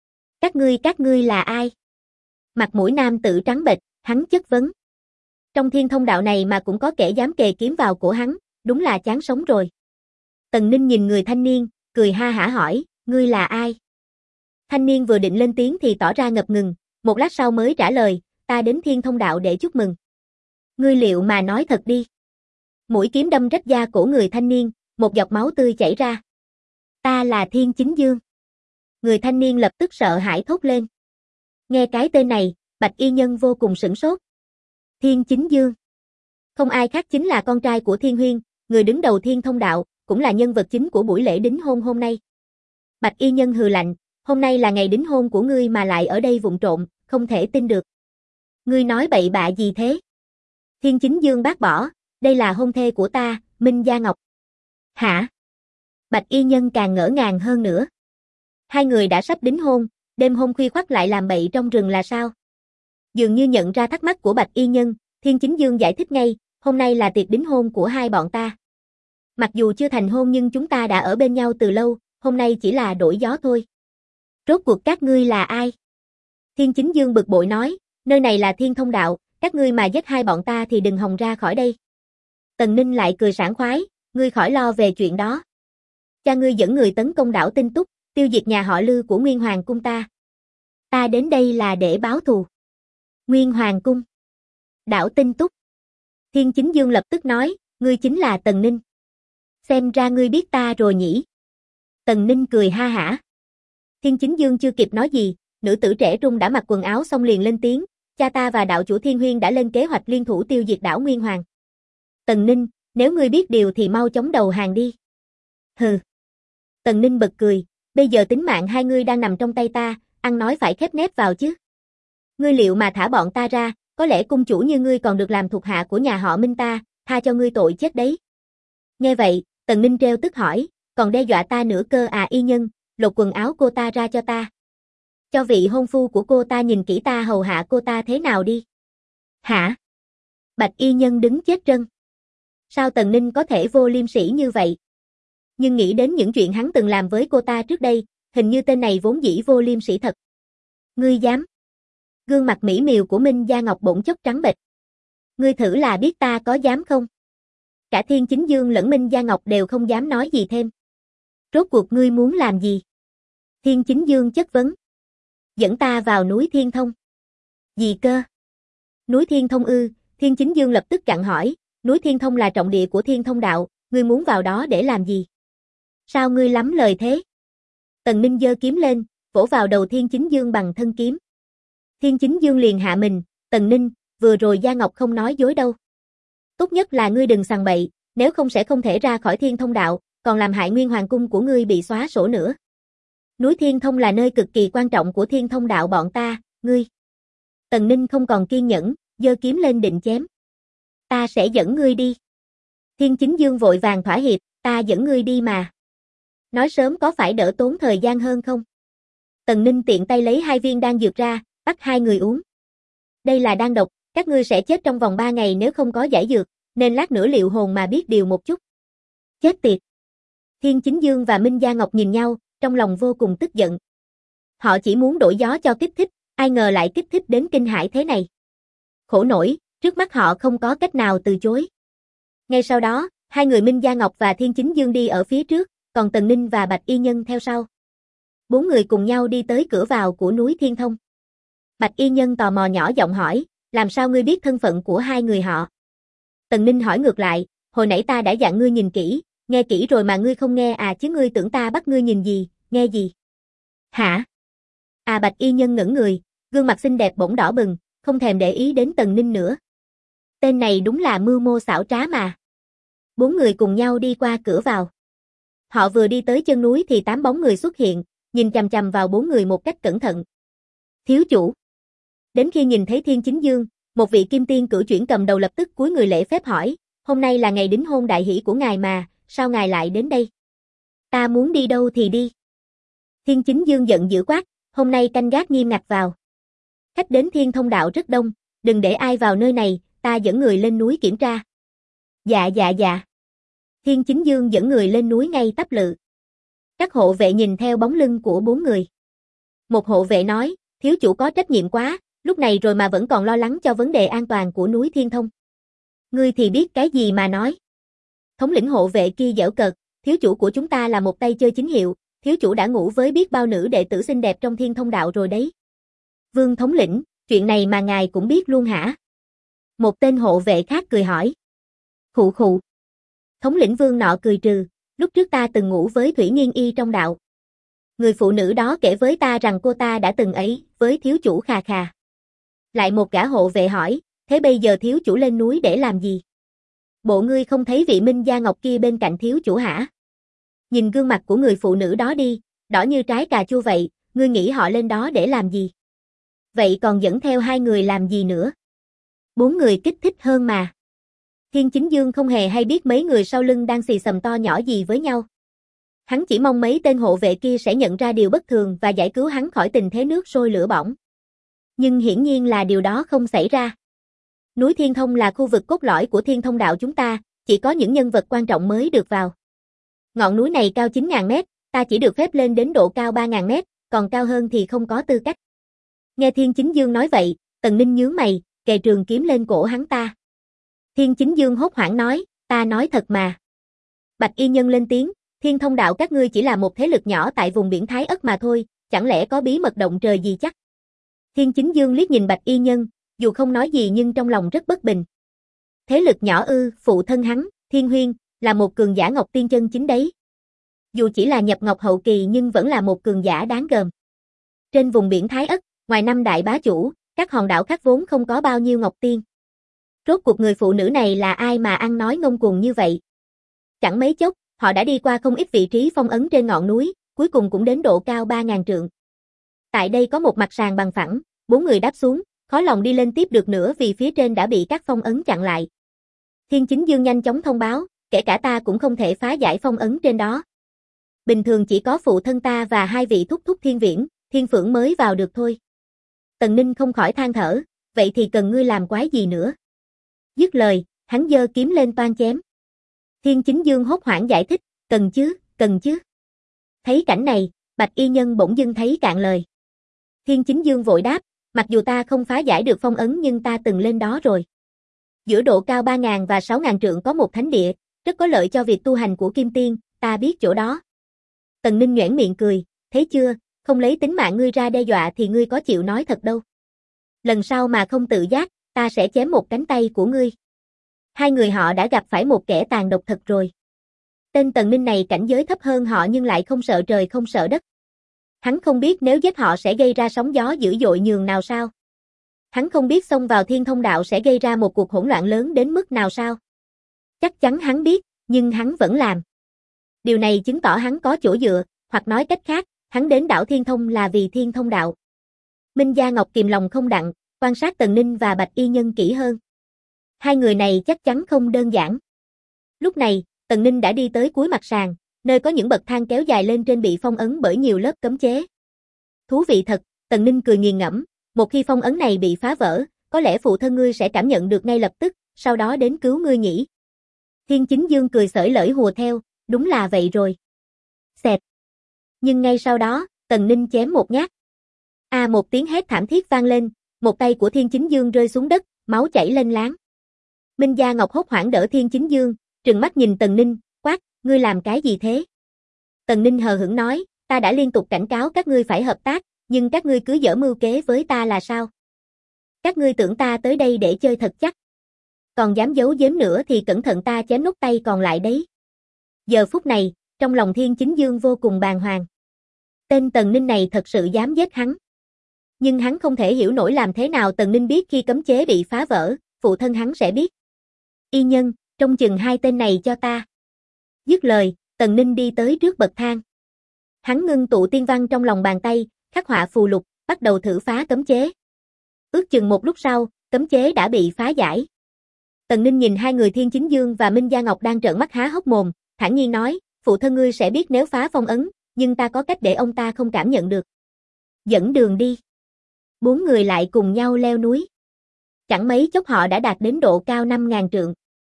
Các ngươi là ai? Mặt mũi nam tử trắng bệch, hắn chất vấn. Trong Thiên Thông Đạo này mà cũng có kẻ dám kề kiếm vào cổ hắn, đúng là chán sống rồi. Tần Ninh nhìn người thanh niên, cười ha hả hỏi, ngươi là ai? Thanh niên vừa định lên tiếng thì tỏ ra ngập ngừng, một lát sau mới trả lời, ta đến Thiên Thông Đạo để chúc mừng. Ngươi liệu mà nói thật đi. Mũi kiếm đâm rách da cổ người thanh niên, một giọt máu tươi chảy ra. Ta là Thiên Chính Dương. Người thanh niên lập tức sợ hãi thốt lên. Nghe cái tên này, Bạch y nhân vô cùng sửng sốt. Thiên Chính Dương. Không ai khác chính là con trai của Thiên Huyên, người đứng đầu Thiên Thông Đạo, cũng là nhân vật chính của buổi lễ đính hôn hôm nay. Bạch y nhân hừ lạnh, hôm nay là ngày đính hôn của ngươi mà lại ở đây vụng trộm, không thể tin được. Ngươi nói bậy bạ gì thế? Thiên Chính Dương bác bỏ, đây là hôn thê của ta, Minh Gia Ngọc. Hả? Bạch y nhân càng ngỡ ngàng hơn nữa. Hai người đã sắp đính hôn, đêm hôm khuya khoắt lại làm bậy trong rừng là sao? Dường như nhận ra thắc mắc của Bạch y nhân, Thiên Chính Dương giải thích ngay, hôm nay là tiệc đính hôn của hai bọn ta. Mặc dù chưa thành hôn nhưng chúng ta đã ở bên nhau từ lâu, hôm nay chỉ là đổi gió thôi. Rốt cuộc các ngươi là ai? Thiên Chính Dương bực bội nói, nơi này là Thiên Thông Đạo, các ngươi mà giết hai bọn ta thì đừng hòng ra khỏi đây. Tần Ninh lại cười sảng khoái, ngươi khỏi lo về chuyện đó. Cha ngươi dẫn người tấn công đảo Tinh Túc, tiêu diệt nhà họ Lư của Nguyên Hoàng cung ta. Ta đến đây là để báo thù. Nguyên Hoàng cung. Đảo Tinh Túc. Thiên Chính Dương lập tức nói, ngươi chính là Tần Ninh. Xem ra ngươi biết ta rồi nhỉ. Tần Ninh cười ha hả. Thiên Chính Dương chưa kịp nói gì, nữ tử trẻ trung đã mặc quần áo xong liền lên tiếng, cha ta và đạo chủ Thiên Huyên đã lên kế hoạch liên thủ tiêu diệt đảo Nguyên Hoàng. Tần Ninh, nếu ngươi biết điều thì mau chống đầu hàng đi. Hừ. Tần Ninh bật cười, bây giờ tính mạng hai ngươi đang nằm trong tay ta, ăn nói phải khép nép vào chứ. Ngươi liệu mà thả bọn ta ra, có lẽ cung chủ như ngươi còn được làm thuộc hạ của nhà họ Minh ta, tha cho ngươi tội chết đấy. Nghe vậy, Tần Ninh trêu tức hỏi, còn đe dọa ta nữa cơ à y nhân, lột quần áo cô ta ra cho ta. Cho vị hôn phu của cô ta nhìn kỹ ta hầu hạ cô ta thế nào đi. Hả? Bạch y nhân đứng chết trân. Sao Tần Ninh có thể vô liêm sỉ như vậy? Nhưng nghĩ đến những chuyện hắn từng làm với cô ta trước đây, hình như tên này vốn dĩ vô liêm sỉ thật. Ngươi dám? Gương mặt mỹ miều của Minh Gia Ngọc bỗng chốc trắng bệch. Ngươi thử là biết ta có dám không? Cả Thiên Chính Dương lẫn Minh Gia Ngọc đều không dám nói gì thêm. Rốt cuộc ngươi muốn làm gì? Thiên Chính Dương chất vấn. Dẫn ta vào núi Thiên Thông. Gì cơ? Núi Thiên Thông ư? Thiên Chính Dương lập tức chặn hỏi, núi Thiên Thông là trọng địa của Thiên Thông đạo, ngươi muốn vào đó để làm gì? Sao ngươi lắm lời thế? Tần Ninh giơ kiếm lên, vỗ vào đầu Thiên Chính Dương bằng thân kiếm. Thiên Chính Dương liền hạ mình, Tần Ninh, vừa rồi Gia Ngọc không nói dối đâu. Tốt nhất là ngươi đừng sằng bậy, nếu không sẽ không thể ra khỏi Thiên Thông đạo, còn làm hại Nguyên Hoàng cung của ngươi bị xóa sổ nữa. Núi Thiên Thông là nơi cực kỳ quan trọng của Thiên Thông đạo bọn ta, ngươi. Tần Ninh không còn kiên nhẫn, giơ kiếm lên định chém. Ta sẽ dẫn ngươi đi. Thiên Chính Dương vội vàng thỏa hiệp, ta dẫn ngươi đi mà. Nói sớm có phải đỡ tốn thời gian hơn không? Tần Ninh tiện tay lấy 2 viên đan dược ra, bắt 2 người uống. Đây là đan độc, các ngươi sẽ chết trong vòng 3 ngày nếu không có giải dược, nên lát nữa liệu hồn mà biết điều một chút. Chết tiệt. Thiên Chính Dương và Minh Gia Ngọc nhìn nhau, trong lòng vô cùng tức giận. Họ chỉ muốn đổi gió cho kích thích, ai ngờ lại kích thích đến kinh hãi thế này. Khổ nổi, trước mắt họ không có cách nào từ chối. Ngay sau đó, 2 người Minh Gia Ngọc và Thiên Chính Dương đi ở phía trước, còn Tần Ninh và Bạch Y Nhân theo sau. 4 người cùng nhau đi tới cửa vào của núi Thiên Thông. Bạch Y Nhân tò mò nhỏ giọng hỏi, làm sao ngươi biết thân phận của 2 người họ? Tần Ninh hỏi ngược lại, hồi nãy ta đã dặn ngươi nhìn kỹ, nghe kỹ rồi mà ngươi không nghe à chứ ngươi tưởng ta bắt ngươi nhìn gì, nghe gì? Hả? À Bạch Y Nhân ngẩn người, gương mặt xinh đẹp bỗng đỏ bừng, không thèm để ý đến Tần Ninh nữa. Tên này đúng là mưu mô xảo trá mà. 4 người cùng nhau đi qua cửa vào. Họ vừa đi tới chân núi thì 8 bóng người xuất hiện, nhìn chằm chằm vào 4 người một cách cẩn thận. Thiếu chủ. Đến khi nhìn thấy Thiên Chính Dương, một vị kim tiên cửu chuyển cầm đầu lập tức cúi người lễ phép hỏi, hôm nay là ngày đính hôn đại hỷ của ngài mà, sao ngài lại đến đây? Ta muốn đi đâu thì đi. Thiên Chính Dương giận dữ quát, hôm nay canh gác nghiêm ngặt vào. Khách đến Thiên Thông đạo rất đông, đừng để ai vào nơi này, ta dẫn người lên núi kiểm tra. Dạ. Thiên Chính Dương dẫn người lên núi ngay tắp lự. Các hộ vệ nhìn theo bóng lưng của 4 người. Một hộ vệ nói, thiếu chủ có trách nhiệm quá, lúc này rồi mà vẫn còn lo lắng cho vấn đề an toàn của núi Thiên Thông. Ngươi thì biết cái gì mà nói. Thống lĩnh hộ vệ kia giễu cợt, thiếu chủ của chúng ta là một tay chơi chính hiệu, thiếu chủ đã ngủ với biết bao nữ đệ tử xinh đẹp trong Thiên Thông đạo rồi đấy. Vương thống lĩnh, chuyện này mà ngài cũng biết luôn hả? Một tên hộ vệ khác cười hỏi. Khụ khụ. Thống lĩnh Vương nọ cười trừ, lúc trước ta từng ngủ với Thủy Nghiên Y trong đạo. Người phụ nữ đó kể với ta rằng cô ta đã từng ấy với thiếu chủ khà khà. Lại một gã hộ vệ hỏi, thế bây giờ thiếu chủ lên núi để làm gì? Bộ ngươi không thấy vị Minh Gia Ngọc kia bên cạnh thiếu chủ hả? Nhìn gương mặt của người phụ nữ đó đi, đỏ như trái cà chua vậy, ngươi nghĩ họ lên đó để làm gì? Vậy còn dẫn theo 2 người làm gì nữa? 4 người kích thích hơn mà. Thiên Chính Dương không hề hay biết mấy người sau lưng đang xì xầm to nhỏ gì với nhau. Hắn chỉ mong mấy tên hộ vệ kia sẽ nhận ra điều bất thường và giải cứu hắn khỏi tình thế nước sôi lửa bỏng. Nhưng hiển nhiên là điều đó không xảy ra. Núi Thiên Thông là khu vực cốt lõi của Thiên Thông đạo chúng ta, chỉ có những nhân vật quan trọng mới được vào. Ngọn núi này cao 9.000 mét, ta chỉ được phép lên đến độ cao 3.000 mét, còn cao hơn thì không có tư cách. Nghe Thiên Chính Dương nói vậy, Tần Ninh nhướng mày, kề trường kiếm lên cổ hắn ta. Thiên Chính Dương hốt hoảng nói, ta nói thật mà. Bạch Y Nhân lên tiếng, Thiên Thông đạo các ngươi chỉ là một thế lực nhỏ tại vùng biển Thái Ất mà thôi, chẳng lẽ có bí mật động trời gì chắc? Thiên Chính Dương liếc nhìn Bạch Y Nhân, dù không nói gì nhưng trong lòng rất bất bình. Thế lực nhỏ ư? Phụ thân hắn, Thiên Huyên, là một cường giả Ngọc Tiên chân chính đấy. Dù chỉ là nhập Ngọc hậu kỳ nhưng vẫn là một cường giả đáng gờm. Trên vùng biển Thái Ất, ngoài năm đại bá chủ, các hòn đảo khác vốn không có bao nhiêu Ngọc Tiên. Rốt cuộc người phụ nữ này là ai mà ăn nói ngông cuồng như vậy? Chẳng mấy chốc, họ đã đi qua không ít vị trí phong ấn trên ngọn núi, cuối cùng cũng đến độ cao 3.000 trượng. Tại đây có một mặt sàn bằng phẳng, 4 người đáp xuống, khó lòng đi lên tiếp được nữa vì phía trên đã bị các phong ấn chặn lại. Thiên Chính Dương nhanh chóng thông báo, kể cả ta cũng không thể phá giải phong ấn trên đó. Bình thường chỉ có phụ thân ta và 2 vị thúc thúc Thiên Viễn, Thiên Phượng mới vào được thôi. Tần Ninh không khỏi than thở, vậy thì cần ngươi làm quái gì nữa? Dứt lời, hắn giơ kiếm lên toan chém. Thiên Chính Dương hốt hoảng giải thích, cần chứ. Thấy cảnh này, Bạch Y Nhân bỗng dưng thấy cạn lời. Thiên Chính Dương vội đáp, mặc dù ta không phá giải được phong ấn nhưng ta từng lên đó rồi. Giữa độ cao 3.000 và 6.000 trượng có một thánh địa, rất có lợi cho việc tu hành của Kim Tiên, ta biết chỗ đó. Tần Ninh nhoẻn miệng cười, thấy chưa, không lấy tính mạng ngươi ra đe dọa thì ngươi có chịu nói thật đâu. Lần sau mà không tự giác, ta sẽ chém một cánh tay của ngươi. Hai người họ đã gặp phải một kẻ tàn độc thật rồi. Tên Tần Ninh này cảnh giới thấp hơn họ nhưng lại không sợ trời không sợ đất. Hắn không biết nếu giết họ sẽ gây ra sóng gió dữ dội nhường nào sao. Hắn không biết xông vào Thiên Thông đạo sẽ gây ra một cuộc hỗn loạn lớn đến mức nào sao. Chắc chắn hắn biết, nhưng hắn vẫn làm. Điều này chứng tỏ hắn có chỗ dựa, hoặc nói cách khác, hắn đến đảo Thiên Thông là vì Thiên Thông đạo. Minh Gia Ngọc kìm lòng không đặng, quan sát Tần Ninh và Bạch Y Nhân kỹ hơn. Hai người này chắc chắn không đơn giản. Lúc này, Tần Ninh đã đi tới cuối mặt sàn, nơi có những bậc thang kéo dài lên trên bị phong ấn bởi nhiều lớp cấm chế. Thú vị thật, Tần Ninh cười nghiền ngẫm, một khi phong ấn này bị phá vỡ, có lẽ phụ thân ngươi sẽ cảm nhận được ngay lập tức, sau đó đến cứu ngươi nhỉ. Thiên Chính Dương cười xởi lởi hùa theo, đúng là vậy rồi. Xẹt. Nhưng ngay sau đó, Tần Ninh chém một nhát. Một tiếng hét thảm thiết vang lên, một tay của Thiên Chính Dương rơi xuống đất, máu chảy lênh láng. Minh Gia Ngọc hốt hoảng đỡ Thiên Chính Dương, trừng mắt nhìn Tần Ninh, quát, ngươi làm cái gì thế? Tần Ninh hờ hững nói, ta đã liên tục cảnh cáo các ngươi phải hợp tác, nhưng các ngươi cứ giở mưu kế với ta là sao? Các ngươi tưởng ta tới đây để chơi thật chắc. Còn dám giấu giếm nữa thì cẩn thận ta chém nốt tay còn lại đấy. Giờ phút này, trong lòng Thiên Chính Dương vô cùng bàng hoàng. Tên Tần Ninh này thật sự dám giết hắn. Nhưng hắn không thể hiểu nổi làm thế nào Tần Ninh biết khi cấm chế bị phá vỡ, phụ thân hắn sẽ biết. Y Nhân, trông chừng hai tên này cho ta. Dứt lời, Tần Ninh đi tới trước bậc thang. Hắn ngưng tụ tiên văn trong lòng bàn tay, khắc họa phù lục, bắt đầu thử phá cấm chế. Ước chừng một lúc sau, cấm chế đã bị phá giải. Tần Ninh nhìn hai người Thiên Chính Dương và Minh Gia Ngọc đang trợn mắt há hốc mồm, thản nhiên nói, phụ thân ngươi sẽ biết nếu phá phong ấn, nhưng ta có cách để ông ta không cảm nhận được. Dẫn đường đi. 4 người lại cùng nhau leo núi. Chẳng mấy chốc họ đã đạt đến độ cao 5.000 trượng.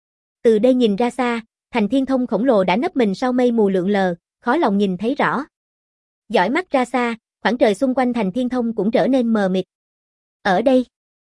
Từ đây nhìn ra xa, thành Thiên Thông khổng lồ đã nấp mình sau mây mù lượn lờ, khó lòng nhìn thấy rõ. Dõi mắt ra xa, khoảng trời xung quanh thành Thiên Thông cũng trở nên mờ mịt. Ở đây,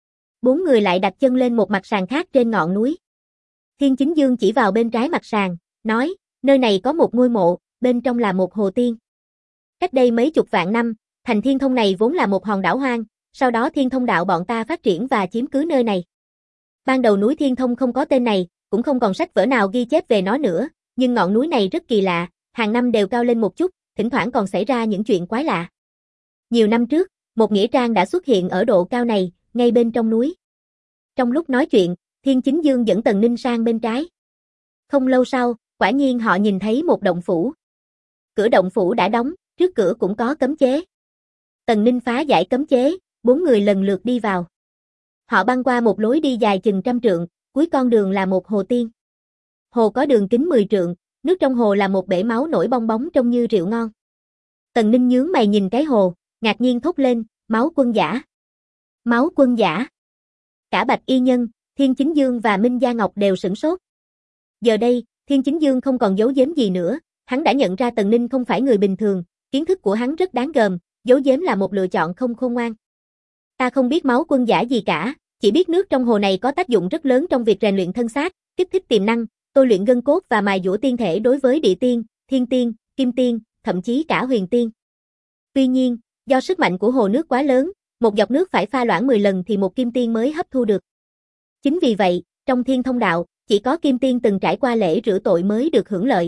4 người lại đặt chân lên một mặt sàn khác trên ngọn núi. Thiên Chính Dương chỉ vào bên trái mặt sàn, nói, nơi này có một ngôi mộ, bên trong là một hồ tiên. Cách đây mấy chục vạn năm, thành Thiên Thông này vốn là một hòn đảo hoang, sau đó Thiên Thông đạo bọn ta phát triển và chiếm cứ nơi này. Ban đầu núi Thiên Thông không có tên này, cũng không còn sách vở nào ghi chép về nó nữa, nhưng ngọn núi này rất kỳ lạ, hàng năm đều cao lên một chút, thỉnh thoảng còn xảy ra những chuyện quái lạ. Nhiều năm trước, một nghĩa trang đã xuất hiện ở độ cao này, ngay bên trong núi. Trong lúc nói chuyện, Thiên Chính Dương dẫn Tần Ninh sang bên trái. Không lâu sau, quả nhiên họ nhìn thấy một động phủ. Cửa động phủ đã đóng, trước cửa cũng có cấm chế. Tần Ninh phá giải cấm chế, 4 người lần lượt đi vào. Họ băng qua một lối đi dài chừng 100 trượng, cuối con đường là một hồ tiên. Hồ có đường kính 10 trượng, nước trong hồ là một bể máu nổi bong bóng trông như rượu ngon. Tần Ninh nhướng mày nhìn cái hồ, ngạc nhiên thốt lên, máu quân giả. Máu quân giả. Cả Bạch Y Nhân, Thiên Chính Dương và Minh Gia Ngọc đều sửng sốt. Giờ đây, Thiên Chính Dương không còn giấu giếm gì nữa, hắn đã nhận ra Tần Ninh không phải người bình thường, kiến thức của hắn rất đáng gờm, giấu giếm là một lựa chọn không khôn ngoan. Ta không biết máu quân giả gì cả, chỉ biết nước trong hồ này có tác dụng rất lớn trong việc rèn luyện thân xác, kích thích tiềm năng, tôi luyện gân cốt và mài dũa tiên thể đối với địa tiên, thiên tiên, kim tiên, thậm chí cả huyền tiên. Tuy nhiên, do sức mạnh của hồ nước quá lớn, một giọt nước phải pha loãng 10 lần thì một kim tiên mới hấp thu được. Chính vì vậy, trong Thiên Thông Đạo, chỉ có kim tiên từng trải qua lễ rửa tội mới được hưởng lợi.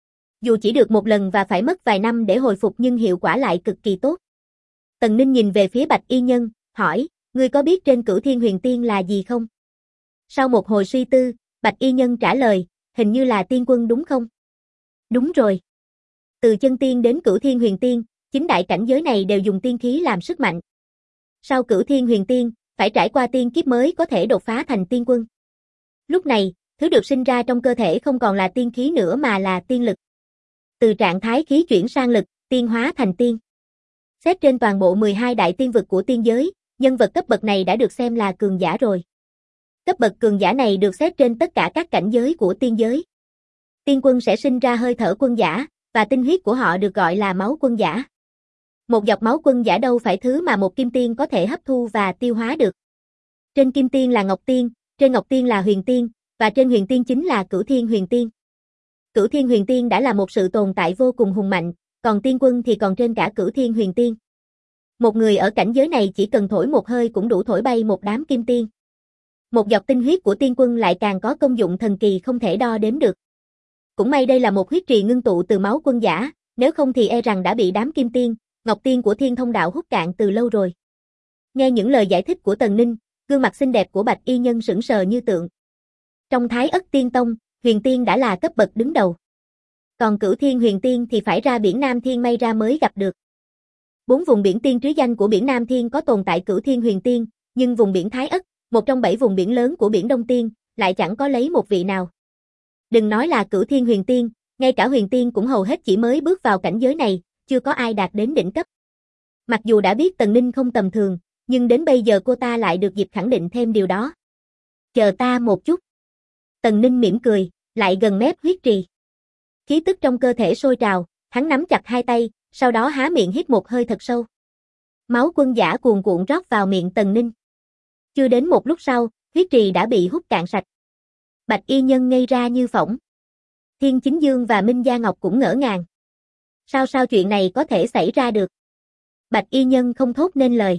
Dù chỉ được một lần và phải mất vài năm để hồi phục nhưng hiệu quả lại cực kỳ tốt. Tần Ninh nhìn về phía Bạch Y Nhân, hỏi, ngươi có biết trên Cửu Thiên Huyền Tiên là gì không? Sau một hồi suy tư, Bạch Y Nhân trả lời, hình như là tiên quân đúng không? Đúng rồi. Từ chân tiên đến Cửu Thiên Huyền Tiên, chính đại cảnh giới này đều dùng tiên khí làm sức mạnh. Sau Cửu Thiên Huyền Tiên, phải trải qua tiên kiếp mới có thể đột phá thành tiên quân. Lúc này, thứ được sinh ra trong cơ thể không còn là tiên khí nữa mà là tiên lực. Từ trạng thái khí chuyển sang lực, tiên hóa thành tiên. Xét trên toàn bộ 12 đại tiên vực của tiên giới, nhân vật cấp bậc này đã được xem là cường giả rồi. Cấp bậc cường giả này được xét trên tất cả các cảnh giới của tiên giới. Tiên quân sẽ sinh ra hơi thở quân giả, và tinh huyết của họ được gọi là máu quân giả. Một giọt máu quân giả đâu phải thứ mà một kim tiên có thể hấp thu và tiêu hóa được. Trên kim tiên là ngọc tiên, trên ngọc tiên là huyền tiên, và trên huyền tiên chính là Cửu Thiên Huyền Tiên. Cửu Thiên Huyền Tiên đã là một sự tồn tại vô cùng hùng mạnh, còn tiên quân thì còn trên cả Cửu Thiên Huyền Tiên. Một người ở cảnh giới này chỉ cần thổi một hơi cũng đủ thổi bay một đám kim tiên. Một giọt tinh huyết của tiên quân lại càng có công dụng thần kỳ không thể đo đếm được. Cũng may đây là một huyết trì ngưng tụ từ máu quân giả, nếu không thì e rằng đã bị đám kim tiên, ngọc tiên của Thiên Thông Đạo hút cạn từ lâu rồi. Nghe những lời giải thích của Tần Ninh, gương mặt xinh đẹp của Bạch Y Nhân sững sờ như tượng. Trong Thái Ất Tiên Tông, huyền tiên đã là cấp bậc đứng đầu. Còn Cửu Thiên Huyền Tiên thì phải ra biển Nam Thiên may ra mới gặp được. 4 vùng biển tiên trứ danh của biển Nam Thiên có tồn tại Cửu Thiên Huyền Tiên, nhưng vùng biển Thái Ất, một trong 7 vùng biển lớn của biển Đông Tiên, lại chẳng có lấy một vị nào. Đừng nói là Cửu Thiên Huyền Tiên, ngay cả huyền tiên cũng hầu hết chỉ mới bước vào cảnh giới này, chưa có ai đạt đến đỉnh cấp. Mặc dù đã biết Tần Ninh không tầm thường, nhưng đến bây giờ cô ta lại được dịp khẳng định thêm điều đó. Chờ ta một chút. Tần Ninh mỉm cười, lại gần mép huyết trì. Khí tức trong cơ thể sôi trào, hắn nắm chặt hai tay, sau đó há miệng hít một hơi thật sâu. Máu quân giả cuồn cuộn rót vào miệng Tần Ninh. Chưa đến một lúc sau, huyết trì đã bị hút cạn sạch. Bạch Y Nhân ngây ra như phỗng. Thiên Chính Dương và Minh Gia Ngọc cũng ngỡ ngàng. Sao chuyện này có thể xảy ra được? Bạch Y Nhân không thốt nên lời.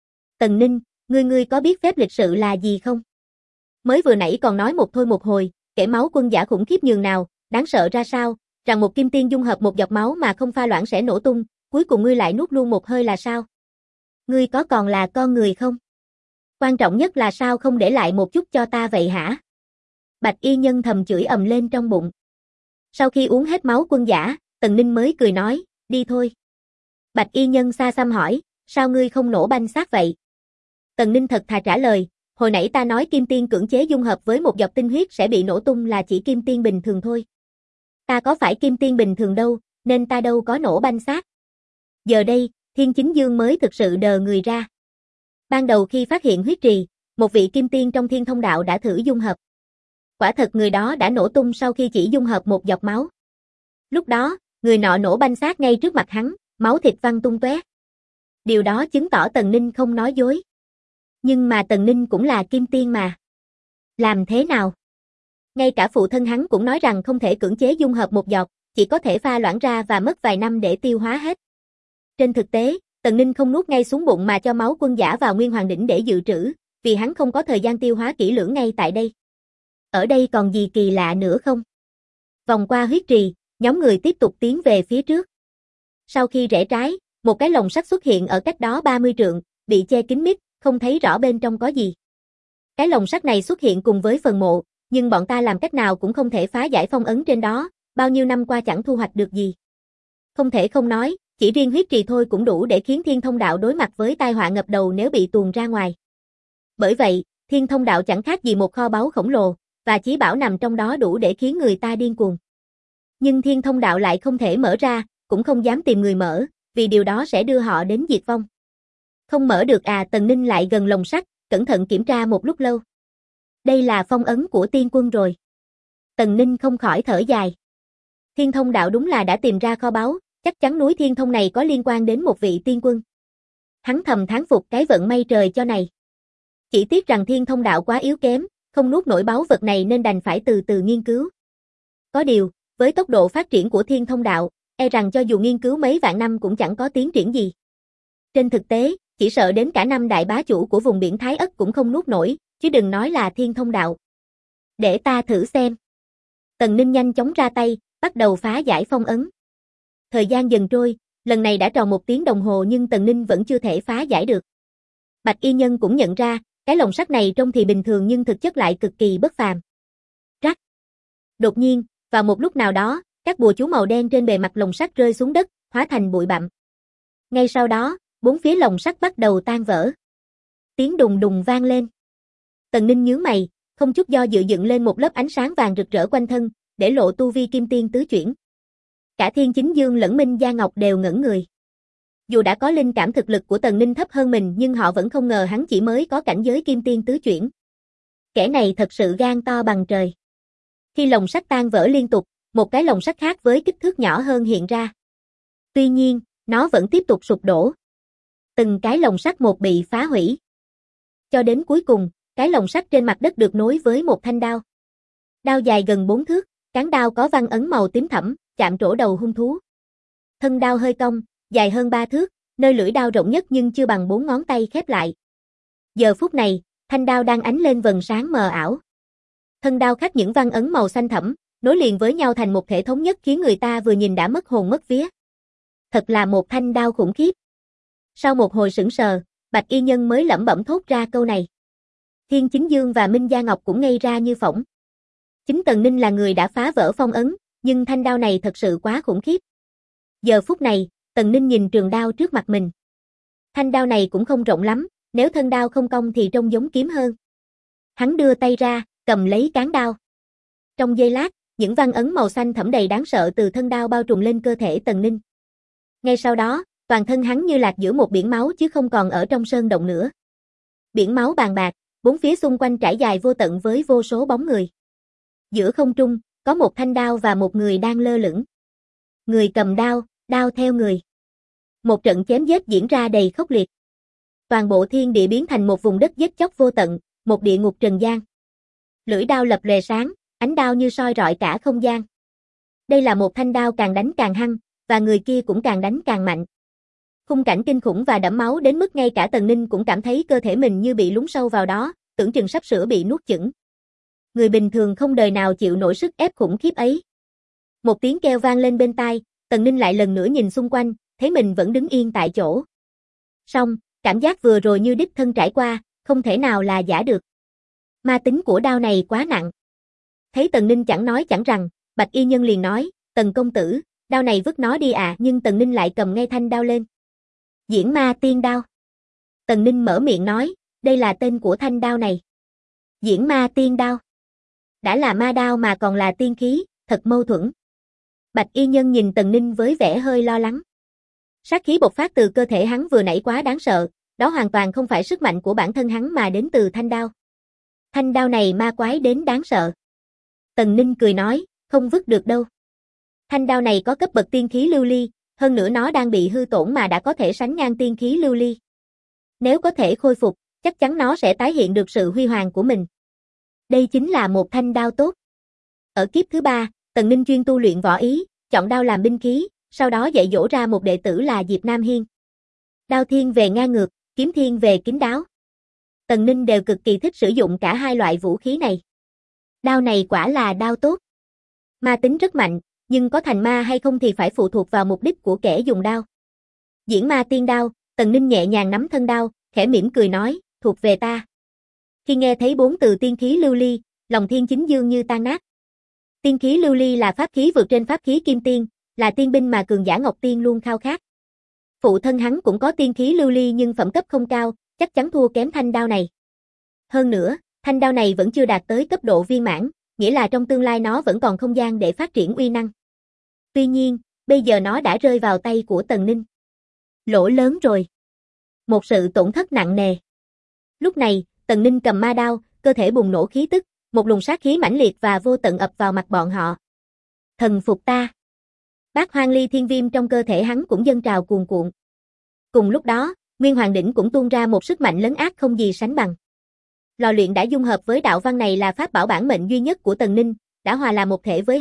Tần Ninh, ngươi có biết phép lịch sự là gì không? Mới vừa nãy còn nói một thôi một hồi, kể máu quân giả khủng khiếp nhường nào, đáng sợ ra sao, rằng một kim tiên dung hợp một giọt máu mà không pha loãng sẽ nổ tung, cuối cùng ngươi lại nuốt luôn một hơi là sao? Ngươi có còn là con người không? Quan trọng nhất là sao không để lại một chút cho ta vậy hả? Bạch Y Nhân thầm chửi ầm lên trong bụng. Sau khi uống hết máu quân giả, Tần Ninh mới cười nói, đi thôi. Bạch Y Nhân xa xăm hỏi, sao ngươi không nổ banh xác vậy? Tần Ninh thật thà trả lời, hồi nãy ta nói kim tiên cưỡng chế dung hợp với một giọt tinh huyết sẽ bị nổ tung là chỉ kim tiên bình thường thôi. Ta có phải kim tiên bình thường đâu, nên ta đâu có nổ banh xác. Giờ đây, Thiên Chính Dương mới thực sự đờ người ra. Ban đầu khi phát hiện huyết trì, một vị kim tiên trong Thiên Thông Đạo đã thử dung hợp. Quả thật người đó đã nổ tung sau khi chỉ dung hợp một giọt máu. Lúc đó, người nọ nổ banh xác ngay trước mặt hắn, máu thịt văng tung tóe. Điều đó chứng tỏ Tần Ninh không nói dối. Nhưng mà Tần Ninh cũng là kim tiên mà. Làm thế nào? Ngay cả phụ thân hắn cũng nói rằng không thể cưỡng chế dung hợp một giọt, chỉ có thể pha loãng ra và mất vài năm để tiêu hóa hết. Trên thực tế, Tần Ninh không nuốt ngay xuống bụng mà cho máu quân giả vào Nguyên Hoàng Đỉnh để dự trữ, vì hắn không có thời gian tiêu hóa kỹ lưỡng ngay tại đây. Ở đây còn gì kỳ lạ nữa không? Vòng qua huyết trì, nhóm người tiếp tục tiến về phía trước. Sau khi rẽ trái, một cái lồng sắt xuất hiện ở cách đó 30 trượng, bị che kín mít, không thấy rõ bên trong có gì. Cái lồng sắt này xuất hiện cùng với phần mộ, nhưng bọn ta làm cách nào cũng không thể phá giải phong ấn trên đó, bao nhiêu năm qua chẳng thu hoạch được gì. Không thể không nói, chỉ riêng huyết trì thôi cũng đủ để khiến Thiên Thông Đạo đối mặt với tai họa ngập đầu nếu bị tuồn ra ngoài. Bởi vậy, Thiên Thông Đạo chẳng khác gì một kho báu khổng lồ, và chí bảo nằm trong đó đủ để khiến người ta điên cuồng. Nhưng Thiên Thông Đạo lại không thể mở ra, cũng không dám tìm người mở, vì điều đó sẽ đưa họ đến diệt vong. Không mở được à? Tần Ninh lại gần lồng sắt, cẩn thận kiểm tra một lúc lâu. Đây là phong ấn của tiên quân rồi. Tần Ninh không khỏi thở dài. Thiên Thông Đạo đúng là đã tìm ra kho báu, chắc chắn núi Thiên Thông này có liên quan đến một vị tiên quân. Hắn thầm thán phục cái vận may trời cho này. Chỉ tiếc rằng Thiên Thông Đạo quá yếu kém, không nuốt nổi báu vật này nên đành phải từ từ nghiên cứu. Có điều, với tốc độ phát triển của Thiên Thông Đạo, e rằng cho dù nghiên cứu mấy vạn năm cũng chẳng có tiến triển gì. Trên thực tế, chỉ sợ đến cả năm đại bá chủ của vùng biển Thái Ất cũng không nuốt nổi, chứ đừng nói là Thiên Thông Đạo. Để ta thử xem. Tần Ninh nhanh chóng ra tay, bắt đầu phá giải phong ấn. Thời gian dần trôi, lần này đã tròn 1 tiếng đồng hồ nhưng Tần Ninh vẫn chưa thể phá giải được. Bạch Y Nhân cũng nhận ra, cái lồng sắt này trông thì bình thường nhưng thực chất lại cực kỳ bất phàm. Rắc. Đột nhiên, vào một lúc nào đó, các bùa chú màu đen trên bề mặt lồng sắt rơi xuống đất, hóa thành bụi bặm. Ngay sau đó, 4 phía lồng sắt bắt đầu tan vỡ. Tiếng đùng đùng vang lên. Tần Ninh nhướng mày, không chút do dự dựng lên một lớp ánh sáng vàng rực rỡ quanh thân, để lộ tu vi kim tiên tứ chuyển. Cả Thiên Chính Dương lẫn Minh Gia Ngọc đều ngẩn người. Dù đã có linh cảm thực lực của Tần Ninh thấp hơn mình nhưng họ vẫn không ngờ hắn chỉ mới có cảnh giới kim tiên tứ chuyển. Kẻ này thật sự gan to bằng trời. Khi lồng sắt tan vỡ liên tục, một cái lồng sắt khác với kích thước nhỏ hơn hiện ra. Tuy nhiên, nó vẫn tiếp tục sụp đổ. Từng cái lồng sắt một bị phá hủy. Cho đến cuối cùng, cái lồng sắt trên mặt đất được nối với một thanh đao. Đao dài gần 4 thước, cán đao có văn ấn màu tím thẫm, chạm trổ đầu hung thú. Thân đao hơi cong, dài hơn 3 thước, nơi lưỡi đao rộng nhất nhưng chưa bằng 4 ngón tay khép lại. Giờ phút này, thanh đao đang ánh lên vầng sáng mờ ảo. Thân đao khắc những văn ấn màu xanh thẫm, nối liền với nhau thành một thể thống nhất khiến người ta vừa nhìn đã mất hồn mất vía. Thật là một thanh đao khủng khiếp. Sau một hồi sững sờ, Bạch Y Nhân mới lẩm bẩm thốt ra câu này. Thiên Chính Dương và Minh Gia Ngọc cũng ngây ra như phỗng. Chính Tần Ninh là người đã phá vỡ phong ấn, nhưng thanh đao này thật sự quá khủng khiếp. Giờ phút này, Tần Ninh nhìn trường đao trước mặt mình. Thanh đao này cũng không rộng lắm, nếu thân đao không cong thì trông giống kiếm hơn. Hắn đưa tay ra, cầm lấy cán đao. Trong giây lát, những văn ấn màu xanh thẫm đầy đáng sợ từ thân đao bao trùm lên cơ thể Tần Ninh. Ngay sau đó, toàn thân hắn như lạc giữa một biển máu chứ không còn ở trong sơn động nữa. Biển máu bàn bạc, bốn phía xung quanh trải dài vô tận với vô số bóng người. Giữa không trung, có một thanh đao và một người đang lơ lửng. Người cầm đao, đao theo người. Một trận chém giết diễn ra đầy khốc liệt. Toàn bộ thiên địa biến thành một vùng đất giết chóc vô tận, một địa ngục trần gian. Lưỡi đao lập lòe sáng, ánh đao như soi rọi cả không gian. Đây là một thanh đao càng đánh càng hăng, và người kia cũng càng đánh càng mạnh. Khung cảnh kinh khủng và đẫm máu đến mức ngay cả Tần Ninh cũng cảm thấy cơ thể mình như bị lún sâu vào đó, tưởng chừng sắp sửa bị nuốt chửng. Người bình thường không đời nào chịu nổi sức ép khủng khiếp ấy. Một tiếng kêu vang lên bên tai, Tần Ninh lại lần nữa nhìn xung quanh, thấy mình vẫn đứng yên tại chỗ. Song, cảm giác vừa rồi như đích thân trải qua, không thể nào là giả được. Ma tính của đao này quá nặng. Thấy Tần Ninh chẳng nói chẳng rằng, Bạch Y Nhân liền nói, Tần công tử, đao này vứt nó đi à, nhưng Tần Ninh lại cầm ngay thanh đao lên. Diễn Ma Tiên Đao. Tần Ninh mở miệng nói, đây là tên của thanh đao này. Diễn Ma Tiên Đao. Đã là ma đao mà còn là tiên khí, thật mâu thuẫn. Bạch Y Nhân nhìn Tần Ninh với vẻ hơi lo lắng. Sát khí bộc phát từ cơ thể hắn vừa nãy quá đáng sợ, đó hoàn toàn không phải sức mạnh của bản thân hắn mà đến từ thanh đao. Thanh đao này ma quái đến đáng sợ. Tần Ninh cười nói, không vứt được đâu. Thanh đao này có cấp bậc tiên khí lưu ly, hơn nữa nó đang bị hư tổn mà đã có thể sánh ngang tiên khí lưu ly. Nếu có thể khôi phục, chắc chắn nó sẽ tái hiện được sự huy hoàng của mình. Đây chính là một thanh đao tốt. Ở kiếp thứ 3, Tần Ninh chuyên tu luyện võ ý, chọn đao làm binh khí, sau đó dạy dỗ ra một đệ tử là Diệp Nam Hiên. Đao thiên về ngang ngược, kiếm thiên về kín đáo. Tần Ninh đều cực kỳ thích sử dụng cả hai loại vũ khí này. Đao này quả là đao tốt. Ma tính rất mạnh, nhưng có thành ma hay không thì phải phụ thuộc vào mục đích của kẻ dùng đao. Diễn Ma Tiên Đao, Tần Ninh nhẹ nhàng nắm thân đao, khẽ mỉm cười nói, thuộc về ta. Khi nghe thấy 4 từ tiên khí lưu ly, lòng Thiên Chính Dương như tan nát. Tiên khí lưu ly là pháp khí vượt trên pháp khí kim tiên, là tiên binh mà cường giả Ngọc Tiên luôn khao khát. Phụ thân hắn cũng có tiên khí lưu ly nhưng phẩm cấp không cao, chắc chắn thua kém thanh đao này. Hơn nữa, thanh đao này vẫn chưa đạt tới cấp độ viên mãn, nghĩa là trong tương lai nó vẫn còn không gian để phát triển uy năng. Tuy nhiên, bây giờ nó đã rơi vào tay của Tần Ninh. Lỗ lớn rồi. Một sự tổn thất nặng nề. Lúc này, Tần Ninh cầm ma đao, cơ thể bùng nổ khí tức, một luồng sát khí mãnh liệt và vô tận ập vào mặt bọn họ. Thần phục ta. Bát Hoang Ly Thiên Viêm trong cơ thể hắn cũng dâng trào cuồn cuộn. Cùng lúc đó, Nguyên Hoàng Đỉnh cũng tuôn ra một sức mạnh lấn át không gì sánh bằng. Lò luyện đã dung hợp với đạo văn này là pháp bảo bản mệnh duy nhất của Tần Ninh, đã hòa làm một thể với hắn,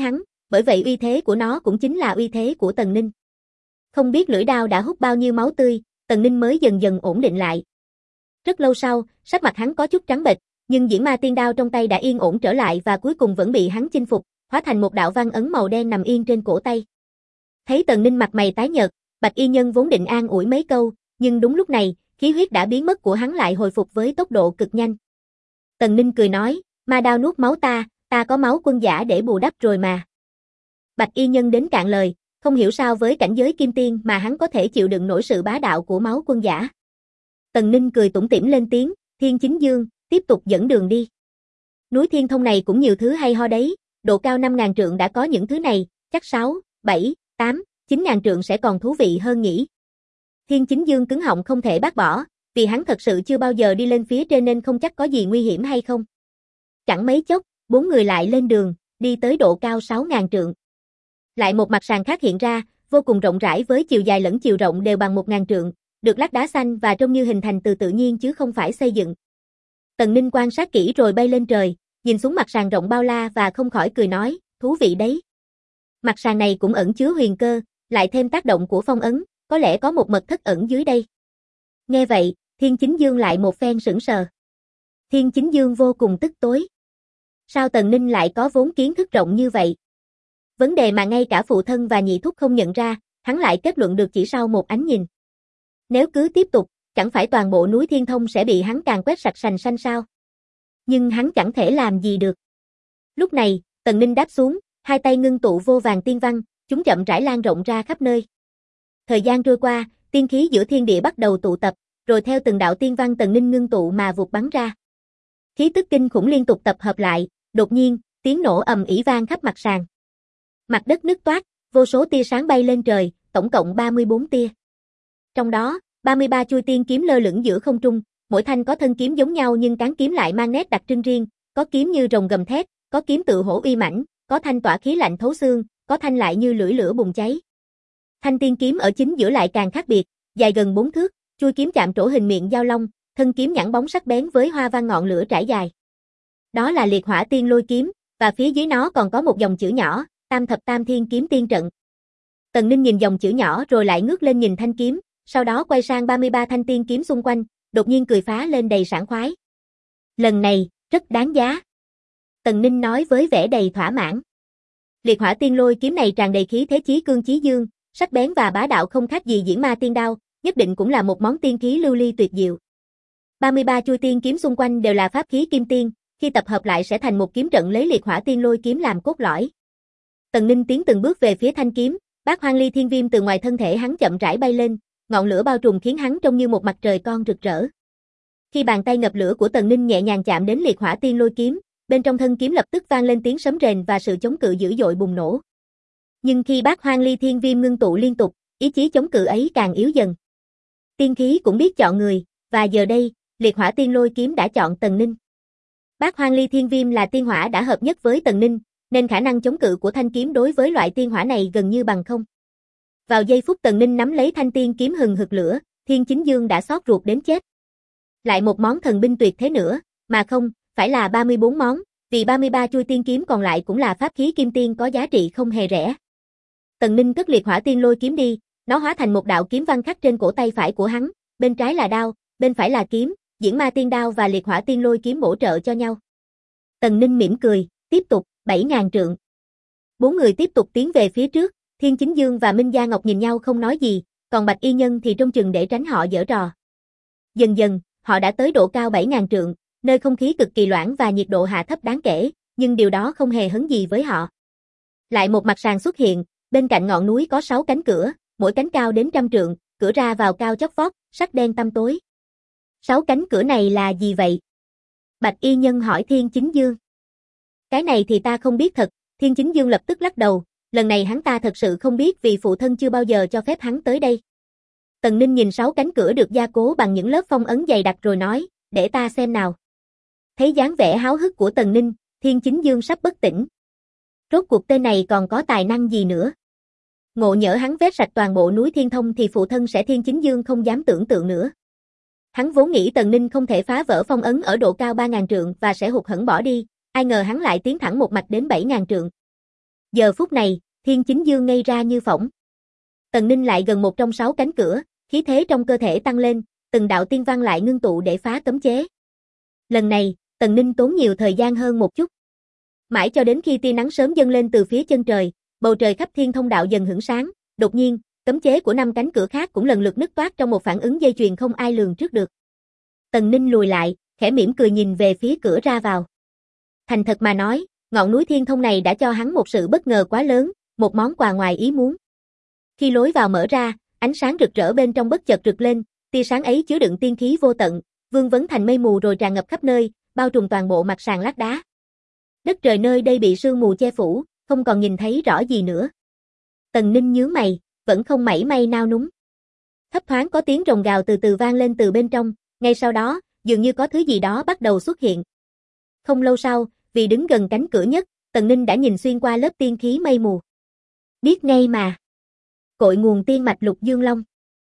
bởi vậy uy thế của nó cũng chính là uy thế của Tần Ninh. Không biết lưỡi đao đã hút bao nhiêu máu tươi, Tần Ninh mới dần dần ổn định lại. Rất lâu sau, sắc mặt hắn có chút trắng bệch, nhưng Diễn Ma Tiên Đao trong tay đã yên ổn trở lại và cuối cùng vẫn bị hắn chinh phục, hóa thành một đạo văn ấn màu đen nằm yên trên cổ tay. Thấy Tần Ninh mặt mày tái nhợt, Bạch Y Nhân vốn định an ủi mấy câu, nhưng đúng lúc này, khí huyết đã biến mất của hắn lại hồi phục với tốc độ cực nhanh. Tần Ninh cười nói, ma đao nuốt máu ta có máu quân giả để bù đắp rồi mà. Bạch Y Nhân đến cạn lời, không hiểu sao với cảnh giới kim tiên mà hắn có thể chịu đựng nổi sự bá đạo của máu quân giả. Tần Ninh cười tủm tỉm lên tiếng, Thiên Chính Dương, tiếp tục dẫn đường đi. Núi Thiên Thông này cũng nhiều thứ hay ho đấy, độ cao 5.000 trượng đã có những thứ này, chắc 6, 7, 8, 9.000 trượng sẽ còn thú vị hơn nhỉ. Thiên Chính Dương cứng họng không thể bác bỏ, vì hắn thật sự chưa bao giờ đi lên phía trên nên không chắc có gì nguy hiểm hay không. Chẳng mấy chốc, 4 người lại lên đường, đi tới độ cao 6.000 trượng. Lại một mặt sàn khác hiện ra, vô cùng rộng rãi với chiều dài lẫn chiều rộng đều bằng 1.000 trượng, được lát đá xanh và trông như hình thành từ tự nhiên chứ không phải xây dựng. Tần Ninh quan sát kỹ rồi bay lên trời, nhìn xuống mặt sàn rộng bao la và không khỏi cười nói, thú vị đấy. Mặt sàn này cũng ẩn chứa huyền cơ, lại thêm tác động của phong ấn, có lẽ có một mật thất ẩn dưới đây. Nghe vậy, Thiên Chính Dương lại một phen sững sờ. Thiên Chính Dương vô cùng tức tối. Sao Tần Ninh lại có vốn kiến thức rộng như vậy? Vấn đề mà ngay cả phụ thân và nhị thúc không nhận ra, hắn lại kết luận được chỉ sau một ánh nhìn. Nếu cứ tiếp tục, chẳng phải toàn bộ núi Thiên Thông sẽ bị hắn càn quét sạch sành xanh sao? Nhưng hắn chẳng thể làm gì được. Lúc này, Tần Ninh đáp xuống, hai tay ngưng tụ vô vàng tiên văn, chúng chậm rãi lan rộng ra khắp nơi. Thời gian trôi qua, tiên khí giữa thiên địa bắt đầu tụ tập, rồi theo từng đạo tiên văn Tần Ninh ngưng tụ mà vụt bắn ra. Khí tức kinh khủng liên tục tập hợp lại, đột nhiên, tiếng nổ ầm ĩ vang khắp mặt sàn. Mặt đất nứt toác, vô số tia sáng bay lên trời, tổng cộng 34 tia. Trong đó, 33 chuôi tiên kiếm lơ lửng giữa không trung, mỗi thanh có thân kiếm giống nhau nhưng cán kiếm lại mang nét đặc trưng riêng, có kiếm như rồng gầm thét, có kiếm tự hổ uy mãnh, có thanh tỏa khí lạnh thấu xương, có thanh lại như lưỡi lửa bùng cháy. Thanh tiên kiếm ở chính giữa lại càng khác biệt, dài gần 4 thước, chuôi kiếm chạm trổ hình miệng dao long, thân kiếm nhẵn bóng sắc bén với hoa văn ngọn lửa trải dài. Đó là Liệt Hỏa Tiên Lôi kiếm, và phía dưới nó còn có một dòng chữ nhỏ, Tam Thập Tam Thiên Kiếm Tiên Trận. Tần Ninh nhìn dòng chữ nhỏ rồi lại ngước lên nhìn thanh kiếm, sau đó quay sang 33 thanh tiên kiếm xung quanh, đột nhiên cười phá lên đầy sảng khoái. Lần này, rất đáng giá. Tần Ninh nói với vẻ đầy thỏa mãn. Liệt Hỏa Tiên Lôi kiếm này tràn đầy khí thế chí cương chí dương, sắc bén và bá đạo không khác gì Diễn Ma Tiên Đao, nhất định cũng là một món tiên khí lưu ly tuyệt diệu. 33 chuôi tiên kiếm xung quanh đều là pháp khí kim tiên, khi tập hợp lại sẽ thành một kiếm trận lấy Liệt Hỏa Tiên Lôi kiếm làm cốt lõi. Tần Ninh tiến từng bước về phía thanh kiếm, Bát Hoang Ly Thiên Viêm từ ngoài thân thể hắn chậm rãi bay lên, ngọn lửa bao trùm khiến hắn trông như một mặt trời con rực rỡ. Khi bàn tay ngập lửa của Tần Ninh nhẹ nhàng chạm đến Liệt Hỏa Tiên Lôi kiếm, bên trong thân kiếm lập tức vang lên tiếng sấm rền và sự chống cự dữ dội bùng nổ. Nhưng khi Bát Hoang Ly Thiên Viêm ngưng tụ liên tục, ý chí chống cự ấy càng yếu dần. Tiên khí cũng biết chọn người, và giờ đây, Liệt Hỏa Tiên Lôi kiếm đã chọn Tần Ninh. Bát Hoang Ly Thiên Viêm là tiên hỏa đã hợp nhất với Tần Ninh, nên khả năng chống cự của thanh kiếm đối với loại tiên hỏa này gần như bằng không. Vào giây phút Tần Ninh nắm lấy thanh tiên kiếm hừng hực lửa, Thiên Chính Dương đã xót ruột đến chết. Lại một món thần binh tuyệt thế nữa, mà không, phải là 34 món, vì 33 chuôi tiên kiếm còn lại cũng là pháp khí kim tiên có giá trị không hề rẻ. Tần Ninh cất Liệt Hỏa Tiên Lôi kiếm đi, nó hóa thành một đạo kiếm văn khắc trên cổ tay phải của hắn, bên trái là đao, bên phải là kiếm, Diễn Ma Tiên Đao và Liệt Hỏa Tiên Lôi kiếm bổ trợ cho nhau. Tần Ninh mỉm cười, tiếp tục, 7.000 trượng. 4 người tiếp tục tiến về phía trước, Thiên Chính Dương và Minh Gia Ngọc nhìn nhau không nói gì, còn Bạch Y Nhân thì trông chừng để tránh họ giở trò. Dần dần, họ đã tới độ cao 7.000 trượng, nơi không khí cực kỳ loãng và nhiệt độ hạ thấp đáng kể, nhưng điều đó không hề hấn gì với họ. Lại một mặt sàn xuất hiện, bên cạnh ngọn núi có 6 cánh cửa, mỗi cánh cao đến 100 trượng, cửa ra vào cao chót vót, sắc đen tăm tối. 6 cánh cửa này là gì vậy? Bạch Y Nhân hỏi Thiên Chính Dương. Cái này thì ta không biết thật, Thiên Chính Dương lập tức lắc đầu, lần này hắn ta thật sự không biết vì phụ thân chưa bao giờ cho phép hắn tới đây. Tần Ninh nhìn 6 cánh cửa được gia cố bằng những lớp phong ấn dày đặc rồi nói, để ta xem nào. Thấy dáng vẻ háo hức của Tần Ninh, Thiên Chính Dương sắp bất tỉnh. Rốt cuộc tên này còn có tài năng gì nữa? Ngộ nhỡ hắn vét sạch toàn bộ núi Thiên Thông thì phụ thân sẽ Thiên Chính Dương không dám tưởng tượng nữa. Hắn vốn nghĩ Tần Ninh không thể phá vỡ phong ấn ở độ cao 3.000 trượng và sẽ hụt hẫng bỏ đi, ai ngờ hắn lại tiến thẳng một mạch đến 7.000 trượng. Giờ phút này, Thiên Chính Dương ngây ra như phỏng. Tần Ninh lại gần một trong 6 cánh cửa, khí thế trong cơ thể tăng lên, từng đạo tiên văn lại ngưng tụ để phá cấm chế. Lần này, Tần Ninh tốn nhiều thời gian hơn một chút. Mãi cho đến khi tia nắng sớm dâng lên từ phía chân trời, bầu trời khắp thiên thông đạo dần hửng sáng, đột nhiên, cấm chế của 5 cánh cửa khác cũng lần lượt nứt toác trong một phản ứng dây chuyền không ai lường trước được. Tần Ninh lùi lại, khẽ mỉm cười nhìn về phía cửa ra vào. Thành thật mà nói, ngọn núi thiên thông này đã cho hắn một sự bất ngờ quá lớn, một món quà ngoài ý muốn. Khi lối vào mở ra, ánh sáng rực rỡ bên trong bất chợt rực lên, tia sáng ấy chứa đựng tiên khí vô tận, vương vấn thành mây mù rồi tràn ngập khắp nơi, bao trùm toàn bộ mặt sàn lát đá. Đất trời nơi đây bị sương mù che phủ, không còn nhìn thấy rõ gì nữa. Tần Ninh nhướng mày, vẫn không mảy may nao núng. Thấp thoáng có tiếng rồng gào từ từ vang lên từ bên trong, ngay sau đó, dường như có thứ gì đó bắt đầu xuất hiện. Không lâu sau, vì đứng gần cánh cửa nhất, Tần Ninh đã nhìn xuyên qua lớp tiên khí mây mù. Biết ngay mà. Cội nguồn tiên mạch Lục Dương Long.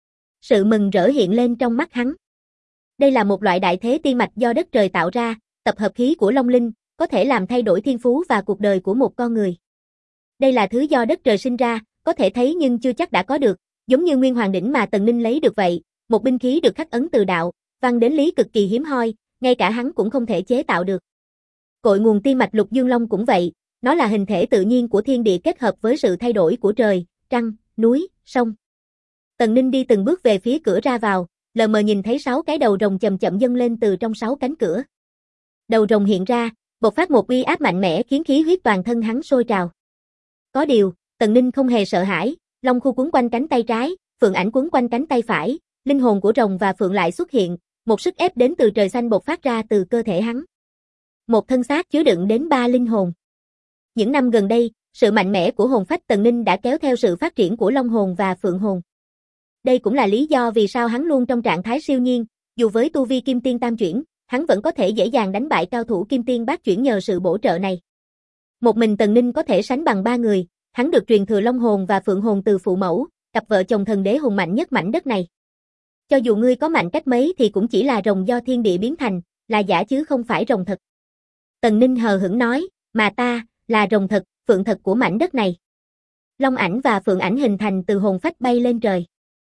Sự mừng rỡ hiện lên trong mắt hắn. Đây là một loại đại thế tiên mạch do đất trời tạo ra, tập hợp khí của Long Linh, có thể làm thay đổi thiên phú và cuộc đời của một con người. Đây là thứ do đất trời sinh ra, có thể thấy nhưng chưa chắc đã có được, giống như Nguyên Hoàng đỉnh mà Tần Ninh lấy được vậy, một binh khí được khắc ấn từ đạo, văn đến lý cực kỳ hiếm hoi, ngay cả hắn cũng không thể chế tạo được. Cội nguồn tiên mạch Lục Dương Long cũng vậy, nó là hình thể tự nhiên của thiên địa kết hợp với sự thay đổi của trời, trăng, núi, sông. Tần Ninh đi từng bước về phía cửa ra vào, lờ mờ nhìn thấy 6 cái đầu rồng chậm chậm dâng lên từ trong 6 cánh cửa. Đầu rồng hiện ra, bộc phát một uy áp mạnh mẽ khiến khí huyết toàn thân hắn sôi trào. Có điều, Tần Ninh không hề sợ hãi, long khu quấn quanh cánh tay trái, phượng ảnh quấn quanh cánh tay phải, linh hồn của rồng và phượng lại xuất hiện, một sức ép đến từ trời xanh bộc phát ra từ cơ thể hắn. Một thân xác chứa đựng đến 3 linh hồn. Những năm gần đây, sự mạnh mẽ của hồn phách Tần Ninh đã kéo theo sự phát triển của long hồn và phượng hồn. Đây cũng là lý do vì sao hắn luôn trong trạng thái siêu nhiên, dù với tu vi kim tiên tam chuyển, hắn vẫn có thể dễ dàng đánh bại cao thủ kim tiên bát chuyển nhờ sự bổ trợ này. Một mình Tần Ninh có thể sánh bằng 3 người, hắn được truyền thừa long hồn và phượng hồn từ phụ mẫu, cặp vợ chồng thần đế hùng mạnh nhất mảnh đất này. Cho dù ngươi có mạnh cách mấy thì cũng chỉ là rồng do thiên địa biến thành, là giả chứ không phải rồng thật. Tần Ninh hờ hững nói, mà ta, là rồng thật, phượng thật của mảnh đất này. Long ảnh và phượng ảnh hình thành từ hồn phách bay lên trời.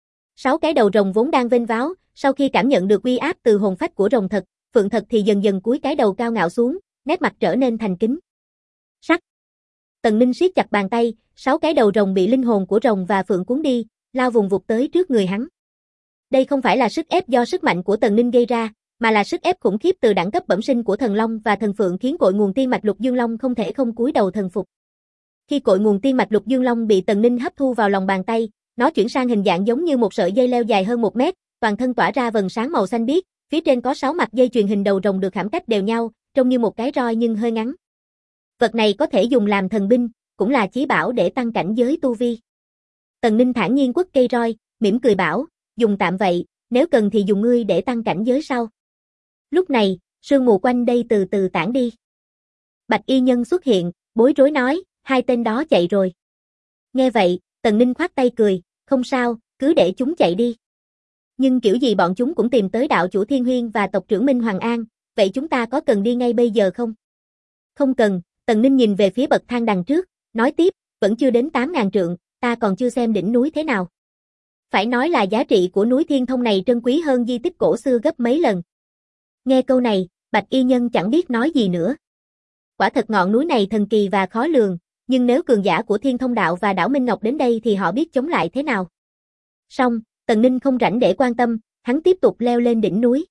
6 cái đầu rồng vốn đang vênh váo, sau khi cảm nhận được uy áp từ hồn phách của rồng thật, phượng thật thì dần dần cúi cái đầu cao ngạo xuống, nét mặt trở nên thành kính. Sắc. Tần Ninh siết chặt bàn tay, 6 cái đầu rồng bị linh hồn của rồng và phượng cuốn đi, lao vùng vụt tới trước người hắn. Đây không phải là sức ép do sức mạnh của Tần Ninh gây ra, mà là sức ép khủng khiếp từ đẳng cấp bẩm sinh của thần long và thần phượng khiến cội nguồn tiên mạch Lục Dương Long không thể không cúi đầu thần phục. Khi cội nguồn tiên mạch Lục Dương Long bị Tần Ninh hấp thu vào lòng bàn tay, nó chuyển sang hình dạng giống như một sợi dây leo dài hơn 1 mét, toàn thân tỏa ra vầng sáng màu xanh biếc, phía trên có 6 mặt dây chuyền hình đầu rồng được khảm cách đều nhau, trông như một cái roi nhưng hơi ngắn. Vật này có thể dùng làm thần binh, cũng là chí bảo để tăng cảnh giới tu vi. Tần Ninh thản nhiên quất cây roi, mỉm cười bảo, dùng tạm vậy, nếu cần thì dùng ngươi để tăng cảnh giới sau. Lúc này, sương mù quanh đây từ từ tản đi. Bạch y nhân xuất hiện, bối rối nói, 2 tên đó chạy rồi. Nghe vậy, Tần Ninh khoát tay cười, không sao, cứ để chúng chạy đi. Nhưng kiểu gì bọn chúng cũng tìm tới đạo chủ Thiên Huyên và tộc trưởng Minh Hoàng An, vậy chúng ta có cần đi ngay bây giờ không? Không cần, Tần Ninh nhìn về phía bậc thang đằng trước, nói tiếp, vẫn chưa đến 8.000 trượng, ta còn chưa xem đỉnh núi thế nào. Phải nói là giá trị của núi Thiên Thông này trân quý hơn di tích cổ xưa gấp mấy lần. Nghe câu này, Bạch y nhân chẳng biết nói gì nữa. Quả thật ngọn núi này thần kỳ và khó lường, nhưng nếu cường giả của Thiên Thông Đạo và đảo Minh Ngọc đến đây thì họ biết chống lại thế nào. Song, Tần Ninh không rảnh để quan tâm, hắn tiếp tục leo lên đỉnh núi.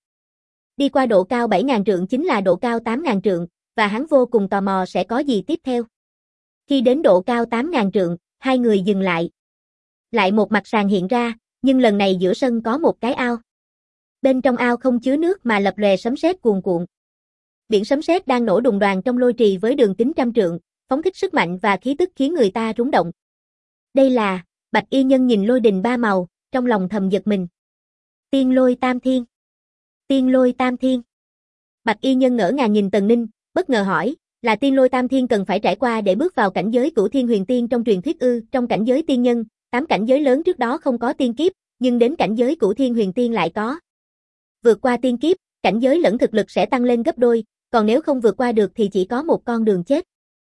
Đi qua độ cao 7.000 trượng chính là độ cao 8.000 trượng, và hắn vô cùng tò mò sẽ có gì tiếp theo. Khi đến độ cao 8.000 trượng, hai người dừng lại. Lại một mặt sàn hiện ra, nhưng lần này giữa sân có một cái ao. Bên trong ao không chứa nước mà lập lòe sấm sét cuồn cuộn. Biển sấm sét đang nổ đùng đoàng trong lôi trì với đường kính 100 trượng, phóng thích sức mạnh và khí tức khiến người ta rúng động. Đây là, Bạch y nhân nhìn lôi đình 3 màu, trong lòng thầm giật mình. Tiên lôi tam thiên. Tiên lôi tam thiên. Bạch y nhân ngỡ ngàng nhìn Tần Ninh, bất ngờ hỏi, là tiên lôi tam thiên cần phải trải qua để bước vào cảnh giới Cửu Thiên Huyền Tiên trong truyền thuyết ư? Trong cảnh giới tiên nhân, 8 cảnh giới lớn trước đó không có tiên kiếp, nhưng đến cảnh giới Cửu Thiên Huyền Tiên lại có. Vượt qua tiên kiếp, cảnh giới lẫn thực lực sẽ tăng lên gấp đôi, còn nếu không vượt qua được thì chỉ có một con đường chết.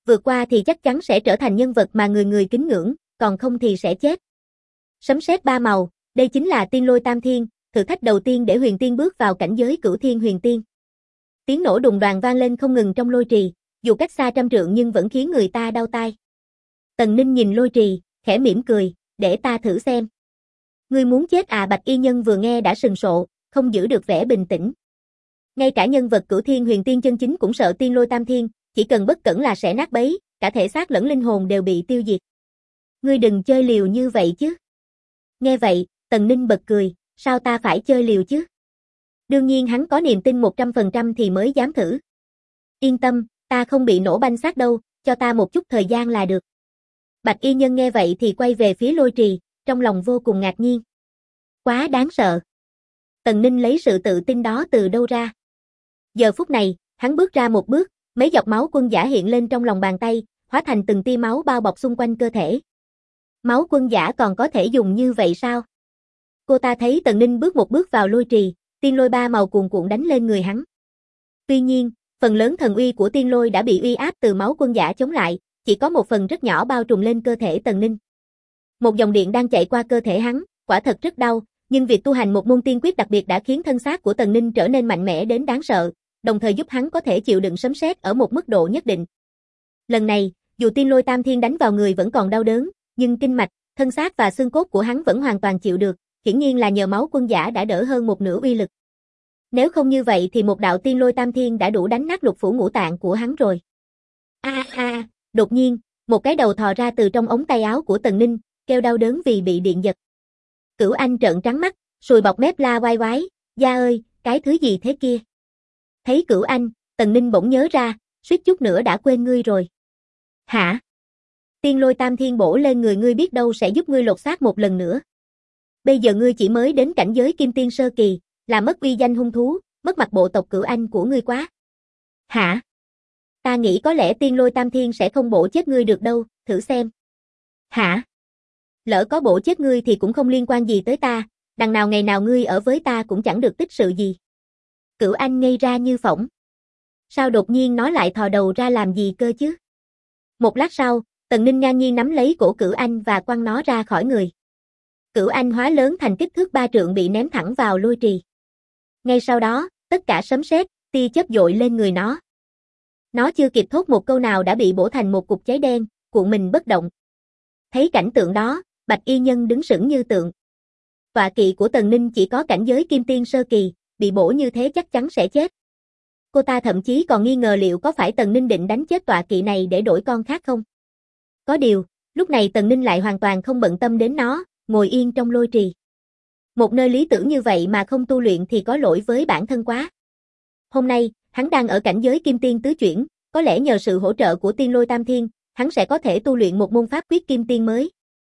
Vượt qua thì chắc chắn sẽ trở thành nhân vật mà người người kính ngưỡng, còn không thì sẽ chết. Sấm sét ba màu, đây chính là Tiên Lôi Tam Thiên, thử thách đầu tiên để Huyền Tiên bước vào cảnh giới Cửu Thiên Huyền Tiên. Tiếng nổ đùng đoàng vang lên không ngừng trong lôi trì, dù cách xa trăm trượng nhưng vẫn khiến người ta đau tai. Tần Ninh nhìn lôi trì, khẽ mỉm cười, để ta thử xem. Ngươi muốn chết à? Bạch Y Nhân vừa nghe đã sừng sộ, không giữ được vẻ bình tĩnh. Ngay cả nhân vật Cửu Thiên Huyền Tiên chân chính cũng sợ Tiên Lôi Tam Thiên, chỉ cần bất cẩn là sẽ nát bấy, cả thể xác lẫn linh hồn đều bị tiêu diệt. Ngươi đừng chơi liều như vậy chứ. Nghe vậy, Tần Ninh bật cười, sao ta phải chơi liều chứ? Đương nhiên hắn có niềm tin 100% thì mới dám thử. Yên tâm, ta không bị nổ banh xác đâu, cho ta một chút thời gian là được. Bạch Y Nhân nghe vậy thì quay về phía lôi trì, trong lòng vô cùng ngạc nhiên. Quá đáng sợ. Tần Ninh lấy sự tự tin đó từ đâu ra? Giờ phút này, hắn bước ra một bước, mấy giọt máu quân giả hiện lên trong lòng bàn tay, hóa thành từng tia máu bao bọc xung quanh cơ thể. Máu quân giả còn có thể dùng như vậy sao? Cô ta thấy Tần Ninh bước một bước vào lôi trì, tiên lôi ba màu cuồn cuộn đánh lên người hắn. Tuy nhiên, phần lớn thần uy của tiên lôi đã bị uy áp từ máu quân giả chống lại, chỉ có một phần rất nhỏ bao trùm lên cơ thể Tần Ninh. Một dòng điện đang chạy qua cơ thể hắn, quả thật rất đau, nhưng việc tu hành một môn tiên quyết đặc biệt đã khiến thân xác của Tần Ninh trở nên mạnh mẽ đến đáng sợ, đồng thời giúp hắn có thể chịu đựng sấm sét ở một mức độ nhất định. Lần này, dù tiên lôi tam thiên đánh vào người vẫn còn đau đớn, nhưng kinh mạch, thân xác và xương cốt của hắn vẫn hoàn toàn chịu được, hiển nhiên là nhờ máu quân giả đã đỡ hơn một nửa uy lực. Nếu không như vậy thì một đạo tiên lôi tam thiên đã đủ đánh nát lục phủ ngũ tạng của hắn rồi. Đột nhiên, một cái đầu thò ra từ trong ống tay áo của Tần Ninh, kêu đau đớn vì bị điện giật. Cửu Anh trợn trắng mắt, sùi bọt mép la oai oái, "Gia ơi, cái thứ gì thế kia?" Thấy Cửu Anh, Tần Ninh bỗng nhớ ra, suýt chút nữa đã quên ngươi rồi. "Hả? Tiên lôi tam thiên bổ lên người ngươi biết đâu sẽ giúp ngươi lột xác một lần nữa. Bây giờ ngươi chỉ mới đến cảnh giới Kim Tiên sơ kỳ, làm mất uy danh hung thú, mất mặt bộ tộc Cửu Anh của ngươi quá." "Hả? Ta nghĩ có lẽ tiên lôi tam thiên sẽ không bổ chết ngươi được đâu, thử xem." "Hả? Lỡ có bổ chết ngươi thì cũng không liên quan gì tới ta, đằng nào ngày nào ngươi ở với ta cũng chẳng được tích sự gì." Cửu Anh ngây ra như phỗng. Sao đột nhiên nó lại thò đầu ra làm gì cơ chứ? Một lát sau, Tần Ninh ngang nhiên nắm lấy cổ Cửu Anh và quăng nó ra khỏi người. Cửu Anh hóa lớn thành kích thước 3 trượng bị ném thẳng vào lôi trì. Ngay sau đó, tất cả sấm sét, tia chớp dội lên người nó. Nó chưa kịp thốt một câu nào đã bị bổ thành một cục cháy đen, cuộn mình bất động. Thấy cảnh tượng đó, Bạch Y Nhân đứng sững như tượng. Tọa kỵ của Tần Ninh chỉ có cảnh giới Kim Tiên sơ kỳ, bị bổ như thế chắc chắn sẽ chết. Cô ta thậm chí còn nghi ngờ liệu có phải Tần Ninh định đánh chết tọa kỵ này để đổi con khác không. Có điều, lúc này Tần Ninh lại hoàn toàn không bận tâm đến nó, ngồi yên trong lôi trì. Một nơi lý tưởng như vậy mà không tu luyện thì có lỗi với bản thân quá. Hôm nay, hắn đang ở cảnh giới Kim Tiên tứ chuyển, có lẽ nhờ sự hỗ trợ của tiên lôi tam thiên, hắn sẽ có thể tu luyện một môn pháp quyết Kim Tiên mới.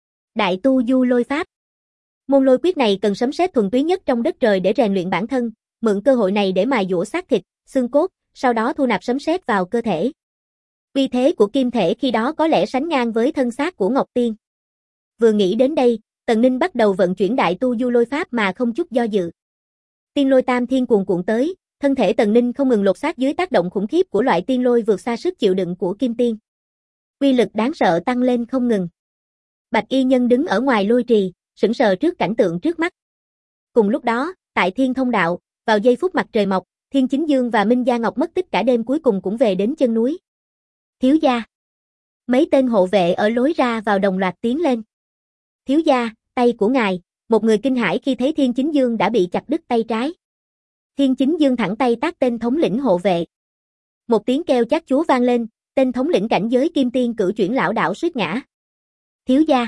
Đại tu du lôi pháp. Môn lôi quyết này cần sấm sét thuần túy nhất trong đất trời để rèn luyện bản thân, mượn cơ hội này để mài dũa xác thịt, xương cốt, sau đó thu nạp sấm sét vào cơ thể. Uy thế của kim thể khi đó có lẽ sánh ngang với thân xác của Ngọc Tiên. Vừa nghĩ đến đây, Tần Ninh bắt đầu vận chuyển đại tu du lôi pháp mà không chút do dự. Tiên lôi tam thiên cuồn cuộn tới, thân thể Tần Ninh không ngừng lột xác dưới tác động khủng khiếp của loại tiên lôi vượt xa sức chịu đựng của kim tiên. Uy lực đáng sợ tăng lên không ngừng. Bạch Y Nhân đứng ở ngoài lôi trì, sững sờ trước cảnh tượng trước mắt. Cùng lúc đó, tại Thiên Thông Đạo, vào giây phút mặt trời mọc, Thiên Chính Dương và Minh Gia Ngọc mất tích cả đêm cuối cùng cũng về đến chân núi. "Thiếu gia." Mấy tên hộ vệ ở lối ra vào đồng loạt tiến lên. "Thiếu gia, tay của ngài." Một người kinh hãi khi thấy Thiên Chính Dương đã bị chặt đứt tay trái. Thiên Chính Dương thẳng tay tát tên thống lĩnh hộ vệ. Một tiếng kêu chát chúa vang lên, tên thống lĩnh cảnh giới Kim Tiên cửu chuyển lảo đảo suýt ngã. "Thiếu gia."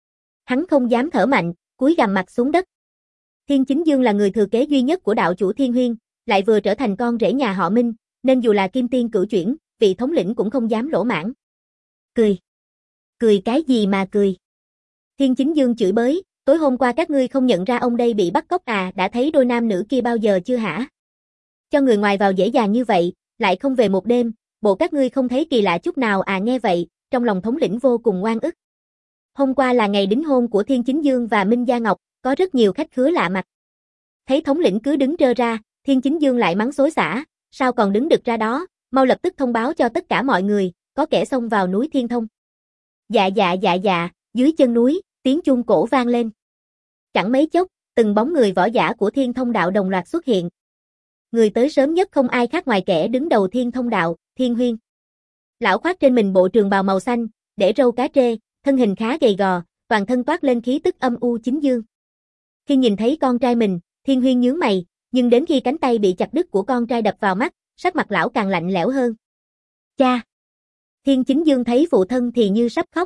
Hắn không dám thở mạnh, cúi gằm mặt xuống đất. Thiên Chính Dương là người thừa kế duy nhất của đạo chủ Thiên Huyên, lại vừa trở thành con rể nhà họ Minh, nên dù là Kim Tiên cửu chuyển, vị thống lĩnh cũng không dám lỗ mãng. "Cười. Cười cái gì mà cười?" Thiên Chính Dương chửi bới, "Tối hôm qua các ngươi không nhận ra ông đây bị bắt cóc à, đã thấy đôi nam nữ kia bao giờ chưa hả? Cho người ngoài vào dễ dàng như vậy, lại không về một đêm, bộ các ngươi không thấy kỳ lạ chút nào à?" Nghe vậy, trong lòng thống lĩnh vô cùng oan ức. Hôm qua là ngày đính hôn của Thiên Chính Dương và Minh Gia Ngọc, có rất nhiều khách khứa lạ mặt. Thấy thống lĩnh cứ đứng trơ ra, Thiên Chính Dương lại mắng xối xả, "Sao còn đứng đực ra đó, mau lập tức thông báo cho tất cả mọi người, có kẻ xông vào núi Thiên Thông. Dạ dạ dạ dạ, dưới chân núi, tiếng chuông cổ vang lên. Chẳng mấy chốc, từng bóng người võ giả của Thiên Thông đạo đồng loạt xuất hiện. Người tới sớm nhất không ai khác ngoài kẻ đứng đầu Thiên Thông đạo, Thiên Huyên. Lão khoác trên mình bộ trường bào màu xanh, để râu cá trê, thân hình khá gầy gò, toàn thân toát lên khí tức âm u chính dương. Khi nhìn thấy con trai mình, Thiên Huyên nhướng mày, nhưng đến khi cánh tay bị chặt đứt của con trai đập vào mắt, sắc mặt lão càng lạnh lẽo hơn. Cha! Thiên Chính Dương thấy phụ thân thì như sắp khóc.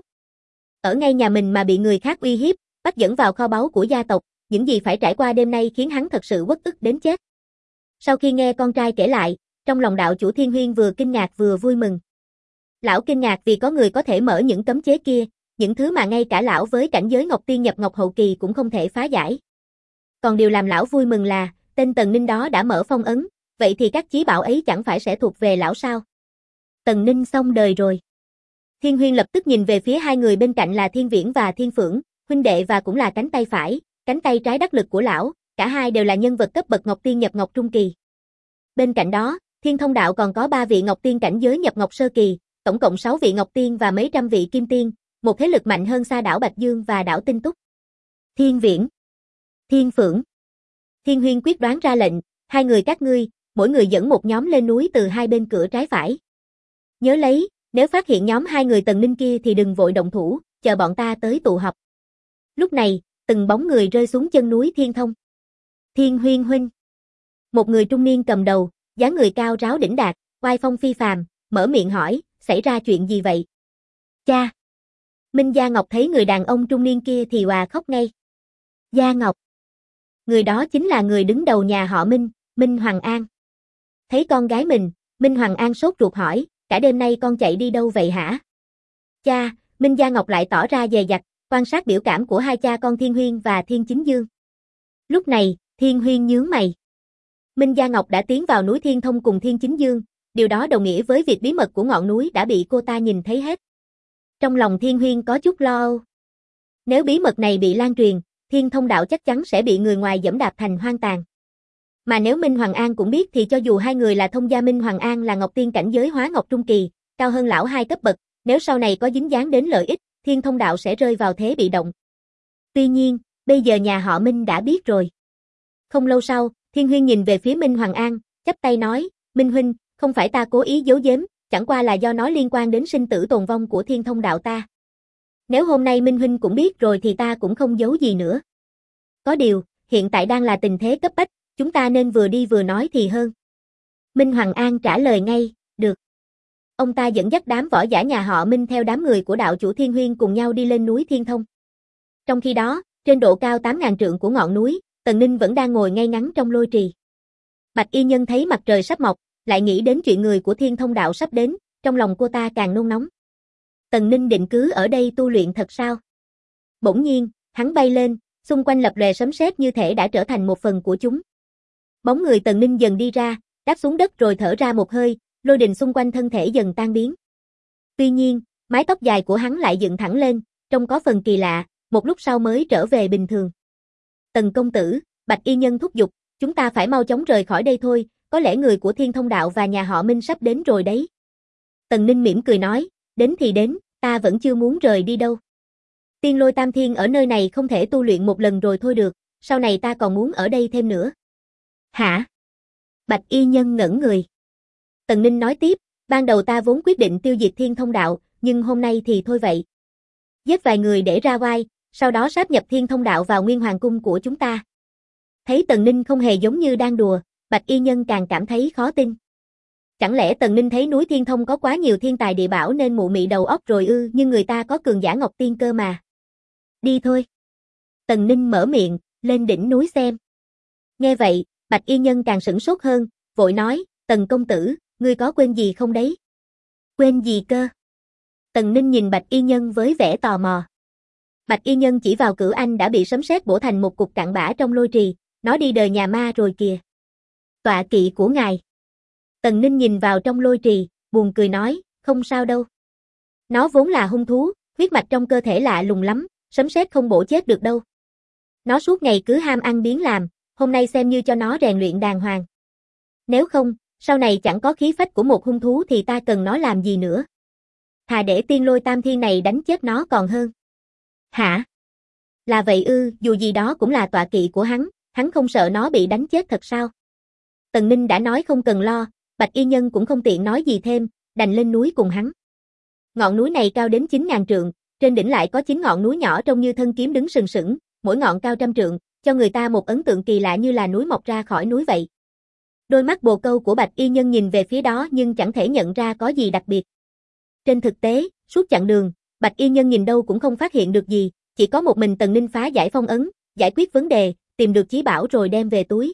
Ở ngay nhà mình mà bị người khác uy hiếp, bắt dẫn vào kho báu của gia tộc, những gì phải trải qua đêm nay khiến hắn thật sự uất ức đến chết. Sau khi nghe con trai kể lại, trong lòng đạo chủ Thiên Huyên vừa kinh ngạc vừa vui mừng. Lão kinh ngạc vì có người có thể mở những cấm chế kia, những thứ mà ngay cả lão với cảnh giới Ngọc Tiên nhập Ngọc hậu kỳ cũng không thể phá giải. Còn điều làm lão vui mừng là, tên Tần Ninh đó đã mở phong ấn, vậy thì các chí bảo ấy chẳng phải sẽ thuộc về lão sao? Tần Ninh xong đời rồi. Thiên Huyên lập tức nhìn về phía hai người bên cạnh là Thiên Viễn và Thiên Phượng, huynh đệ và cũng là cánh tay phải, cánh tay trái đắc lực của lão, cả hai đều là nhân vật cấp bậc Ngọc Tiên nhập Ngọc trung kỳ. Bên cạnh đó, Thiên Thông đạo còn có 3 vị Ngọc Tiên cảnh giới nhập Ngọc sơ kỳ, tổng cộng 6 vị Ngọc Tiên và mấy trăm vị Kim Tiên, một thế lực mạnh hơn xa đảo Bạch Dương và đảo Tinh Túc. Thiên Viễn, Thiên Phượng. Thiên Huyên quyết đoán ra lệnh, hai người các ngươi, mỗi người dẫn một nhóm lên núi từ hai bên cửa trái phải. Nhớ lấy, nếu phát hiện nhóm hai người Tần Ninh kia thì đừng vội động thủ, chờ bọn ta tới tụ họp. Lúc này, từng bóng người rơi xuống chân núi Thiên Thông. Thiên Huyên huynh. Một người trung niên cầm đầu, dáng người cao ráo đỉnh đạt, oai phong phi phàm, mở miệng hỏi, xảy ra chuyện gì vậy? Cha. Minh Gia Ngọc thấy người đàn ông trung niên kia thì òa khóc ngay. Gia Ngọc. Người đó chính là người đứng đầu nhà họ Minh, Minh Hoàng An. Thấy con gái mình, Minh Hoàng An sốt ruột hỏi, cả đêm nay con chạy đi đâu vậy hả? Cha, Minh Gia Ngọc lại tỏ ra dè dặt, quan sát biểu cảm của hai cha con Thiên Huyên và Thiên Chính Dương. Lúc này, Thiên Huyên nhướng mày. Minh Gia Ngọc đã tiến vào núi Thiên Thông cùng Thiên Chính Dương, điều đó đồng nghĩa với việc bí mật của ngọn núi đã bị cô ta nhìn thấy hết. Trong lòng Thiên Huyên có chút lo âu. Nếu bí mật này bị lan truyền, Thiên Thông đạo chắc chắn sẽ bị người ngoài giẫm đạp thành hoang tàn. Mà nếu Minh Hoàng An cũng biết thì cho dù hai người là thông gia, Minh Hoàng An là Ngọc Tiên cảnh giới hóa Ngọc trung kỳ, cao hơn lão 2 cấp bậc, nếu sau này có dính dáng đến lợi ích, Thiên Thông đạo sẽ rơi vào thế bị động. Tuy nhiên, bây giờ nhà họ Minh đã biết rồi. Không lâu sau, Thiên Huyên nhìn về phía Minh Hoàng An, chắp tay nói, Minh huynh, không phải ta cố ý giấu giếm, chẳng qua là do nó liên quan đến sinh tử tồn vong của Thiên Thông đạo ta. Nếu hôm nay Minh huynh cũng biết rồi thì ta cũng không giấu gì nữa. Có điều, hiện tại đang là tình thế cấp bách, chúng ta nên vừa đi vừa nói thì hơn. Minh Hoàng An trả lời ngay, được. Ông ta dẫn dắt đám võ giả nhà họ Minh theo đám người của đạo chủ Thiên Huyên cùng nhau đi lên núi Thiên Thông. Trong khi đó, trên độ cao 8.000 trượng của ngọn núi, Tần Ninh vẫn đang ngồi ngay ngắn trong lôi trì. Bạch Y Nhân thấy mặt trời sắp mọc, lại nghĩ đến chuyện người của Thiên Thông đạo sắp đến, trong lòng cô ta càng nôn nóng. Tần Ninh định cứ ở đây tu luyện thật sao? Bỗng nhiên, hắn bay lên, xung quanh lập lòe sấm sét như thể đã trở thành một phần của chúng. Bóng người Tần Ninh dần đi ra, đáp xuống đất rồi thở ra một hơi, lôi đình xung quanh thân thể dần tan biến. Tuy nhiên, mái tóc dài của hắn lại dựng thẳng lên, trông có phần kỳ lạ, một lúc sau mới trở về bình thường. Tần công tử, Bạch Y Nhân thúc giục, chúng ta phải mau chóng rời khỏi đây thôi, có lẽ người của Thiên Thông đạo và nhà họ Minh sắp đến rồi đấy. Tần Ninh mỉm cười nói, đến thì đến, ta vẫn chưa muốn rời đi đâu. Tiên Lôi Tam Thiên ở nơi này không thể tu luyện một lần rồi thôi được, sau này ta còn muốn ở đây thêm nữa. Hả? Bạch Y Nhân ngẩn người. Tần Ninh nói tiếp, ban đầu ta vốn quyết định tiêu diệt Thiên Thông đạo, nhưng hôm nay thì thôi vậy. Giết vài người để ra oai, sau đó sáp nhập Thiên Thông đạo vào Nguyên Hoàng cung của chúng ta. Thấy Tần Ninh không hề giống như đang đùa, Bạch Y Nhân càng cảm thấy khó tin. Chẳng lẽ Tần Ninh thấy núi Thiên Thông có quá nhiều thiên tài địa bảo nên mụ mị đầu óc rồi ư? Nhưng người ta có cường giả Ngọc Tiên cơ mà. Đi thôi. Tần Ninh mở miệng, lên đỉnh núi xem. Nghe vậy, Bạch Y Nhân càng sửng sốt hơn, vội nói, Tần công tử, ngươi có quên gì không đấy? Quên gì cơ? Tần Ninh nhìn Bạch Y Nhân với vẻ tò mò. Bạch Y Nhân chỉ vào Cửu Anh đã bị sấm sét bổ thành một cục cặn bã trong lôi trì, nó đi đời nhà ma rồi kìa. Tọa kỵ của ngài. Tần Ninh nhìn vào trong lôi trì, buồn cười nói, không sao đâu. Nó vốn là hung thú, huyết mạch trong cơ thể lạ lùng lắm, sấm sét không bổ chết được đâu. Nó suốt ngày cứ ham ăn biếng làm, hôm nay xem như cho nó rèn luyện đàng hoàng. Nếu không, sau này chẳng có khí phách của một hung thú thì ta cần nó làm gì nữa. Thà để tiên lôi tam thiên này đánh chết nó còn hơn. Hả? Là vậy ư, dù gì đó cũng là tọa kỵ của hắn không sợ nó bị đánh chết thật sao? Tần Ninh đã nói không cần lo, Bạch Y Nhân cũng không tiện nói gì thêm, đành lên núi cùng hắn. Ngọn núi này cao đến 9.000 trượng, trên đỉnh lại có 9 ngọn núi nhỏ trông như thân kiếm đứng sừng sững, mỗi ngọn cao trăm trượng, cho người ta một ấn tượng kỳ lạ như là núi mọc ra khỏi núi vậy. Đôi mắt bồ câu của Bạch Y Nhân nhìn về phía đó nhưng chẳng thể nhận ra có gì đặc biệt. Trên thực tế, suốt chặng đường, Bạch Y Nhân nhìn đâu cũng không phát hiện được gì, chỉ có một mình Tần Ninh phá giải phong ấn, giải quyết vấn đề, tìm được chí bảo rồi đem về túi.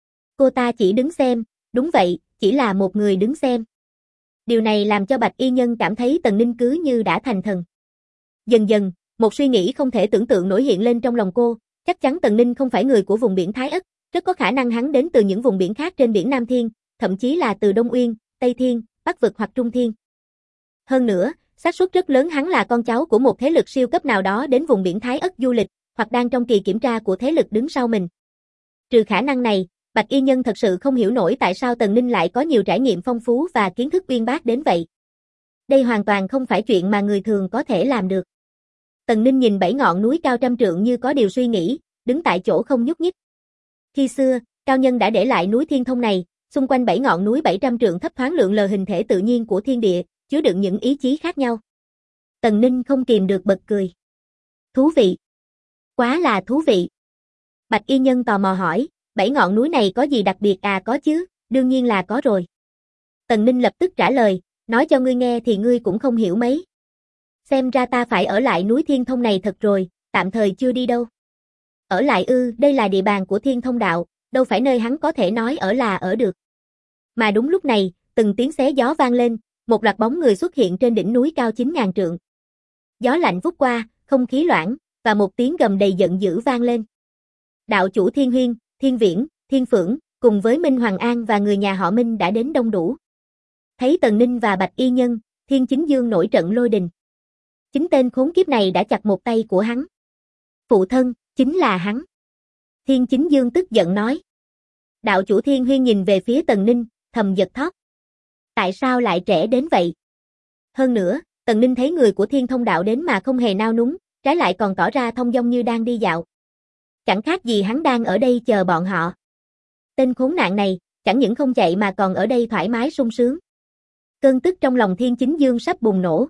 Cô ta chỉ đứng xem, đúng vậy, chỉ là một người đứng xem. Điều này làm cho Bạch Y Nhân cảm thấy Tần Ninh cứ như đã thành thần. Dần dần, một suy nghĩ không thể tưởng tượng nổi hiện lên trong lòng cô, chắc chắn Tần Ninh không phải người của vùng biển Thái Ất, rất có khả năng hắn đến từ những vùng biển khác trên biển Nam Thiên, thậm chí là từ Đông Uyên, Tây Thiên, Bắc Vực hoặc Trung Thiên. Hơn nữa, xác suất rất lớn hắn là con cháu của một thế lực siêu cấp nào đó đến vùng biển Thái Ất du lịch, hoặc đang trong kỳ kiểm tra của thế lực đứng sau mình. Trừ khả năng này, Bạch Y Nhân thật sự không hiểu nổi tại sao Tần Ninh lại có nhiều trải nghiệm phong phú và kiến thức uyên bác đến vậy. Đây hoàn toàn không phải chuyện mà người thường có thể làm được. Tần Ninh nhìn 7 ngọn núi cao trăm trượng như có điều suy nghĩ, đứng tại chỗ không nhúc nhích. Khi xưa, cao nhân đã để lại núi Thiên Thông này, xung quanh 7 ngọn núi 700 trượng thấp thoáng lượn lờ hình thể tự nhiên của thiên địa, chứa đựng những ý chí khác nhau. Tần Ninh không kìm được bật cười. Thú vị. Quá là thú vị. Bạch Y Nhân tò mò hỏi, 7 ngọn núi này có gì đặc biệt à? Có chứ, đương nhiên là có rồi. Tần Ninh lập tức trả lời, nói cho ngươi nghe thì ngươi cũng không hiểu mấy. Xem ra ta phải ở lại núi Thiên Thông này thật rồi, tạm thời chưa đi đâu. Ở lại ư? Đây là địa bàn của Thiên Thông đạo, đâu phải nơi hắn có thể nói ở là ở được. Mà đúng lúc này, từng tiếng xé gió vang lên, một loạt bóng người xuất hiện trên đỉnh núi cao 9.000 trượng. Gió lạnh vút qua, không khí loãng, và một tiếng gầm đầy giận dữ vang lên. Đạo chủ Thiên Huyên, Thiên Viễn, Thiên Phượng, cùng với Minh Hoàng An và người nhà họ Minh đã đến đông đủ. Thấy Tần Ninh và Bạch Y Nhân, Thiên Chính Dương nổi trận lôi đình. Chính tên khốn kiếp này đã chặt một tay của hắn. Phụ thân, chính là hắn. Thiên Chính Dương tức giận nói. Đạo chủ Thiên Huyên nhìn về phía Tần Ninh, thầm giật thót. Tại sao lại trẻ đến vậy? Hơn nữa, Tần Ninh thấy người của Thiên Thông đạo đến mà không hề nao núng, trái lại còn tỏ ra thông dong như đang đi dạo. Chẳng khác gì hắn đang ở đây chờ bọn họ. Tên khốn nạn này, chẳng những không chạy mà còn ở đây thoải mái sung sướng. Cơn tức trong lòng Thiên Chính Dương sắp bùng nổ.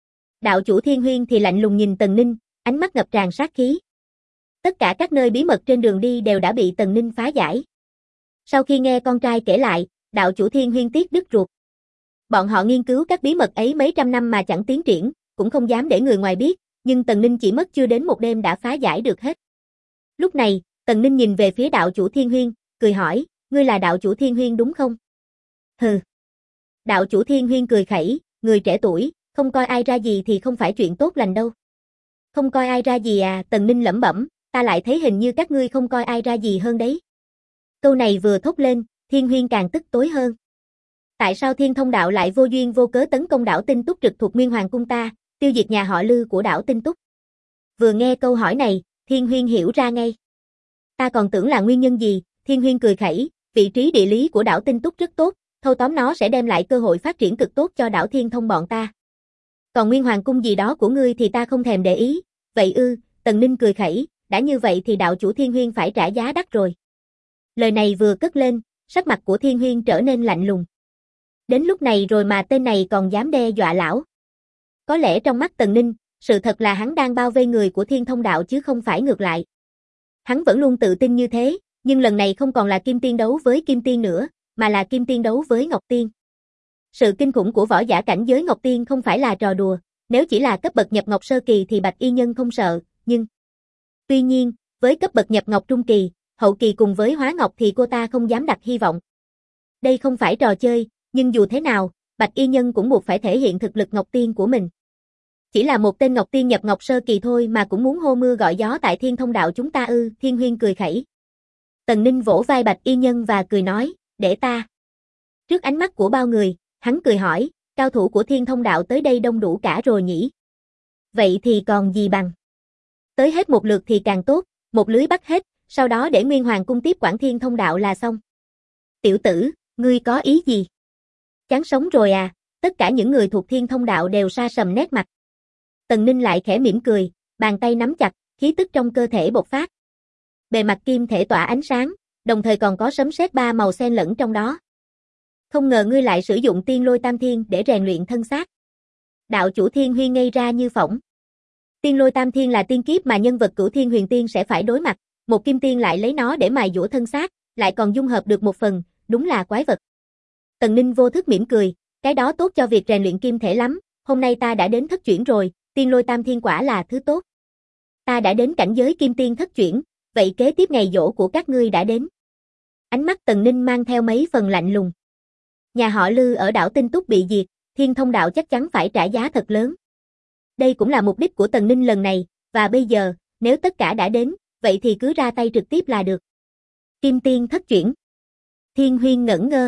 Đạo chủ Thiên Huyên thì lạnh lùng nhìn Tần Ninh, ánh mắt ngập tràn sát khí. Tất cả các nơi bí mật trên đường đi đều đã bị Tần Ninh phá giải. Sau khi nghe con trai kể lại, đạo chủ Thiên Huyên tiếc đứt ruột. Bọn họ nghiên cứu các bí mật ấy mấy trăm năm mà chẳng tiến triển, cũng không dám để người ngoài biết, nhưng Tần Ninh chỉ mất chưa đến một đêm đã phá giải được hết. Lúc này, Tần Ninh nhìn về phía đạo chủ Thiên Huyên, cười hỏi, ngươi là đạo chủ Thiên Huyên đúng không? Hừ. Đạo chủ Thiên Huyên cười khẩy, người trẻ tuổi, không coi ai ra gì thì không phải chuyện tốt lành đâu. Không coi ai ra gì à? Tần Ninh lẩm bẩm, ta lại thấy hình như các ngươi không coi ai ra gì hơn đấy. Câu này vừa thốt lên, Thiên Huyên càng tức tối hơn. Tại sao Thiên Thông đạo lại vô duyên vô cớ tấn công đảo Tinh Túc trực thuộc Nguyên Hoàng cung ta, tiêu diệt nhà họ Lư của đảo Tinh Túc? Vừa nghe câu hỏi này, Thiên Huyên hiểu ra ngay. Ta còn tưởng là nguyên nhân gì? Thiên Huyên cười khẩy, vị trí địa lý của đảo Tinh Túc rất tốt, thâu tóm nó sẽ đem lại cơ hội phát triển cực tốt cho đảo Thiên Thông bọn ta. Còn Nguyên Hoàng cung gì đó của ngươi thì ta không thèm để ý. Vậy ư? Tần Ninh cười khẩy, đã như vậy thì đạo chủ Thiên Huyên phải trả giá đắt rồi. Lời này vừa cất lên, sắc mặt của Thiên Huyên trở nên lạnh lùng. Đến lúc này rồi mà tên này còn dám đe dọa lão. Có lẽ trong mắt Tần Ninh, sự thật là hắn đang bao vây người của Thiên Thông đạo chứ không phải ngược lại. Hắn vẫn luôn tự tin như thế, nhưng lần này không còn là Kim Tiên đấu với Kim Tiên nữa, mà là Kim Tiên đấu với Ngọc Tiên. Sự kinh khủng của võ giả cảnh giới Ngọc Tiên không phải là trò đùa, nếu chỉ là cấp bậc nhập Ngọc Sơ Kỳ thì Bạch Y Nhân không sợ, nhưng... Tuy nhiên, với cấp bậc nhập Ngọc Trung Kỳ, Hậu Kỳ cùng với Hóa Ngọc thì cô ta không dám đặt hy vọng. Đây không phải trò chơi, nhưng dù thế nào, Bạch Y Nhân cũng buộc phải thể hiện thực lực Ngọc Tiên của mình. Chỉ là một tên Ngọc Tiên nhập Ngọc Sơ Kỳ thôi mà cũng muốn hô mưa gọi gió tại Thiên Thông đạo chúng ta ư? Thiên Huyên cười khẩy. Tần Ninh vỗ vai Bạch Y Nhân và cười nói, để ta. Trước ánh mắt của bao người, hắn cười hỏi, cao thủ của Thiên Thông đạo tới đây đông đủ cả rồi nhỉ? Vậy thì còn gì bằng? Tới hết một lượt thì càng tốt, một lưới bắt hết, sau đó để Nguyên Hoàng cung tiếp quản Thiên Thông đạo là xong. Tiểu tử, ngươi có ý gì? Chán sống rồi à? Tất cả những người thuộc Thiên Thông Đạo đều sa sầm nét mặt. Tần Ninh lại khẽ mỉm cười, bàn tay nắm chặt, khí tức trong cơ thể bộc phát. Bề mặt kim thể tỏa ánh sáng, đồng thời còn có sấm sét ba màu xen lẫn trong đó. Không ngờ ngươi lại sử dụng Tiên Lôi Tam Thiên để rèn luyện thân xác. Đạo chủ Thiên Huy ngây ra như phỏng. Tiên Lôi Tam Thiên là tiên kiếp mà nhân vật Cửu Thiên Huyền Tiên sẽ phải đối mặt, một kim tiên lại lấy nó để mài dũa thân xác, lại còn dung hợp được một phần, đúng là quái vật. Tần Ninh vô thức mỉm cười, cái đó tốt cho việc rèn luyện kim thể lắm, hôm nay ta đã đến thất chuyển rồi, Tiên Lôi Tam Thiên quả là thứ tốt. Ta đã đến cảnh giới kim tiên thất chuyển, vậy kế tiếp ngày giỗ của các ngươi đã đến. Ánh mắt Tần Ninh mang theo mấy phần lạnh lùng. Nhà họ Lư ở đảo Tinh Túc bị diệt, Thiên Thông Đạo chắc chắn phải trả giá thật lớn. Đây cũng là mục đích của Tần Ninh lần này, và bây giờ, nếu tất cả đã đến, vậy thì cứ ra tay trực tiếp là được. Kim tiên thất chuyển. Thiên Huyên ngẩn ngơ.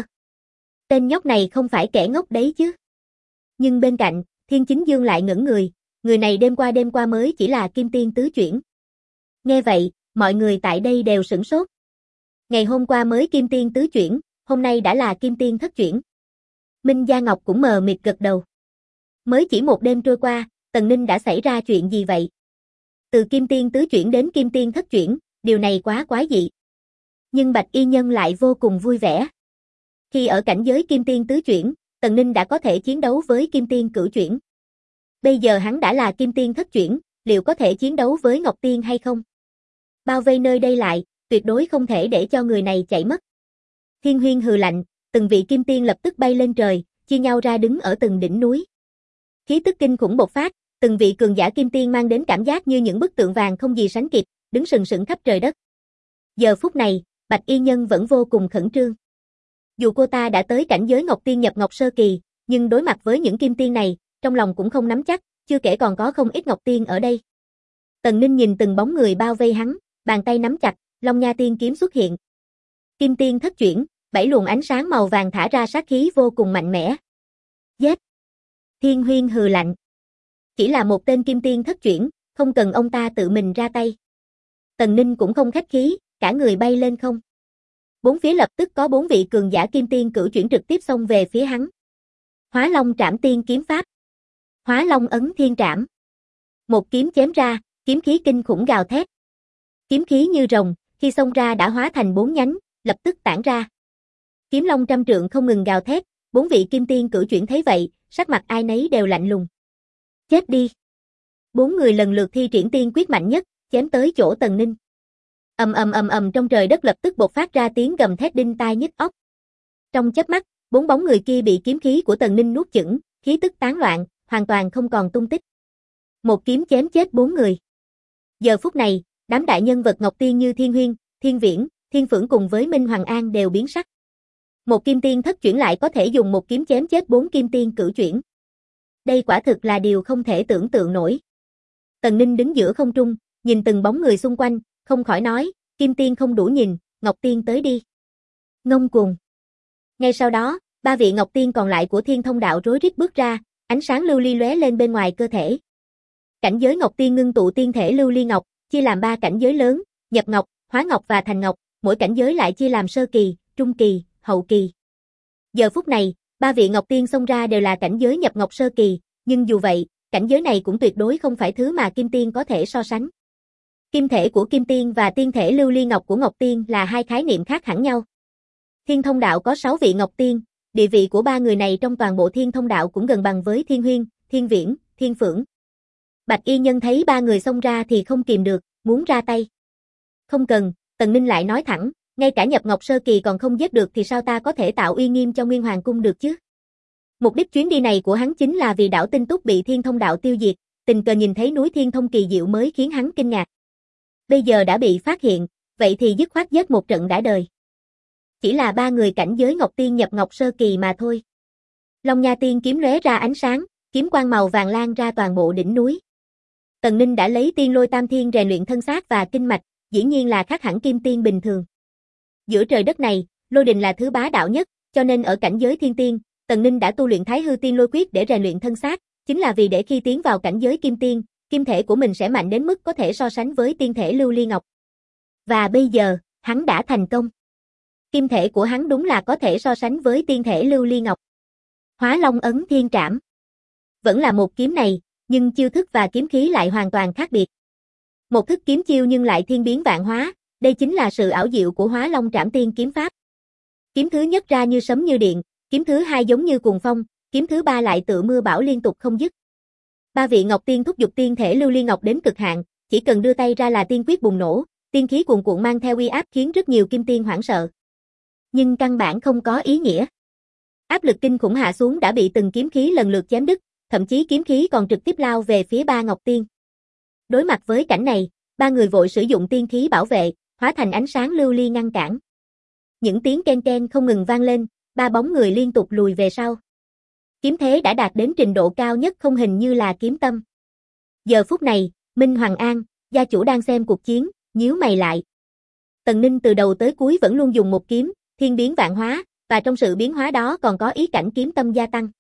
Tên nhóc này không phải kẻ ngốc đấy chứ. Nhưng bên cạnh, Thiên Chính Dương lại ngẩn người này đêm qua mới chỉ là kim tiên tứ chuyển. Nghe vậy, mọi người tại đây đều sửng sốt. Ngày hôm qua mới kim tiên tứ chuyển, hôm nay đã là kim tiên thất chuyển. Minh Gia Ngọc cũng mờ mịt gật đầu. Mới chỉ một đêm trôi qua, Tần Ninh đã xảy ra chuyện gì vậy? Từ kim tiên tứ chuyển đến kim tiên thất chuyển, điều này quá quái dị. Nhưng Bạch Y Nhân lại vô cùng vui vẻ. Khi ở cảnh giới kim tiên tứ chuyển, Tần Ninh đã có thể chiến đấu với kim tiên cửu chuyển. Bây giờ hắn đã là kim tiên thất chuyển, liệu có thể chiến đấu với Ngọc Tiên hay không? Bao vây nơi đây lại, tuyệt đối không thể để cho người này chạy mất. Thiên Huyên hừ lạnh, từng vị kim tiên lập tức bay lên trời, chia nhau ra đứng ở từng đỉnh núi. Khí tức kinh khủng bộc phát, từng vị cường giả kim tiên mang đến cảm giác như những bức tượng vàng không gì sánh kịp, đứng sừng sững khắp trời đất. Giờ phút này, Bạch Y Nhân vẫn vô cùng khẩn trương. Dù cô ta đã tới cảnh giới Ngọc Tiên nhập Ngọc Sơ Kỳ, nhưng đối mặt với những kim tiên này, trong lòng cũng không nắm chắc, chưa kể còn có không ít Ngọc Tiên ở đây. Tần Ninh nhìn từng bóng người bao vây hắn, bàn tay nắm chặt, Long Nha Tiên kiếm xuất hiện. Kim tiên thất chuyển, 7 luồng ánh sáng màu vàng thả ra sát khí vô cùng mạnh mẽ. Giết! Thiên Huyên hừ lạnh. Chỉ là một tên kim tiên thất chuyển, không cần ông ta tự mình ra tay. Tần Ninh cũng không khách khí, cả người bay lên không. Bốn phía lập tức có 4 vị cường giả kim tiên cửu chuyển trực tiếp xông về phía hắn. Hóa Long Trảm Tiên kiếm pháp. Hóa Long Ấn Thiên Trảm. Một kiếm chém ra, kiếm khí kinh khủng gào thét. Kiếm khí như rồng, khi xông ra đã hóa thành 4 nhánh, lập tức tản ra. Kiếm long trăm trượng không ngừng gào thét, 4 vị kim tiên cửu chuyển thấy vậy, sắc mặt ai nấy đều lạnh lùng. Chết đi. 4 người lần lượt thi triển tiên quyết mạnh nhất, chém tới chỗ Tần Ninh. Ầm trong trời đất lập tức bộc phát ra tiếng gầm thét đinh tai nhức óc. Trong chớp mắt, 4 bóng người kia bị kiếm khí của Tần Ninh nuốt chửng, khí tức tán loạn, hoàn toàn không còn tung tích. Một kiếm chém chết 4 người. Giờ phút này, đám đại nhân vật Ngọc Tiên như Thiên Huyên, Thiên Viễn, Thiên Phượng cùng với Minh Hoàng An đều biến sắc. Một kim tiên thất chuyển lại có thể dùng một kiếm chém chết 4 kim tiên cửu chuyển. Đây quả thực là điều không thể tưởng tượng nổi. Tần Ninh đứng giữa không trung, nhìn từng bóng người xung quanh, không khỏi nói, kim tiên không đủ nhìn, Ngọc Tiên tới đi. Ngông cuồng. Ngay sau đó, 3 vị Ngọc Tiên còn lại của Thiên Thông Đạo rối rít bước ra, ánh sáng lưu ly lóe lên bên ngoài cơ thể. Cảnh giới Ngọc Tiên ngưng tụ tiên thể lưu ly ngọc, chia làm 3 cảnh giới lớn, nhập ngọc, hóa ngọc và thành ngọc, mỗi cảnh giới lại chia làm sơ kỳ, trung kỳ, hậu kỳ. Giờ phút này, 3 vị Ngọc Tiên xông ra đều là cảnh giới nhập ngọc sơ kỳ, nhưng dù vậy, cảnh giới này cũng tuyệt đối không phải thứ mà Kim Tiên có thể so sánh. Kim thể của Kim Tiên và tiên thể lưu ly ngọc của Ngọc Tiên là hai khái niệm khác hẳn nhau. Thiên Thông Đạo có 6 vị Ngọc Tiên, địa vị của 3 người này trong toàn bộ Thiên Thông Đạo cũng gần bằng với Thiên Huyên, Thiên Viễn, Thiên Phượng. Bạch Y Nhân thấy 3 người xông ra thì không kìm được, muốn ra tay. Không cần, Tần Ninh lại nói thẳng, ngay cả nhập ngọc sơ kỳ còn không giết được thì sao ta có thể tạo uy nghiêm cho Nguyên Hoàng Cung được chứ? Mục đích chuyến đi này của hắn chính là vì đảo Tinh Túc bị Thiên Thông Đạo tiêu diệt, tình cờ nhìn thấy núi Thiên Thông kỳ diệu mới khiến hắn kinh ngạc. Bây giờ đã bị phát hiện, vậy thì dứt khoát giết một trận đã đời. Chỉ là 3 người cảnh giới Ngọc Tiên nhập ngọc sơ kỳ mà thôi. Long Nha Tiên kiếm lóe ra ánh sáng, kiếm quang màu vàng lan ra toàn bộ đỉnh núi. Tần Ninh đã lấy Tiên Lôi Tam Thiên rèn luyện thân xác và kinh mạch, dĩ nhiên là khác hẳn kim tiên bình thường. Giữa trời đất này, lôi đình là thứ bá đạo nhất, cho nên ở cảnh giới thiên tiên, Tần Ninh đã tu luyện Thái Hư Tiên Lôi Quyết để rèn luyện thân xác, chính là vì để khi tiến vào cảnh giới kim tiên, kim thể của mình sẽ mạnh đến mức có thể so sánh với tiên thể lưu ly ngọc. Và bây giờ, hắn đã thành công. Kim thể của hắn đúng là có thể so sánh với tiên thể lưu ly ngọc. Hóa Long ấn thiên trảm. Vẫn là một kiếm này, nhưng chiêu thức và kiếm khí lại hoàn toàn khác biệt. Một thức kiếm chiêu nhưng lại thiên biến vạn hóa, đây chính là sự ảo diệu của Hóa Long trảm tiên kiếm pháp. Kiếm thứ nhất ra như sấm như điện, kiếm thứ hai giống như cuồng phong, kiếm thứ ba lại tựa mưa bão liên tục không dứt. Ba vị Ngọc Tiên thúc giục tiên thể Lưu Ly Ngọc đến cực hạn, chỉ cần đưa tay ra là tiên quyết bùng nổ, tiên khí cuồn cuộn mang theo uy áp khiến rất nhiều kim tiên hoảng sợ. Nhưng căn bản không có ý nghĩa. Áp lực kinh khủng hạ xuống đã bị từng kiếm khí lần lượt chém đứt, thậm chí kiếm khí còn trực tiếp lao về phía ba Ngọc Tiên. Đối mặt với cảnh này, ba người vội sử dụng tiên khí bảo vệ, hóa thành ánh sáng lưu ly ngăn cản. Những tiếng ken ken không ngừng vang lên, ba bóng người liên tục lùi về sau. Kiếm thế đã đạt đến trình độ cao nhất không hình như là kiếm tâm. Giờ phút này, Minh Hoàng An, gia chủ đang xem cuộc chiến, nhíu mày lại. Tần Ninh từ đầu tới cuối vẫn luôn dùng một kiếm, thiên biến vạn hóa, và trong sự biến hóa đó còn có ý cảnh kiếm tâm gia tăng.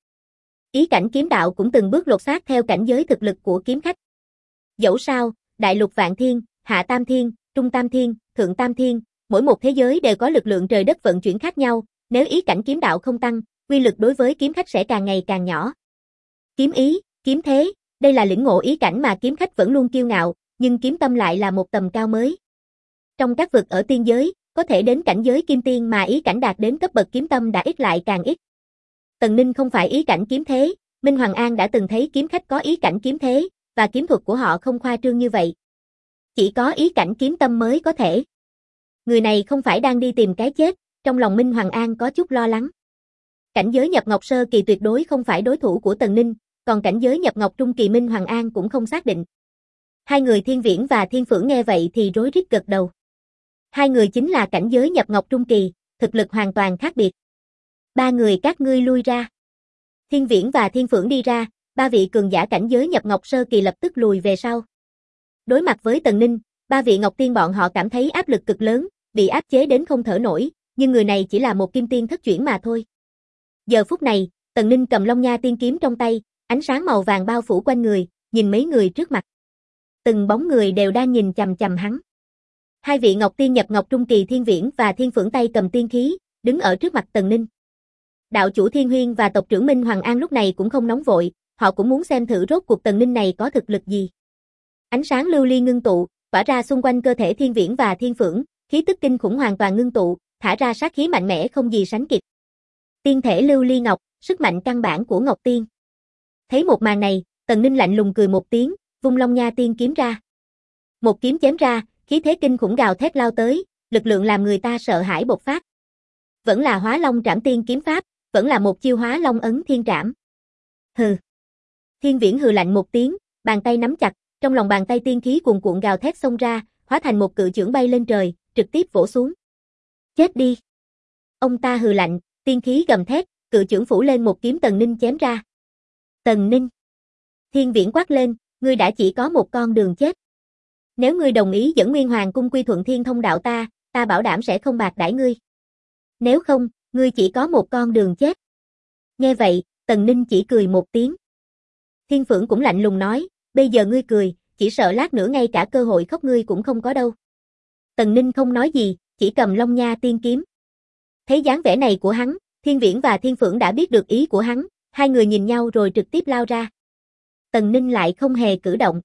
Ý cảnh kiếm đạo cũng từng bước lột xác theo cảnh giới thực lực của kiếm khách. Dẫu sao, đại lục vạn thiên, hạ tam thiên, trung tam thiên, thượng tam thiên, mỗi một thế giới đều có lực lượng trời đất vận chuyển khác nhau, nếu ý cảnh kiếm đạo không tăng, uy lực đối với kiếm khách sẽ càng ngày càng nhỏ. Kiếm ý, kiếm thế, đây là lĩnh ngộ ý cảnh mà kiếm khách vẫn luôn kiêu ngạo, nhưng kiếm tâm lại là một tầm cao mới. Trong các vực ở tiên giới, có thể đến cảnh giới kim tiên mà ý cảnh đạt đến cấp bậc kiếm tâm đã ít lại càng ít. Tần Ninh không phải ý cảnh kiếm thế, Minh Hoàng An đã từng thấy kiếm khách có ý cảnh kiếm thế, và kiếm thuật của họ không khoa trương như vậy. Chỉ có ý cảnh kiếm tâm mới có thể. Người này không phải đang đi tìm cái chết, trong lòng Minh Hoàng An có chút lo lắng. Cảnh giới nhập ngọc sơ kỳ tuyệt đối không phải đối thủ của Tần Ninh, còn cảnh giới nhập ngọc trung kỳ Minh Hoàng An cũng không xác định. Hai người Thiên Viễn và Thiên Phượng nghe vậy thì rối rít gật đầu. Hai người chính là cảnh giới nhập ngọc trung kỳ, thực lực hoàn toàn khác biệt. Ba người các ngươi lui ra. Thiên Viễn và Thiên Phượng đi ra, ba vị cường giả cảnh giới nhập ngọc sơ kỳ lập tức lùi về sau. Đối mặt với Tần Ninh, ba vị Ngọc Tiên bọn họ cảm thấy áp lực cực lớn, bị áp chế đến không thở nổi, nhưng người này chỉ là một kim tiên thất chuyển mà thôi. Giờ phút này, Tần Ninh cầm Long Nha tiên kiếm trong tay, ánh sáng màu vàng bao phủ quanh người, nhìn mấy người trước mặt. Từng bóng người đều đang nhìn chằm chằm hắn. Hai vị Ngọc Tiên nhập ngọc trung kỳ Thiên Viễn và Thiên Phượng tay cầm tiên khí, đứng ở trước mặt Tần Ninh. Đạo chủ Thiên Huyên và tộc trưởng Minh Hoàng An lúc này cũng không nóng vội, họ cũng muốn xem thử rốt cuộc Tần Ninh này có thực lực gì. Ánh sáng lưu ly ngưng tụ, tỏa ra xung quanh cơ thể Thiên Viễn và Thiên Phượng, khí tức kinh khủng hoàn toàn ngưng tụ, thả ra sát khí mạnh mẽ không gì sánh kịp. Tiên thể lưu ly ngọc, sức mạnh căn bản của Ngọc Tiên. Thấy một màn này, Tần Ninh lạnh lùng cười một tiếng, vung Long Nha tiên kiếm ra. Một kiếm chém ra, khí thế kinh khủng gào thét lao tới, lực lượng làm người ta sợ hãi bộc phát. Vẫn là Hóa Long trảm tiên kiếm pháp, vẫn là một chiêu Hóa Long ấn thiên trảm. Hừ. Thiên Viễn hừ lạnh một tiếng, bàn tay nắm chặt, trong lòng bàn tay tiên khí cuồn cuộn gào thét xông ra, hóa thành một cự chưởng bay lên trời, trực tiếp vỗ xuống. Chết đi. Ông ta hừ lạnh, tiên khí gầm thét, cự chưởng phủ lên một kiếm Tần Ninh chém ra. Tần Ninh. Thiên Viễn quát lên, ngươi đã chỉ có một con đường chết. Nếu ngươi đồng ý dẫn Nguyên Hoàng cung quy thuận Thiên Thông đạo ta bảo đảm sẽ không bạc đãi ngươi. Nếu không, ngươi chỉ có một con đường chết. Nghe vậy, Tần Ninh chỉ cười một tiếng. Thiên Phượng cũng lạnh lùng nói, bây giờ ngươi cười, chỉ sợ lát nữa ngay cả cơ hội khóc ngươi cũng không có đâu. Tần Ninh không nói gì, chỉ cầm Long Nha tiên kiếm. Thấy dáng vẻ này của hắn, Thiên Viễn và Thiên Phượng đã biết được ý của hắn, hai người nhìn nhau rồi trực tiếp lao ra. Tần Ninh lại không hề cử động.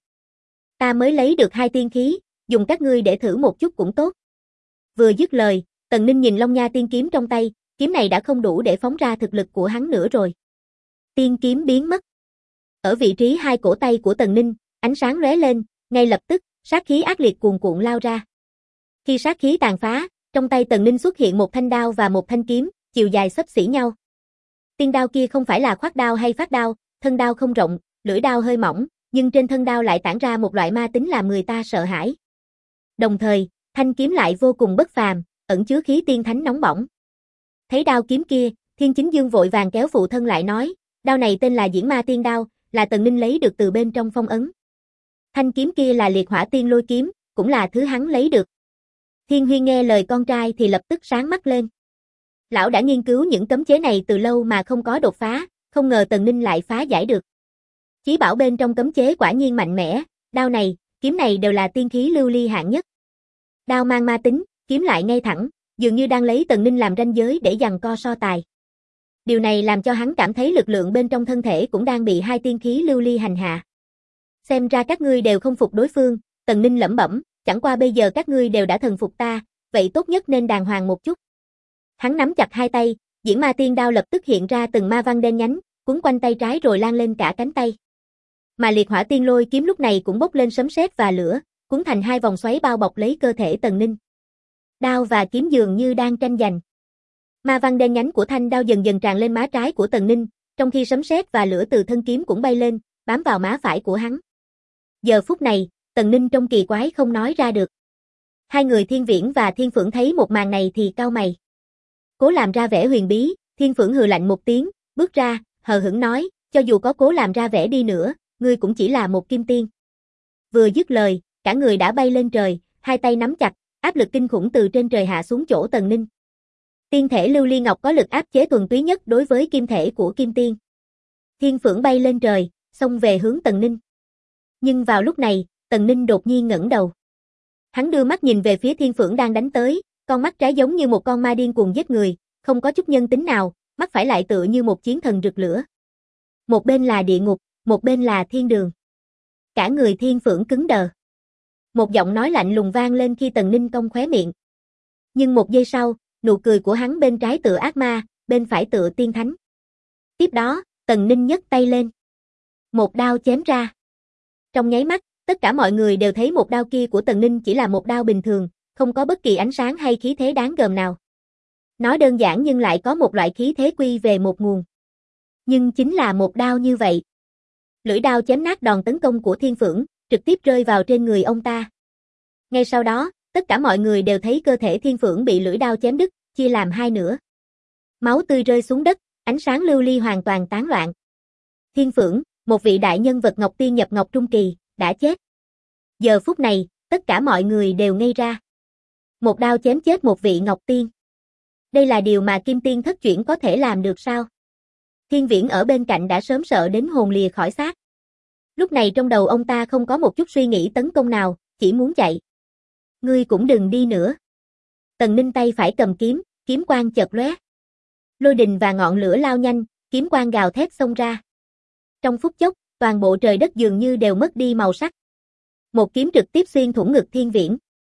Ta mới lấy được hai tiên khí, dùng các ngươi để thử một chút cũng tốt. Vừa dứt lời, Tần Ninh nhìn Long Nha tiên kiếm trong tay, kiếm này đã không đủ để phóng ra thực lực của hắn nữa rồi. Tiên kiếm biến mất. Ở vị trí hai cổ tay của Tần Ninh, ánh sáng lóe lên, ngay lập tức, sát khí ác liệt cuồn cuộn lao ra. Khi sát khí tàn phá, trong tay Tần Ninh xuất hiện một thanh đao và một thanh kiếm, chiều dài xấp xỉ nhau. Tiên đao kia không phải là khoát đao hay phát đao, thân đao không rộng, lưỡi đao hơi mỏng, nhưng trên thân đao lại tản ra một loại ma tính làm người ta sợ hãi. Đồng thời, thanh kiếm lại vô cùng bất phàm, ẩn chứa khí tiên thánh nóng bỏng. Thấy đao kiếm kia, Thiên Chính Dương vội vàng kéo phụ thân lại nói, đao này tên là Diễn Ma Tiên Đao, là Tần Ninh lấy được từ bên trong phong ấn. Thanh kiếm kia là Liệt Hỏa Tiên Lôi kiếm, cũng là thứ hắn lấy được. Thiên Huyên nghe lời con trai thì lập tức sáng mắt lên. Lão đã nghiên cứu những cấm chế này từ lâu mà không có đột phá, không ngờ Tần Ninh lại phá giải được. Chí bảo bên trong cấm chế quả nhiên mạnh mẽ, đao này, kiếm này đều là tiên khí lưu ly hạng nhất. Đao mang ma tính, kiếm lại ngay thẳng, dường như đang lấy Tần Ninh làm ranh giới để giằng co so tài. Điều này làm cho hắn cảm thấy lực lượng bên trong thân thể cũng đang bị hai tiên khí lưu ly hành hạ. Xem ra các ngươi đều không phục đối phương, Tần Ninh lẩm bẩm, chẳng qua bây giờ các ngươi đều đã thần phục ta, vậy tốt nhất nên đàng hoàng một chút. Hắn nắm chặt hai tay, Diễn Ma Tiên Đao lập tức hiện ra từng ma văn đen nhánh, quấn quanh tay trái rồi lan lên cả cánh tay. Mà Liệt Hỏa Tiên Lôi kiếm lúc này cũng bốc lên sấm sét và lửa, cuốn thành hai vòng xoáy bao bọc lấy cơ thể Tần Ninh. Đao và kiếm dường như đang tranh giành. Ma văn đen nhánh của thanh đao dần dần tràn lên má trái của Tần Ninh, trong khi sấm sét và lửa từ thân kiếm cũng bay lên, bám vào má phải của hắn. Giờ phút này, Tần Ninh trông kỳ quái không nói ra được. Hai người Thiên Viễn và Thiên Phượng thấy một màn này thì cau mày. Cố làm ra vẻ huyền bí, Thiên Phượng hừ lạnh một tiếng, bước ra, hờ hững nói, cho dù có cố làm ra vẻ đi nữa, ngươi cũng chỉ là một kim tiên. Vừa dứt lời, cả người đã bay lên trời, hai tay nắm chặt, áp lực kinh khủng từ trên trời hạ xuống chỗ Tần Ninh. Tiên thể lưu ly ngọc có lực áp chế thuần túy nhất đối với kim thể của kim tiên. Thiên Phượng bay lên trời, xông về hướng Tần Ninh. Nhưng vào lúc này, Tần Ninh đột nhiên ngẩng đầu. Hắn đưa mắt nhìn về phía Thiên Phượng đang đánh tới, con mắt trái giống như một con ma điên cuồng giết người, không có chút nhân tính nào, mắt phải lại tựa như một chiến thần rực lửa. Một bên là địa ngục, một bên là thiên đường. Cả người Thiên Phượng cứng đờ. Một giọng nói lạnh lùng vang lên khi Tần Ninh cong khóe miệng. Nhưng một giây sau, nụ cười của hắn bên trái tựa ác ma, bên phải tựa tiên thánh. Tiếp đó, Tần Ninh nhấc tay lên. Một đao chém ra. Trong nháy mắt, tất cả mọi người đều thấy một đao kia của Tần Ninh chỉ là một đao bình thường, không có bất kỳ ánh sáng hay khí thế đáng gờm nào. Nói đơn giản nhưng lại có một loại khí thế quy về một nguồn. Nhưng chính là một đao như vậy. Lưỡi đao chém nát đòn tấn công của Thiên Phượng, trực tiếp rơi vào trên người ông ta. Ngay sau đó, tất cả mọi người đều thấy cơ thể Thiên Phượng bị lưỡi đao chém đứt, chia làm hai nửa. Máu tươi rơi xuống đất, ánh sáng lưu ly hoàn toàn tán loạn. Thiên Phượng, một vị đại nhân vật Ngọc Tiên nhập Ngọc Trung Kỳ, đã chết. Giờ phút này, tất cả mọi người đều ngây ra. Một đao chém chết một vị Ngọc Tiên. Đây là điều mà Kim Tiên thất chuyển có thể làm được sao? Thiên Viễn ở bên cạnh đã sớm sợ đến hồn lìa khỏi xác. Lúc này trong đầu ông ta không có một chút suy nghĩ tấn công nào, chỉ muốn chạy. Ngươi cũng đừng đi nữa. Tần Ninh tay phải cầm kiếm, kiếm quang chợt lóe. Lôi đình và ngọn lửa lao nhanh, kiếm quang gào thét xông ra. Trong phút chốc, toàn bộ trời đất dường như đều mất đi màu sắc. Một kiếm trực tiếp xuyên thủng ngực Thiên Viễn.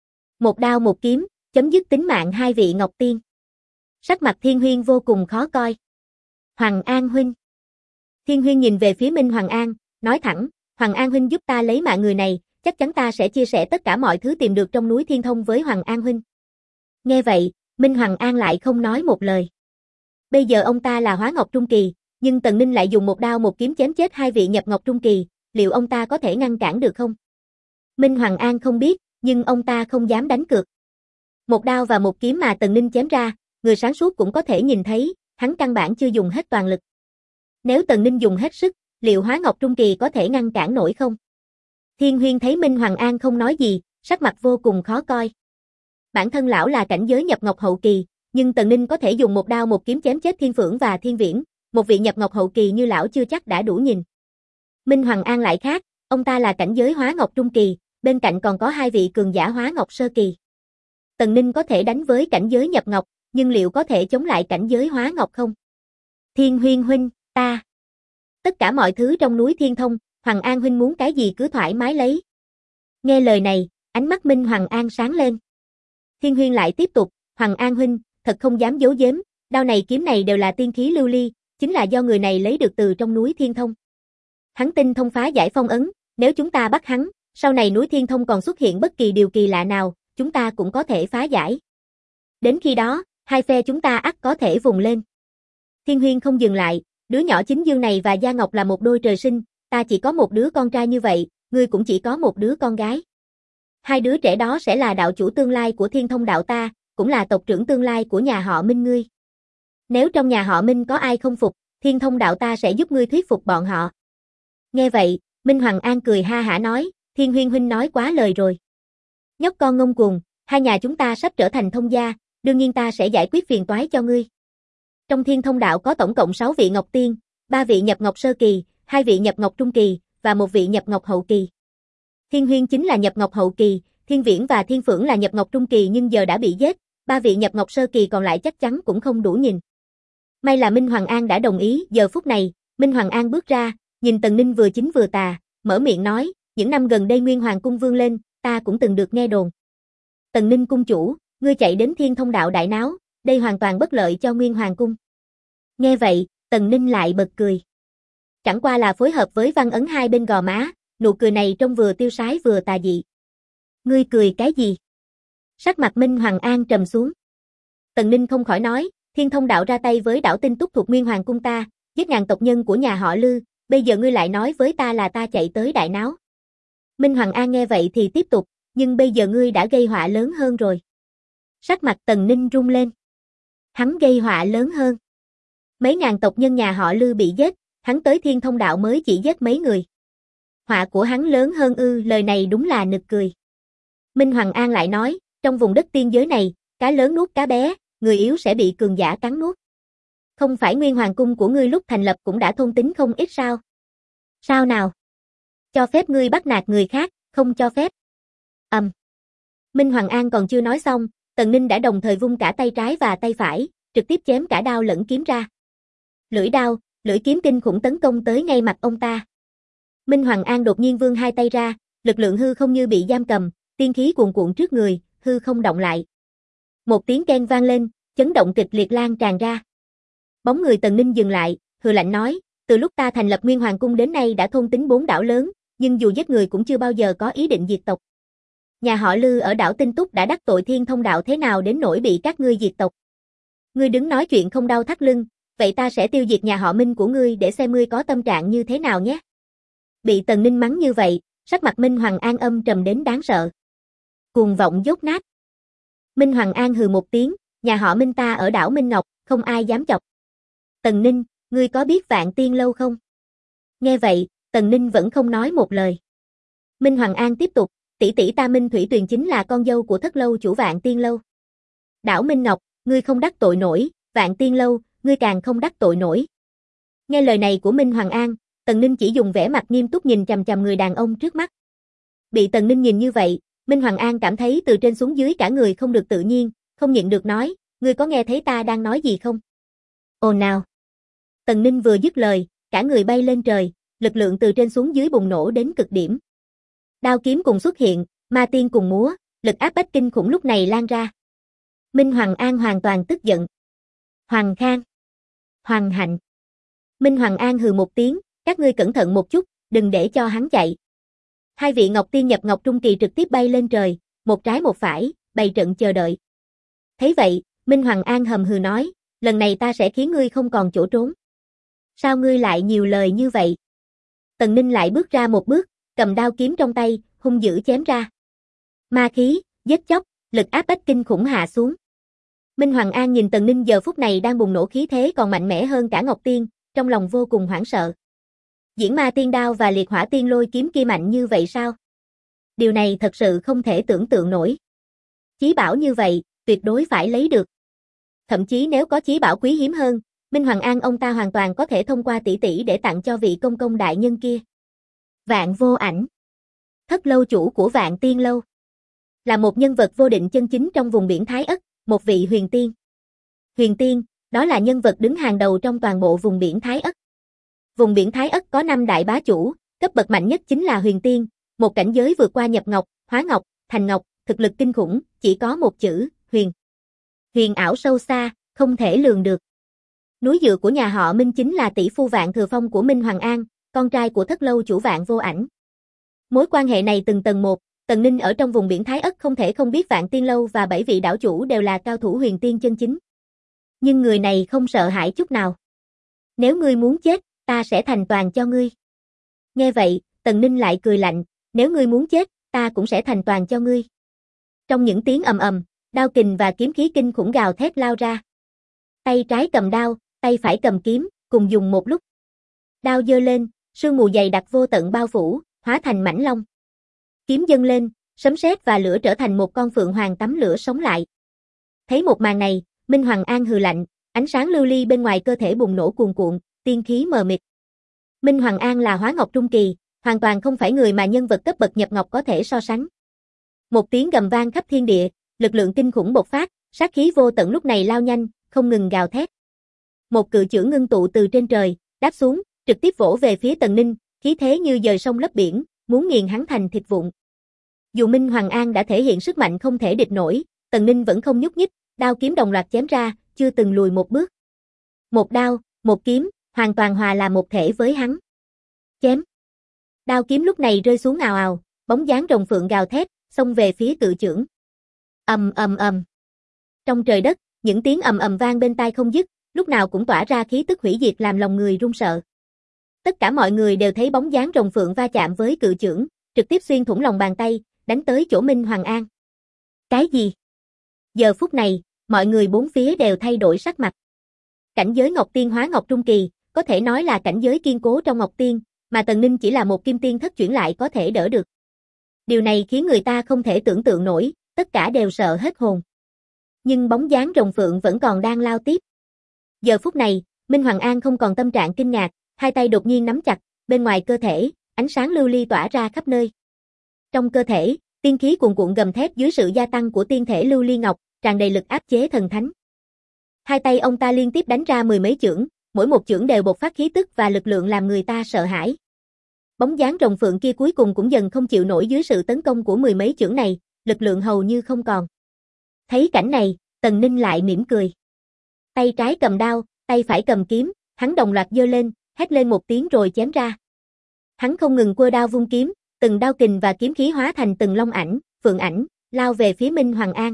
Một đao một kiếm, chấm dứt tính mạng hai vị Ngọc Tiên. Sắc mặt Thiên Huyên vô cùng khó coi. Hoàng An huynh. Thiên Huyên nhìn về phía Minh Hoàng An, nói thẳng, Hoàng An huynh giúp ta lấy mạng người này, chắc chắn ta sẽ chia sẻ tất cả mọi thứ tìm được trong núi Thiên Thông với Hoàng An huynh. Nghe vậy, Minh Hoàng An lại không nói một lời. Bây giờ ông ta là Hóa Ngọc Trung Kỳ, nhưng Tần Ninh lại dùng một đao một kiếm chém chết hai vị nhập Ngọc Trung Kỳ, liệu ông ta có thể ngăn cản được không? Minh Hoàng An không biết, nhưng ông ta không dám đánh cược. Một đao và một kiếm mà Tần Ninh chém ra, người sáng suốt cũng có thể nhìn thấy, hắn căn bản chưa dùng hết toàn lực. Nếu Tần Ninh dùng hết sức, liệu Hóa Ngọc Trung Kỳ có thể ngăn cản nổi không? Thiên Huyên thấy Minh Hoàng An không nói gì, sắc mặt vô cùng khó coi. Bản thân lão là cảnh giới nhập Ngọc Hậu Kỳ, nhưng Tần Ninh có thể dùng một đao một kiếm chém chết Thiên Phượng và Thiên Viễn, một vị nhập Ngọc Hậu Kỳ như lão chưa chắc đã đủ nhìn. Minh Hoàng An lại khác, ông ta là cảnh giới Hóa Ngọc Trung Kỳ, bên cạnh còn có hai vị cường giả Hóa Ngọc Sơ Kỳ. Tần Ninh có thể đánh với cảnh giới nhập Ngọc, nhưng liệu có thể chống lại cảnh giới Hóa Ngọc không? Thiên Huyên huynh, ta. Tất cả mọi thứ trong núi Thiên Thông, Hoàng An huynh muốn cái gì cứ thoải mái lấy. Nghe lời này, ánh mắt Minh Hoàng An sáng lên. Thiên Huyên lại tiếp tục, Hoàng An huynh, thật không dám giấu giếm, đao này kiếm này đều là tiên khí lưu ly, chính là do người này lấy được từ trong núi Thiên Thông. Hắn tinh thông phá giải phong ấn, nếu chúng ta bắt hắn, sau này núi Thiên Thông còn xuất hiện bất kỳ điều kỳ lạ nào, chúng ta cũng có thể phá giải. Đến khi đó, hai phe chúng ta ắt có thể vùng lên. Thiên Huyên không dừng lại, đứa nhỏ Chính Dương này và Gia Ngọc là một đôi trời sinh, ta chỉ có một đứa con trai như vậy, ngươi cũng chỉ có một đứa con gái. Hai đứa trẻ đó sẽ là đạo chủ tương lai của Thiên Thông đạo ta, cũng là tộc trưởng tương lai của nhà họ Minh ngươi. Nếu trong nhà họ Minh có ai không phục, Thiên Thông đạo ta sẽ giúp ngươi thuyết phục bọn họ. Nghe vậy, Minh Hoàng An cười ha hả nói, Thiên Huyên huynh nói quá lời rồi. Nhóc con ngông cuồng, hai nhà chúng ta sắp trở thành thông gia, đương nhiên ta sẽ giải quyết phiền toái cho ngươi. Trong Thiên Thông đạo có tổng cộng 6 vị Ngọc Tiên, 3 vị nhập Ngọc Sơ Kỳ, 2 vị nhập Ngọc Trung Kỳ, và 1 vị nhập Ngọc Hậu Kỳ. Thiên Huyên chính là nhập Ngọc Hậu Kỳ, Thiên Viễn và Thiên Phượng là nhập Ngọc Trung Kỳ nhưng giờ đã bị giết, 3 vị nhập Ngọc Sơ Kỳ còn lại chắc chắn cũng không đủ nhìn. May là Minh Hoàng An đã đồng ý, giờ phút này, Minh Hoàng An bước ra, nhìn Tần Ninh vừa chính vừa tà, mở miệng nói, những năm gần đây Nguyên Hoàng cung vươn lên, ta cũng từng được nghe đồn. Tần Ninh cung chủ, ngươi chạy đến Thiên Thông đạo đại náo, đây hoàn toàn bất lợi cho Nguyên Hoàng cung. Nghe vậy, Tần Ninh lại bật cười. Chẳng qua là phối hợp với văn ấn hai bên gò má, nụ cười này trông vừa tiêu sái vừa tà dị. Ngươi cười cái gì? Sắc mặt Minh Hoàng An trầm xuống. Tần Ninh không khỏi nói, Thiên Thông đạo ra tay với đảo Tinh Túc thuộc Nguyên Hoàng cung ta, giết ngàn tộc nhân của nhà họ Lư, bây giờ ngươi lại nói với ta là ta chạy tới đại náo. Minh Hoàng An nghe vậy thì tiếp tục, nhưng bây giờ ngươi đã gây họa lớn hơn rồi. Sắc mặt Tần Ninh rung lên. Hắn gây họa lớn hơn. Mấy ngàn tộc nhân nhà họ Lư bị giết, hắn tới Thiên Thông đạo mới chỉ giết mấy người. Họa của hắn lớn hơn ư? Lời này đúng là nực cười. Minh Hoàng An lại nói, trong vùng đất tiên giới này, cá lớn nuốt cá bé, người yếu sẽ bị cường giả cắn nuốt. Không phải Nguyên Hoàng cung của ngươi lúc thành lập cũng đã thôn tính không ít sao? Sao nào? Cho phép ngươi bắt nạt người khác, không cho phép. Minh Hoàng An còn chưa nói xong, Tần Ninh đã đồng thời vung cả tay trái và tay phải, trực tiếp chém cả đao lẫn kiếm ra. Lưỡi đao, lưỡi kiếm kinh khủng tấn công tới ngay mặt ông ta. Minh Hoàng An đột nhiên vươn hai tay ra, lực lượng hư không như bị giam cầm, tiên khí cuồn cuộn trước người, hư không động lại. Một tiếng keng vang lên, chấn động kịch liệt lan tràn ra. Bóng người Tần Ninh dừng lại, hừ lạnh nói, từ lúc ta thành lập Nguyên Hoàng cung đến nay đã thôn tính 4 đảo lớn, nhưng dù giết người cũng chưa bao giờ có ý định diệt tộc. Nhà họ Lư ở đảo Tinh Túc đã đắc tội Thiên Thông đạo thế nào đến nỗi bị các ngươi diệt tộc. Ngươi đứng nói chuyện không đau thắt lưng, vậy ta sẽ tiêu diệt nhà họ Minh của ngươi để xem ngươi có tâm trạng như thế nào nhé. Bị Tần Ninh mắng như vậy, sắc mặt Minh Hoàng An âm trầm đến đáng sợ. Cuồng vọng dốt nát. Minh Hoàng An hừ một tiếng, nhà họ Minh ta ở đảo Minh Ngọc, không ai dám chọc. Tần Ninh, ngươi có biết Vạn Tiên lâu không? Nghe vậy, Tần Ninh vẫn không nói một lời. Minh Hoàng An tiếp tục, tỷ tỷ ta Minh Thủy Tuyền chính là con dâu của thất lâu chủ Vạn Tiên lâu. Đảo Minh Ngọc, ngươi không đắc tội nổi, Vạn Tiên lâu, ngươi càng không đắc tội nổi. Nghe lời này của Minh Hoàng An, Tần Ninh chỉ dùng vẻ mặt nghiêm túc nhìn chằm chằm người đàn ông trước mắt. Bị Tần Ninh nhìn như vậy, Minh Hoàng An cảm thấy từ trên xuống dưới cả người không được tự nhiên, không nhịn được nói, ngươi có nghe thấy ta đang nói gì không? Ồn nào. Tần Ninh vừa dứt lời, cả người bay lên trời, lực lượng từ trên xuống dưới bùng nổ đến cực điểm. Đao kiếm cùng xuất hiện, ma tiên cùng múa, lực áp bách kinh khủng lúc này lan ra. Minh Hoàng An hoàn toàn tức giận. Hoàng Khang. Hoàng Hạnh. Minh Hoàng An hừ một tiếng, các ngươi cẩn thận một chút, đừng để cho hắn chạy. Hai vị Ngọc Tiên nhập Ngọc Trung Kỳ trực tiếp bay lên trời, một trái một phải, bày trận chờ đợi. Thấy vậy, Minh Hoàng An hầm hừ nói, lần này ta sẽ khiến ngươi không còn chỗ trốn. Sao ngươi lại nhiều lời như vậy? Tần Ninh lại bước ra một bước, cầm đao kiếm trong tay, hung dữ chém ra. Ma khí, giết chóc, lực áp bách kinh khủng hạ xuống. Minh Hoàng An nhìn Tần Ninh giờ phút này đang bùng nổ khí thế còn mạnh mẽ hơn cả Ngọc Tiên, trong lòng vô cùng hoảng sợ. Diễn Ma Tiên đao và Liệt Hỏa Tiên lôi kiếm kia mạnh như vậy sao? Điều này thật sự không thể tưởng tượng nổi. Chí bảo như vậy, tuyệt đối phải lấy được. Thậm chí nếu có chí bảo quý hiếm hơn, Minh Hoàng An ông ta hoàn toàn có thể thông qua tỷ tỷ để tặng cho vị công công đại nhân kia. Vạn Vô Ảnh, thất lâu chủ của Vạn Tiên lâu, là một nhân vật vô định chân chính trong vùng biển Thái Ất, một vị huyền tiên. Huyền tiên, đó là nhân vật đứng hàng đầu trong toàn bộ vùng biển Thái Ất. Vùng biển Thái Ất có 5 đại bá chủ, cấp bậc mạnh nhất chính là huyền tiên, một cảnh giới vượt qua nhập ngọc, hóa ngọc, thành ngọc, thực lực kinh khủng, chỉ có một chữ, huyền. Huyền ảo sâu xa, không thể lường được. Núi dựa của nhà họ Minh chính là tỷ phu Vạn Thừa Phong của Minh Hoàng An, con trai của thất lâu chủ Vạn Vô Ảnh. Mối quan hệ này từng tầng một, Tần Ninh ở trong vùng biển Thái Ất không thể không biết Vạn Tiên lâu và 7 vị đảo chủ đều là cao thủ huyền tiên chân chính. Nhưng người này không sợ hãi chút nào. Nếu ngươi muốn chết, ta sẽ thành toàn cho ngươi. Nghe vậy, Tần Ninh lại cười lạnh, nếu ngươi muốn chết, ta cũng sẽ thành toàn cho ngươi. Trong những tiếng ầm ầm, đao kình và kiếm khí kinh khủng gào thét lao ra. Tay trái cầm đao, tay phải cầm kiếm, cùng dùng một lúc. Đao giơ lên, sương mù dày đặc vô tận bao phủ, hóa thành mãnh long. Kiếm dâng lên, sấm sét và lửa trở thành một con phượng hoàng tắm lửa sống lại. Thấy một màn này, Minh Hoàng An hừ lạnh, ánh sáng lưu ly bên ngoài cơ thể bùng nổ cuồn cuộn, tiên khí mờ mịt. Minh Hoàng An là hóa ngọc trung kỳ, hoàn toàn không phải người mà nhân vật cấp bậc nhập ngọc có thể so sánh. Một tiếng gầm vang khắp thiên địa, lực lượng kinh khủng bộc phát, sát khí vô tận lúc này lao nhanh, không ngừng gào thét. Một cự chưởng ngưng tụ từ trên trời, đáp xuống, trực tiếp vỗ về phía Tần Ninh, khí thế như dời sông lấp biển, muốn nghiền hắn thành thịt vụn. Dù Minh Hoàng An đã thể hiện sức mạnh không thể địch nổi, Tần Ninh vẫn không nhúc nhích, đao kiếm đồng loạt chém ra, chưa từng lùi một bước. Một đao, một kiếm, hoàn toàn hòa là một thể với hắn. Chém. Đao kiếm lúc này rơi xuống ào ào, bóng dáng rồng phượng gào thét, xông về phía cự chưởng. Ầm ầm ầm. Trong trời đất, những tiếng ầm ầm vang bên tai không dứt, lúc nào cũng tỏa ra khí tức hủy diệt làm lòng người run sợ. Tất cả mọi người đều thấy bóng dáng rồng phượng va chạm với cự chưởng, trực tiếp xuyên thủng lòng bàn tay, đánh tới chỗ Minh Hoàng An. Cái gì? Giờ phút này, mọi người bốn phía đều thay đổi sắc mặt. Cảnh giới Ngọc Tiên hóa Ngọc Trung Kỳ, có thể nói là cảnh giới kiên cố trong Ngọc Tiên, mà Tần Ninh chỉ là một kim tiên thất chuyển lại có thể đỡ được. Điều này khiến người ta không thể tưởng tượng nổi, tất cả đều sợ hết hồn. Nhưng bóng dáng rồng phượng vẫn còn đang lao tiếp. Giờ phút này, Minh Hoàng An không còn tâm trạng kinh ngạc, hai tay đột nhiên nắm chặt, bên ngoài cơ thể, ánh sáng lưu ly tỏa ra khắp nơi. Trong cơ thể, tiên khí cuồn cuộn gầm thét dưới sự gia tăng của tiên thể lưu ly ngọc, tràn đầy lực áp chế thần thánh. Hai tay ông ta liên tiếp đánh ra mười mấy chưởng, mỗi một chưởng đều bộc phát khí tức và lực lượng làm người ta sợ hãi. Bóng dáng rồng phượng kia cuối cùng cũng dần không chịu nổi dưới sự tấn công của mười mấy chưởng này, lực lượng hầu như không còn. Thấy cảnh này, Tần Ninh lại mỉm cười. Tay trái cầm đao, tay phải cầm kiếm, hắn đồng loạt giơ lên, hét lên một tiếng rồi chém ra. Hắn không ngừng quơ đao vung kiếm, từng đao kình và kiếm khí hóa thành từng long ảnh, phượng ảnh, lao về phía Minh Hoàng An.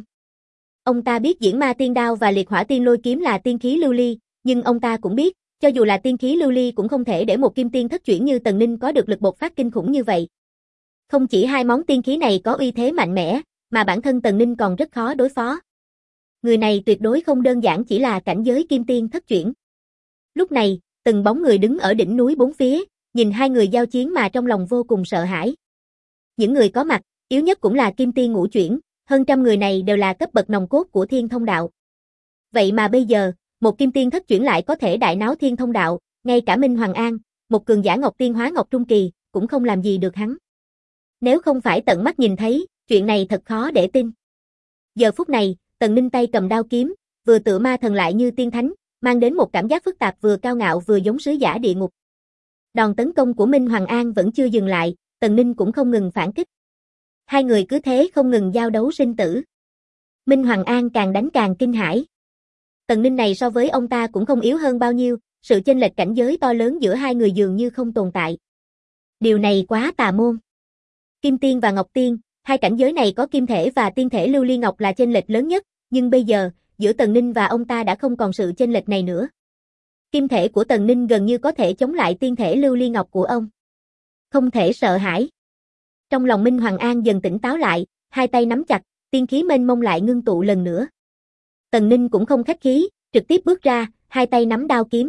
Ông ta biết Diễn Ma Tiên Đao và Liệt Hỏa Tiên Lôi Kiếm là tiên khí lưu ly, nhưng ông ta cũng biết, cho dù là tiên khí lưu ly cũng không thể để một kim tiên thất chuyển như Tần Ninh có được lực bộc phát kinh khủng như vậy. Không chỉ hai món tiên khí này có uy thế mạnh mẽ, mà bản thân Tần Ninh còn rất khó đối phó. Người này tuyệt đối không đơn giản chỉ là cảnh giới kim tiên thất chuyển. Lúc này, từng bóng người đứng ở đỉnh núi bốn phía, nhìn hai người giao chiến mà trong lòng vô cùng sợ hãi. Những người có mặt, yếu nhất cũng là kim tiên ngũ chuyển, hơn trăm người này đều là cấp bậc nòng cốt của Thiên Thông Đạo. Vậy mà bây giờ, một kim tiên thất chuyển lại có thể đại náo Thiên Thông Đạo, ngay cả Minh Hoàng An, một cường giả Ngọc Tiên hóa Ngọc Trung Kỳ, cũng không làm gì được hắn. Nếu không phải tận mắt nhìn thấy, chuyện này thật khó để tin. Giờ phút này, Tần Ninh tay cầm đao kiếm, vừa tựa ma thần lại như tiên thánh, mang đến một cảm giác phức tạp vừa cao ngạo vừa giống sứ giả địa ngục. Đòn tấn công của Minh Hoàng An vẫn chưa dừng lại, Tần Ninh cũng không ngừng phản kích. Hai người cứ thế không ngừng giao đấu sinh tử. Minh Hoàng An càng đánh càng kinh hãi. Tần Ninh này so với ông ta cũng không yếu hơn bao nhiêu, sự chênh lệch cảnh giới to lớn giữa hai người dường như không tồn tại. Điều này quá tà môn. Kim Tiên và Ngọc Tiên, hai cảnh giới này có kim thể và tiên thể lưu ly ngọc là chênh lệch lớn nhất, nhưng bây giờ, giữa Tần Ninh và ông ta đã không còn sự chênh lệch này nữa. Kim thể của Tần Ninh gần như có thể chống lại tiên thể lưu ly ngọc của ông. Không thể sợ hãi. Trong lòng Minh Hoàng An dần tỉnh táo lại, hai tay nắm chặt, tiên khí mênh mông lại ngưng tụ lần nữa. Tần Ninh cũng không khách khí, trực tiếp bước ra, hai tay nắm đao kiếm.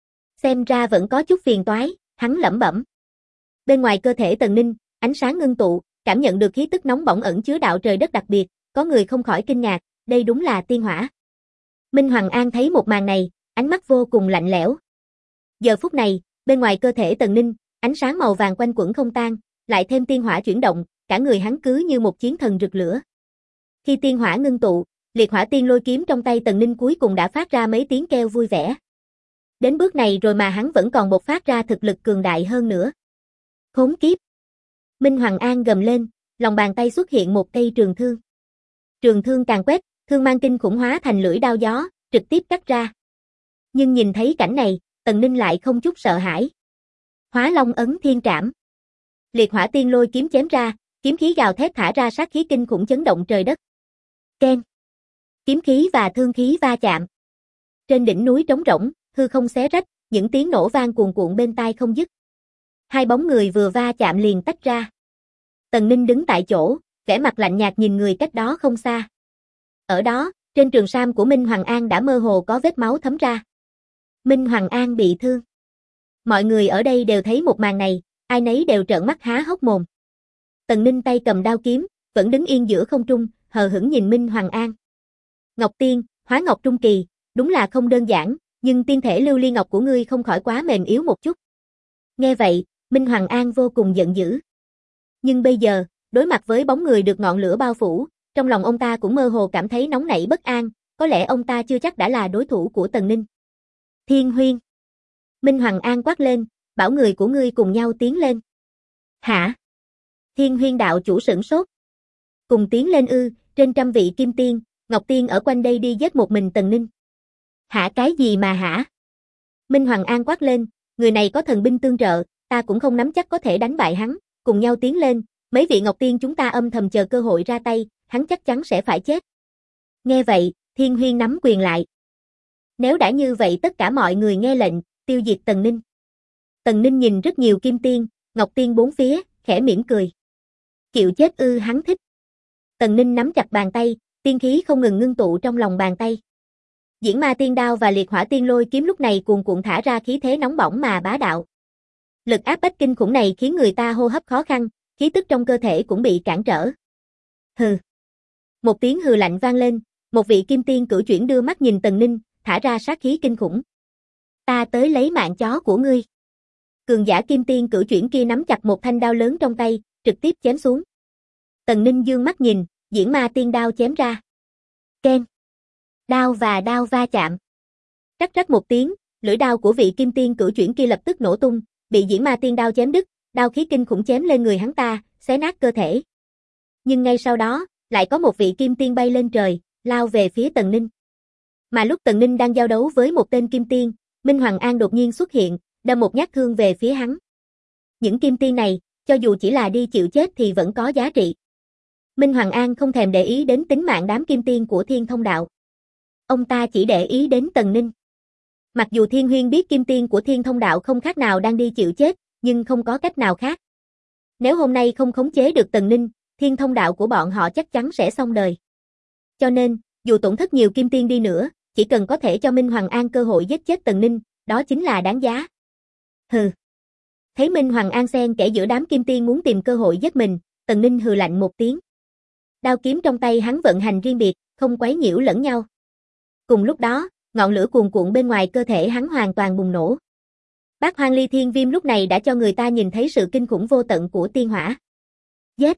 Xem ra vẫn có chút phiền toái, hắn lẩm bẩm. Bên ngoài cơ thể Tần Ninh, ánh sáng ngưng tụ, cảm nhận được khí tức nóng bỏng ẩn chứa đạo trời đất đặc biệt, có người không khỏi kinh ngạc, đây đúng là tiên hỏa. Minh Hoàng An thấy một màn này, ánh mắt vô cùng lạnh lẽo. Giờ phút này, bên ngoài cơ thể Tần Ninh, ánh sáng màu vàng quanh quẩn không tan, lại thêm tiên hỏa chuyển động, cả người hắn cứ như một chiến thần rực lửa. Khi tiên hỏa ngưng tụ, Liệt Hỏa Tiên Lôi Kiếm trong tay Tần Ninh cuối cùng đã phát ra mấy tiếng kêu vui vẻ. Đến bước này rồi mà hắn vẫn còn bộc phát ra thực lực cường đại hơn nữa. Khốn kiếp! Minh Hoàng An gầm lên, lòng bàn tay xuất hiện một cây trường thương. Trường thương càng quét, thương mang kinh khủng hóa thành lưỡi đao gió, trực tiếp cắt ra. Nhưng nhìn thấy cảnh này, Tần Ninh lại không chút sợ hãi. Hóa Long ấn thiên trảm. Liệt Hỏa Tiên Lôi Kiếm chém ra, kiếm khí gào thét thả ra sát khí kinh khủng chấn động trời đất. Keng. Kiếm khí và thương khí va chạm. Trên đỉnh núi trống rỗng, hư không xé rách, những tiếng nổ vang cuồn cuộn bên tai không dứt. Hai bóng người vừa va chạm liền tách ra. Tần Ninh đứng tại chỗ, vẻ mặt lạnh nhạt nhìn người cách đó không xa. Ở đó, trên trường sam của Minh Hoàng An đã mơ hồ có vết máu thấm ra. Minh Hoàng An bị thương. Mọi người ở đây đều thấy một màn này, ai nấy đều trợn mắt há hốc mồm. Tần Ninh tay cầm đao kiếm, vẫn đứng yên giữa không trung, hờ hững nhìn Minh Hoàng An. Ngọc Tiên, hóa Ngọc Trung Kỳ, đúng là không đơn giản, nhưng tiên thể lưu ly ngọc của ngươi không khỏi quá mềm yếu một chút. Nghe vậy, Minh Hoàng An vô cùng giận dữ. Nhưng bây giờ, đối mặt với bóng người được ngọn lửa bao phủ, trong lòng ông ta cũng mơ hồ cảm thấy nóng nảy bất an, có lẽ ông ta chưa chắc đã là đối thủ của Tần Ninh. Thiên Huyên. Minh Hoàng An quát lên, bảo người của ngươi cùng nhau tiến lên. Hả? Thiên Huyên đạo chủ sửng sốt. Cùng tiến lên ư? Trên trăm vị kim tiên, ngọc tiên ở quanh đây đi giết một mình Tần Ninh. Hả cái gì mà hả? Minh Hoàng An quát lên, người này có thần binh tương trợ, ta cũng không nắm chắc có thể đánh bại hắn, cùng nhau tiến lên, mấy vị ngọc tiên chúng ta âm thầm chờ cơ hội ra tay, hắn chắc chắn sẽ phải chết. Nghe vậy, Thiên Huyên nắm quyền lại. Nếu đã như vậy tất cả mọi người nghe lệnh, tiêu diệt Tần Ninh. Tần Ninh nhìn rất nhiều kim tiên, ngọc tiên bốn phía, khẽ mỉm cười. Chịu chết ư? Hắn thích. Tần Ninh nắm chặt bàn tay, tiên khí không ngừng ngưng tụ trong lòng bàn tay. Diễn Ma Tiên Đao và Liệt Hỏa Tiên Lôi kiếm lúc này cuồn cuộn thả ra khí thế nóng bỏng mà bá đạo. Lực áp bách kinh khủng này khiến người ta hô hấp khó khăn, khí tức trong cơ thể cũng bị cản trở. Hừ. Một tiếng hừ lạnh vang lên, một vị kim tiên cửu chuyển đưa mắt nhìn Tần Ninh, thả ra sát khí kinh khủng. Ta tới lấy mạng chó của ngươi. Cường giả kim tiên cửu chuyển kia nắm chặt một thanh đao lớn trong tay, trực tiếp chém xuống. Tần Ninh dương mắt nhìn, Diễn Ma Tiên Đao chém ra. Keng. Đao và đao va chạm. Rắc rắc một tiếng, lưỡi đao của vị kim tiên cửu chuyển kia lập tức nổ tung, bị Diễn Ma Tiên Đao chém đứt, đao khí kinh khủng chém lên người hắn ta, xé nát cơ thể. Nhưng ngay sau đó, lại có một vị kim tiên bay lên trời, lao về phía Tần Ninh. Mà lúc Tần Ninh đang giao đấu với một tên kim tiên, Minh Hoàng An đột nhiên xuất hiện, đâm một nhát thương về phía hắn. Những kim tiên này, cho dù chỉ là đi chịu chết thì vẫn có giá trị. Minh Hoàng An không thèm để ý đến tính mạng đám kim tiên của Thiên Thông Đạo. Ông ta chỉ để ý đến Tần Ninh. Mặc dù Thiên Huyên biết kim tiên của Thiên Thông Đạo không khác nào đang đi chịu chết, nhưng không có cách nào khác. Nếu hôm nay không khống chế được Tần Ninh, Thiên Thông Đạo của bọn họ chắc chắn sẽ xong đời. Cho nên, dù tổn thất nhiều kim tiên đi nữa, chỉ cần có thể cho Minh Hoàng An cơ hội giết chết Tần Ninh, đó chính là đáng giá. Hừ. Thấy Minh Hoàng An xen kẽ giữa đám kim tiên muốn tìm cơ hội giết mình, Tần Ninh hừ lạnh một tiếng. Đao kiếm trong tay hắn vận hành riêng biệt, không quấy nhiễu lẫn nhau. Cùng lúc đó, ngọn lửa cuồn cuộn bên ngoài cơ thể hắn hoàn toàn bùng nổ. Bát Hoang Ly Thiên Viêm lúc này đã cho người ta nhìn thấy sự kinh khủng vô tận của tiên hỏa. Giết!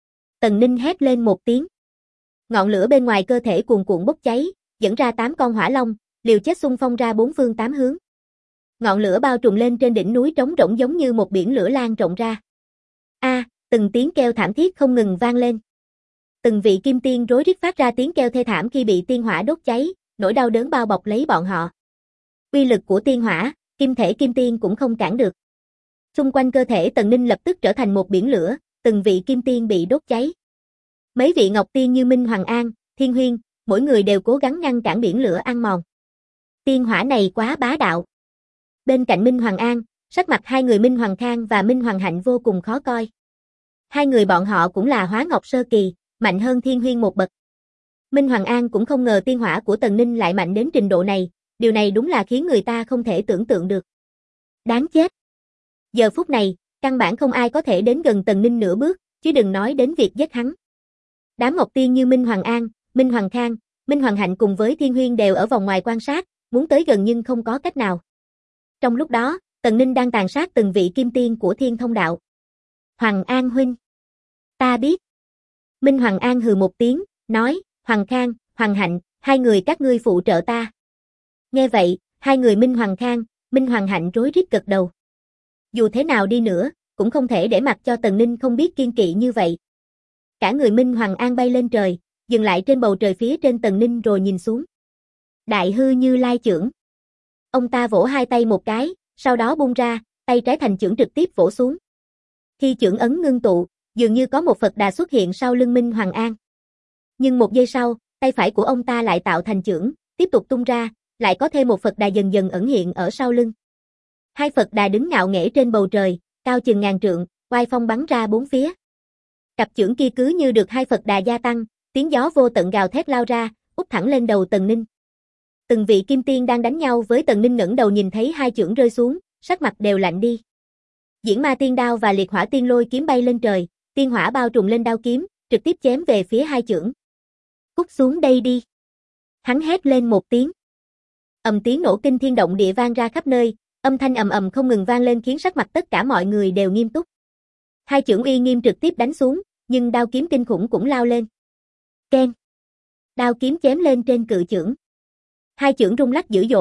Tần Ninh hét lên một tiếng. Ngọn lửa bên ngoài cơ thể cuồn cuộn bốc cháy, dẫn ra 8 con hỏa long, liều chết xung phong ra bốn phương tám hướng. Ngọn lửa bao trùm lên trên đỉnh núi trống rỗng giống như một biển lửa lan rộng ra. Từng tiếng kêu thảm thiết không ngừng vang lên. Từng vị kim tiên rối rít phát ra tiếng kêu thê thảm khi bị tiên hỏa đốt cháy, nỗi đau đớn bao bọc lấy bọn họ. Uy lực của tiên hỏa, kim thể kim tiên cũng không cản được. Xung quanh cơ thể Tần Ninh lập tức trở thành một biển lửa, từng vị kim tiên bị đốt cháy. Mấy vị ngọc tiên như Minh Hoàng An, Thiên Huyên, mỗi người đều cố gắng ngăn cản biển lửa ăn mòn. Tiên hỏa này quá bá đạo. Bên cạnh Minh Hoàng An, sắc mặt hai người Minh Hoàng Khang và Minh Hoàng Hạnh vô cùng khó coi. Hai người bọn họ cũng là Hóa Ngọc Sơ Kỳ, mạnh hơn Thiên Huyên một bậc. Minh Hoàng An cũng không ngờ tiên hỏa của Tần Ninh lại mạnh đến trình độ này, điều này đúng là khiến người ta không thể tưởng tượng được. Đáng chết. Giờ phút này, căn bản không ai có thể đến gần Tần Ninh nửa bước, chứ đừng nói đến việc giết hắn. Đám ngọc tiên như Minh Hoàng An, Minh Hoàng Khang, Minh Hoàng Hạnh cùng với Thiên Huyên đều ở vòng ngoài quan sát, muốn tới gần nhưng không có cách nào. Trong lúc đó, Tần Ninh đang tàn sát từng vị kim tiên của Thiên Thông Đạo. Hoàng An huynh. Ta biết. Minh Hoàng An hừ một tiếng, nói, Hoàng Khang, Hoàng Hạnh, hai người các ngươi phụ trợ ta. Nghe vậy, hai người Minh Hoàng Khang, Minh Hoàng Hạnh rối rít gật đầu. Dù thế nào đi nữa, cũng không thể để mặc cho Tần Ninh không biết kiên kỵ như vậy. Cả người Minh Hoàng An bay lên trời, dừng lại trên bầu trời phía trên Tần Ninh rồi nhìn xuống. Đại hư Như Lai chưởng. Ông ta vỗ hai tay một cái, sau đó bung ra, tay trái thành chưởng trực tiếp vỗ xuống. Khi chưởng ấn ngưng tụ, dường như có một Phật Đà xuất hiện sau lưng Minh Hoàng An. Nhưng một giây sau, tay phải của ông ta lại tạo thành chưởng, tiếp tục tung ra, lại có thêm một Phật Đà dần dần ẩn hiện ở sau lưng. Hai Phật Đà đứng ngạo nghễ trên bầu trời, cao chừng ngàn trượng, oai phong bắn ra bốn phía. Cặp chưởng kia cứ như được hai Phật Đà gia tăng, tiếng gió vô tận gào thét lao ra, úp thẳng lên đầu Tần Ninh. Từng vị kim tiên đang đánh nhau với Tần Ninh ngẩng đầu nhìn thấy hai chưởng rơi xuống, sắc mặt đều lạnh đi. Diễn Ma Tiên Đao và Liệt Hỏa Tiên Lôi kiếm bay lên trời, tiên hỏa bao trùm lên đao kiếm, trực tiếp chém về phía hai chưởng. Cút xuống đây đi. Hắn hét lên một tiếng. Tiếng nổ kinh thiên động địa vang ra khắp nơi, âm thanh ầm ầm không ngừng vang lên khiến sắc mặt tất cả mọi người đều nghiêm túc. Hai chưởng uy nghiêm trực tiếp đánh xuống, nhưng đao kiếm kinh khủng cũng lao lên. Keng. Đao kiếm chém lên trên cự chưởng. Hai chưởng rung lắc dữ dội,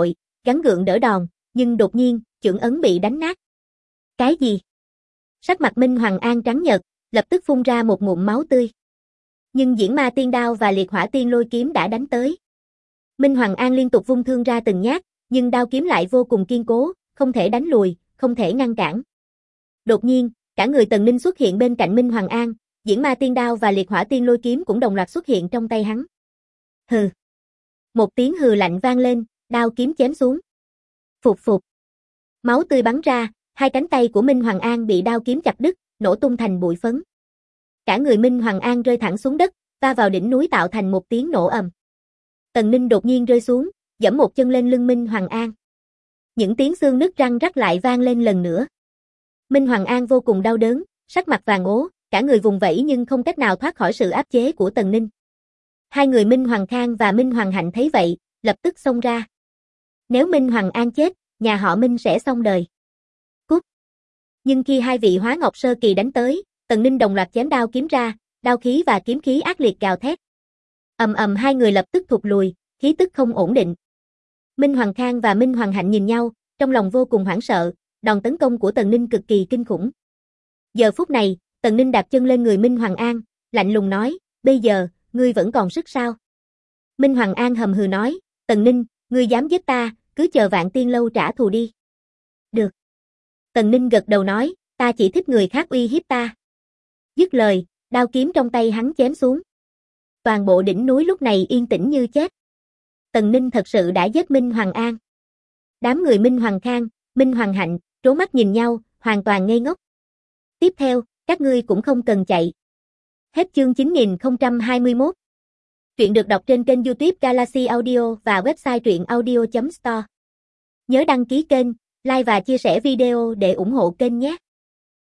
gắng gượng đỡ đòn, nhưng đột nhiên, chưởng ấn bị đánh nát. Cái gì? Sắc mặt Minh Hoàng An trắng nhợt, lập tức phun ra một ngụm máu tươi. Nhưng Diễn Ma Tiên Đao và Liệt Hỏa Tiên Lôi Kiếm đã đánh tới. Minh Hoàng An liên tục vung thương ra từng nhát, nhưng đao kiếm lại vô cùng kiên cố, không thể đánh lùi, không thể ngăn cản. Đột nhiên, cả người Tần Ninh xuất hiện bên cạnh Minh Hoàng An, Diễn Ma Tiên Đao và Liệt Hỏa Tiên Lôi Kiếm cũng đồng loạt xuất hiện trong tay hắn. Hừ. Một tiếng hừ lạnh vang lên, đao kiếm chém xuống. Phụt phụt. Máu tươi bắn ra, hai cánh tay của Minh Hoàng An bị đao kiếm chặt đứt, nổ tung thành bụi phấn. Cả người Minh Hoàng An rơi thẳng xuống đất, va vào đỉnh núi tạo thành một tiếng nổ ầm. Tần Ninh đột nhiên rơi xuống, giẫm một chân lên lưng Minh Hoàng An. Những tiếng xương nứt răng rắc lại vang lên lần nữa. Minh Hoàng An vô cùng đau đớn, sắc mặt vàng ố, cả người vùng vẫy nhưng không cách nào thoát khỏi sự áp chế của Tần Ninh. Hai người Minh Hoàng Khang và Minh Hoàng Hạnh thấy vậy, lập tức xông ra. Nếu Minh Hoàng An chết, nhà họ Minh sẽ xong đời. Cút. Nhưng khi hai vị Hóa Ngọc Sơ Kỳ đánh tới, Tần Ninh đồng loạt chém đao kiếm ra, đao khí và kiếm khí ác liệt gào thét. Ầm ầm hai người lập tức thụt lùi, khí tức không ổn định. Minh Hoàng Khang và Minh Hoàng Hạnh nhìn nhau, trong lòng vô cùng hoảng sợ, đòn tấn công của Tần Ninh cực kỳ kinh khủng. Giờ phút này, Tần Ninh đạp chân lên người Minh Hoàng An, lạnh lùng nói, bây giờ, ngươi vẫn còn sức sao? Minh Hoàng An hầm hừ nói, Tần Ninh, ngươi dám giết ta, cứ chờ Vạn Tiên Lâu trả thù đi. Được. Tần Ninh gật đầu nói, ta chỉ thích người khác uy hiếp ta. Dứt lời, đao kiếm trong tay hắn chém xuống. Toàn bộ đỉnh núi lúc này yên tĩnh như chết. Tần Ninh thật sự đã giết Minh Hoàng An. Đám người Minh Hoàng Khang, Minh Hoàng Hạnh, trố mắt nhìn nhau, hoàn toàn ngây ngốc. Tiếp theo, các ngươi cũng không cần chạy. Hết chương 9021. Truyện được đọc trên kênh YouTube Galaxy Audio và website truyệnaudio.store. Nhớ đăng ký kênh, like và chia sẻ video để ủng hộ kênh nhé.